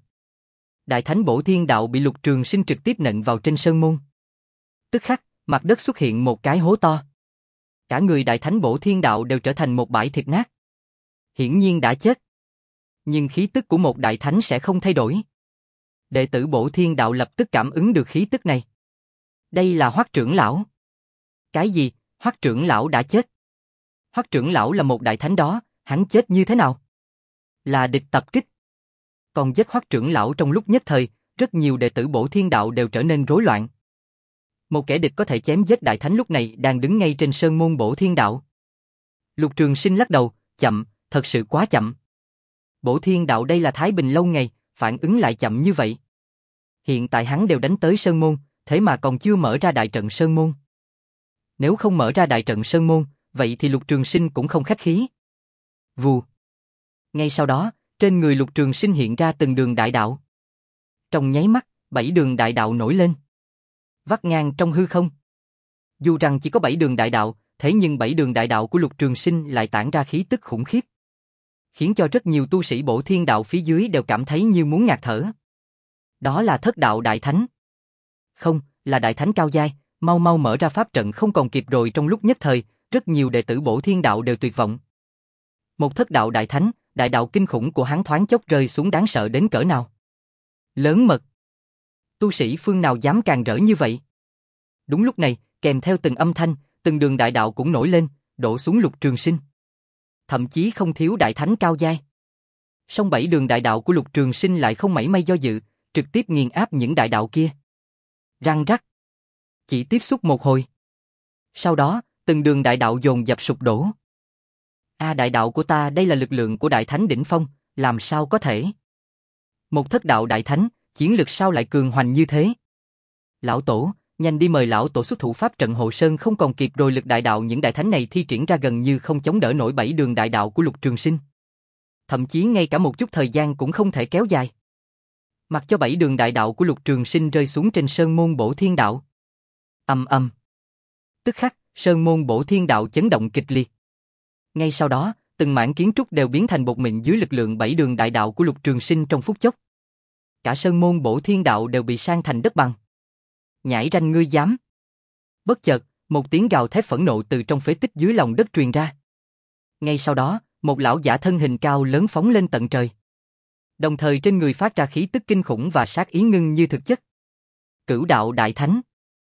Đại thánh bổ thiên đạo bị Lục Trường Sinh trực tiếp nện vào trên sơn môn. Tức khắc, mặt đất xuất hiện một cái hố to. Cả người đại thánh bổ thiên đạo đều trở thành một bãi thịt nát. Hiển nhiên đã chết. Nhưng khí tức của một đại thánh sẽ không thay đổi. Đệ tử bổ thiên đạo lập tức cảm ứng được khí tức này. Đây là Hoắc trưởng lão. Cái gì? Hoắc trưởng lão đã chết? Hoắc trưởng lão là một đại thánh đó, hắn chết như thế nào? Là địch tập kích. Còn giết Hoắc trưởng lão trong lúc nhất thời, rất nhiều đệ tử bổ thiên đạo đều trở nên rối loạn. Một kẻ địch có thể chém giết đại thánh lúc này đang đứng ngay trên sơn môn bổ thiên đạo. Lục Trường Sinh lắc đầu, chậm, thật sự quá chậm. Bổ thiên đạo đây là thái bình lâu ngày, phản ứng lại chậm như vậy. Hiện tại hắn đều đánh tới sơn môn, thế mà còn chưa mở ra đại trận sơn môn. Nếu không mở ra đại trận sơn môn, vậy thì Lục Trường Sinh cũng không khách khí. Vù. Ngay sau đó, trên người Lục Trường Sinh hiện ra từng đường đại đạo. Trong nháy mắt, bảy đường đại đạo nổi lên. Vắt ngang trong hư không. Dù rằng chỉ có bảy đường đại đạo, thế nhưng bảy đường đại đạo của Lục Trường Sinh lại tản ra khí tức khủng khiếp. Khiến cho rất nhiều tu sĩ bổ thiên đạo phía dưới đều cảm thấy như muốn ngạt thở. Đó là thất đạo đại thánh. Không, là đại thánh cao giai, mau mau mở ra pháp trận không còn kịp rồi. Trong lúc nhất thời, rất nhiều đệ tử bổ thiên đạo đều tuyệt vọng. Một thất đạo đại thánh, đại đạo kinh khủng của hắn thoáng chốc rơi xuống đáng sợ đến cỡ nào. Lớn mật. Tu sĩ phương nào dám càng rỡ như vậy? Đúng lúc này, kèm theo từng âm thanh, từng đường đại đạo cũng nổi lên, đổ xuống Lục Trường Sinh. Thậm chí không thiếu đại thánh cao giai. Song bảy đường đại đạo của Lục Trường Sinh lại không mảy may do dự, trực tiếp nghiền áp những đại đạo kia. Răng rắc. Chỉ tiếp xúc một hồi. Sau đó, từng đường đại đạo dồn dập sụp đổ. A à, đại đạo của ta, đây là lực lượng của đại thánh đỉnh phong, làm sao có thể? Một thất đạo đại thánh, chiến lực sao lại cường hoành như thế? Lão tổ, nhanh đi mời lão tổ xuất thủ pháp trận hộ sơn không còn kịp rồi. Lực đại đạo những đại thánh này thi triển ra gần như không chống đỡ nổi bảy đường đại đạo của Lục Trường Sinh. Thậm chí ngay cả một chút thời gian cũng không thể kéo dài. Mặc cho bảy đường đại đạo của Lục Trường Sinh rơi xuống trên sơn môn bổ thiên đạo. Ầm ầm. Tức khắc, sơn môn bổ thiên đạo chấn động kịch liệt. Ngay sau đó, từng mảng kiến trúc đều biến thành bột mịn dưới lực lượng bảy đường đại đạo của Lục Trường Sinh trong phút chốc. Cả sơn môn bổ thiên đạo đều bị san thành đất bằng. Nhãi ranh ngươi dám. Bất chợt, một tiếng gào thét phẫn nộ từ trong phế tích dưới lòng đất truyền ra. Ngay sau đó, một lão giả thân hình cao lớn phóng lên tận trời. Đồng thời trên người phát ra khí tức kinh khủng và sát ý ngưng như thực chất. Cửu đạo đại thánh.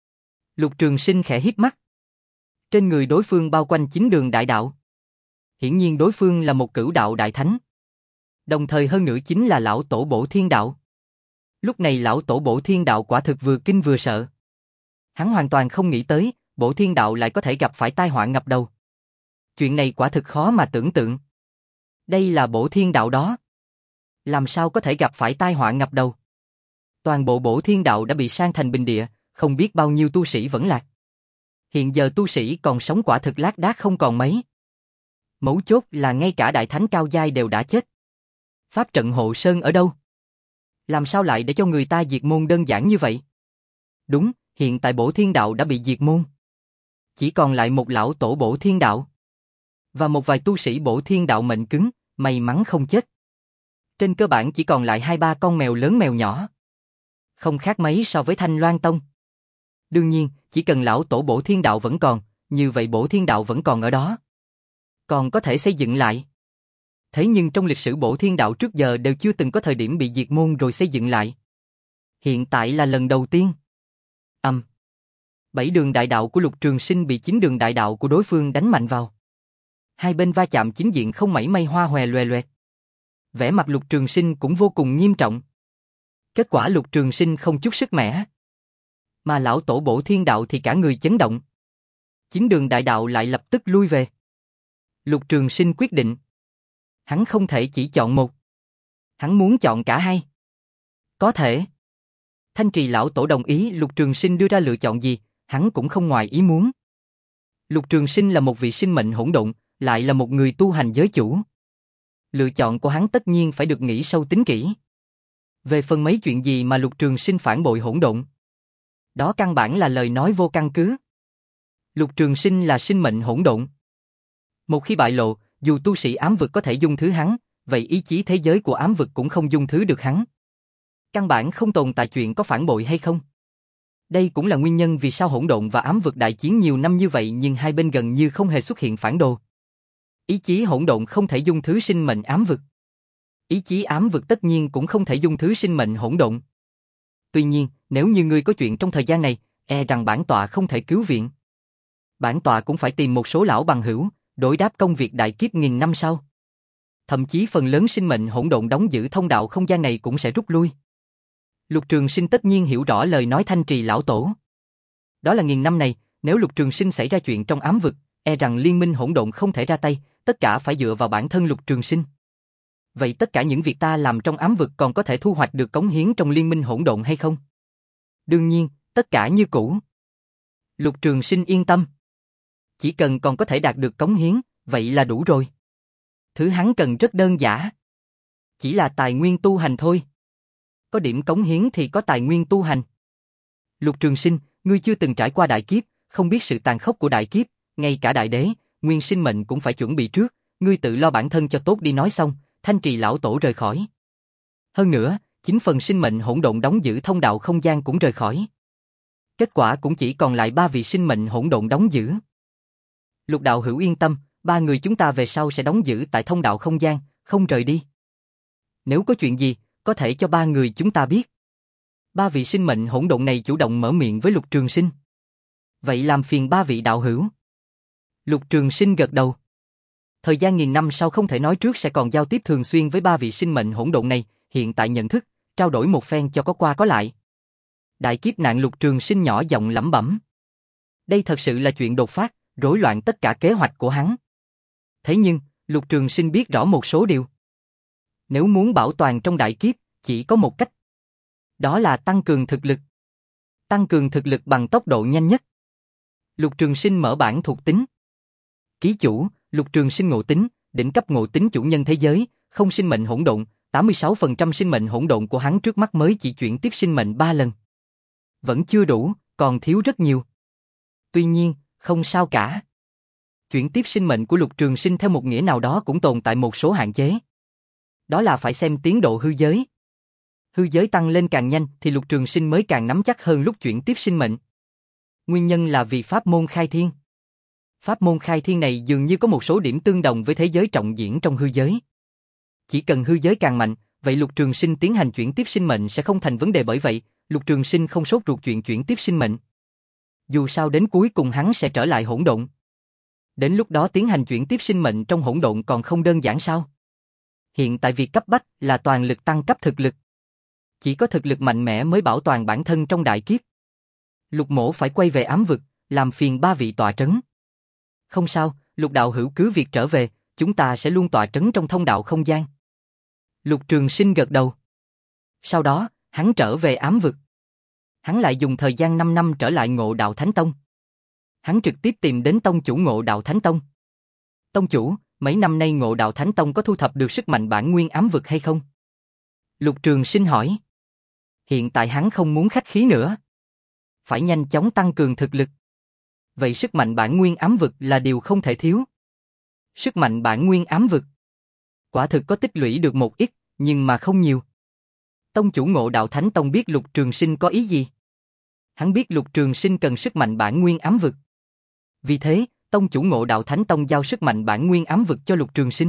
Lục Trường Sinh khẽ híp mắt. Trên người đối phương bao quanh chín đường đại đạo. Hiển nhiên đối phương là một cửu đạo đại thánh. Đồng thời hơn nữa chính là lão tổ bổ thiên đạo. Lúc này lão tổ bổ thiên đạo quả thực vừa kinh vừa sợ. Hắn hoàn toàn không nghĩ tới, bổ thiên đạo lại có thể gặp phải tai họa ngập đầu. Chuyện này quả thực khó mà tưởng tượng. Đây là bổ thiên đạo đó. Làm sao có thể gặp phải tai họa ngập đầu? Toàn bộ bổ thiên đạo đã bị san thành bình địa, không biết bao nhiêu tu sĩ vẫn lạc. Hiện giờ tu sĩ còn sống quả thực lác đác không còn mấy. Mấu chốt là ngay cả đại thánh cao giai đều đã chết. Pháp trận hộ sơn ở đâu? Làm sao lại để cho người ta diệt môn đơn giản như vậy? Đúng, hiện tại bổ thiên đạo đã bị diệt môn. Chỉ còn lại một lão tổ bổ thiên đạo. Và một vài tu sĩ bổ thiên đạo mệnh cứng, may mắn không chết. Trên cơ bản chỉ còn lại hai ba con mèo lớn mèo nhỏ. Không khác mấy so với Thanh Loan Tông. Đương nhiên, chỉ cần lão tổ bổ thiên đạo vẫn còn, như vậy bổ thiên đạo vẫn còn ở đó. Còn có thể xây dựng lại. Thế nhưng trong lịch sử bổ thiên đạo trước giờ đều chưa từng có thời điểm bị diệt môn rồi xây dựng lại. Hiện tại là lần đầu tiên. Ầm. Um, bảy đường đại đạo của Lục Trường Sinh bị chín đường đại đạo của đối phương đánh mạnh vào. Hai bên va chạm chính diện không mảy may hoa hòe loè loẹt. Vẻ mặt Lục Trường Sinh cũng vô cùng nghiêm trọng. Kết quả Lục Trường Sinh không chút sức mẻ. Mà lão tổ Bổ Thiên Đạo thì cả người chấn động. Chín đường đại đạo lại lập tức lui về. Lục Trường Sinh quyết định. Hắn không thể chỉ chọn một. Hắn muốn chọn cả hai. Có thể. Thanh Trì lão tổ đồng ý Lục Trường Sinh đưa ra lựa chọn gì, hắn cũng không ngoài ý muốn. Lục Trường Sinh là một vị sinh mệnh hỗn độn, lại là một người tu hành giới chủ. Lựa chọn của hắn tất nhiên phải được nghĩ sâu tính kỹ. Về phần mấy chuyện gì mà Lục Trường Sinh phản bội hỗn độn, đó căn bản là lời nói vô căn cứ. Lục Trường Sinh là sinh mệnh hỗn độn. Một khi bại lộ, dù tu sĩ ám vực có thể dung thứ hắn, vậy ý chí thế giới của ám vực cũng không dung thứ được hắn. Căn bản không tồn tại chuyện có phản bội hay không. Đây cũng là nguyên nhân vì sao hỗn độn và ám vực đại chiến nhiều năm như vậy nhưng hai bên gần như không hề xuất hiện phản đồ. Ý chí hỗn độn không thể dung thứ sinh mệnh ám vực. Ý chí ám vực tất nhiên cũng không thể dung thứ sinh mệnh hỗn độn. Tuy nhiên, nếu như ngươi có chuyện trong thời gian này, e rằng bản tọa không thể cứu viện. Bản tọa cũng phải tìm một số lão bằng hữu, đối đáp công việc đại kiếp nghìn năm sau. Thậm chí phần lớn sinh mệnh hỗn độn đóng giữ thông đạo không gian này cũng sẽ rút lui. Lục Trường Sinh tất nhiên hiểu rõ lời nói Thanh Trì lão tổ. Đó là nghìn năm này, nếu Lục Trường Sinh xảy ra chuyện trong ám vực, e rằng liên minh hỗn độn không thể ra tay, tất cả phải dựa vào bản thân Lục Trường Sinh. Vậy tất cả những việc ta làm trong ám vực còn có thể thu hoạch được cống hiến trong liên minh hỗn độn hay không? Đương nhiên, tất cả như cũ. Lục Trường Sinh yên tâm. Chỉ cần còn có thể đạt được cống hiến, vậy là đủ rồi. Thứ hắn cần rất đơn giản. Chỉ là tài nguyên tu hành thôi. Có điểm cống hiến thì có tài nguyên tu hành. Lục Trường Sinh, ngươi chưa từng trải qua đại kiếp, không biết sự tàn khốc của đại kiếp, ngay cả đại đế, nguyên sinh mệnh cũng phải chuẩn bị trước, ngươi tự lo bản thân cho tốt đi. Nói xong, Thanh Trì lão tổ rời khỏi. Hơn nữa, chính phần sinh mệnh hỗn độn đóng giữ thông đạo không gian cũng rời khỏi. Kết quả cũng chỉ còn lại ba vị sinh mệnh hỗn độn đóng giữ. Lục đạo hữu yên tâm, ba người chúng ta về sau sẽ đóng giữ tại thông đạo không gian, không rời đi. Nếu có chuyện gì, có thể cho ba người chúng ta biết. Ba vị sinh mệnh hỗn độn này chủ động mở miệng với Lục Trường Sinh. Vậy làm phiền ba vị đạo hữu. Lục Trường Sinh gật đầu. Thời gian nghìn năm sau không thể nói trước sẽ còn giao tiếp thường xuyên với ba vị sinh mệnh hỗn độn này, hiện tại nhận thức, trao đổi một phen cho có qua có lại. Đại kiếp nạn. Lục Trường Sinh nhỏ giọng lẩm bẩm. Đây thật sự là chuyện đột phát, rối loạn tất cả kế hoạch của hắn. Thế nhưng, Lục Trường Sinh biết rõ một số điều. Nếu muốn bảo toàn trong đại kiếp, chỉ có một cách. Đó là tăng cường thực lực. Tăng cường thực lực bằng tốc độ nhanh nhất. Lục Trường Sinh mở bảng thuộc tính. Ký chủ, Lục Trường Sinh ngộ tính, đỉnh cấp ngộ tính chủ nhân thế giới, không sinh mệnh hỗn độn, tám mươi sáu phần trăm sinh mệnh hỗn độn của hắn trước mắt mới chỉ chuyển tiếp sinh mệnh ba lần. Vẫn chưa đủ, còn thiếu rất nhiều. Tuy nhiên, không sao cả. Chuyển tiếp sinh mệnh của Lục Trường Sinh theo một nghĩa nào đó cũng tồn tại một số hạn chế. Đó là phải xem tiến độ hư giới. Hư giới tăng lên càng nhanh thì Lục Trường Sinh mới càng nắm chắc hơn lúc chuyển tiếp sinh mệnh. Nguyên nhân là vì pháp môn khai thiên. Pháp môn khai thiên này dường như có một số điểm tương đồng với thế giới trọng diễn trong hư giới. Chỉ cần hư giới càng mạnh, vậy Lục Trường Sinh tiến hành chuyển tiếp sinh mệnh sẽ không thành vấn đề. Bởi vậy, Lục Trường Sinh không sốt ruột chuyện chuyển tiếp sinh mệnh. Dù sao đến cuối cùng hắn sẽ trở lại hỗn độn. Đến lúc đó tiến hành chuyển tiếp sinh mệnh trong hỗn độn còn không đơn giản sao? Hiện tại việc cấp bách là toàn lực tăng cấp thực lực. Chỉ có thực lực mạnh mẽ mới bảo toàn bản thân trong đại kiếp. Lục Mỗ phải quay về ám vực, làm phiền ba vị tọa trấn. Không sao, Lục đạo hữu cứ việc trở về, chúng ta sẽ luôn tọa trấn trong thông đạo không gian. Lục Trường Sinh gật đầu. Sau đó, hắn trở về ám vực. Hắn lại dùng thời gian năm năm trở lại Ngộ Đạo Thánh Tông. Hắn trực tiếp tìm đến tông chủ Ngộ Đạo Thánh Tông. Tông chủ, mấy năm nay Ngộ Đạo Thánh Tông có thu thập được sức mạnh bản nguyên ám vực hay không? Lục Trường Sinh hỏi. Hiện tại hắn không muốn khách khí nữa. Phải nhanh chóng tăng cường thực lực. Vậy sức mạnh bản nguyên ám vực là điều không thể thiếu. Sức mạnh bản nguyên ám vực. Quả thực có tích lũy được một ít, nhưng mà không nhiều. Tông chủ Ngộ Đạo Thánh Tông biết Lục Trường Sinh có ý gì. Hắn biết Lục Trường Sinh cần sức mạnh bản nguyên ám vực. Vì thế, tông chủ Ngộ Đạo Thánh Tông giao sức mạnh bản nguyên ám vực cho Lục Trường Sinh.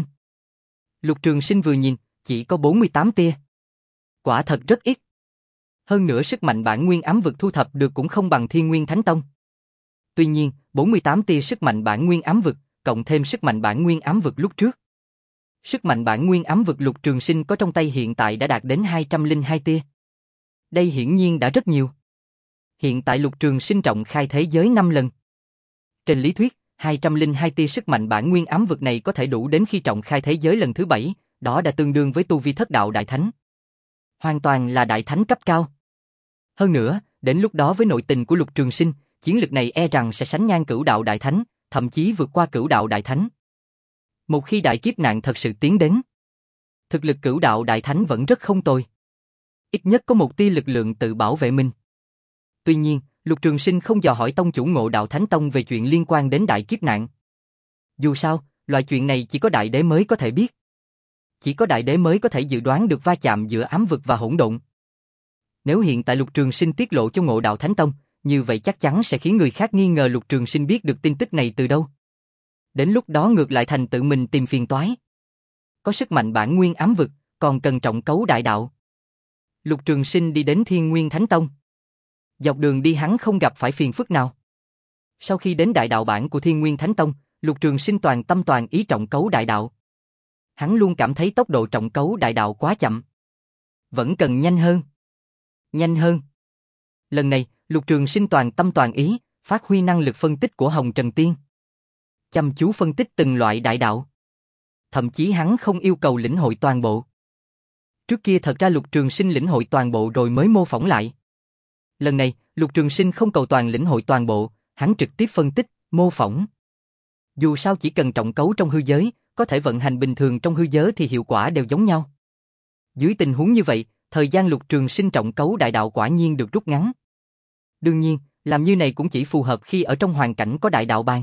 Lục Trường Sinh vừa nhìn, chỉ có bốn mươi tám tia. Quả thật rất ít. Hơn nữa sức mạnh bản nguyên ám vực thu thập được cũng không bằng Thiên Nguyên Thánh Tông. Tuy nhiên, bốn mươi tám tia sức mạnh bản nguyên ám vực, cộng thêm sức mạnh bản nguyên ám vực lúc trước. Sức mạnh bản nguyên ám vực Lục Trường Sinh có trong tay hiện tại đã đạt đến hai trăm lẻ hai tia. Đây hiển nhiên đã rất nhiều. Hiện tại Lục Trường Sinh trọng khai thế giới năm lần. Trên lý thuyết, hai trăm lẻ hai tia sức mạnh bản nguyên ám vực này có thể đủ đến khi trọng khai thế giới lần thứ bảy, đó đã tương đương với tu vi thất đạo đại thánh. Hoàn toàn là đại thánh cấp cao. Hơn nữa, đến lúc đó với nội tình của Lục Trường Sinh, chiến lực này e rằng sẽ sánh ngang cửu đạo đại thánh, thậm chí vượt qua cửu đạo đại thánh. Một khi đại kiếp nạn thật sự tiến đến, thực lực cửu đạo đại thánh vẫn rất không tồi. Ít nhất có một tia lực lượng tự bảo vệ mình. Tuy nhiên, Lục Trường Sinh không dò hỏi tông chủ Ngộ Đạo Thánh Tông về chuyện liên quan đến đại kiếp nạn. Dù sao, loại chuyện này chỉ có đại đế mới có thể biết. Chỉ có đại đế mới có thể dự đoán được va chạm giữa ám vực và hỗn độn. Nếu hiện tại Lục Trường Sinh tiết lộ cho Ngộ Đạo Thánh Tông, như vậy chắc chắn sẽ khiến người khác nghi ngờ Lục Trường Sinh biết được tin tức này từ đâu. Đến lúc đó ngược lại thành tự mình tìm phiền toái. Có sức mạnh bản nguyên ám vực, còn cần trọng cấu đại đạo. Lục Trường Sinh đi đến Thiên Nguyên Thánh Tông. Dọc đường đi hắn không gặp phải phiền phức nào. Sau khi đến đại đạo bản của Thiên Nguyên Thánh Tông, Lục Trường Sinh toàn tâm toàn ý trọng cấu đại đạo. Hắn luôn cảm thấy tốc độ trọng cấu đại đạo quá chậm. Vẫn cần nhanh hơn. Nhanh hơn. Lần này, Lục Trường Sinh toàn tâm toàn ý, phát huy năng lực phân tích của Hồng Trần Tiên. Chăm chú phân tích từng loại đại đạo. Thậm chí hắn không yêu cầu lĩnh hội toàn bộ. Trước kia thật ra Lục Trường Sinh lĩnh hội toàn bộ rồi mới mô phỏng lại. Lần này, Lục Trường Sinh không cầu toàn lĩnh hội toàn bộ, hắn trực tiếp phân tích, mô phỏng. Dù sao chỉ cần trọng cấu trong hư giới, có thể vận hành bình thường trong hư giới thì hiệu quả đều giống nhau. Dưới tình huống như vậy, thời gian Lục Trường Sinh trọng cấu đại đạo quả nhiên được rút ngắn. Đương nhiên, làm như này cũng chỉ phù hợp khi ở trong hoàn cảnh có đại đạo bàn.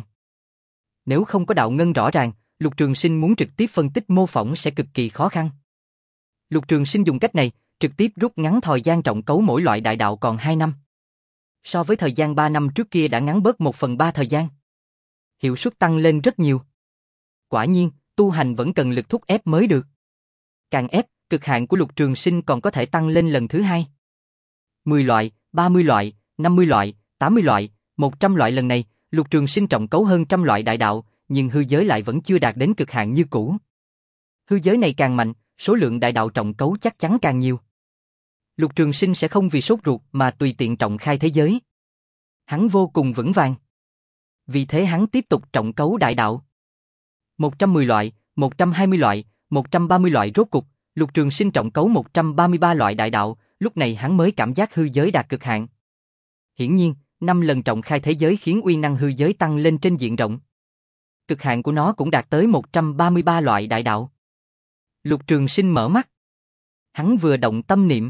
Nếu không có đạo ngân rõ ràng, Lục Trường Sinh muốn trực tiếp phân tích mô phỏng sẽ cực kỳ khó khăn. Lục Trường Sinh dùng cách này, trực tiếp rút ngắn thời gian trọng cấu mỗi loại đại đạo còn hai năm. So với thời gian ba năm trước kia đã ngắn bớt một phần ba thời gian. Hiệu suất tăng lên rất nhiều. Quả nhiên, tu hành vẫn cần lực thúc ép mới được. Càng ép, cực hạn của Lục Trường Sinh còn có thể tăng lên lần thứ hai. mười loại, ba mươi loại, năm mươi loại, tám mươi loại, một trăm loại lần này, Lục Trường Sinh trọng cấu hơn trăm loại đại đạo, nhưng hư giới lại vẫn chưa đạt đến cực hạn như cũ. Hư giới này càng mạnh, số lượng đại đạo trọng cấu chắc chắn càng nhiều. Lục Trường Sinh sẽ không vì sốt ruột mà tùy tiện trọng khai thế giới. Hắn vô cùng vững vàng. Vì thế hắn tiếp tục trọng cấu đại đạo. một trăm mười loại, một trăm hai mươi loại, một trăm ba mươi loại rốt cục, Lục Trường Sinh trọng cấu một trăm ba mươi ba loại đại đạo, lúc này hắn mới cảm giác hư giới đạt cực hạn. Hiển nhiên, năm lần trọng khai thế giới khiến uy năng hư giới tăng lên trên diện rộng. Cực hạn của nó cũng đạt tới một trăm ba mươi ba loại đại đạo. Lục Trường Sinh mở mắt. Hắn vừa động tâm niệm.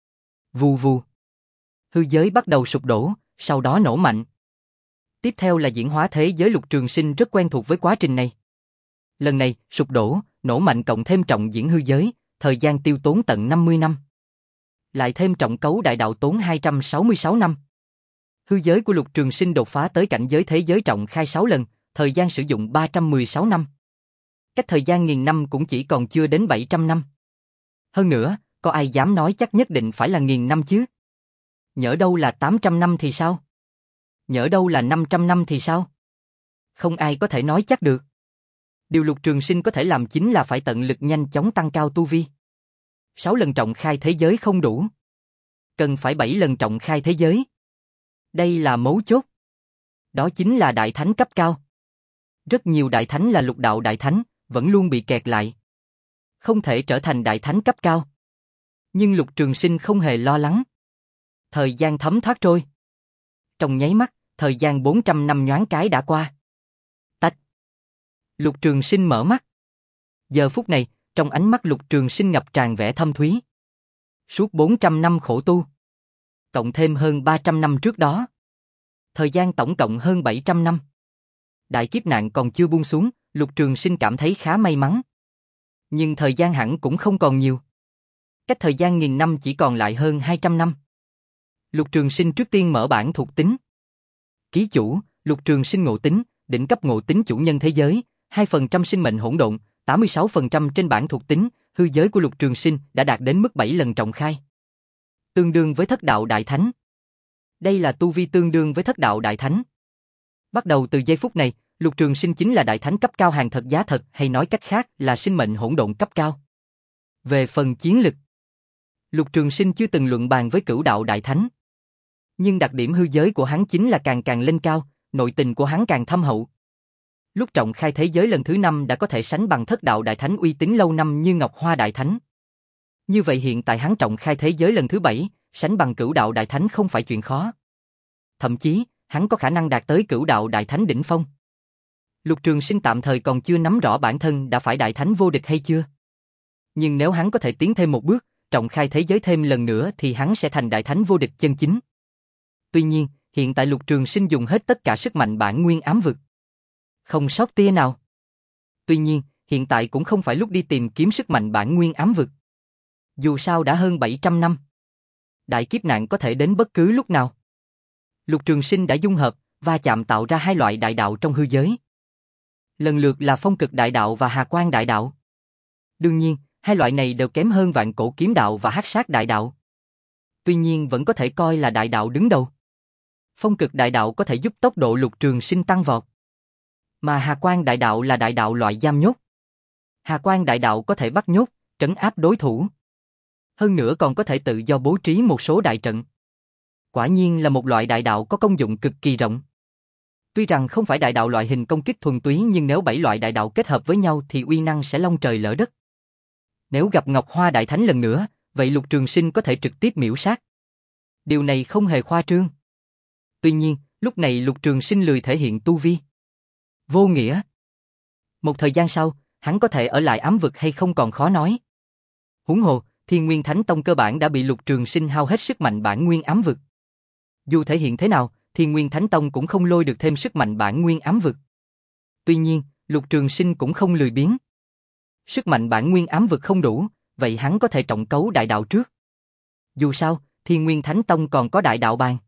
Vù vù. Hư giới bắt đầu sụp đổ, sau đó nổ mạnh. Tiếp theo là diễn hóa thế giới. Lục Trường Sinh rất quen thuộc với quá trình này. Lần này, sụp đổ, nổ mạnh cộng thêm trọng diễn hư giới, thời gian tiêu tốn tận năm mươi năm. Lại thêm trọng cấu đại đạo tốn hai trăm sáu mươi sáu năm. Hư giới của Lục Trường Sinh đột phá tới cảnh giới thế giới trọng khai sáu lần, thời gian sử dụng ba trăm mười sáu năm. Cách thời gian nghìn năm cũng chỉ còn chưa đến bảy trăm năm. Hơn nữa, có ai dám nói chắc nhất định phải là nghìn năm chứ? Nhỡ đâu là tám trăm năm thì sao? Nhỡ đâu là năm trăm năm thì sao? Không ai có thể nói chắc được. Điều Lục Trường Sinh có thể làm chính là phải tận lực nhanh chóng tăng cao tu vi. Sáu lần trọng khai thế giới không đủ. Cần phải bảy lần trọng khai thế giới. Đây là mấu chốt. Đó chính là đại thánh cấp cao. Rất nhiều đại thánh là lục đạo đại thánh, vẫn luôn bị kẹt lại. Không thể trở thành đại thánh cấp cao. Nhưng Lục Trường Sinh không hề lo lắng. Thời gian thấm thoát trôi. Trong nháy mắt, thời gian bốn trăm năm nhoáng cái đã qua. Tách. Lục Trường Sinh mở mắt. Giờ phút này, trong ánh mắt Lục Trường Sinh ngập tràn vẻ thâm thúy. Suốt bốn trăm năm khổ tu. Cộng thêm hơn ba trăm năm trước đó. Thời gian tổng cộng hơn bảy trăm năm. Đại kiếp nạn còn chưa buông xuống, Lục Trường Sinh cảm thấy khá may mắn. Nhưng thời gian hẳn cũng không còn nhiều. Cách thời gian nghìn năm chỉ còn lại hơn hai trăm năm. Lục Trường Sinh trước tiên mở bảng thuộc tính. Ký chủ, Lục Trường Sinh ngộ tính, đỉnh cấp ngộ tính chủ nhân thế giới, hai phần trăm sinh mệnh hỗn độn, tám mươi sáu phần trăm trên bảng thuộc tính, hư giới của Lục Trường Sinh đã đạt đến mức bảy lần trọng khai. Tương đương với thất đạo đại thánh. Đây là tu vi tương đương với thất đạo đại thánh. Bắt đầu từ giây phút này, Lục Trường Sinh chính là đại thánh cấp cao hàng thật giá thật, hay nói cách khác là sinh mệnh hỗn độn cấp cao. Về phần chiến lực, Lục Trường Sinh chưa từng luận bàn với Cửu Đạo Đại Thánh. Nhưng đặc điểm hư giới của hắn chính là càng càng lên cao, nội tình của hắn càng thâm hậu. Lúc trọng khai thế giới lần thứ năm đã có thể sánh bằng Thất Đạo Đại Thánh uy tín lâu năm như Ngọc Hoa Đại Thánh. Như vậy hiện tại hắn trọng khai thế giới lần thứ bảy, sánh bằng Cửu Đạo Đại Thánh không phải chuyện khó. Thậm chí, hắn có khả năng đạt tới Cửu Đạo Đại Thánh đỉnh phong. Lục Trường Sinh tạm thời còn chưa nắm rõ bản thân đã phải Đại Thánh vô địch hay chưa. Nhưng nếu hắn có thể tiến thêm một bước, trọng khai thế giới thêm lần nữa thì hắn sẽ thành Đại Thánh vô địch chân chính. Tuy nhiên, hiện tại Lục Trường Sinh dùng hết tất cả sức mạnh bản nguyên ám vực. Không sót tia nào. Tuy nhiên, hiện tại cũng không phải lúc đi tìm kiếm sức mạnh bản nguyên ám vực. Dù sao đã hơn bảy trăm năm. Đại kiếp nạn có thể đến bất cứ lúc nào. Lục Trường Sinh đã dung hợp, va chạm tạo ra hai loại đại đạo trong hư giới. Lần lượt là Phong Cực Đại Đạo và Hà Quang Đại Đạo. Đương nhiên, hai loại này đều kém hơn Vạn Cổ Kiếm Đạo và Hắc Sát Đại Đạo. Tuy nhiên vẫn có thể coi là đại đạo đứng đầu. Phong Cực Đại Đạo có thể giúp tốc độ Lục Trường Sinh tăng vọt. Mà Hà Quang Đại Đạo là đại đạo loại giam nhốt. Hà Quang Đại Đạo có thể bắt nhốt, trấn áp đối thủ. Hơn nữa còn có thể tự do bố trí một số đại trận. Quả nhiên là một loại đại đạo có công dụng cực kỳ rộng. Tuy rằng không phải đại đạo loại hình công kích thuần túy nhưng nếu bảy loại đại đạo kết hợp với nhau thì uy năng sẽ long trời lỡ đất. Nếu gặp Ngọc Hoa Đại Thánh lần nữa, vậy Lục Trường Sinh có thể trực tiếp miểu sát. Điều này không hề khoa trương. Tuy nhiên, lúc này Lục Trường Sinh lười thể hiện tu vi. Vô nghĩa. Một thời gian sau, hắn có thể ở lại ám vực hay không còn khó nói. Huống hồ, Thiên Nguyên Thánh Tông cơ bản đã bị Lục Trường Sinh hao hết sức mạnh bản nguyên ám vực. Dù thể hiện thế nào, Thiên Nguyên Thánh Tông cũng không lôi được thêm sức mạnh bản nguyên ám vực. Tuy nhiên, Lục Trường Sinh cũng không lười biếng. Sức mạnh bản nguyên ám vực không đủ, vậy hắn có thể trọng cấu đại đạo trước. Dù sao, Thiên Nguyên Thánh Tông còn có đại đạo bàn.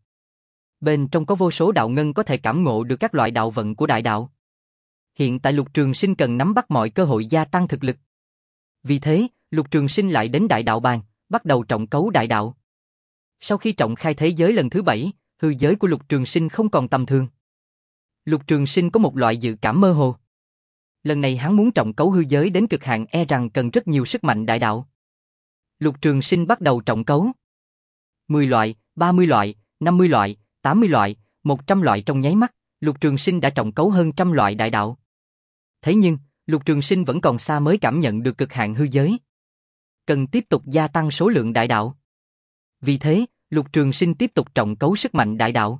Bên trong có vô số đạo ngân có thể cảm ngộ được các loại đạo vận của đại đạo. Hiện tại Lục Trường Sinh cần nắm bắt mọi cơ hội gia tăng thực lực. Vì thế, Lục Trường Sinh lại đến đại đạo bàn, bắt đầu trọng cấu đại đạo. Sau khi trọng khai thế giới lần thứ bảy, hư giới của Lục Trường Sinh không còn tầm thường. Lục Trường Sinh có một loại dự cảm mơ hồ. Lần này hắn muốn trọng cấu hư giới đến cực hạn e rằng cần rất nhiều sức mạnh đại đạo. Lục Trường Sinh bắt đầu trọng cấu. mười loại, ba mươi loại, năm mươi loại, tám mươi loại, một trăm loại trong nháy mắt, Lục Trường Sinh đã trọng cấu hơn trăm loại đại đạo. Thế nhưng, Lục Trường Sinh vẫn còn xa mới cảm nhận được cực hạn hư giới. Cần tiếp tục gia tăng số lượng đại đạo. Vì thế, Lục Trường Sinh tiếp tục trọng cấu sức mạnh đại đạo.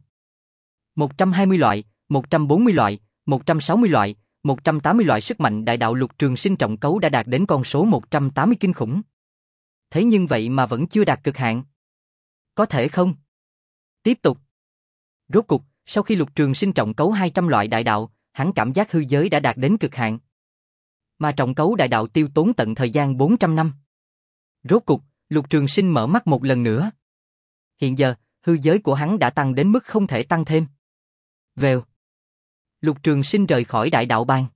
một trăm hai mươi loại, một trăm bốn mươi loại, một trăm sáu mươi loại, một trăm tám mươi loại sức mạnh đại đạo Lục Trường Sinh trọng cấu đã đạt đến con số một trăm tám mươi kinh khủng. Thế nhưng vậy mà vẫn chưa đạt cực hạn. Có thể không? Tiếp tục. Rốt cục, sau khi Lục Trường Sinh trọng cấu hai trăm loại đại đạo, hắn cảm giác hư giới đã đạt đến cực hạn. Mà trọng cấu đại đạo tiêu tốn tận thời gian bốn trăm năm. Rốt cục, Lục Trường Sinh mở mắt một lần nữa. Hiện giờ, hư giới của hắn đã tăng đến mức không thể tăng thêm. Vèo. Lục Trường Sinh rời khỏi đại đạo bàn.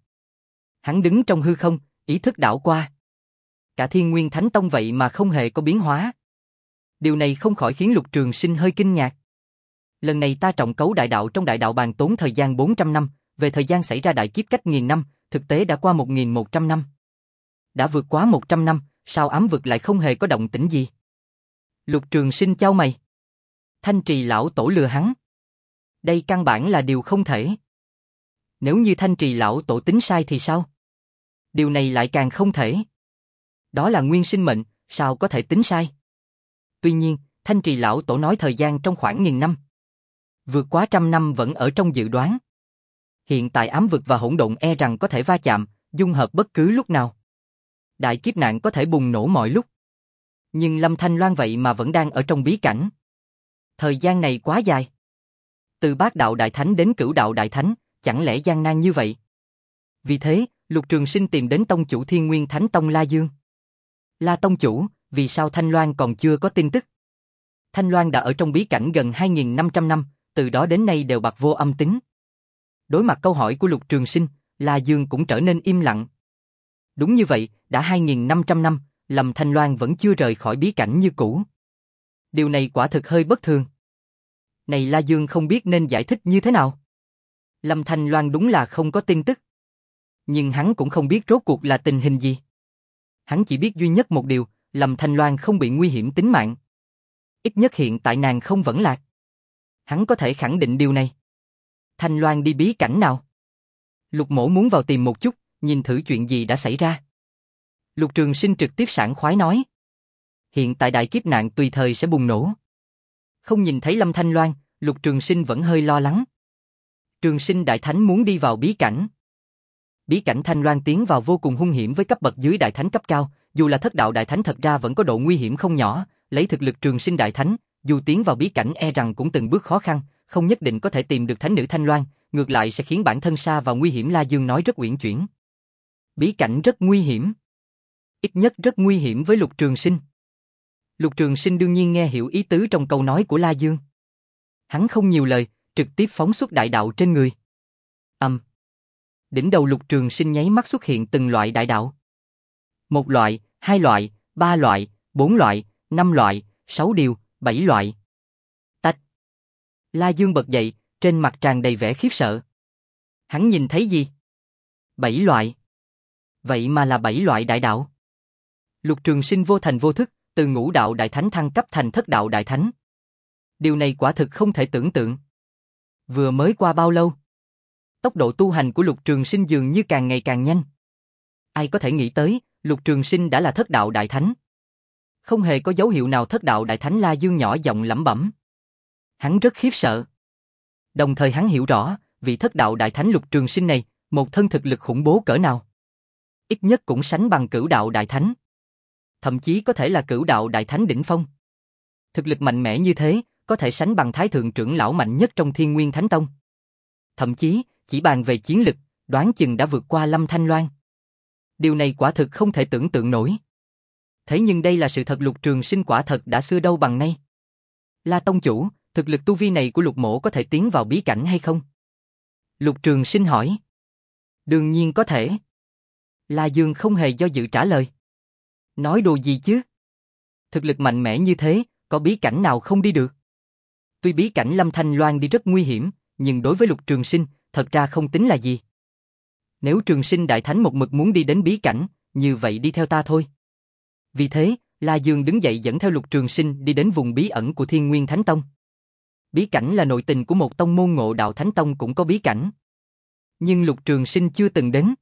Hắn đứng trong hư không, ý thức đảo qua. Cả Thiên Nguyên Thánh Tông vậy mà không hề có biến hóa. Điều này không khỏi khiến Lục Trường Sinh hơi kinh ngạc. Lần này ta trọng cấu đại đạo trong đại đạo bàn tốn thời gian bốn trăm năm, về thời gian xảy ra đại kiếp cách nghìn năm, thực tế đã qua một nghìn một trăm năm. Đã vượt quá một trăm năm, sao ám vực lại không hề có động tĩnh gì? Lục Trường Sinh chau mày. Thanh Trì lão tổ lừa hắn. Đây căn bản là điều không thể. Nếu như Thanh Trì lão tổ tính sai thì sao? Điều này lại càng không thể. Đó là nguyên sinh mệnh, sao có thể tính sai? Tuy nhiên, Thanh Trì lão tổ nói thời gian trong khoảng nghìn năm. Vượt quá trăm năm vẫn ở trong dự đoán. Hiện tại ám vực và hỗn độn e rằng có thể va chạm, dung hợp bất cứ lúc nào. Đại kiếp nạn có thể bùng nổ mọi lúc. Nhưng Lâm Thanh Loan vậy mà vẫn đang ở trong bí cảnh. Thời gian này quá dài. Từ Bát Đạo Đại Thánh đến Cửu Đạo Đại Thánh, chẳng lẽ gian nan như vậy? Vì thế, Lục Trường Sinh tìm đến tông chủ Thiên Nguyên Thánh Tông La Dương. La tông chủ, vì sao Thanh Loan còn chưa có tin tức? Thanh Loan đã ở trong bí cảnh gần hai nghìn năm trăm năm, từ đó đến nay đều bặt vô âm tín. Đối mặt câu hỏi của Lục Trường Sinh, La Dương cũng trở nên im lặng. Đúng như vậy, đã hai nghìn năm trăm năm, Lâm Thanh Loan vẫn chưa rời khỏi bí cảnh như cũ. Điều này quả thực hơi bất thường. Này La Dương không biết nên giải thích như thế nào. Lâm Thanh Loan đúng là không có tin tức. Nhưng hắn cũng không biết rốt cuộc là tình hình gì. Hắn chỉ biết duy nhất một điều, Lâm Thanh Loan không bị nguy hiểm tính mạng. Ít nhất hiện tại nàng không vẫn lạc. Hắn có thể khẳng định điều này. Thanh Loan đi bí cảnh nào? Lục Mỗ muốn vào tìm một chút, nhìn thử chuyện gì đã xảy ra. Lục Trường Sinh trực tiếp sảng khoái nói. Hiện tại đại kiếp nạn tùy thời sẽ bùng nổ. Không nhìn thấy Lâm Thanh Loan, Lục Trường Sinh vẫn hơi lo lắng. Trường Sinh Đại Thánh muốn đi vào bí cảnh. Bí cảnh Thanh Loan tiến vào vô cùng hung hiểm với cấp bậc dưới Đại Thánh cấp cao, dù là Thất Đạo Đại Thánh thật ra vẫn có độ nguy hiểm không nhỏ, lấy thực lực Trường Sinh Đại Thánh, dù tiến vào bí cảnh e rằng cũng từng bước khó khăn, không nhất định có thể tìm được thánh nữ Thanh Loan, ngược lại sẽ khiến bản thân sa vào nguy hiểm. La Dương nói rất uyển chuyển. Bí cảnh rất nguy hiểm. Ít nhất rất nguy hiểm với Lục Trường Sinh. Lục Trường Sinh đương nhiên nghe hiểu ý tứ trong câu nói của La Dương. Hắn không nhiều lời, trực tiếp phóng xuất đại đạo trên người. Ầm. Um. Đỉnh đầu Lục Trường Sinh nháy mắt xuất hiện từng loại đại đạo. Một loại, hai loại, ba loại, bốn loại, năm loại, sáu điều, bảy loại. Tách. La Dương bật dậy, trên mặt tràn đầy vẻ khiếp sợ. Hắn nhìn thấy gì? Bảy loại. Vậy mà là bảy loại đại đạo. Lục Trường Sinh vô thành vô thức, từ ngũ đạo đại thánh thăng cấp thành thất đạo đại thánh. Điều này quả thực không thể tưởng tượng. Vừa mới qua bao lâu? Tốc độ tu hành của Lục Trường Sinh dường như càng ngày càng nhanh. Ai có thể nghĩ tới, Lục Trường Sinh đã là thất đạo đại thánh. Không hề có dấu hiệu nào thất đạo đại thánh. La Dương nhỏ giọng lẩm bẩm. Hắn rất khiếp sợ. Đồng thời hắn hiểu rõ, vị thất đạo đại thánh Lục Trường Sinh này, một thân thực lực khủng bố cỡ nào. Ít nhất cũng sánh bằng cửu đạo đại thánh. Thậm chí có thể là cửu đạo đại thánh đỉnh phong. Thực lực mạnh mẽ như thế, có thể sánh bằng thái thượng trưởng lão mạnh nhất trong Thiên Nguyên Thánh Tông. Thậm chí, chỉ bàn về chiến lực, đoán chừng đã vượt qua Lâm Thanh Loan. Điều này quả thực không thể tưởng tượng nổi. Thế nhưng đây là sự thật. Lục Trường Sinh quả thật đã xưa đâu bằng nay. La tông chủ, thực lực tu vi này của Lục Mỗ có thể tiến vào bí cảnh hay không? Lục Trường Sinh hỏi. Đương nhiên có thể. La Dương không hề do dự trả lời. Nói đùa gì chứ? Thực lực mạnh mẽ như thế, có bí cảnh nào không đi được? Tuy bí cảnh Lâm Thanh Loan đi rất nguy hiểm, nhưng đối với Lục Trường Sinh, thật ra không tính là gì. Nếu Trường Sinh Đại Thánh một mực muốn đi đến bí cảnh, như vậy đi theo ta thôi. Vì thế, La Dương đứng dậy dẫn theo Lục Trường Sinh đi đến vùng bí ẩn của Thiên Nguyên Thánh Tông. Bí cảnh là nội tình của một tông môn Ngộ Đạo Thánh Tông cũng có bí cảnh. Nhưng Lục Trường Sinh chưa từng đến.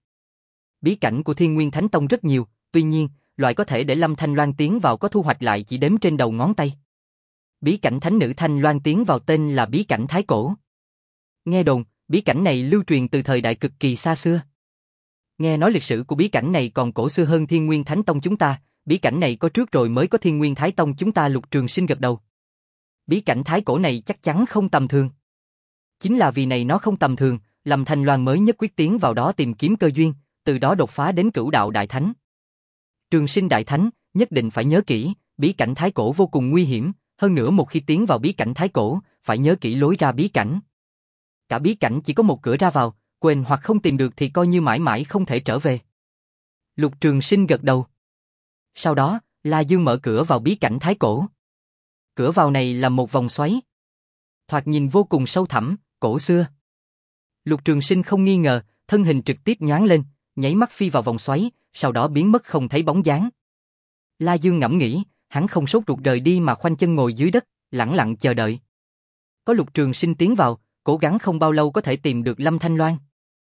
Bí cảnh của Thiên Nguyên Thánh Tông rất nhiều, tuy nhiên, loại có thể để Lâm Thanh Loan tiến vào có thu hoạch lại chỉ đếm trên đầu ngón tay. Bí cảnh thánh nữ Thanh Loan tiến vào tên là bí cảnh Thái Cổ. Nghe đồn, bí cảnh này lưu truyền từ thời đại cực kỳ xa xưa. Nghe nói lịch sử của bí cảnh này còn cổ xưa hơn Thiên Nguyên Thánh Tông chúng ta, bí cảnh này có trước rồi mới có Thiên Nguyên Thái Tông chúng ta. Lục Trường Sinh gật đầu. Bí cảnh Thái Cổ này chắc chắn không tầm thường. Chính là vì này nó không tầm thường, Lâm Thanh Loan mới nhất quyết tiến vào đó tìm kiếm cơ duyên, từ đó đột phá đến cửu đạo đại thánh. Trường Sinh Đại Thánh, nhất định phải nhớ kỹ, bí cảnh Thái Cổ vô cùng nguy hiểm, hơn nữa một khi tiến vào bí cảnh Thái Cổ, phải nhớ kỹ lối ra bí cảnh. Cả bí cảnh chỉ có một cửa ra vào, quên hoặc không tìm được thì coi như mãi mãi không thể trở về. Lục Trường Sinh gật đầu. Sau đó, La Dương mở cửa vào bí cảnh Thái Cổ. Cửa vào này là một vòng xoáy. Thoạt nhìn vô cùng sâu thẳm, cổ xưa. Lục Trường Sinh không nghi ngờ, thân hình trực tiếp nhoáng lên, nháy mắt phi vào vòng xoáy, sau đó biến mất không thấy bóng dáng. La Dương ngẫm nghĩ, hắn không sốt ruột rời đi mà khoanh chân ngồi dưới đất, lẳng lặng chờ đợi. Có Lục Trường Sinh tiến vào, cố gắng không bao lâu có thể tìm được Lâm Thanh Loan.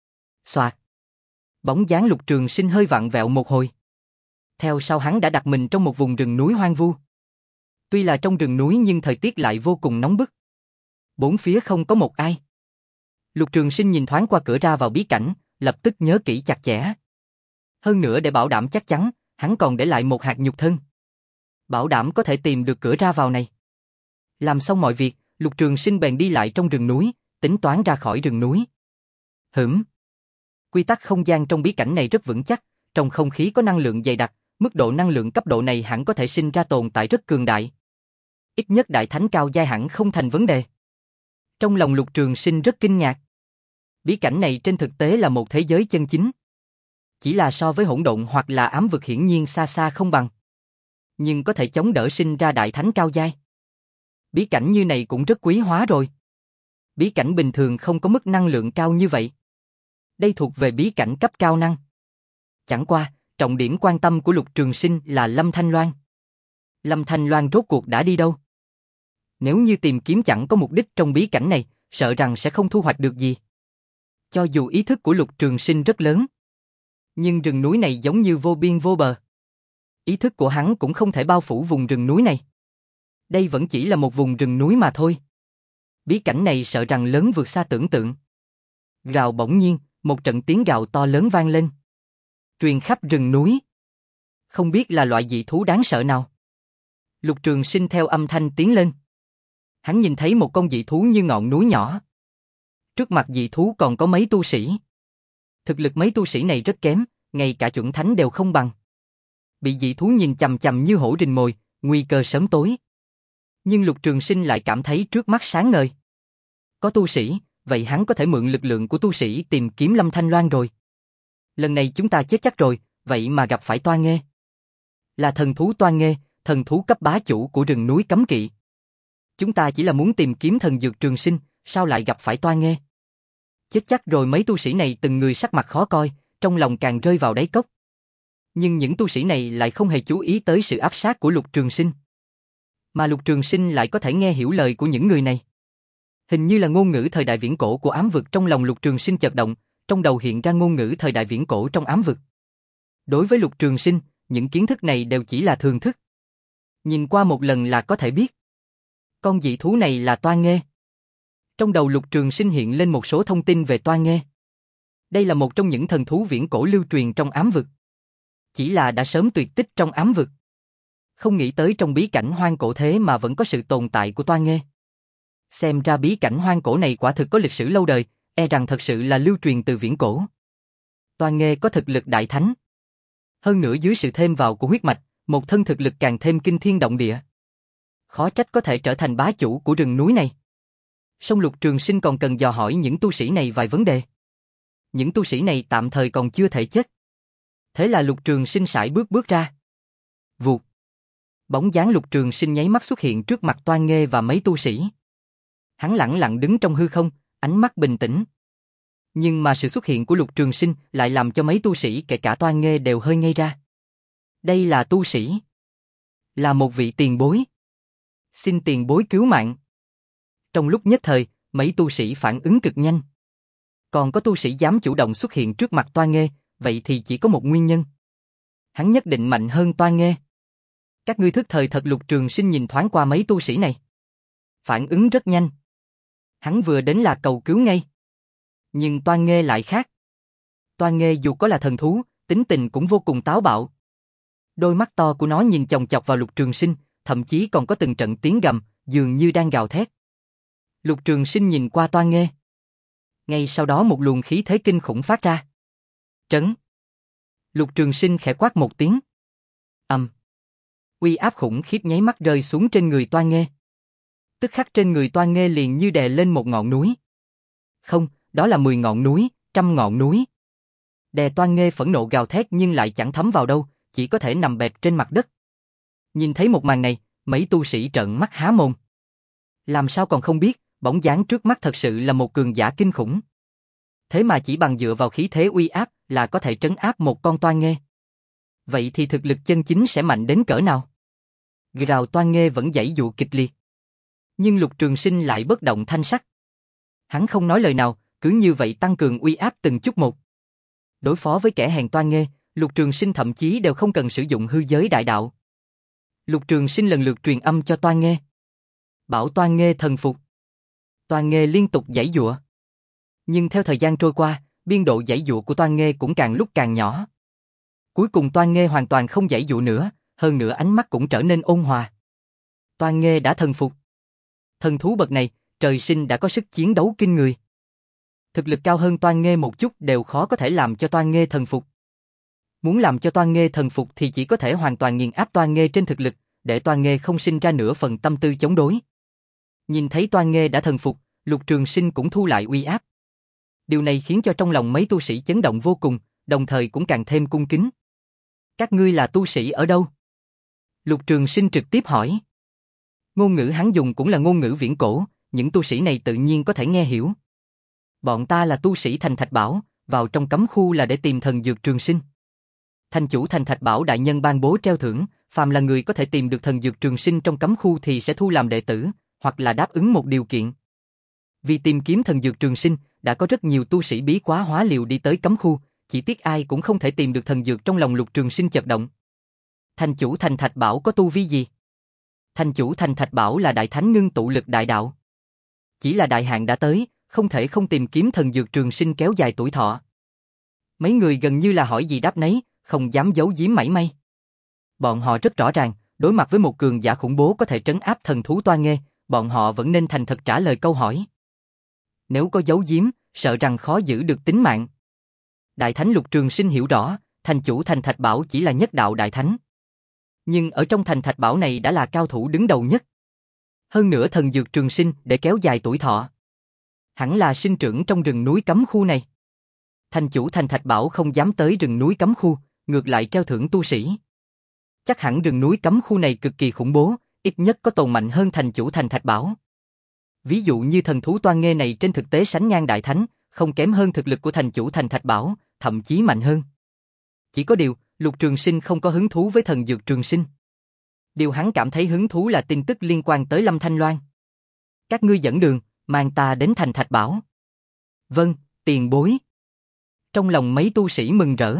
Xoạt. Bóng dáng Lục Trường Sinh hơi vặn vẹo một hồi. Theo sau hắn đã đặt mình trong một vùng rừng núi hoang vu. Tuy là trong rừng núi nhưng thời tiết lại vô cùng nóng bức. Bốn phía không có một ai. Lục Trường Sinh nhìn thoáng qua cửa ra vào bí cảnh, lập tức nhớ kỹ chặt chẽ. Hơn nữa để bảo đảm chắc chắn, hắn còn để lại một hạt nhục thân. Bảo đảm có thể tìm được cửa ra vào này. Làm xong mọi việc, Lục Trường Sinh bèn đi lại trong rừng núi, tính toán ra khỏi rừng núi. Hửm. Quy tắc không gian trong bí cảnh này rất vững chắc, trong không khí có năng lượng dày đặc, mức độ năng lượng cấp độ này hẳn có thể sinh ra tồn tại rất cường đại. Ít nhất đại thánh cao giai hẳn không thành vấn đề. Trong lòng Lục Trường Sinh rất kinh ngạc. Bí cảnh này trên thực tế là một thế giới chân chính. Chỉ là so với hỗn độn hoặc là ám vực hiển nhiên xa xa không bằng. Nhưng có thể chống đỡ sinh ra đại thánh cao giai. Bí cảnh như này cũng rất quý hóa rồi. Bí cảnh bình thường không có mức năng lượng cao như vậy. Đây thuộc về bí cảnh cấp cao năng. Chẳng qua, trọng điểm quan tâm của Lục Trường Sinh là Lâm Thanh Loan. Lâm Thanh Loan rốt cuộc đã đi đâu? Nếu như tìm kiếm chẳng có mục đích trong bí cảnh này, sợ rằng sẽ không thu hoạch được gì. Cho dù ý thức của Lục Trường Sinh rất lớn, nhưng rừng núi này giống như vô biên vô bờ. Ý thức của hắn cũng không thể bao phủ vùng rừng núi này. Đây vẫn chỉ là một vùng rừng núi mà thôi. Bí cảnh này sợ rằng lớn vượt xa tưởng tượng. Rào bỗng nhiên, một trận tiếng gào to lớn vang lên, truyền khắp rừng núi. Không biết là loại dị thú đáng sợ nào. Lục Trường Sinh theo âm thanh tiến lên. Hắn nhìn thấy một con dị thú như ngọn núi nhỏ. Trước mặt dị thú còn có mấy tu sĩ. Thực lực mấy tu sĩ này rất kém, ngay cả chuẩn thánh đều không bằng. Bị dị thú nhìn chằm chằm như hổ rình mồi, nguy cơ sớm tối. Nhưng Lục Trường Sinh lại cảm thấy trước mắt sáng ngời. Có tu sĩ, vậy hắn có thể mượn lực lượng của tu sĩ tìm kiếm Lâm Thanh Loan rồi. Lần này chúng ta chết chắc rồi, vậy mà gặp phải Toa Nghê. Là thần thú Toa Nghê, thần thú cấp bá chủ của rừng núi cấm kỵ. Chúng ta chỉ là muốn tìm kiếm thần dược Trường Sinh, sao lại gặp phải Toa Nghê? Chết chắc rồi. Mấy tu sĩ này từng người sắc mặt khó coi, trong lòng càng rơi vào đáy cốc. Nhưng những tu sĩ này lại không hề chú ý tới sự áp sát của Lục Trường Sinh. Mà Lục Trường Sinh lại có thể nghe hiểu lời của những người này. Hình như là ngôn ngữ thời đại viễn cổ của ám vực. Trong lòng Lục Trường Sinh chợt động, trong đầu hiện ra ngôn ngữ thời đại viễn cổ trong ám vực. Đối với Lục Trường Sinh, những kiến thức này đều chỉ là thường thức. Nhìn qua một lần là có thể biết. Con dị thú này là Toa Nghê. Trong đầu Lục Trường Sinh hiện lên một số thông tin về Toa Nghê. Đây là một trong những thần thú viễn cổ lưu truyền trong ám vực. Chỉ là đã sớm tuyệt tích trong ám vực. Không nghĩ tới trong bí cảnh hoang cổ thế mà vẫn có sự tồn tại của Toa Nghê. Xem ra bí cảnh hoang cổ này quả thực có lịch sử lâu đời, e rằng thật sự là lưu truyền từ viễn cổ. Toa Nghê có thực lực đại thánh. Hơn nữa dưới sự thêm vào của huyết mạch, một thân thực lực càng thêm kinh thiên động địa. Khó trách có thể trở thành bá chủ của rừng núi này. Song Lục Trường Sinh còn cần dò hỏi những tu sĩ này vài vấn đề. Những tu sĩ này tạm thời còn chưa thể chết. Thế là Lục Trường Sinh sải bước bước ra. Vụt. Bóng dáng Lục Trường Sinh nháy mắt xuất hiện trước mặt Toa Nghê và mấy tu sĩ. Hắn lẳng lặng đứng trong hư không, ánh mắt bình tĩnh. Nhưng mà sự xuất hiện của Lục Trường Sinh lại làm cho mấy tu sĩ kể cả Toa Nghê đều hơi ngây ra. Đây là tu sĩ. Là một vị tiền bối. Xin tiền bối cứu mạng. Trong lúc nhất thời, mấy tu sĩ phản ứng cực nhanh. Còn có tu sĩ dám chủ động xuất hiện trước mặt Toa Nghê, vậy thì chỉ có một nguyên nhân. Hắn nhất định mạnh hơn Toa Nghê. Các ngươi thức thời thật. Lục Trường Sinh nhìn thoáng qua mấy tu sĩ này. Phản ứng rất nhanh. Hắn vừa đến là cầu cứu ngay. Nhưng Toa Nghê lại khác. Toa Nghê dù có là thần thú, tính tình cũng vô cùng táo bạo. Đôi mắt to của nó nhìn chòng chọc vào Lục Trường Sinh, thậm chí còn có từng trận tiếng gầm, dường như đang gào thét. Lục Trường Sinh nhìn qua Toa Nghê. Ngay sau đó một luồng khí thế kinh khủng phát ra. Trấn. Lục Trường Sinh khẽ quát một tiếng. Ầm. Uy áp khủng khiếp nháy mắt rơi xuống trên người Toa Nghê. Tức khắc trên người Toa Nghê liền như đè lên một ngọn núi. Không, đó là mười ngọn núi, trăm ngọn núi. Đè Toa Nghê phẫn nộ gào thét nhưng lại chẳng thấm vào đâu, chỉ có thể nằm bẹp trên mặt đất. Nhìn thấy một màn này, mấy tu sĩ trợn mắt há mồm. Làm sao còn không biết, bóng dáng trước mắt thật sự là một cường giả kinh khủng. Thế mà chỉ bằng dựa vào khí thế uy áp là có thể trấn áp một con Toa Nghê. Vậy thì thực lực chân chính sẽ mạnh đến cỡ nào? Rào Toa Nghê vẫn giãy dụa kịch liệt. Nhưng Lục Trường Sinh lại bất động thanh sắc. Hắn không nói lời nào, cứ như vậy tăng cường uy áp từng chút một. Đối phó với kẻ hèn Toa Nghê, Lục Trường Sinh thậm chí đều không cần sử dụng hư giới đại đạo. Lục Trường Sinh lần lượt truyền âm cho Toa Nghê. Bảo Toa Nghê thần phục. Toa Nghê liên tục giãy giụa. Nhưng theo thời gian trôi qua, biên độ giãy giụa của Toa Nghê cũng càng lúc càng nhỏ. Cuối cùng Toa Nghê hoàn toàn không giãy giụa nữa, hơn nữa ánh mắt cũng trở nên ôn hòa. Toa Nghê đã thần phục. Thần thú bậc này, trời sinh đã có sức chiến đấu kinh người. Thực lực cao hơn Toa Nghê một chút đều khó có thể làm cho Toa Nghê thần phục. Muốn làm cho Toa Nghê thần phục thì chỉ có thể hoàn toàn nghiền áp Toa Nghê trên thực lực, để Toa Nghê không sinh ra nửa phần tâm tư chống đối. Nhìn thấy Toa Nghê đã thần phục, Lục Trường Sinh cũng thu lại uy áp. Điều này khiến cho trong lòng mấy tu sĩ chấn động vô cùng, đồng thời cũng càng thêm cung kính. Các ngươi là tu sĩ ở đâu? Lục Trường Sinh trực tiếp hỏi. Ngôn ngữ hắn dùng cũng là ngôn ngữ viễn cổ, những tu sĩ này tự nhiên có thể nghe hiểu. Bọn ta là tu sĩ Thành Thạch Bảo, vào trong cấm khu là để tìm thần dược Trường Sinh. Thành chủ Thành Thạch Bảo đại nhân ban bố treo thưởng, phàm là người có thể tìm được thần dược trường sinh trong cấm khu thì sẽ thu làm đệ tử, hoặc là đáp ứng một điều kiện. Vì tìm kiếm thần dược trường sinh, đã có rất nhiều tu sĩ bí quá hóa liều đi tới cấm khu, chỉ tiếc ai cũng không thể tìm được thần dược trong lòng Lục Trường Sinh chợt động. Thành chủ Thành Thạch Bảo có tu vi gì? Thành chủ Thành Thạch Bảo là đại thánh ngưng tụ lực đại đạo. Chỉ là đại hạn đã tới, không thể không tìm kiếm thần dược trường sinh kéo dài tuổi thọ. Mấy người gần như là hỏi gì đáp nấy, không dám giấu giếm mảy may. Bọn họ rất rõ ràng, đối mặt với một cường giả khủng bố có thể trấn áp thần thú Toa Nghê, bọn họ vẫn nên thành thật trả lời câu hỏi. Nếu có giấu giếm, sợ rằng khó giữ được tính mạng. Đại thánh Lục Trường Sinh hiểu rõ, thành chủ Thành Thạch Bảo chỉ là nhất đạo đại thánh. Nhưng ở trong Thành Thạch Bảo này đã là cao thủ đứng đầu nhất. Hơn nữa thần dược trường sinh để kéo dài tuổi thọ. Hẳn là sinh trưởng trong rừng núi cấm khu này. Thành chủ Thành Thạch Bảo không dám tới rừng núi cấm khu, ngược lại treo thưởng tu sĩ. Chắc hẳn rừng núi cấm khu này cực kỳ khủng bố, ít nhất có tồn mạnh hơn thành chủ Thành Thạch Bảo. Ví dụ như thần thú Toa Nghê này trên thực tế sánh ngang đại thánh, không kém hơn thực lực của thành chủ Thành Thạch Bảo, thậm chí mạnh hơn. Chỉ có điều, Lục Trường Sinh không có hứng thú với thần dược trường sinh. Điều hắn cảm thấy hứng thú là tin tức liên quan tới Lâm Thanh Loan. Các ngươi dẫn đường, mang ta đến Thành Thạch Bảo. Vâng, tiền bối. Trong lòng mấy tu sĩ mừng rỡ.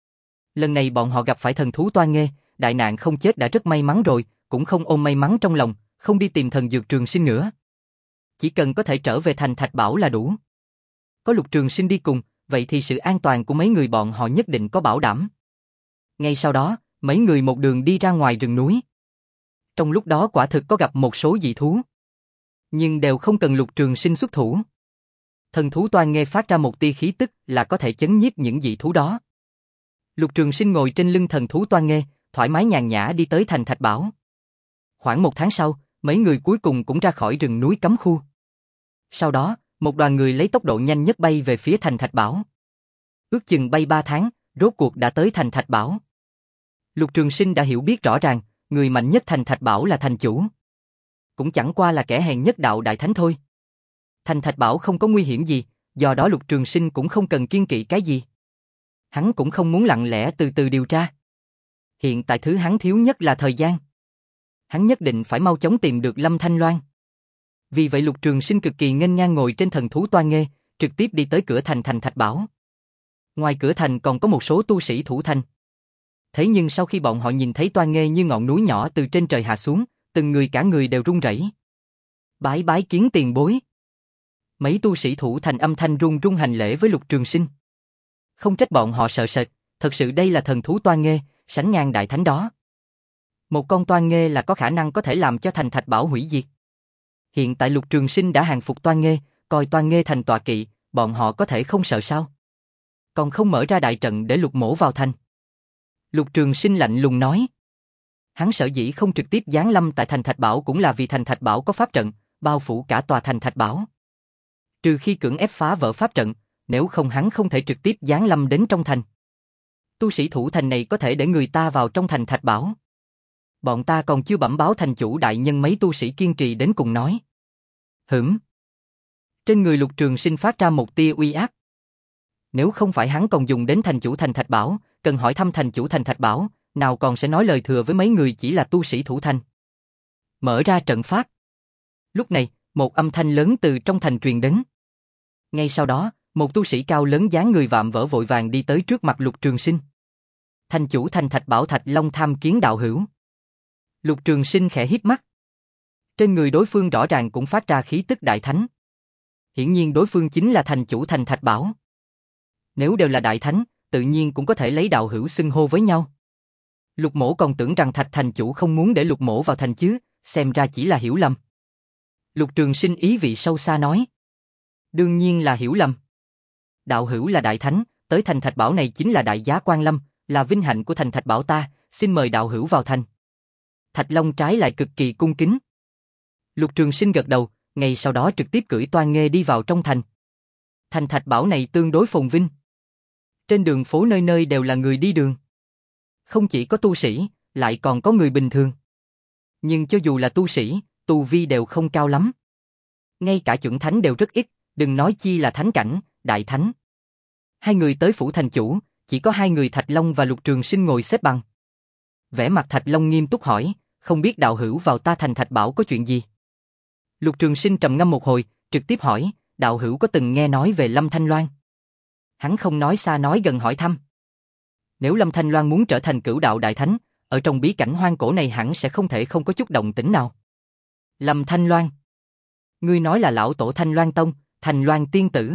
Lần này bọn họ gặp phải thần thú Toa Nghê, đại nạn không chết đã rất may mắn rồi, cũng không ôm may mắn trong lòng, không đi tìm thần dược trường sinh nữa. Chỉ cần có thể trở về Thành Thạch Bảo là đủ. Có Lục Trường Sinh đi cùng, vậy thì sự an toàn của mấy người bọn họ nhất định có bảo đảm. Ngay sau đó, mấy người một đường đi ra ngoài rừng núi. Trong lúc đó quả thực có gặp một số dị thú. Nhưng đều không cần Lục Trường Sinh xuất thủ. Thần thú Toa Nghê phát ra một tia khí tức là có thể chấn nhiếp những dị thú đó. Lục Trường Sinh ngồi trên lưng thần thú Toa Nghê, thoải mái nhàn nhã đi tới Thành Thạch Bảo. Khoảng một tháng sau, mấy người cuối cùng cũng ra khỏi rừng núi cấm khu. Sau đó, một đoàn người lấy tốc độ nhanh nhất bay về phía Thành Thạch Bảo. Ước chừng bay ba tháng, rốt cuộc đã tới Thành Thạch Bảo. Lục Trường Sinh đã hiểu biết rõ ràng, người mạnh nhất Thành Thạch Bảo là thành chủ. Cũng chẳng qua là kẻ hèn nhất đạo đại thánh thôi. Thành Thạch Bảo không có nguy hiểm gì, do đó Lục Trường Sinh cũng không cần kiêng kỵ cái gì. Hắn cũng không muốn lặng lẽ từ từ điều tra. Hiện tại thứ hắn thiếu nhất là thời gian. Hắn nhất định phải mau chóng tìm được Lâm Thanh Loan. Vì vậy Lục Trường Sinh cực kỳ nghênh ngang ngồi trên thần thú Toa Nghê, trực tiếp đi tới cửa thành Thành Thạch Bảo. Ngoài cửa thành còn có một số tu sĩ thủ thành. Thế nhưng sau khi bọn họ nhìn thấy Toa Nghê như ngọn núi nhỏ từ trên trời hạ xuống, từng người cả người đều run rẩy. Bái bái kiến tiền bối. Mấy tu sĩ thủ thành âm thanh run run hành lễ với Lục Trường Sinh. Không trách bọn họ sợ sệt, thật sự đây là thần thú Toa Nghê, sánh ngang đại thánh đó. Một con Toa Nghê là có khả năng có thể làm cho Thành Thạch Bảo hủy diệt. Hiện tại Lục Trường Sinh đã hàng phục Toa Nghê, coi Toa Nghê thành tọa kỵ, bọn họ có thể không sợ sao? Còn không mở ra đại trận để Lục Mỗ vào thành. Lục Trường Sinh lạnh lùng nói. Hắn sở dĩ không trực tiếp giáng lâm tại Thành Thạch Bảo cũng là vì Thành Thạch Bảo có pháp trận, bao phủ cả tòa Thành Thạch Bảo. Trừ khi cưỡng ép phá vỡ pháp trận, nếu không hắn không thể trực tiếp giáng lâm đến trong thành. Tu sĩ thủ thành này có thể để người ta vào trong Thành Thạch Bảo. Bọn ta còn chưa bẩm báo thành chủ đại nhân, mấy tu sĩ kiên trì đến cùng nói. Hửm. Trên người Lục Trường Sinh phát ra một tia uy áp. Nếu không phải hắn còn dùng đến thành chủ Thành Thạch Bảo, cần hỏi thăm thành chủ Thành Thạch Bảo, nào còn sẽ nói lời thừa với mấy người chỉ là tu sĩ thủ thành. Mở ra trận pháp. Lúc này, một âm thanh lớn từ trong thành truyền đến. Ngay sau đó, một tu sĩ cao lớn dáng người vạm vỡ vội vàng đi tới trước mặt Lục Trường Sinh. Thành chủ Thành Thạch Bảo Thạch Long tham kiến đạo hữu. Lục Trường Sinh khẽ híp mắt. Trên người đối phương rõ ràng cũng phát ra khí tức đại thánh. Hiển nhiên đối phương chính là thành chủ Thành Thạch Bảo. Nếu đều là đại thánh, tự nhiên cũng có thể lấy đạo hữu xưng hô với nhau. Lục Mỗ còn tưởng rằng Thạch thành chủ không muốn để Lục Mỗ vào thành chứ, xem ra chỉ là hiểu lầm. Lục Trường Sinh ý vị sâu xa nói. Đương nhiên là hiểu lầm. Đạo hữu là đại thánh, tới Thành Thạch Bảo này chính là đại giá quan lâm, là vinh hạnh của Thành Thạch Bảo ta, xin mời đạo hữu vào thành. Thạch Long trái lại cực kỳ cung kính. Lục Trường Sinh gật đầu, ngay sau đó trực tiếp cưỡi Toa Nghê đi vào trong thành. Thành Thạch Bảo này tương đối phồn vinh. Trên đường phố nơi nơi đều là người đi đường. Không chỉ có tu sĩ, lại còn có người bình thường. Nhưng cho dù là tu sĩ, tu vi đều không cao lắm. Ngay cả chuẩn thánh đều rất ít, đừng nói chi là thánh cảnh, đại thánh. Hai người tới phủ thành chủ, chỉ có hai người Thạch Long và Lục Trường Sinh ngồi xếp bằng. Vẻ mặt Thạch Long nghiêm túc hỏi, không biết đạo hữu vào ta thành Thạch Bảo có chuyện gì? Lục Trường Sinh trầm ngâm một hồi, trực tiếp hỏi, đạo hữu có từng nghe nói về Lâm Thanh Loan? Hắn không nói xa nói gần hỏi thăm. Nếu Lâm Thanh Loan muốn trở thành cửu đạo đại thánh, ở trong bí cảnh hoang cổ này hẳn sẽ không thể không có chút động tĩnh nào. Lâm Thanh Loan? Ngươi nói là lão tổ Thanh Loan Tông, Thanh Loan tiên tử?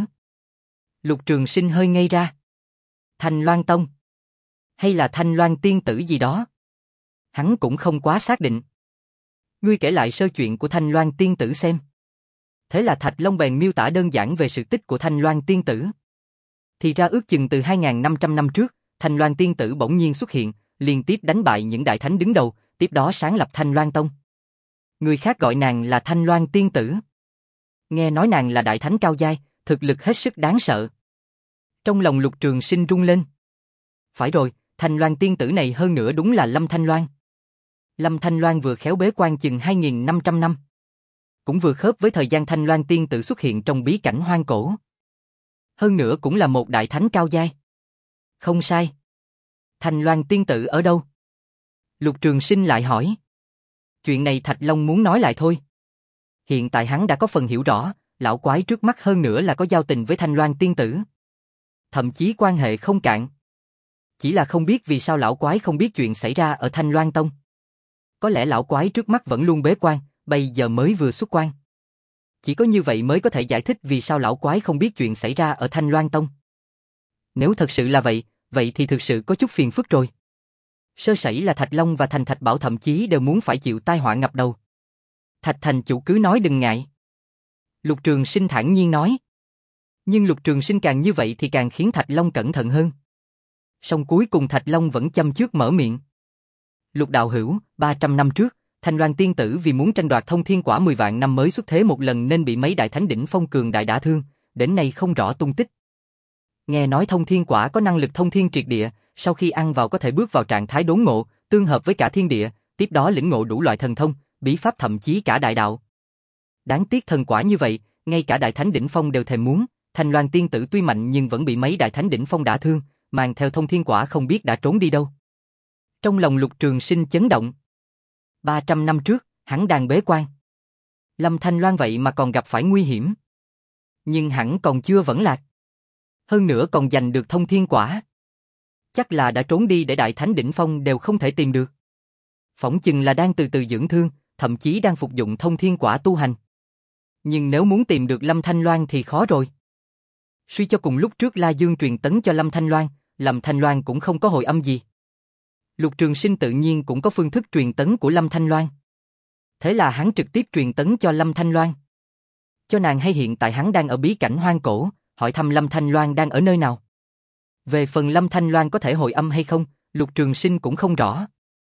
Lục Trường Sinh hơi ngây ra. Thanh Loan Tông? Hay là Thanh Loan tiên tử gì đó? Hắn cũng không quá xác định. Ngươi kể lại sơ chuyện của Thanh Loan tiên tử xem. Thế là Thạch Long bèn miêu tả đơn giản về sự tích của Thanh Loan tiên tử. Thì ra ước chừng từ hai nghìn năm trăm năm trước, Thanh Loan tiên tử bỗng nhiên xuất hiện, liên tiếp đánh bại những đại thánh đứng đầu, tiếp đó sáng lập Thanh Loan Tông. Người khác gọi nàng là Thanh Loan tiên tử. Nghe nói nàng là đại thánh cao giai, thực lực hết sức đáng sợ. Trong lòng Lục Trường Sinh rung lên. Phải rồi, Thanh Loan tiên tử này hơn nữa đúng là Lâm Thanh Loan. Lâm Thanh Loan vừa khéo bế quan chừng hai nghìn năm trăm năm. Cũng vừa khớp với thời gian Thanh Loan tiên tử xuất hiện trong bí cảnh hoang cổ. Hơn nữa cũng là một đại thánh cao giai. Không sai. Thanh Loan tiên tử ở đâu? Lục Trường Sinh lại hỏi. Chuyện này Thạch Long muốn nói lại thôi. Hiện tại hắn đã có phần hiểu rõ, lão quái trước mắt hơn nữa là có giao tình với Thanh Loan tiên tử. Thậm chí quan hệ không cạn. Chỉ là không biết vì sao lão quái không biết chuyện xảy ra ở Thanh Loan Tông. Có lẽ lão quái trước mắt vẫn luôn bế quan, bây giờ mới vừa xuất quan. Chỉ có như vậy mới có thể giải thích vì sao lão quái không biết chuyện xảy ra ở Thanh Loan Tông. Nếu thật sự là vậy, vậy thì thực sự có chút phiền phức rồi. Sơ sẩy là Thạch Long và Thành Thạch Bảo thậm chí đều muốn phải chịu tai họa ngập đầu. Thạch thành chủ cứ nói đừng ngại. Lục Trường Sinh thản nhiên nói. Nhưng Lục Trường Sinh càng như vậy thì càng khiến Thạch Long cẩn thận hơn. Song cuối cùng Thạch Long vẫn chăm chước mở miệng. Lục đạo hữu, ba trăm năm trước, Thanh Loan tiên tử vì muốn tranh đoạt thông thiên quả mười vạn năm mới xuất thế một lần nên bị mấy đại thánh đỉnh phong cường đại đả thương, đến nay không rõ tung tích. Nghe nói thông thiên quả có năng lực thông thiên triệt địa, sau khi ăn vào có thể bước vào trạng thái đốn ngộ, tương hợp với cả thiên địa, tiếp đó lĩnh ngộ đủ loại thần thông, bí pháp thậm chí cả đại đạo. Đáng tiếc thần quả như vậy, ngay cả đại thánh đỉnh phong đều thèm muốn, Thanh Loan tiên tử tuy mạnh nhưng vẫn bị mấy đại thánh đỉnh phong đả thương, mang theo thông thiên quả không biết đã trốn đi đâu. Trong lòng Lục Trường Sinh chấn động. ba trăm năm trước, hắn đang bế quan. Lâm Thanh Loan vậy mà còn gặp phải nguy hiểm. Nhưng hẳn còn chưa vẫn lạc. Hơn nữa còn giành được thông thiên quả. Chắc là đã trốn đi để đại thánh đỉnh phong đều không thể tìm được. Phỏng chừng là đang từ từ dưỡng thương, thậm chí đang phục dụng thông thiên quả tu hành. Nhưng nếu muốn tìm được Lâm Thanh Loan thì khó rồi. Suy cho cùng lúc trước La Dương truyền tấn cho Lâm Thanh Loan, Lâm Thanh Loan cũng không có hồi âm gì. Lục Trường Sinh tự nhiên cũng có phương thức truyền tấn của Lâm Thanh Loan. Thế là hắn trực tiếp truyền tấn cho Lâm Thanh Loan. Cho nàng hay hiện tại hắn đang ở bí cảnh hoang cổ, hỏi thăm Lâm Thanh Loan đang ở nơi nào. Về phần Lâm Thanh Loan có thể hồi âm hay không, Lục Trường Sinh cũng không rõ.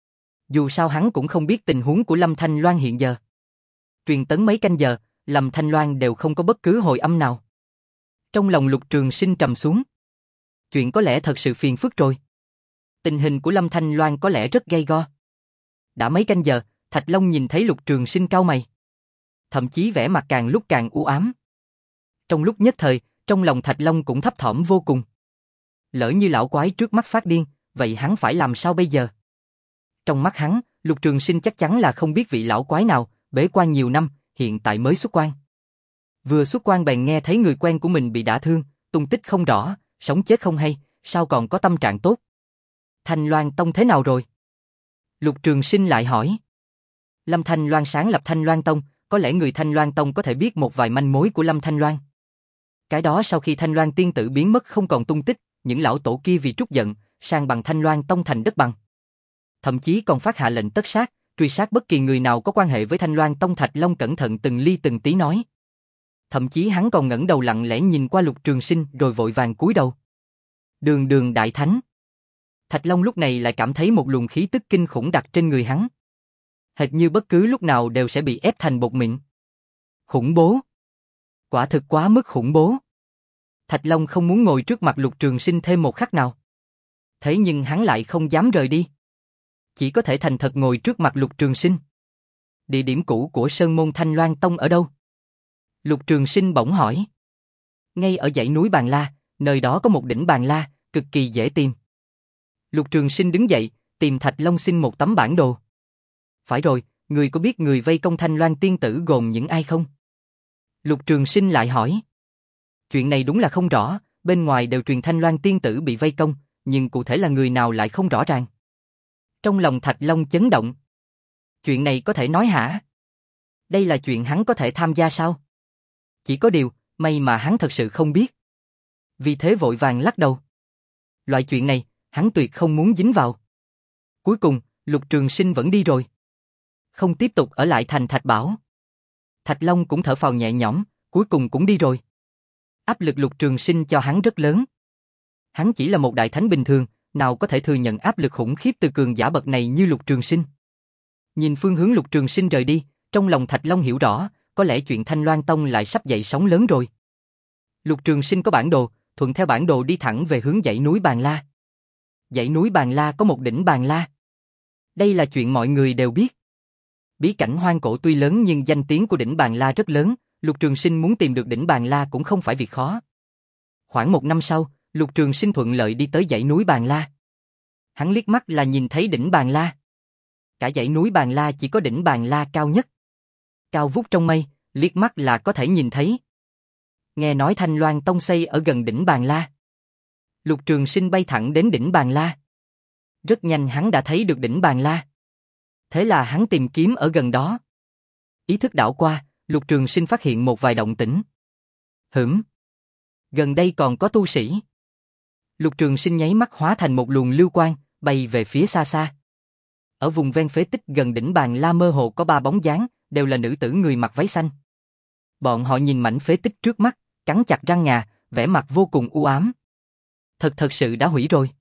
Dù sao hắn cũng không biết tình huống của Lâm Thanh Loan hiện giờ. Truyền tấn mấy canh giờ, Lâm Thanh Loan đều không có bất cứ hồi âm nào. Trong lòng Lục Trường Sinh trầm xuống. Chuyện có lẽ thật sự phiền phức rồi. Tình hình của Lâm Thanh Loan có lẽ rất gay go. Đã mấy canh giờ, Thạch Long nhìn thấy Lục Trường Sinh cau mày. Thậm chí vẻ mặt càng lúc càng u ám. Trong lúc nhất thời, trong lòng Thạch Long cũng thấp thỏm vô cùng. Lỡ như lão quái trước mắt phát điên, vậy hắn phải làm sao bây giờ? Trong mắt hắn, Lục Trường Sinh chắc chắn là không biết vị lão quái nào, bế quan nhiều năm, hiện tại mới xuất quan. Vừa xuất quan bèn nghe thấy người quen của mình bị đả thương, tung tích không rõ, sống chết không hay, sao còn có tâm trạng tốt? Thanh Loan Tông thế nào rồi? Lục Trường Sinh lại hỏi. Lâm Thanh Loan sáng lập Thanh Loan Tông, có lẽ người Thanh Loan Tông có thể biết một vài manh mối của Lâm Thanh Loan. Cái đó sau khi Thanh Loan tiên tử biến mất không còn tung tích, những lão tổ kia vì trút giận, sang bằng Thanh Loan Tông thành đất bằng. Thậm chí còn phát hạ lệnh tất sát, truy sát bất kỳ người nào có quan hệ với Thanh Loan Tông. Thạch Long cẩn thận từng ly từng tí nói. Thậm chí hắn còn ngẩng đầu lặng lẽ nhìn qua Lục Trường Sinh rồi vội vàng cúi đầu. Đường đường đại thánh. Thạch Long lúc này lại cảm thấy một luồng khí tức kinh khủng đặt trên người hắn. Hệt như bất cứ lúc nào đều sẽ bị ép thành bột mịn. Khủng bố. Quả thực quá mức khủng bố. Thạch Long không muốn ngồi trước mặt Lục Trường Sinh thêm một khắc nào. Thế nhưng hắn lại không dám rời đi. Chỉ có thể thành thật ngồi trước mặt Lục Trường Sinh. Địa điểm cũ của Sơn Môn Thanh Loan Tông ở đâu? Lục Trường Sinh bỗng hỏi. Ngay ở dãy núi Bàn La, nơi đó có một đỉnh Bàn La, cực kỳ dễ tìm. Lục Trường Sinh đứng dậy, Tìm Thạch Long xin một tấm bản đồ. Phải rồi, người có biết người vây công Thanh Loan tiên tử gồm những ai không? Lục Trường Sinh lại hỏi. Chuyện này đúng là không rõ, bên ngoài đều truyền Thanh Loan tiên tử bị vây công, nhưng cụ thể là người nào lại không rõ ràng. Trong lòng Thạch Long chấn động. Chuyện này có thể nói hả? Đây là chuyện hắn có thể tham gia sao? Chỉ có điều, may mà hắn thật sự không biết. Vì thế vội vàng lắc đầu. Loại chuyện này, hắn tuyệt không muốn dính vào. Cuối cùng, Lục Trường Sinh vẫn đi rồi. Không tiếp tục ở lại thành Thạch Bảo. Thạch Long cũng thở phào nhẹ nhõm, cuối cùng cũng đi rồi. Áp lực Lục Trường Sinh cho hắn rất lớn. Hắn chỉ là một đại thánh bình thường, nào có thể thừa nhận áp lực khủng khiếp từ cường giả bậc này như Lục Trường Sinh. Nhìn phương hướng Lục Trường Sinh rời đi, trong lòng Thạch Long hiểu rõ, có lẽ chuyện Thanh Loan Tông lại sắp dậy sóng lớn rồi. Lục Trường Sinh có bản đồ, thuận theo bản đồ đi thẳng về hướng dãy núi Bàn La. Dãy núi Bàn La có một đỉnh Bàn La. Đây là chuyện mọi người đều biết. Bí cảnh hoang cổ tuy lớn nhưng danh tiếng của đỉnh Bàn La rất lớn, Lục Trường Sinh muốn tìm được đỉnh Bàn La cũng không phải việc khó. Khoảng một năm sau, Lục Trường Sinh thuận lợi đi tới dãy núi Bàn La. Hắn liếc mắt là nhìn thấy đỉnh Bàn La. Cả dãy núi Bàn La chỉ có đỉnh Bàn La cao nhất. Cao vút trong mây, liếc mắt là có thể nhìn thấy. Nghe nói Thanh Loan Tông xây ở gần đỉnh Bàn La. Lục Trường Sinh bay thẳng đến đỉnh Bàn La. Rất nhanh hắn đã thấy được đỉnh Bàn La. Thế là hắn tìm kiếm ở gần đó. Ý thức đảo qua, Lục Trường Sinh phát hiện một vài động tĩnh. Hửm. Gần đây còn có tu sĩ. Lục Trường Sinh nháy mắt hóa thành một luồng lưu quang, bay về phía xa xa. Ở vùng ven phế tích gần đỉnh Bàn La mơ hồ có ba bóng dáng, đều là nữ tử người mặc váy xanh. Bọn họ nhìn mảnh phế tích trước mắt, cắn chặt răng ngà, vẻ mặt vô cùng u ám. Thật thật sự đã hủy rồi.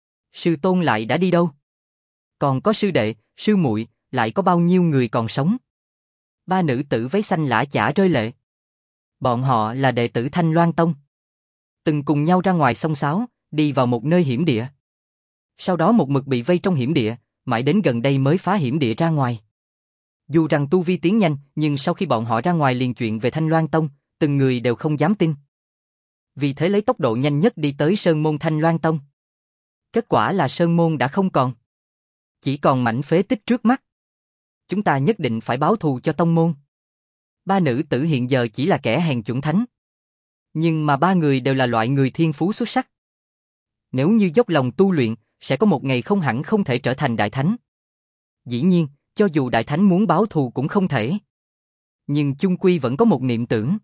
Sư tôn lại đã đi đâu? Còn có sư đệ, sư muội, lại có bao nhiêu người còn sống? Ba nữ tử váy xanh lã chả rơi lệ. Bọn họ là đệ tử Thanh Loan Tông. Từng cùng nhau ra ngoài xông xáo, đi vào một nơi hiểm địa. Sau đó một mực bị vây trong hiểm địa, mãi đến gần đây mới phá hiểm địa ra ngoài. Dù rằng tu vi tiến nhanh, nhưng sau khi bọn họ ra ngoài liền chuyện về Thanh Loan Tông, từng người đều không dám tin. Vì thế lấy tốc độ nhanh nhất đi tới Sơn Môn Thanh Loan Tông. Kết quả là Sơn Môn đã không còn. Chỉ còn mảnh phế tích trước mắt. Chúng ta nhất định phải báo thù cho tông môn. Ba nữ tử hiện giờ chỉ là kẻ hèn chuẩn thánh. Nhưng mà ba người đều là loại người thiên phú xuất sắc. Nếu như dốc lòng tu luyện, sẽ có một ngày không hẳn không thể trở thành đại thánh. Dĩ nhiên, cho dù đại thánh muốn báo thù cũng không thể. Nhưng chung quy vẫn có một niệm tưởng.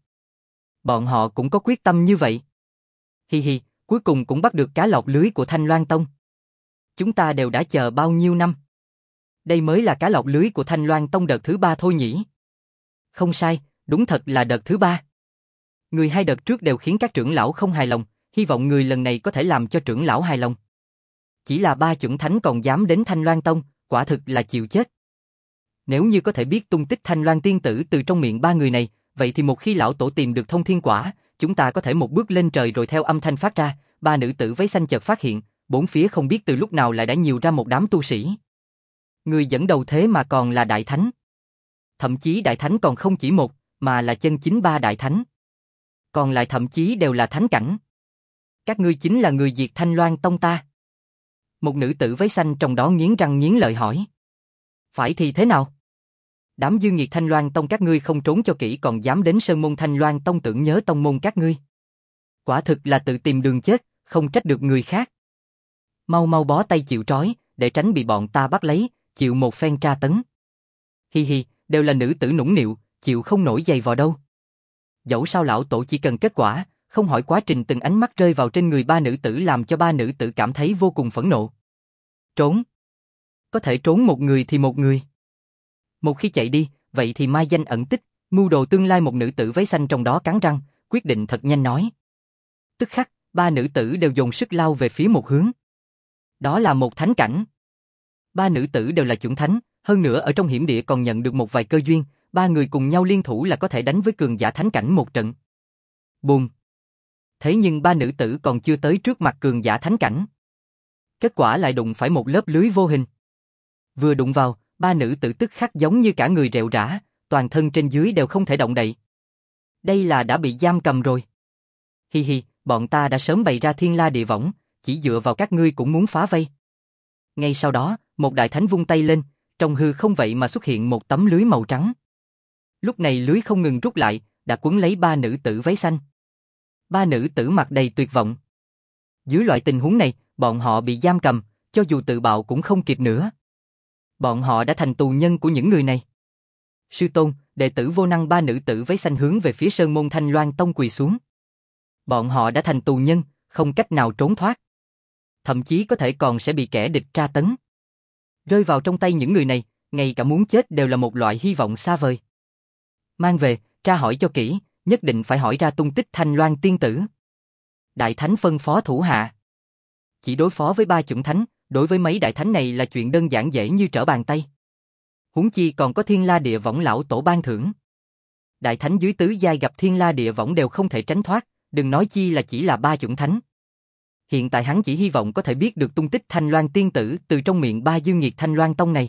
Bọn họ cũng có quyết tâm như vậy. Hi hi, cuối cùng cũng bắt được cá lọt lưới của Thanh Loan Tông. Chúng ta đều đã chờ bao nhiêu năm. Đây mới là cá lọt lưới của Thanh Loan Tông đợt thứ ba thôi nhỉ. Không sai, đúng thật là đợt thứ ba. Người hai đợt trước đều khiến các trưởng lão không hài lòng, hy vọng người lần này có thể làm cho trưởng lão hài lòng. Chỉ là ba chuẩn thánh còn dám đến Thanh Loan Tông, quả thực là chịu chết. Nếu như có thể biết tung tích Thanh Loan tiên tử từ trong miệng ba người này, vậy thì một khi lão tổ tìm được thông thiên quả, chúng ta có thể một bước lên trời rồi theo âm thanh phát ra. Ba nữ tử váy xanh chợt phát hiện, bốn phía không biết từ lúc nào lại đã nhiều ra một đám tu sĩ. Người dẫn đầu thế mà còn là đại thánh. Thậm chí đại thánh còn không chỉ một, mà là chân chính ba đại thánh. Còn lại thậm chí đều là thánh cảnh. Các ngươi chính là người diệt Thanh Loan Tông ta. Một nữ tử váy xanh trong đó nghiến răng nghiến lợi hỏi. Phải thì thế nào? Đám dương nghiệt Thanh Loan Tông các ngươi không trốn cho kỹ còn dám đến Sơn Môn Thanh Loan Tông tưởng nhớ tông môn các ngươi. Quả thực là tự tìm đường chết, không trách được người khác. Mau mau bó tay chịu trói, để tránh bị bọn ta bắt lấy, chịu một phen tra tấn. Hi hi, đều là nữ tử nũng nịu, chịu không nổi giày vò đâu. Dẫu sao lão tổ chỉ cần kết quả, không hỏi quá trình. Từng ánh mắt rơi vào trên người ba nữ tử làm cho ba nữ tử cảm thấy vô cùng phẫn nộ. Trốn. Có thể trốn một người thì một người. Một khi chạy đi, vậy thì mai danh ẩn tích, mưu đồ tương lai. Một nữ tử váy xanh trong đó cắn răng, quyết định thật nhanh nói. Tức khắc, ba nữ tử đều dồn sức lao về phía một hướng. Đó là một thánh cảnh. Ba nữ tử đều là chuẩn thánh, hơn nữa ở trong hiểm địa còn nhận được một vài cơ duyên, ba người cùng nhau liên thủ là có thể đánh với cường giả thánh cảnh một trận. Bùm. Thế nhưng ba nữ tử còn chưa tới trước mặt cường giả thánh cảnh. Kết quả lại đụng phải một lớp lưới vô hình. Vừa đụng vào, ba nữ tử tức khắc giống như cả người rệu rã, toàn thân trên dưới đều không thể động đậy. Đây là đã bị giam cầm rồi. Hi hi, bọn ta đã sớm bày ra thiên la địa võng, chỉ dựa vào các ngươi cũng muốn phá vây. Ngay sau đó, một đại thánh vung tay lên, trong hư không vậy mà xuất hiện một tấm lưới màu trắng. Lúc này lưới không ngừng rút lại, đã quấn lấy ba nữ tử váy xanh. Ba nữ tử mặt đầy tuyệt vọng. Dưới loại tình huống này, bọn họ bị giam cầm, cho dù tự bạo cũng không kịp nữa. Bọn họ đã thành tù nhân của những người này. Sư tôn, đệ tử vô năng ba nữ tử váy xanh hướng về phía Sơn Môn Thanh Loan Tông quỳ xuống. Bọn họ đã thành tù nhân, không cách nào trốn thoát. Thậm chí có thể còn sẽ bị kẻ địch tra tấn. Rơi vào trong tay những người này, ngay cả muốn chết đều là một loại hy vọng xa vời. Mang về, tra hỏi cho kỹ, nhất định phải hỏi ra tung tích Thanh Loan tiên tử. Đại thánh phân phó thủ hạ. Chỉ đối phó với ba chuẩn thánh, đối với mấy đại thánh này là chuyện đơn giản dễ như trở bàn tay. Huống chi còn có Thiên La Địa Võng lão tổ ban thưởng. Đại thánh dưới tứ giai gặp Thiên La Địa Võng đều không thể tránh thoát, đừng nói chi là chỉ là ba chuẩn thánh. Hiện tại hắn chỉ hy vọng có thể biết được tung tích Thanh Loan tiên tử từ trong miệng ba dương nghiệt Thanh Loan Tông này.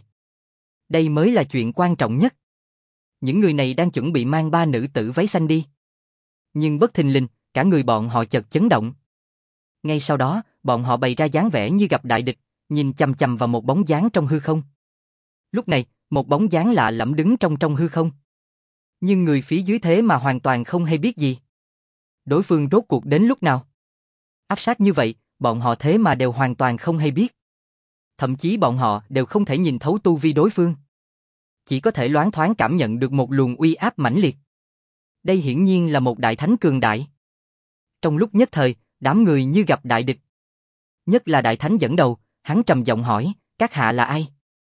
Đây mới là chuyện quan trọng nhất. Những người này đang chuẩn bị mang ba nữ tử váy xanh đi. Nhưng bất thình lình, cả người bọn họ chợt chấn động. Ngay sau đó, bọn họ bày ra dáng vẻ như gặp đại địch, nhìn chằm chằm vào một bóng dáng trong hư không. Lúc này, một bóng dáng lạ lẫm đứng trong trong hư không. Nhưng người phía dưới thế mà hoàn toàn không hay biết gì. Đối phương rốt cuộc đến lúc nào? Áp sát như vậy, bọn họ thế mà đều hoàn toàn không hay biết. Thậm chí bọn họ đều không thể nhìn thấu tu vi đối phương. Chỉ có thể loáng thoáng cảm nhận được một luồng uy áp mãnh liệt. Đây hiển nhiên là một đại thánh cường đại. Trong lúc nhất thời, đám người như gặp đại địch. Nhất là đại thánh dẫn đầu, hắn trầm giọng hỏi, các hạ là ai?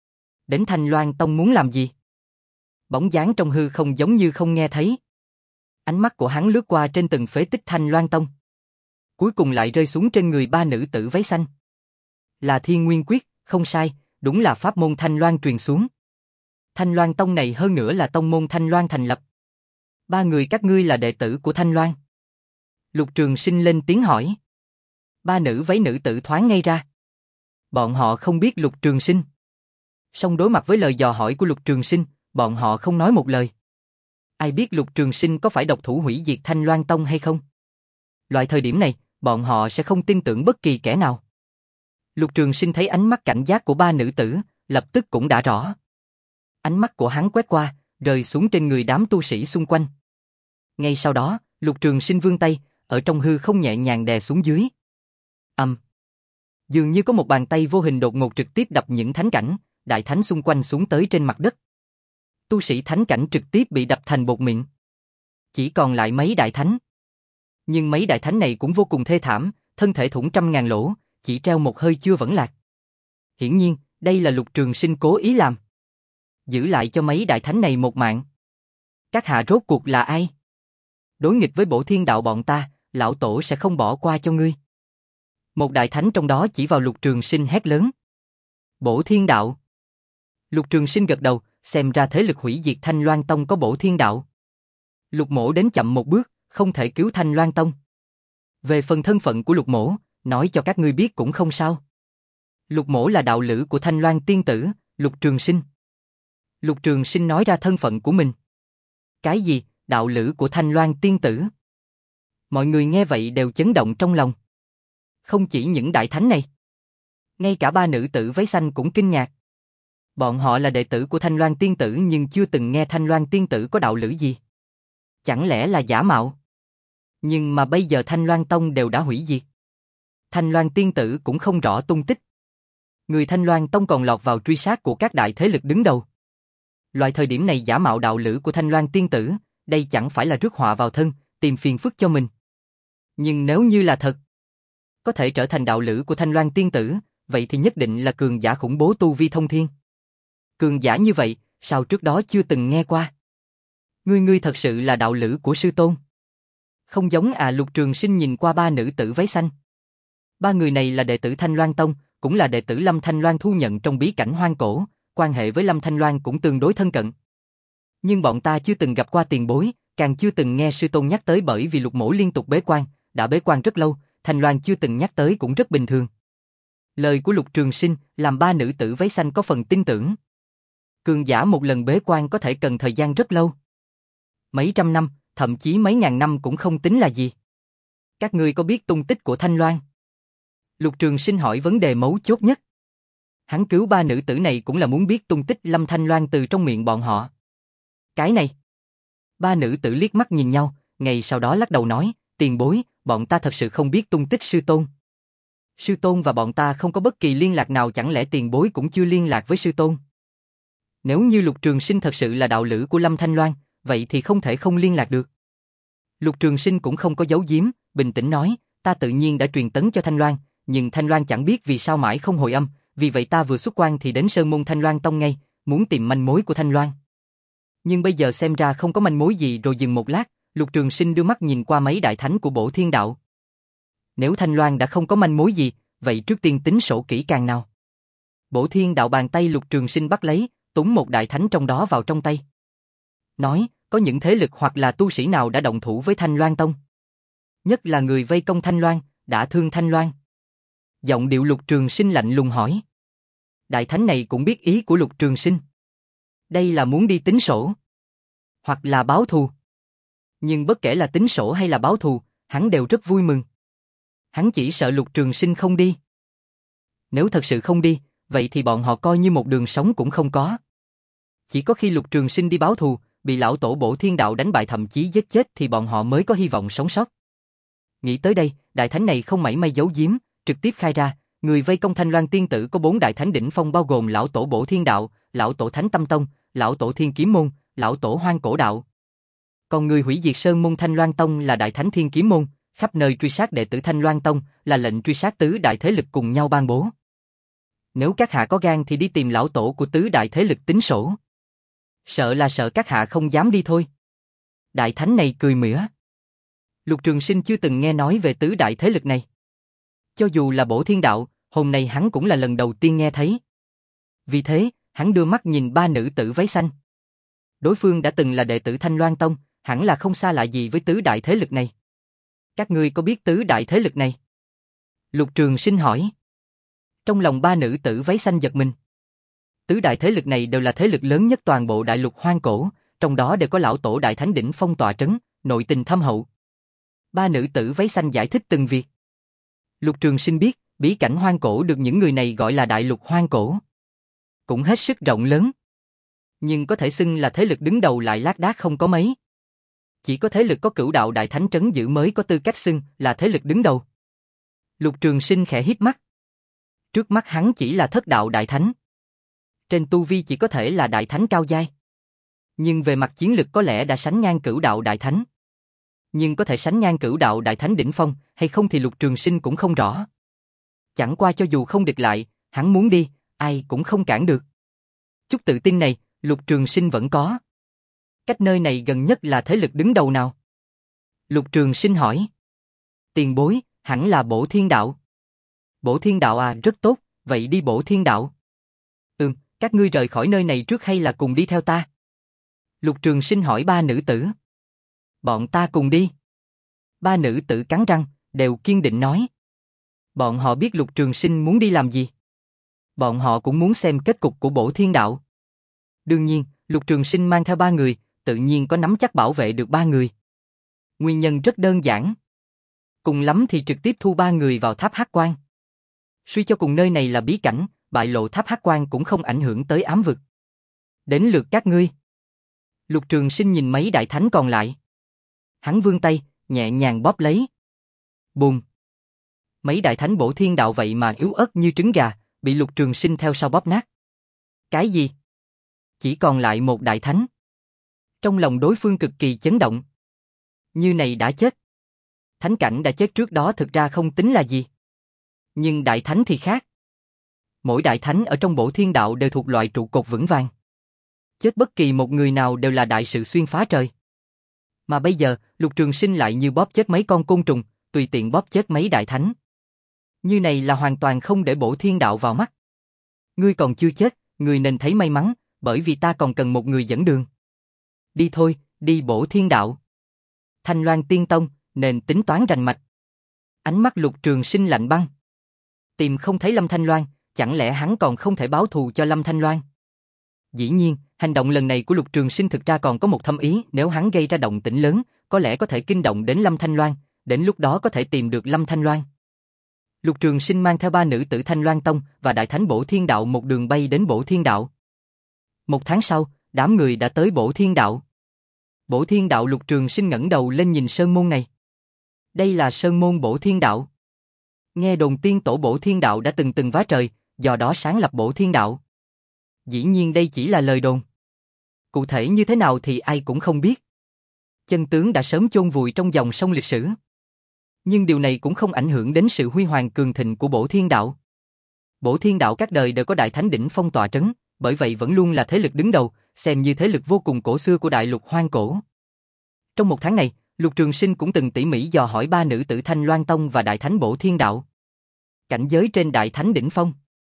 Đến Thanh Loan Tông muốn làm gì? Bóng dáng trong hư không giống như không nghe thấy. Ánh mắt của hắn lướt qua trên từng phế tích Thanh Loan Tông. Cuối cùng lại rơi xuống trên người ba nữ tử váy xanh. Là Thiên Nguyên Quyết, không sai, đúng là pháp môn Thanh Loan truyền xuống. Thanh Loan Tông này hơn nữa là tông môn Thanh Loan thành lập. Ba người các ngươi là đệ tử của Thanh Loan. Lục Trường Sinh lên tiếng hỏi. Ba nữ váy nữ tử thoáng ngay ra. Bọn họ không biết Lục Trường Sinh. Song đối mặt với lời dò hỏi của Lục Trường Sinh, bọn họ không nói một lời. Ai biết Lục Trường Sinh có phải độc thủ hủy diệt Thanh Loan Tông hay không? Loại thời điểm này, bọn họ sẽ không tin tưởng bất kỳ kẻ nào. Lục Trường Sinh thấy ánh mắt cảnh giác của ba nữ tử, lập tức cũng đã rõ. Ánh mắt của hắn quét qua, rơi xuống trên người đám tu sĩ xung quanh. Ngay sau đó, Lục Trường Sinh vươn tay, ở trong hư không nhẹ nhàng đè xuống dưới. Ầm. Um. Dường như có một bàn tay vô hình đột ngột trực tiếp đập những thánh cảnh, đại thánh xung quanh xuống tới trên mặt đất. Tu sĩ thánh cảnh trực tiếp bị đập thành bột mịn. Chỉ còn lại mấy đại thánh. Nhưng mấy đại thánh này cũng vô cùng thê thảm, thân thể thủng trăm ngàn lỗ, chỉ treo một hơi chưa vẫn lạc. Hiển nhiên, đây là Lục Trường Sinh cố ý làm. Giữ lại cho mấy đại thánh này một mạng. Các hạ rốt cuộc là ai? Đối nghịch với Bổ Thiên Đạo bọn ta, lão tổ sẽ không bỏ qua cho ngươi. Một đại thánh trong đó chỉ vào Lục Trường Sinh hét lớn. Bổ Thiên Đạo. Lục Trường Sinh gật đầu, xem ra thế lực hủy diệt Thanh Loan Tông có Bổ Thiên Đạo. Lục Mỗ đến chậm một bước, không thể cứu Thanh Loan Tông. Về phần thân phận của Lục Mỗ, nói cho các ngươi biết cũng không sao. Lục Mỗ là đạo lữ của Thanh Loan tiên tử, Lục Trường Sinh. Lục Trường Sinh nói ra thân phận của mình. Cái gì, đạo lữ của Thanh Loan tiên tử? Mọi người nghe vậy đều chấn động trong lòng. Không chỉ những đại thánh này, ngay cả ba nữ tử váy xanh cũng kinh ngạc. Bọn họ là đệ tử của Thanh Loan tiên tử nhưng chưa từng nghe Thanh Loan tiên tử có đạo lữ gì. Chẳng lẽ là giả mạo? Nhưng mà bây giờ Thanh Loan Tông đều đã hủy diệt. Thanh Loan tiên tử cũng không rõ tung tích. Người Thanh Loan Tông còn lọt vào truy sát của các đại thế lực đứng đầu. Loại thời điểm này giả mạo đạo lữ của Thanh Loan tiên tử, đây chẳng phải là rước họa vào thân, tìm phiền phức cho mình. Nhưng nếu như là thật, có thể trở thành đạo lữ của Thanh Loan tiên tử, vậy thì nhất định là cường giả khủng bố tu vi thông thiên. Cường giả như vậy, sao trước đó chưa từng nghe qua? Ngươi ngươi thật sự là đạo lữ của sư tôn? Không giống à? Lục Trường Sinh nhìn qua ba nữ tử váy xanh. Ba người này là đệ tử Thanh Loan Tông, cũng là đệ tử Lâm Thanh Loan thu nhận trong bí cảnh hoang cổ, quan hệ với Lâm Thanh Loan cũng tương đối thân cận. Nhưng bọn ta chưa từng gặp qua tiền bối, càng chưa từng nghe sư tôn nhắc tới, bởi vì Lục Mỗ liên tục bế quan, đã bế quan rất lâu, Thanh Loan chưa từng nhắc tới cũng rất bình thường. Lời của Lục Trường Sinh làm ba nữ tử váy xanh có phần tin tưởng. Cường giả một lần bế quan có thể cần thời gian rất lâu. Mấy trăm năm, thậm chí mấy ngàn năm cũng không tính là gì. Các ngươi có biết tung tích của Thanh Loan? Lục Trường Sinh hỏi vấn đề mấu chốt nhất. Hắn cứu ba nữ tử này cũng là muốn biết tung tích Lâm Thanh Loan từ trong miệng bọn họ. Cái này. Ba nữ tử liếc mắt nhìn nhau, ngày sau đó lắc đầu nói, tiền bối, bọn ta thật sự không biết tung tích sư tôn. Sư tôn và bọn ta không có bất kỳ liên lạc nào, chẳng lẽ tiền bối cũng chưa liên lạc với sư tôn? Nếu như Lục Trường Sinh thật sự là đạo lữ của Lâm Thanh Loan, vậy thì không thể không liên lạc được. Lục Trường Sinh cũng không có giấu giếm, bình tĩnh nói, ta tự nhiên đã truyền tấn cho Thanh Loan, nhưng Thanh Loan chẳng biết vì sao mãi không hồi âm, vì vậy ta vừa xuất quan thì đến Sơn Môn Thanh Loan Tông ngay, muốn tìm manh mối của Thanh Loan. Nhưng bây giờ xem ra không có manh mối gì, rồi dừng một lát, Lục Trường Sinh đưa mắt nhìn qua mấy đại thánh của Bổ Thiên Đạo. Nếu Thanh Loan đã không có manh mối gì, vậy trước tiên tính sổ kỹ càng nào. Bổ Thiên Đạo bàn tay Lục Trường Sinh bắt lấy, túm một đại thánh trong đó vào trong tay. Nói, có những thế lực hoặc là tu sĩ nào đã động thủ với Thanh Loan Tông? Nhất là người vây công Thanh Loan, đã thương Thanh Loan. Giọng điệu Lục Trường Sinh lạnh lùng hỏi. Đại thánh này cũng biết ý của Lục Trường Sinh. Đây là muốn đi tính sổ, hoặc là báo thù. Nhưng bất kể là tính sổ hay là báo thù, hắn đều rất vui mừng. Hắn chỉ sợ Lục Trường Sinh không đi. Nếu thật sự không đi, vậy thì bọn họ coi như một đường sống cũng không có. Chỉ có khi Lục Trường Sinh đi báo thù, bị lão tổ Bổ Thiên Đạo đánh bại thậm chí giết chết thì bọn họ mới có hy vọng sống sót. Nghĩ tới đây, đại thánh này không mảy may giấu giếm, trực tiếp khai ra, người vây công Thanh Loan tiên tử có bốn đại thánh đỉnh phong bao gồm lão tổ Bổ Thiên Đạo, lão tổ Thánh Tâm Tông, lão tổ Thiên Kiếm Môn, lão tổ Hoang Cổ Đạo. Còn người hủy diệt Sơn Môn Thanh Loan Tông là đại thánh Thiên Kiếm Môn, khắp nơi truy sát đệ tử Thanh Loan Tông, là lệnh truy sát tứ đại thế lực cùng nhau ban bố. Nếu các hạ có gan thì đi tìm lão tổ của tứ đại thế lực tính sổ. Sợ là sợ các hạ không dám đi thôi. Đại thánh này cười mỉa. Lục Trường Sinh chưa từng nghe nói về tứ đại thế lực này. Cho dù là Bổ Thiên Đạo, hôm nay hắn cũng là lần đầu tiên nghe thấy. Vì thế, hắn đưa mắt nhìn ba nữ tử váy xanh. Đối phương đã từng là đệ tử Thanh Loan Tông, hẳn là không xa lạ gì với tứ đại thế lực này. Các ngươi có biết tứ đại thế lực này? Lục Trường Sinh hỏi. Trong lòng ba nữ tử váy xanh giật mình. Tứ đại thế lực này đều là thế lực lớn nhất toàn bộ đại lục hoang cổ, trong đó đều có lão tổ đại thánh đỉnh phong tọa trấn, nội tình thâm hậu. Ba nữ tử váy xanh giải thích từng việc. Lục Trường Sinh biết, bí cảnh hoang cổ được những người này gọi là đại lục hoang cổ. Cũng hết sức rộng lớn. Nhưng có thể xưng là thế lực đứng đầu lại lác đác không có mấy. Chỉ có thế lực có Cửu Đạo Đại Thánh trấn giữ mới có tư cách xưng là thế lực đứng đầu. Lục Trường Sinh khẽ híp mắt. Trước mắt hắn chỉ là Thất Đạo Đại Thánh. Trên tu vi chỉ có thể là Đại Thánh cao giai. Nhưng về mặt chiến lực có lẽ đã sánh ngang Cửu Đạo Đại Thánh. Nhưng có thể sánh ngang Cửu Đạo Đại Thánh đỉnh phong hay không thì Lục Trường Sinh cũng không rõ. Chẳng qua cho dù không địch lại, hắn muốn đi, ai cũng không cản được. Chút tự tin này, Lục Trường Sinh vẫn có. Cách nơi này gần nhất là thế lực đứng đầu nào? Lục Trường Sinh hỏi. Tiền bối, hẳn là Bổ Thiên Đạo. Bổ Thiên Đạo à, rất tốt, vậy đi Bổ Thiên Đạo. Ừm, các ngươi rời khỏi nơi này trước hay là cùng đi theo ta? Lục Trường Sinh hỏi ba nữ tử. Bọn ta cùng đi. Ba nữ tử cắn răng, đều kiên định nói. Bọn họ biết Lục Trường Sinh muốn đi làm gì. Bọn họ cũng muốn xem kết cục của Bổ Thiên Đạo. Đương nhiên, Lục Trường Sinh mang theo ba người, tự nhiên có nắm chắc bảo vệ được ba người. Nguyên nhân rất đơn giản. Cùng lắm thì trực tiếp thu ba người vào tháp Hắc Quan. Suy cho cùng nơi này là bí cảnh, bại lộ tháp Hắc Quan cũng không ảnh hưởng tới ám vực. Đến lượt các ngươi. Lục Trường Sinh nhìn mấy đại thánh còn lại. Hắn vươn tay, nhẹ nhàng bóp lấy. Bùm. Mấy đại thánh Bổ Thiên Đạo vậy mà yếu ớt như trứng gà, bị Lục Trường Sinh theo sau bóp nát. Cái gì? Chỉ còn lại một đại thánh. Trong lòng đối phương cực kỳ chấn động. Như này đã chết. Thánh cảnh đã chết trước đó thực ra không tính là gì. Nhưng đại thánh thì khác. Mỗi đại thánh ở trong Bổ Thiên Đạo đều thuộc loại trụ cột vững vàng. Chết bất kỳ một người nào đều là đại sự xuyên phá trời. Mà bây giờ, Lục Trường Sinh lại như bóp chết mấy con côn trùng, tùy tiện bóp chết mấy đại thánh. Như này là hoàn toàn không để Bổ Thiên Đạo vào mắt. Ngươi còn chưa chết, ngươi nên thấy may mắn, bởi vì ta còn cần một người dẫn đường. Đi thôi, đi Bổ Thiên Đạo. Thanh Loan Tiên Tông, nên tính toán rành mạch. Ánh mắt Lục Trường Sinh lạnh băng. Tìm không thấy Lâm Thanh Loan, chẳng lẽ hắn còn không thể báo thù cho Lâm Thanh Loan? Dĩ nhiên, hành động lần này của Lục Trường Sinh thực ra còn có một thâm ý, nếu hắn gây ra động tĩnh lớn, có lẽ có thể kinh động đến Lâm Thanh Loan, đến lúc đó có thể tìm được Lâm Thanh Loan. Lục Trường Sinh mang theo ba nữ tử Thanh Loan Tông và Đại Thánh Bổ Thiên Đạo một đường bay đến Bổ Thiên Đạo. Một tháng sau, đám người đã tới Bổ Thiên Đạo. Bổ Thiên Đạo Lục Trường Sinh ngẩng đầu lên nhìn sơn môn này. Đây là sơn môn Bổ Thiên Đạo. Nghe đồn tiên tổ Bổ Thiên Đạo đã từng từng vá trời, do đó sáng lập Bổ Thiên Đạo. Dĩ nhiên đây chỉ là lời đồn. Cụ thể như thế nào thì ai cũng không biết. Chân tướng đã sớm chôn vùi trong dòng sông lịch sử. Nhưng điều này cũng không ảnh hưởng đến sự huy hoàng cường thịnh của Bổ Thiên Đạo. Bổ Thiên Đạo các đời đều có Đại Thánh đỉnh phong tọa trấn, bởi vậy vẫn luôn là thế lực đứng đầu, xem như thế lực vô cùng cổ xưa của đại lục hoang cổ. Trong một tháng này, Lục Trường Sinh cũng từng tỉ mỉ dò hỏi ba nữ tử Thanh Loan Tông và Đại Thánh Bổ Thiên Đạo. Cảnh giới trên Đại Thánh đỉnh phong.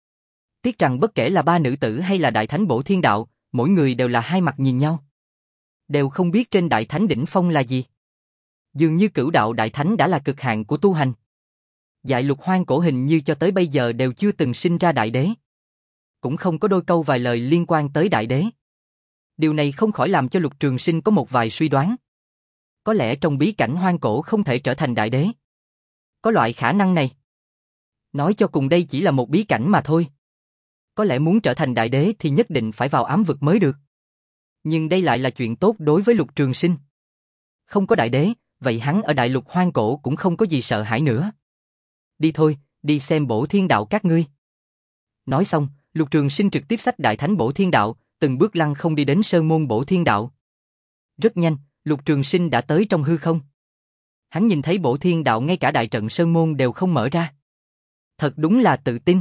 Tiếc rằng bất kể là ba nữ tử hay là Đại Thánh Bổ Thiên Đạo, mỗi người đều là hai mặt nhìn nhau. Đều không biết trên Đại Thánh đỉnh phong là gì. Dường như Cửu Đạo Đại Thánh đã là cực hạn của tu hành. Dại lục hoang cổ hình như cho tới bây giờ đều chưa từng sinh ra đại đế. Cũng không có đôi câu vài lời liên quan tới đại đế. Điều này không khỏi làm cho Lục Trường Sinh có một vài suy đoán. Có lẽ trong bí cảnh hoang cổ không thể trở thành đại đế. Có loại khả năng này. Nói cho cùng đây chỉ là một bí cảnh mà thôi. Có lẽ muốn trở thành đại đế thì nhất định phải vào ám vực mới được. Nhưng đây lại là chuyện tốt đối với Lục Trường Sinh. Không có đại đế, vậy hắn ở đại lục hoang cổ cũng không có gì sợ hãi nữa. Đi thôi, đi xem Bổ Thiên Đạo các ngươi. Nói xong, Lục Trường Sinh trực tiếp xách Đại Thánh Bổ Thiên Đạo, từng bước lăng không đi đến sơn môn Bổ Thiên Đạo. Rất nhanh, Lục Trường Sinh đã tới trong hư không. Hắn nhìn thấy Bổ Thiên Đạo ngay cả đại trận sơn môn đều không mở ra. Thật đúng là tự tin.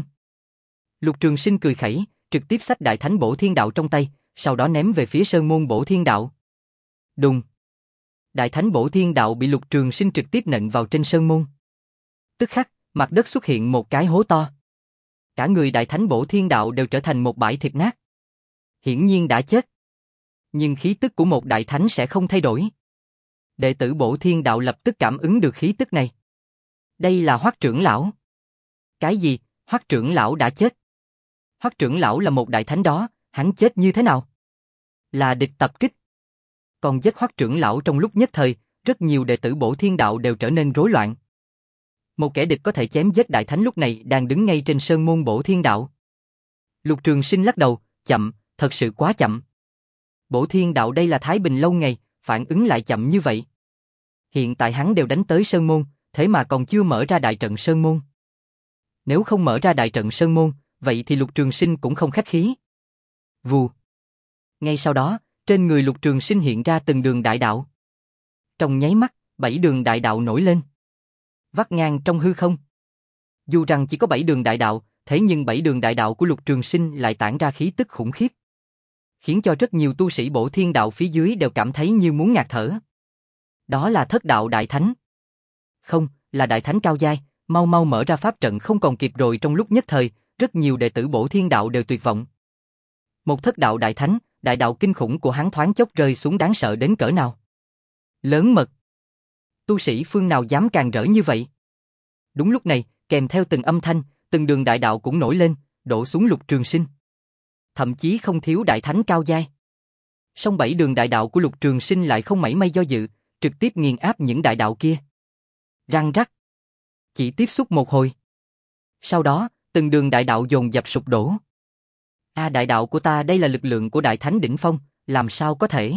Lục Trường Sinh cười khẩy, trực tiếp xách Đại Thánh Bổ Thiên Đạo trong tay, sau đó ném về phía sơn môn Bổ Thiên Đạo. Đùng. Đại Thánh Bổ Thiên Đạo bị Lục Trường Sinh trực tiếp nện vào trên sơn môn. Tức khắc, mặt đất xuất hiện một cái hố to. Cả người Đại Thánh Bổ Thiên Đạo đều trở thành một bãi thịt nát. Hiển nhiên đã chết. Nhưng khí tức của một Đại Thánh sẽ không thay đổi. Đệ tử Bổ Thiên Đạo lập tức cảm ứng được khí tức này. Đây là Hoắc trưởng lão. Cái gì? Hoắc trưởng lão đã chết? Hoắc trưởng lão là một Đại Thánh đó, hắn chết như thế nào? Là địch tập kích. Còn giết Hoắc trưởng lão trong lúc nhất thời, rất nhiều đệ tử Bổ Thiên Đạo đều trở nên rối loạn. Một kẻ địch có thể chém giết Đại Thánh lúc này đang đứng ngay trên sơn môn Bổ Thiên Đạo. Lục Trường Sinh lắc đầu, chậm, thật sự quá chậm. Bổ Thiên Đạo đây là Thái Bình lâu ngày, phản ứng lại chậm như vậy. Hiện tại hắn đều đánh tới sơn môn, thế mà còn chưa mở ra đại trận sơn môn. Nếu không mở ra đại trận sơn môn, vậy thì Lục Trường Sinh cũng không khách khí. Vù. Ngay sau đó, trên người Lục Trường Sinh hiện ra từng đường đại đạo. Trong nháy mắt, bảy đường đại đạo nổi lên. Vắt ngang trong hư không. Dù rằng chỉ có bảy đường đại đạo, thế nhưng bảy đường đại đạo của Lục Trường Sinh lại tản ra khí tức khủng khiếp. Khiến cho rất nhiều tu sĩ Bổ Thiên Đạo phía dưới đều cảm thấy như muốn ngạt thở. Đó là Thất Đạo Đại Thánh. Không, là Đại Thánh cao giai, mau mau mở ra pháp trận không còn kịp rồi. Trong lúc nhất thời, rất nhiều đệ tử Bổ Thiên Đạo đều tuyệt vọng. Một Thất Đạo Đại Thánh, đại đạo kinh khủng của hắn thoáng chốc rơi xuống đáng sợ đến cỡ nào. Lớn mật. Tu sĩ phương nào dám càng rỡ như vậy? Đúng lúc này, kèm theo từng âm thanh, từng đường đại đạo cũng nổi lên, đổ xuống Lục Trường Sinh. Thậm chí không thiếu Đại Thánh cao giai. Song bảy đường đại đạo của Lục Trường Sinh lại không mảy may do dự, trực tiếp nghiền áp những đại đạo kia. Răng rắc. Chỉ tiếp xúc một hồi. Sau đó, từng đường đại đạo dồn dập sụp đổ. A à, đại đạo của ta đây là lực lượng của Đại Thánh đỉnh phong, làm sao có thể?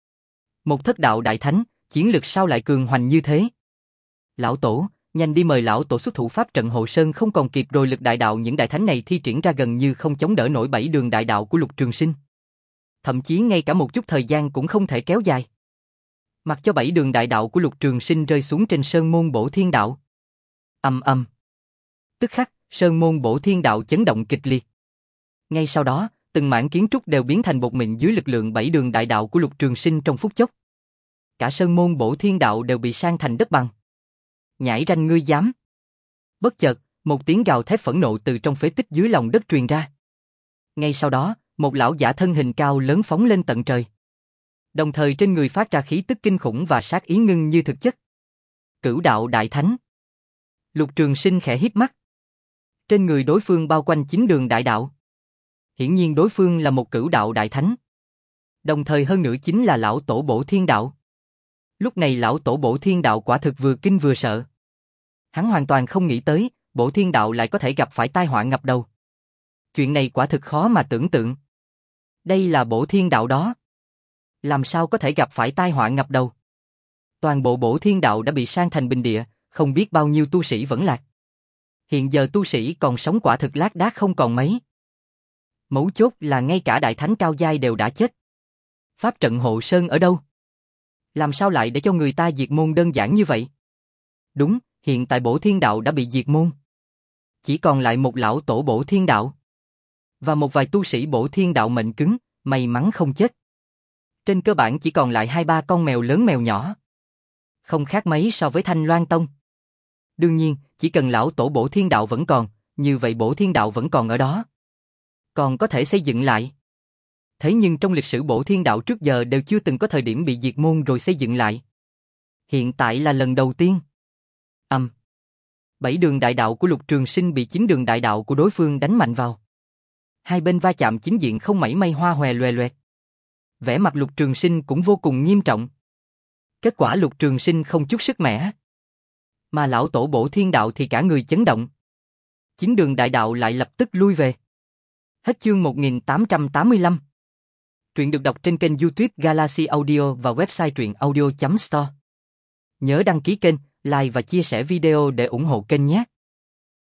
Một Thất Đạo Đại Thánh, chiến lực sao lại cường hoành như thế? Lão Tổ, nhanh đi mời Lão Tổ xuất thủ pháp trận hộ sơn không còn kịp rồi. Lực đại đạo những Đại Thánh này thi triển ra gần như không chống đỡ nổi bảy đường đại đạo của Lục Trường Sinh. Thậm chí ngay cả một chút thời gian cũng không thể kéo dài. Mặc cho bảy đường đại đạo của Lục Trường Sinh rơi xuống trên sơn môn Bổ Thiên Đạo. Ầm ầm. Tức khắc, sơn môn Bổ Thiên Đạo chấn động kịch liệt. Ngay sau đó, từng mảng kiến trúc đều biến thành bột mịn dưới lực lượng bảy đường đại đạo của Lục Trường Sinh trong phút chốc. Cả sơn môn Bổ Thiên Đạo đều bị san thành đất bằng. Nhãi ranh ngươi dám. Bất chợt, một tiếng gào thét phẫn nộ từ trong phế tích dưới lòng đất truyền ra. Ngay sau đó, một lão giả thân hình cao lớn phóng lên tận trời. Đồng thời trên người phát ra khí tức kinh khủng và sát ý ngưng như thực chất. Cửu Đạo Đại Thánh. Lục Trường Sinh khẽ híp mắt. Trên người đối phương bao quanh chín đường đại đạo. Hiển nhiên đối phương là một Cửu Đạo Đại Thánh. Đồng thời hơn nữa chính là Lão Tổ Bổ Thiên Đạo. Lúc này Lão Tổ Bổ Thiên Đạo quả thực vừa kinh vừa sợ. Hắn hoàn toàn không nghĩ tới, Bổ Thiên Đạo lại có thể gặp phải tai họa ngập đầu. Chuyện này quả thực khó mà tưởng tượng. Đây là Bổ Thiên Đạo đó. Làm sao có thể gặp phải tai họa ngập đầu? Toàn bộ Bổ Thiên Đạo đã bị san thành bình địa, không biết bao nhiêu tu sĩ vẫn lạc. Hiện giờ tu sĩ còn sống quả thực lác đác không còn mấy. Mấu chốt là ngay cả đại thánh cao giai đều đã chết. Pháp trận hộ sơn ở đâu? Làm sao lại để cho người ta diệt môn đơn giản như vậy? Đúng, hiện tại Bổ Thiên Đạo đã bị diệt môn. Chỉ còn lại một lão tổ Bổ Thiên Đạo. Và một vài tu sĩ Bổ Thiên Đạo mệnh cứng, may mắn không chết. Trên cơ bản chỉ còn lại hai ba con mèo lớn mèo nhỏ. Không khác mấy so với Thanh Loan Tông. Đương nhiên, chỉ cần lão tổ Bổ Thiên Đạo vẫn còn, như vậy Bổ Thiên Đạo vẫn còn ở đó. Còn có thể xây dựng lại. Thế nhưng trong lịch sử Bổ Thiên Đạo trước giờ đều chưa từng có thời điểm bị diệt môn rồi xây dựng lại. Hiện tại là lần đầu tiên. Âm. Um, bảy đường đại đạo của Lục Trường Sinh bị chín đường đại đạo của đối phương đánh mạnh vào. Hai bên va chạm chính diện không mảy may hoa hòe loè loẹt. Vẻ mặt Lục Trường Sinh cũng vô cùng nghiêm trọng. Kết quả Lục Trường Sinh không chút sức mẻ. Mà lão tổ Bổ Thiên Đạo thì cả người chấn động. Chín đường đại đạo lại lập tức lui về. Hết chương một nghìn tám trăm tám mươi lăm. Truyện được đọc trên kênh YouTube Galaxy Audio và website truyện audio chấm store. Nhớ đăng ký kênh, like và chia sẻ video để ủng hộ kênh nhé.